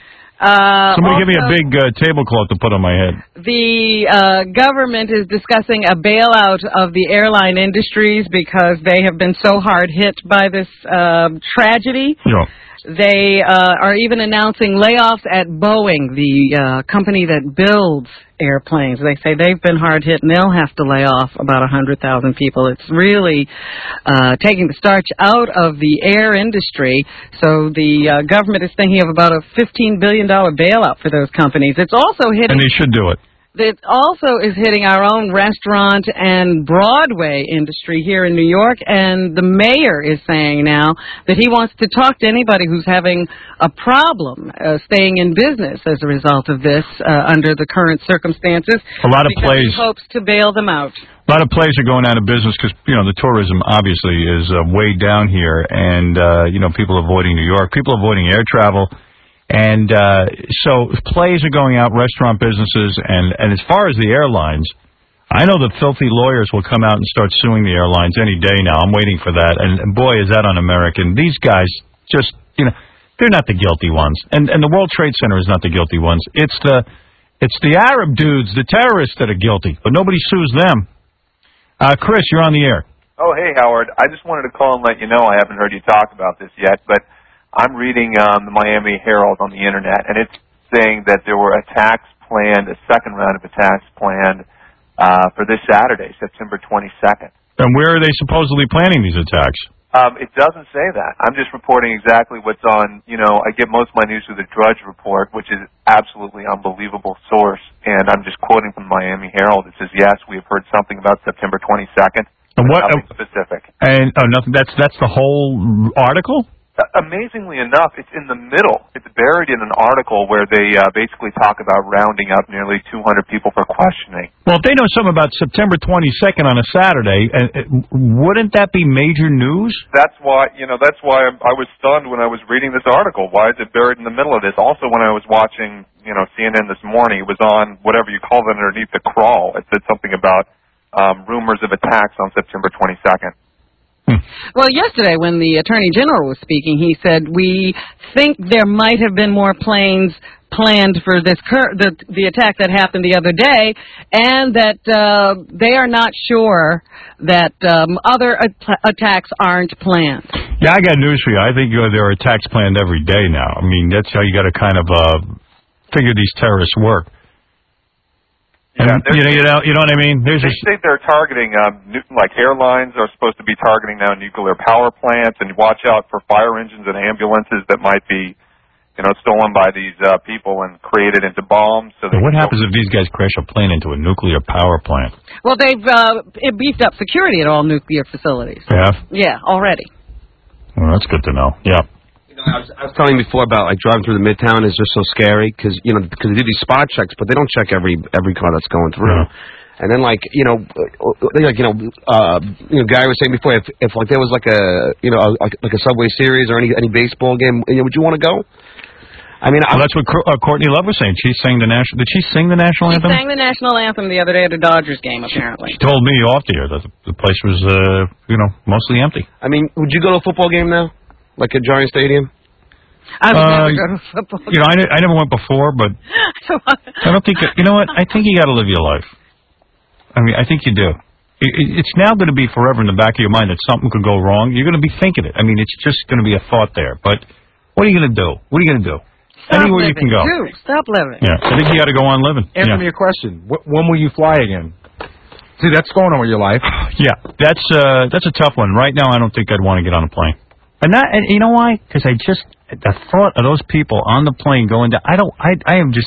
Uh, Somebody also, give me a big uh, tablecloth to put on my head. The uh, government is discussing a bailout of the airline industries because they have been so hard hit by this uh, tragedy. Yeah. They uh, are even announcing layoffs at Boeing, the uh, company that builds airplanes. They say they've been hard hit and they'll have to lay off about one hundred thousand people. It's really uh, taking the starch out of the air industry. So the uh, government is thinking of about a fifteen billion dollars bailout for those companies. It's also hitting... And they should do it. It also is hitting our own restaurant and Broadway industry here in New York, and the mayor is saying now that he wants to talk to anybody who's having a problem uh, staying in business as a result of this uh, under the current circumstances. A lot of because plays. He hopes to bail them out. A lot of plays are going out of business because, you know, the tourism obviously is uh, way down here, and, uh, you know, people avoiding New York, people avoiding air travel. And uh, so plays are going out, restaurant businesses, and, and as far as the airlines, I know the filthy lawyers will come out and start suing the airlines any day now. I'm waiting for that. And, and boy, is that un-American. These guys just, you know, they're not the guilty ones. And and the World Trade Center is not the guilty ones. It's the it's the Arab dudes, the terrorists that are guilty, but nobody sues them. Uh, Chris, you're on the air. Oh, hey, Howard. I just wanted to call and let you know I haven't heard you talk about this yet, but I'm reading um, the Miami Herald on the Internet, and it's saying that there were attacks planned, a second round of attacks planned uh, for this Saturday, September twenty-second. And where are they supposedly planning these attacks? Um, it doesn't say that. I'm just reporting exactly what's on, you know, I get most of my news through the Drudge Report, which is absolutely unbelievable source, and I'm just quoting from the Miami Herald. It says, yes, we have heard something about September twenty-second, And what, nothing uh, specific. And oh, nothing. That's that's the whole article. amazingly enough, it's in the middle. It's buried in an article where they uh, basically talk about rounding up nearly two hundred people for questioning. Well, if they know something about September twenty-second on a Saturday, uh, uh, wouldn't that be major news? That's why, you know, that's why I was stunned when I was reading this article. Why is it buried in the middle of this? Also, when I was watching, you know, C N N this morning, it was on whatever you call it underneath the crawl. It said something about um, rumors of attacks on September twenty-second. Well, yesterday when the Attorney General was speaking, he said, we think there might have been more planes planned for this cur- the, the attack that happened the other day, and that uh, they are not sure that um, other at- attacks aren't planned. Yeah, I got news for you. I think uh, there are attacks planned every day now. I mean, that's how you got to kind of uh, figure these terrorists work. Yeah, and, you know, you know, you know what I mean. There's they a, think they're targeting, um, nu- like airlines are supposed to be targeting now nuclear power plants, and watch out for fire engines and ambulances that might be, you know, stolen by these uh, people and created into bombs. So what happens if these guys crash a plane into a nuclear power plant? Well, they've uh, beefed up security at all nuclear facilities. Yeah. Yeah, already. Well, that's good to know. Yeah. I was, I was telling you before about like driving through the Midtown is just so scary because you know because they do these spot checks, but they don't check every every car that's going through. Yeah. And then like you know like you know uh you know guy was saying before if if like there was like a you know a, like a Subway Series or any any baseball game, you know, would you want to go? I mean, well, that's what uh, Courtney Love was saying. She sang the national. Did she sing the national she anthem? She sang the national anthem the other day at a Dodgers game. Apparently, she told me off the air that the place was uh you know mostly empty. I mean, would you go to a football game now, like at Giant Stadium? I would uh, never go to a football game. You know, I, I never went before, but I don't think, you know what, I think you got to live your life. I mean, I think you do. It, it, it's now going to be forever in the back of your mind that something could go wrong. You're going to be thinking it. I mean, it's just going to be a thought there. But what are you going to do? What are you going to do? Stop Anywhere living. you can go. Dude, stop living. Yeah, I think you got to go on living. Answer yeah. me a question. Wh- when will you fly again? See, that's going on with your life. Yeah, that's uh, that's a tough one. Right now, I don't think I'd want to get on a plane. And that, and you know why? Because I just, the thought of those people on the plane going down, I don't, I, I am just,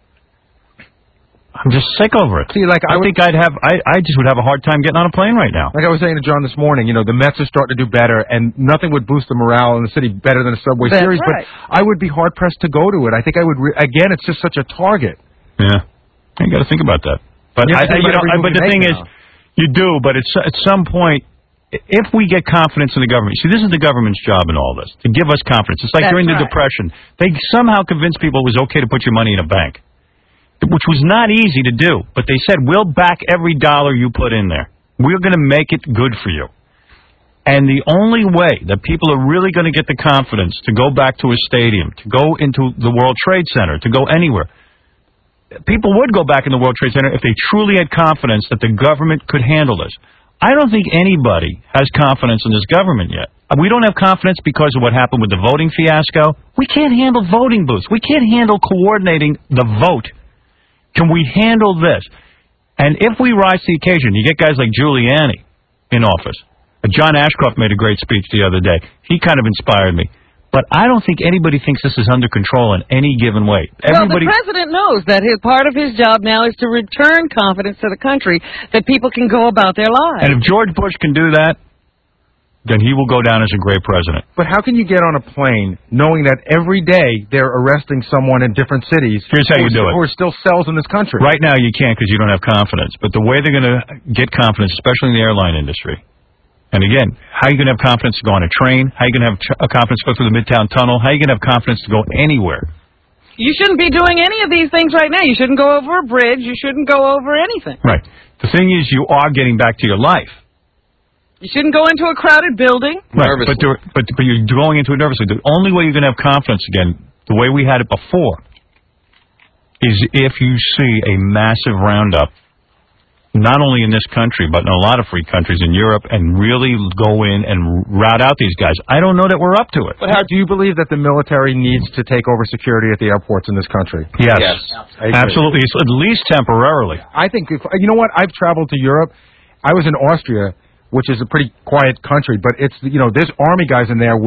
I'm just sick over it. See, like I, I would, think I'd have, I, I just would have a hard time getting on a plane right now. Like I was saying to John this morning, you know, the Mets are starting to do better, and nothing would boost the morale in the city better than a Subway That's Series. right. But I would be hard pressed to go to it. I think I would. Re- again, it's just such a target. Yeah, you got to think about that. But you I, I, you know, I, but the thing is, now. you do. But it's at some point. If we get confidence in the government, see, this is the government's job in all this, to give us confidence. It's like That's during the right. Depression. They somehow convinced people it was okay to put your money in a bank, which was not easy to do. But they said, we'll back every dollar you put in there. We're going to make it good for you. And the only way that people are really going to get the confidence to go back to a stadium, to go into the World Trade Center, to go anywhere, people would go back in the World Trade Center if they truly had confidence that the government could handle this. I don't think anybody has confidence in this government yet. We don't have confidence because of what happened with the voting fiasco. We can't handle voting booths. We can't handle coordinating the vote. Can we handle this? And if we rise to the occasion, you get guys like Giuliani in office. John Ashcroft made a great speech the other day. He kind of inspired me. But I don't think anybody thinks this is under control in any given way. Everybody. Well, the president knows that his part of his job now is to return confidence to the country that people can go about their lives. And if George Bush can do that, then he will go down as a great president. But how can you get on a plane knowing that every day they're arresting someone in different cities? Here's how you do it. Who are still cells in this country. Right now you can't because you don't have confidence. But the way they're going to get confidence, especially in the airline industry, and again, how are you going to have confidence to go on a train? How are you going to have a confidence to go through the Midtown Tunnel? How are you going to have confidence to go anywhere? You shouldn't be doing any of these things right now. You shouldn't go over a bridge. You shouldn't go over anything. Right. The thing is, you are getting back to your life. You shouldn't go into a crowded building. Right. But, there, but, but you're going into it nervously. The only way you're going to have confidence again, the way we had it before, is if you see a massive roundup, not only in this country, but in a lot of free countries in Europe, and really go in and rout out these guys. I don't know that we're up to it. But how do you believe that the military needs to take over security at the airports in this country? Yes, yes. Absolutely. It's at least temporarily. I think, if, you know what, I've traveled to Europe. I was in Austria, which is a pretty quiet country, but it's, you know, there's army guys in there with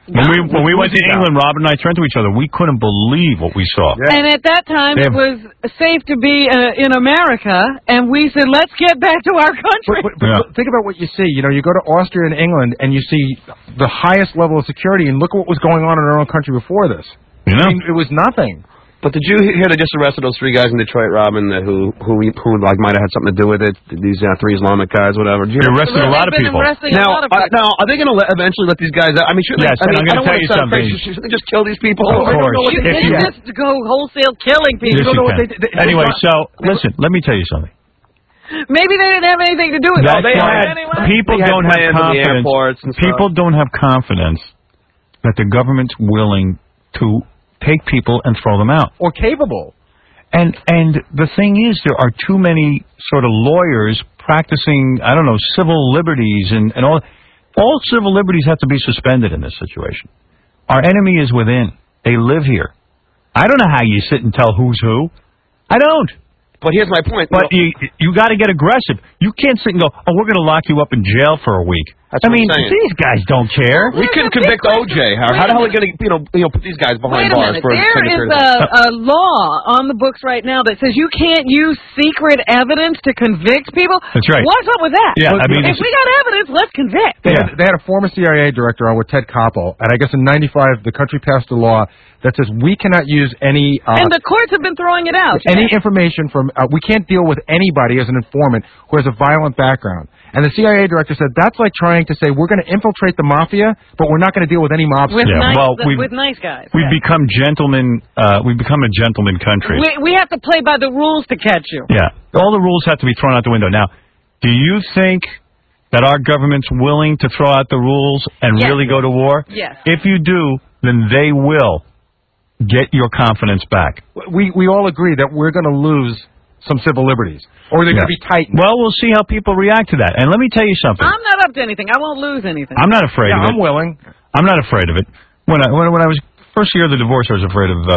When we when we went to England, Robin and I turned to each other. We couldn't believe what we saw. And at that time, They it have- was safe to be uh, in America, and we said, let's get back to our country. But, but, but think about what you see. You know, you go to Austria and England, and you see the highest level of security, and look at what was going on in our own country before this. You know? I mean, it was nothing. But did you hear they just arrested those three guys in Detroit, Robin, uh, who who who like might have had something to do with it? These uh, three Islamic guys, whatever. Did you They hear- arrested a lot of They've been people. arresting a Now, lot of uh, people. now, are they going to let, eventually let these guys out? I mean, should Yes, they, I and mean, I'm I gonna don't tell want you to sound something. crazy. Should they just kill these people? Of I don't know course. what You they If can't you- just go wholesale killing people. Yes, don't know you what can. they- they- they- Anyway, they- so listen, let me tell you something. Maybe they didn't have anything to do with That's it. why Anyway. people They had don't have plans in the confidence. airports and stuff. People don't have confidence that the government's willing to take people and throw them out. Or capable. And and the thing is, there are too many sort of lawyers practicing, I don't know, civil liberties and, and all. All civil liberties have to be suspended in this situation. Our enemy is within. They live here. I don't know how you sit and tell who's who. I don't. But here's my point. But you you got to get aggressive. You can't sit and go, oh, we're going to lock you up in jail for a week. That's I what mean, I'm saying. these guys don't care. We couldn't convict O J. How, how the hell are we going to, you know, you know, put these guys behind Wait a bars minute. for a There extended is period of a, time? a law on the books right now that says you can't use secret evidence to convict people. That's right. What's up with that? Yeah, I mean, if it's- we got evidence, let's convict. They, had, they had a former C I A director on with Ted Koppel, and I guess in ninety-five the country passed a law that says we cannot use any uh, and the courts have been throwing it out. any information from uh, we can't deal with anybody as an informant who has a violent background. And the C I A director said that's like trying to say we're going to infiltrate the mafia, but we're not going to deal with any mobsters. With Yeah, nice, well, we've- with nice guys. We've become gentlemen. Uh, we've become a gentleman country. We, we have to play by the rules to catch you. Yeah. All the rules have to be thrown out the window. Now, do you think that our government's willing to throw out the rules and Yes. really go to war? Yes. If you do, then they will get your confidence back. We we all agree that we're going to lose some civil liberties, or they're Yeah. going to be tightened. Well, we'll see how people react to that. And let me tell you something. I'm not up to anything. I won't lose anything. I'm not afraid Yeah, of it. I'm willing. I'm not afraid of it. When I when, when I was first year of the divorce, I was afraid of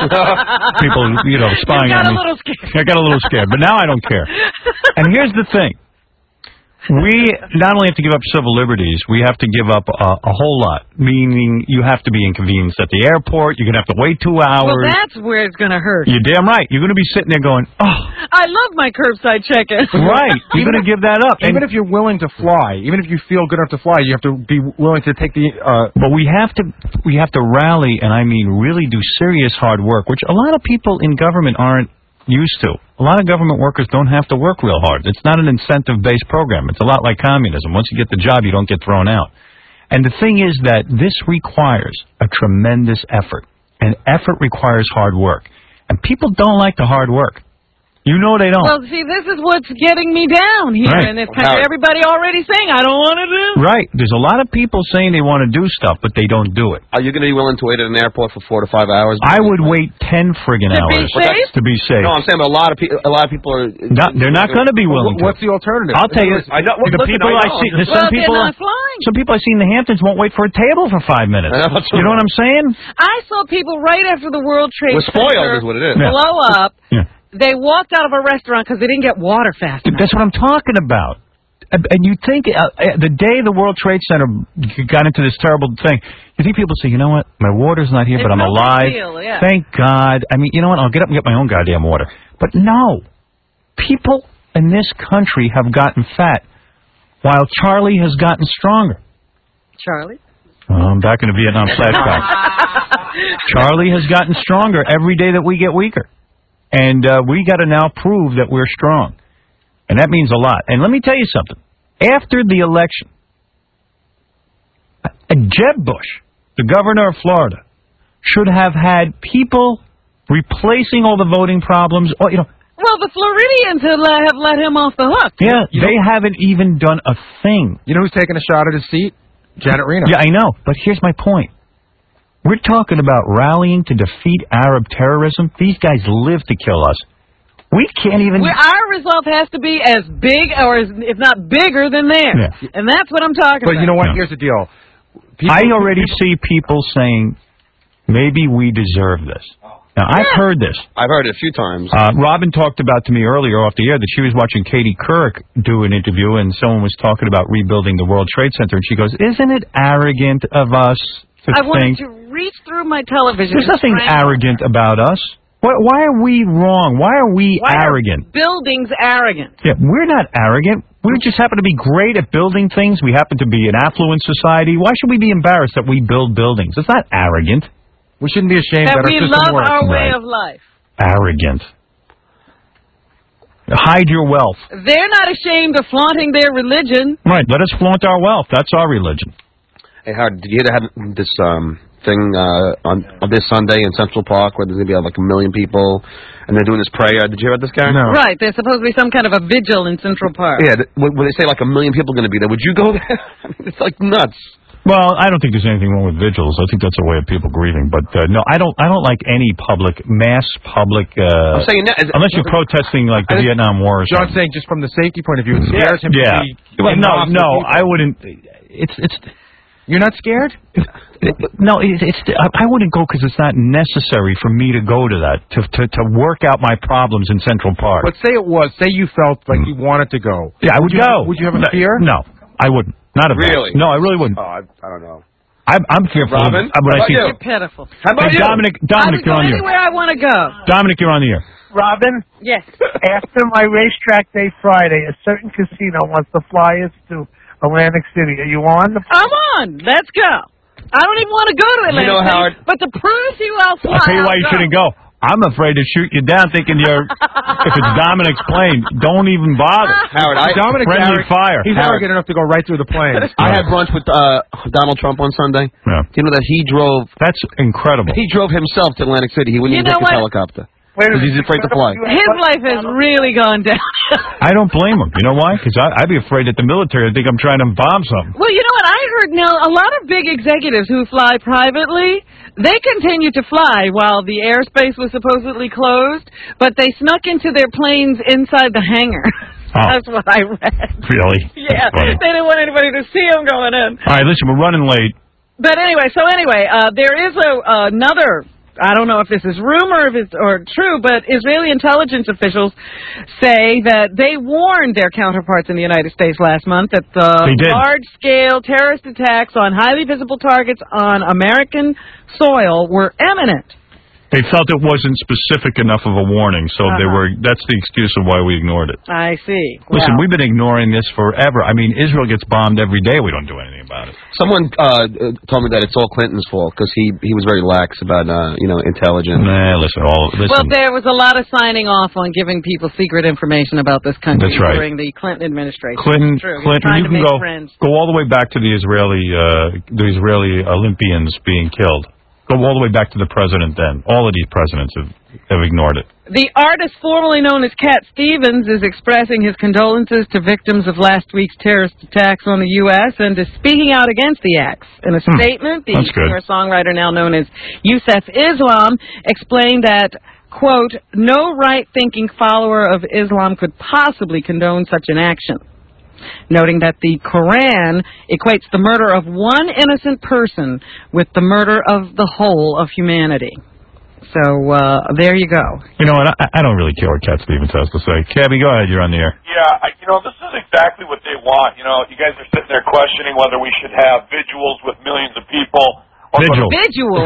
uh, people, you know, spying You got on a me. little scared. I got a little scared, but now I don't care. And here's the thing. We not only have to give up civil liberties, we have to give up a, a whole lot, meaning you have to be inconvenienced at the airport, you're going to have to wait two hours. Well, that's where it's going to hurt. You're damn right. You're going to be sitting there going, oh, I love my curbside check-in. right. You're going to give that up. Even And- if you're willing to fly, even if you feel good enough to fly, you have to be willing to take the. Uh, But we have to we have to rally, and I mean really do serious hard work, which a lot of people in government aren't used to. A lot of government workers don't have to work real hard. It's not an incentive-based program. It's a lot like communism. Once you get the job, you don't get thrown out. And the thing is that this requires a tremendous effort, and effort requires hard work. And people don't like the hard work. You know they don't. Well, see, this is what's getting me down here Right. in this country. Everybody already saying, I don't want to do. Right. There's a lot of people saying they want to do stuff, but they don't do it. Are you going to be willing to wait at an airport for four to five hours? I would wait ten friggin' To be hours safe? to be safe. No, I'm saying but a lot of people. A lot of people are. Not, they're not going to be willing to. what's the alternative? I'll tell you, I know- well, the listen, people I I, know. see, there's Well, some people, they're not flying. some people I see in the Hamptons won't wait for a table for five minutes. I know, that's You know what right. I'm saying? I saw people right after the World Trade We're spoiled Center is what it is. Yeah. blow up. Yeah. They walked out of a restaurant because they didn't get water fast enough. That's what I'm talking about. And and you think uh, uh, the day the World Trade Center got into this terrible thing, you think people say, you know what, my water's not here, It's but I'm no big alive. deal, yeah. Thank God. I mean, you know what, I'll get up and get my own goddamn water. But no, people in this country have gotten fat while Charlie has gotten stronger. Charlie? Oh, I'm back in the Vietnam flashback. Charlie has gotten stronger every day that we get weaker. And uh, we got to now prove that we're strong. And that means a lot. And let me tell you something. After the election, uh, Jeb Bush, the governor of Florida, should have had people replacing all the voting problems. Or, you know, Well, the Floridians have let, have let him off the hook. yeah, they haven't even done a thing. You know who's taking a shot at his seat? Janet Reno. Yeah, I know. But here's my point. We're talking about rallying to defeat Arab terrorism. These guys live to kill us. We can't even... We, our resolve has to be as big, or as, if not bigger, than theirs. Yeah. And that's what I'm talking But about. you know what? Yeah. Here's the deal. People, I already see people saying, maybe we deserve this. Now, I've heard this. I've heard it a few times. Uh, Robin talked about to me earlier off the air that she was watching Katie Couric do an interview, and someone was talking about rebuilding the World Trade Center, and she goes, isn't it arrogant of us to I wanted think. to reach through my television. There's and nothing strangle- arrogant about us. Why, why are we wrong? Why are we Why arrogant? Are buildings arrogant. Yeah, we're not arrogant. We just happen to be great at building things. We happen to be an affluent society. Why should we be embarrassed that we build buildings? It's not arrogant. We shouldn't be ashamed That that, we our system love works. our way Right. of life. Arrogant. Hide your wealth. They're not ashamed of flaunting their religion. Right, let us flaunt our wealth. That's our religion. Hey, Howard, did you hear they had this um, thing uh, on, on this Sunday in Central Park where there's going to be like a million people and they're doing this prayer? Did you hear about this guy? No. Right, there's supposed to be some kind of a vigil in Central Park. Yeah, th- when when they say like a million people are going to be there, would you go there? I mean, it's like nuts. Well, I don't think there's anything wrong with vigils. I think that's a way of people grieving. But uh, no, I don't. I don't like any public, mass public. Uh, I'm saying that, is- unless you're protesting like the Vietnam War. Or John's something. saying just from the safety point of view, it scares him Yeah. to be Well, in no, the no, people. I wouldn't. It's it's. You're not scared? No, it, it's. I I wouldn't go because it's not necessary for me to go to that to to to work out my problems in Central Park. But say it was. Say you felt like you wanted to go. Yeah, I would you go. Have, would you have a No, fear? No, I wouldn't. Not a bit. Really? No, I really wouldn't. Oh, I, I don't know. I'm, I'm fearful. Robin? Of, uh, when How I see about You're pitiful. How about Hey, you? Dominic, Dominic, I would you're go on the air. anywhere I want to go. Dominic, you're on the air. Robin, Yes. after my racetrack day Friday, a certain casino wants to fly us to Atlantic City. Are you on? The- I'm on. Let's go. I don't even want to go to Atlantic You know, City, Howard- but to prove to you I'll fly. I'll tell you why I'll you go. shouldn't go. I'm afraid to shoot you down thinking you're, if it's Dominic's plane, don't even bother. Howard, I, Dominic's Friendly arrogant- fire. He's Howard. arrogant enough to go right through the plane. I had brunch with uh, Donald Trump on Sunday. Yeah. Do you know that he drove? That's incredible. He drove himself to Atlantic City. He wouldn't You even know take a what? helicopter Wait a because he's minute. afraid to fly. His life has really gone down. I don't blame him. You know why? Because I'd be afraid that the military would think I'm trying to bomb something. Well, you know what? I heard now a lot of big executives who fly privately, they continue to fly while the airspace was supposedly closed, but they snuck into their planes inside the hangar. Oh. That's what I read. Really? Yeah, That's funny. they didn't want anybody to see them going in. All right, listen, we're running late. But anyway, so anyway, uh, there is a another. I don't know if this is rumor if it's, or true, but Israeli intelligence officials say that they warned their counterparts in the United States last month that They the did. large-scale terrorist attacks on highly visible targets on American soil were imminent. They felt it wasn't specific enough of a warning, so they were. That's the excuse of why we ignored it. I see. Listen, Wow. we've been ignoring this forever. I mean, Israel gets bombed every day. We don't do anything about it. Someone uh, told me that it's all Clinton's fault because he he was very lax about uh, you know intelligence. Nah, listen, all listen. Well, there was a lot of signing off on giving people secret information about this country That's right. during the Clinton administration. Clinton, It's true. He was Clinton, trying you to can make go friends. go all the way back to the Israeli uh, the Israeli Olympians being killed. Go all the way back to the president. Then all of these presidents have, have ignored it. The artist formerly known as Cat Stevens is expressing his condolences to victims of last week's terrorist attacks on the U S and is speaking out against the acts. In a Hmm. statement, the That's good. singer-songwriter now known as Yusef Islam explained that, quote, no right-thinking follower of Islam could possibly condone such an action, noting that the Quran equates the murder of one innocent person with the murder of the whole of humanity. So, uh, there you go. You know what? I, I don't really care what Cat Stevens has to say. Cabby, go ahead. You're on the air. Yeah, I, you know, this is exactly what they want. You know, you guys are sitting there questioning whether we should have vigils with millions of people. Or Vigil. Go to, Vigil.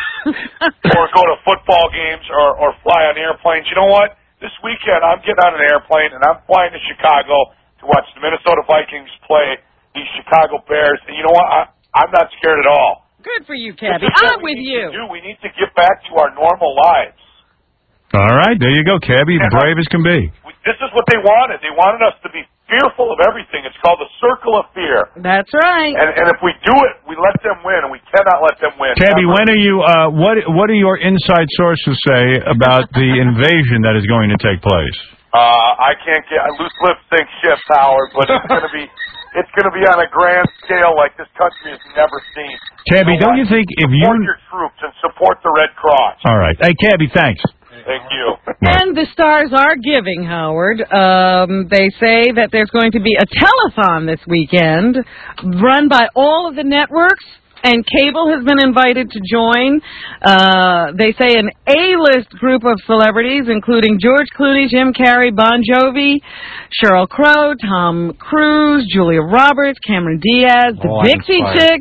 or go to football games or, or fly on airplanes. You know what? This weekend I'm getting on an airplane and I'm flying to Chicago to watch the Minnesota Vikings play the Chicago Bears. And you know what? I, I'm not scared at all. Good for you, Cabby. This is what I'm we with need you. to do. We need to get back to our normal lives. All right, there you go, Cabby. Brave as can be. We, this is what they wanted. They wanted us to be fearful of everything. It's called the circle of fear. That's right. And, and if we do it, we let them win, and we cannot let them win. Cabby, Ever. when are you? Uh, what What are your inside sources say about the invasion that is going to take place? Uh, I can't get loose lips think shifts, Howard, but it's going to be it's going to be on a grand scale like this country has never seen. Cabby, You know don't what? you think if you? Support your troops and support the Red Cross. All right, hey, Cabby, thanks. Thank you. And the stars are giving, Howard. Um, they say that there's going to be a telethon this weekend run by all of the networks, and cable has been invited to join. Uh, they say an A-list group of celebrities, including George Clooney, Jim Carrey, Bon Jovi, Sheryl Crow, Tom Cruise, Julia Roberts, Cameron Diaz, the Oh, I'm Dixie inspired. Chicks,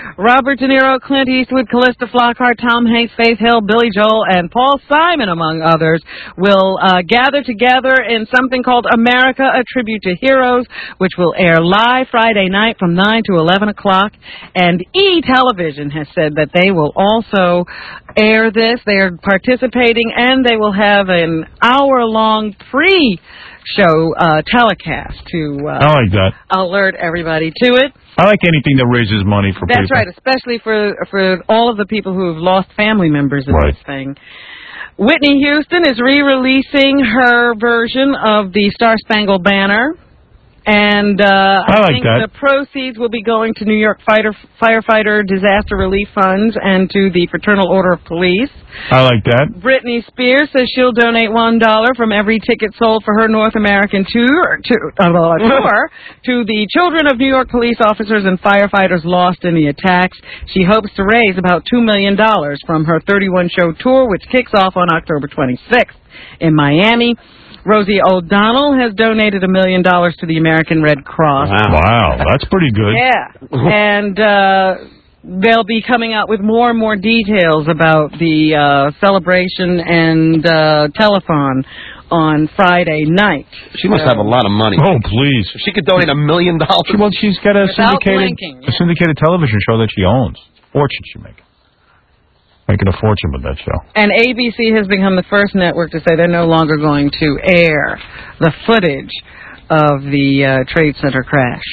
Robert De Niro, Clint Eastwood, Callista Flockhart, Tom Hanks, Faith Hill, Billy Joel, and Paul Simon, among others, will uh, gather together in something called America, a Tribute to Heroes, which will air live Friday night from nine to eleven o'clock. And E! Television has said that they will also air this. They are participating, and they will have an hour-long pre-show uh, telecast to uh, I like that. alert everybody to it. I like anything that raises money for That's people. right, especially for for all of the people who have lost family members in Right. this thing. Whitney Houston is re-releasing her version of the Star Spangled Banner. And uh, I, I like think that. the proceeds will be going to New York fighter, firefighter disaster relief funds and to the Fraternal Order of Police. I like that. Britney Spears says she'll donate one dollar from every ticket sold for her North American tour to, uh, tour to the children of New York police officers and firefighters lost in the attacks. She hopes to raise about two million dollars from her thirty-one show tour, which kicks off on October twenty-sixth in Miami. Rosie O'Donnell has donated a million dollars to the American Red Cross. Wow, wow, that's pretty good. Yeah, and uh, they'll be coming out with more and more details about the uh, celebration and uh, telethon on Friday night. She must So- have a lot of money. Oh, please. If she could donate a million dollars. Well, she's got a Without syndicated, blinking. a syndicated television show that she owns. Fortune she makes. Making a fortune with that show. And A B C has become the first network to say they're no longer going to air the footage of the uh, Trade Center crash.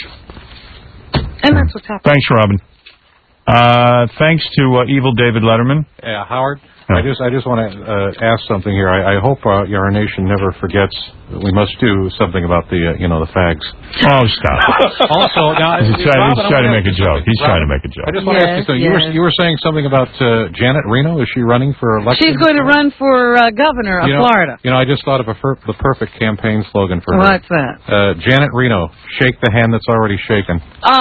And that's what's happening. Thanks, Robin. Uh, thanks to uh, Evil David Letterman. Yeah, Howard, I just I just want to uh, ask something here. I, I hope uh, our nation never forgets that we must do something about the uh, you know the fags. Oh, stop. Also, now he's trying, Robin, he's I trying to wanna make a ask you joke. something. He's trying to Robin, make a joke. I just want to ask you something. You were yes. you were saying something about uh, Janet Reno. Is she running for election? She's going to run for uh, governor of You know, Florida. You know, I just thought of a fir- the perfect campaign slogan for her. What's that? Uh, Janet Reno, shake the hand that's already shaken. Oh.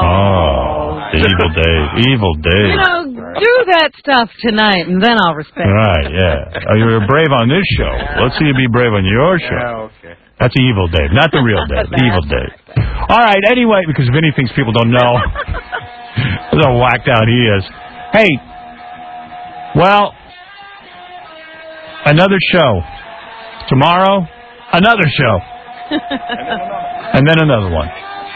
Oh, evil Dave. Evil Dave. You know, do that stuff tonight, and then I'll respect it. Right, yeah. Oh, you were brave on this show. Let's see you be brave on your show. Yeah, okay. That's evil Dave, not the real Dave. Evil Dave. All right, anyway, because Vinny thinks people don't know. That's how whacked out he is. Hey, well, another show. Tomorrow, another show. And then another one.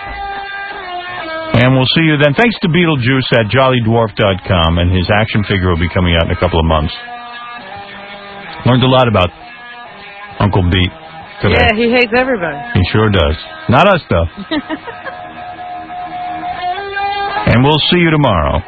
And we'll see you then. Thanks to Beetlejuice at jolly dwarf dot com, and his action figure will be coming out in a couple of months. Learned a lot about Uncle Beat today. Yeah, he hates everybody. He sure does. Not us, though. And we'll see you tomorrow.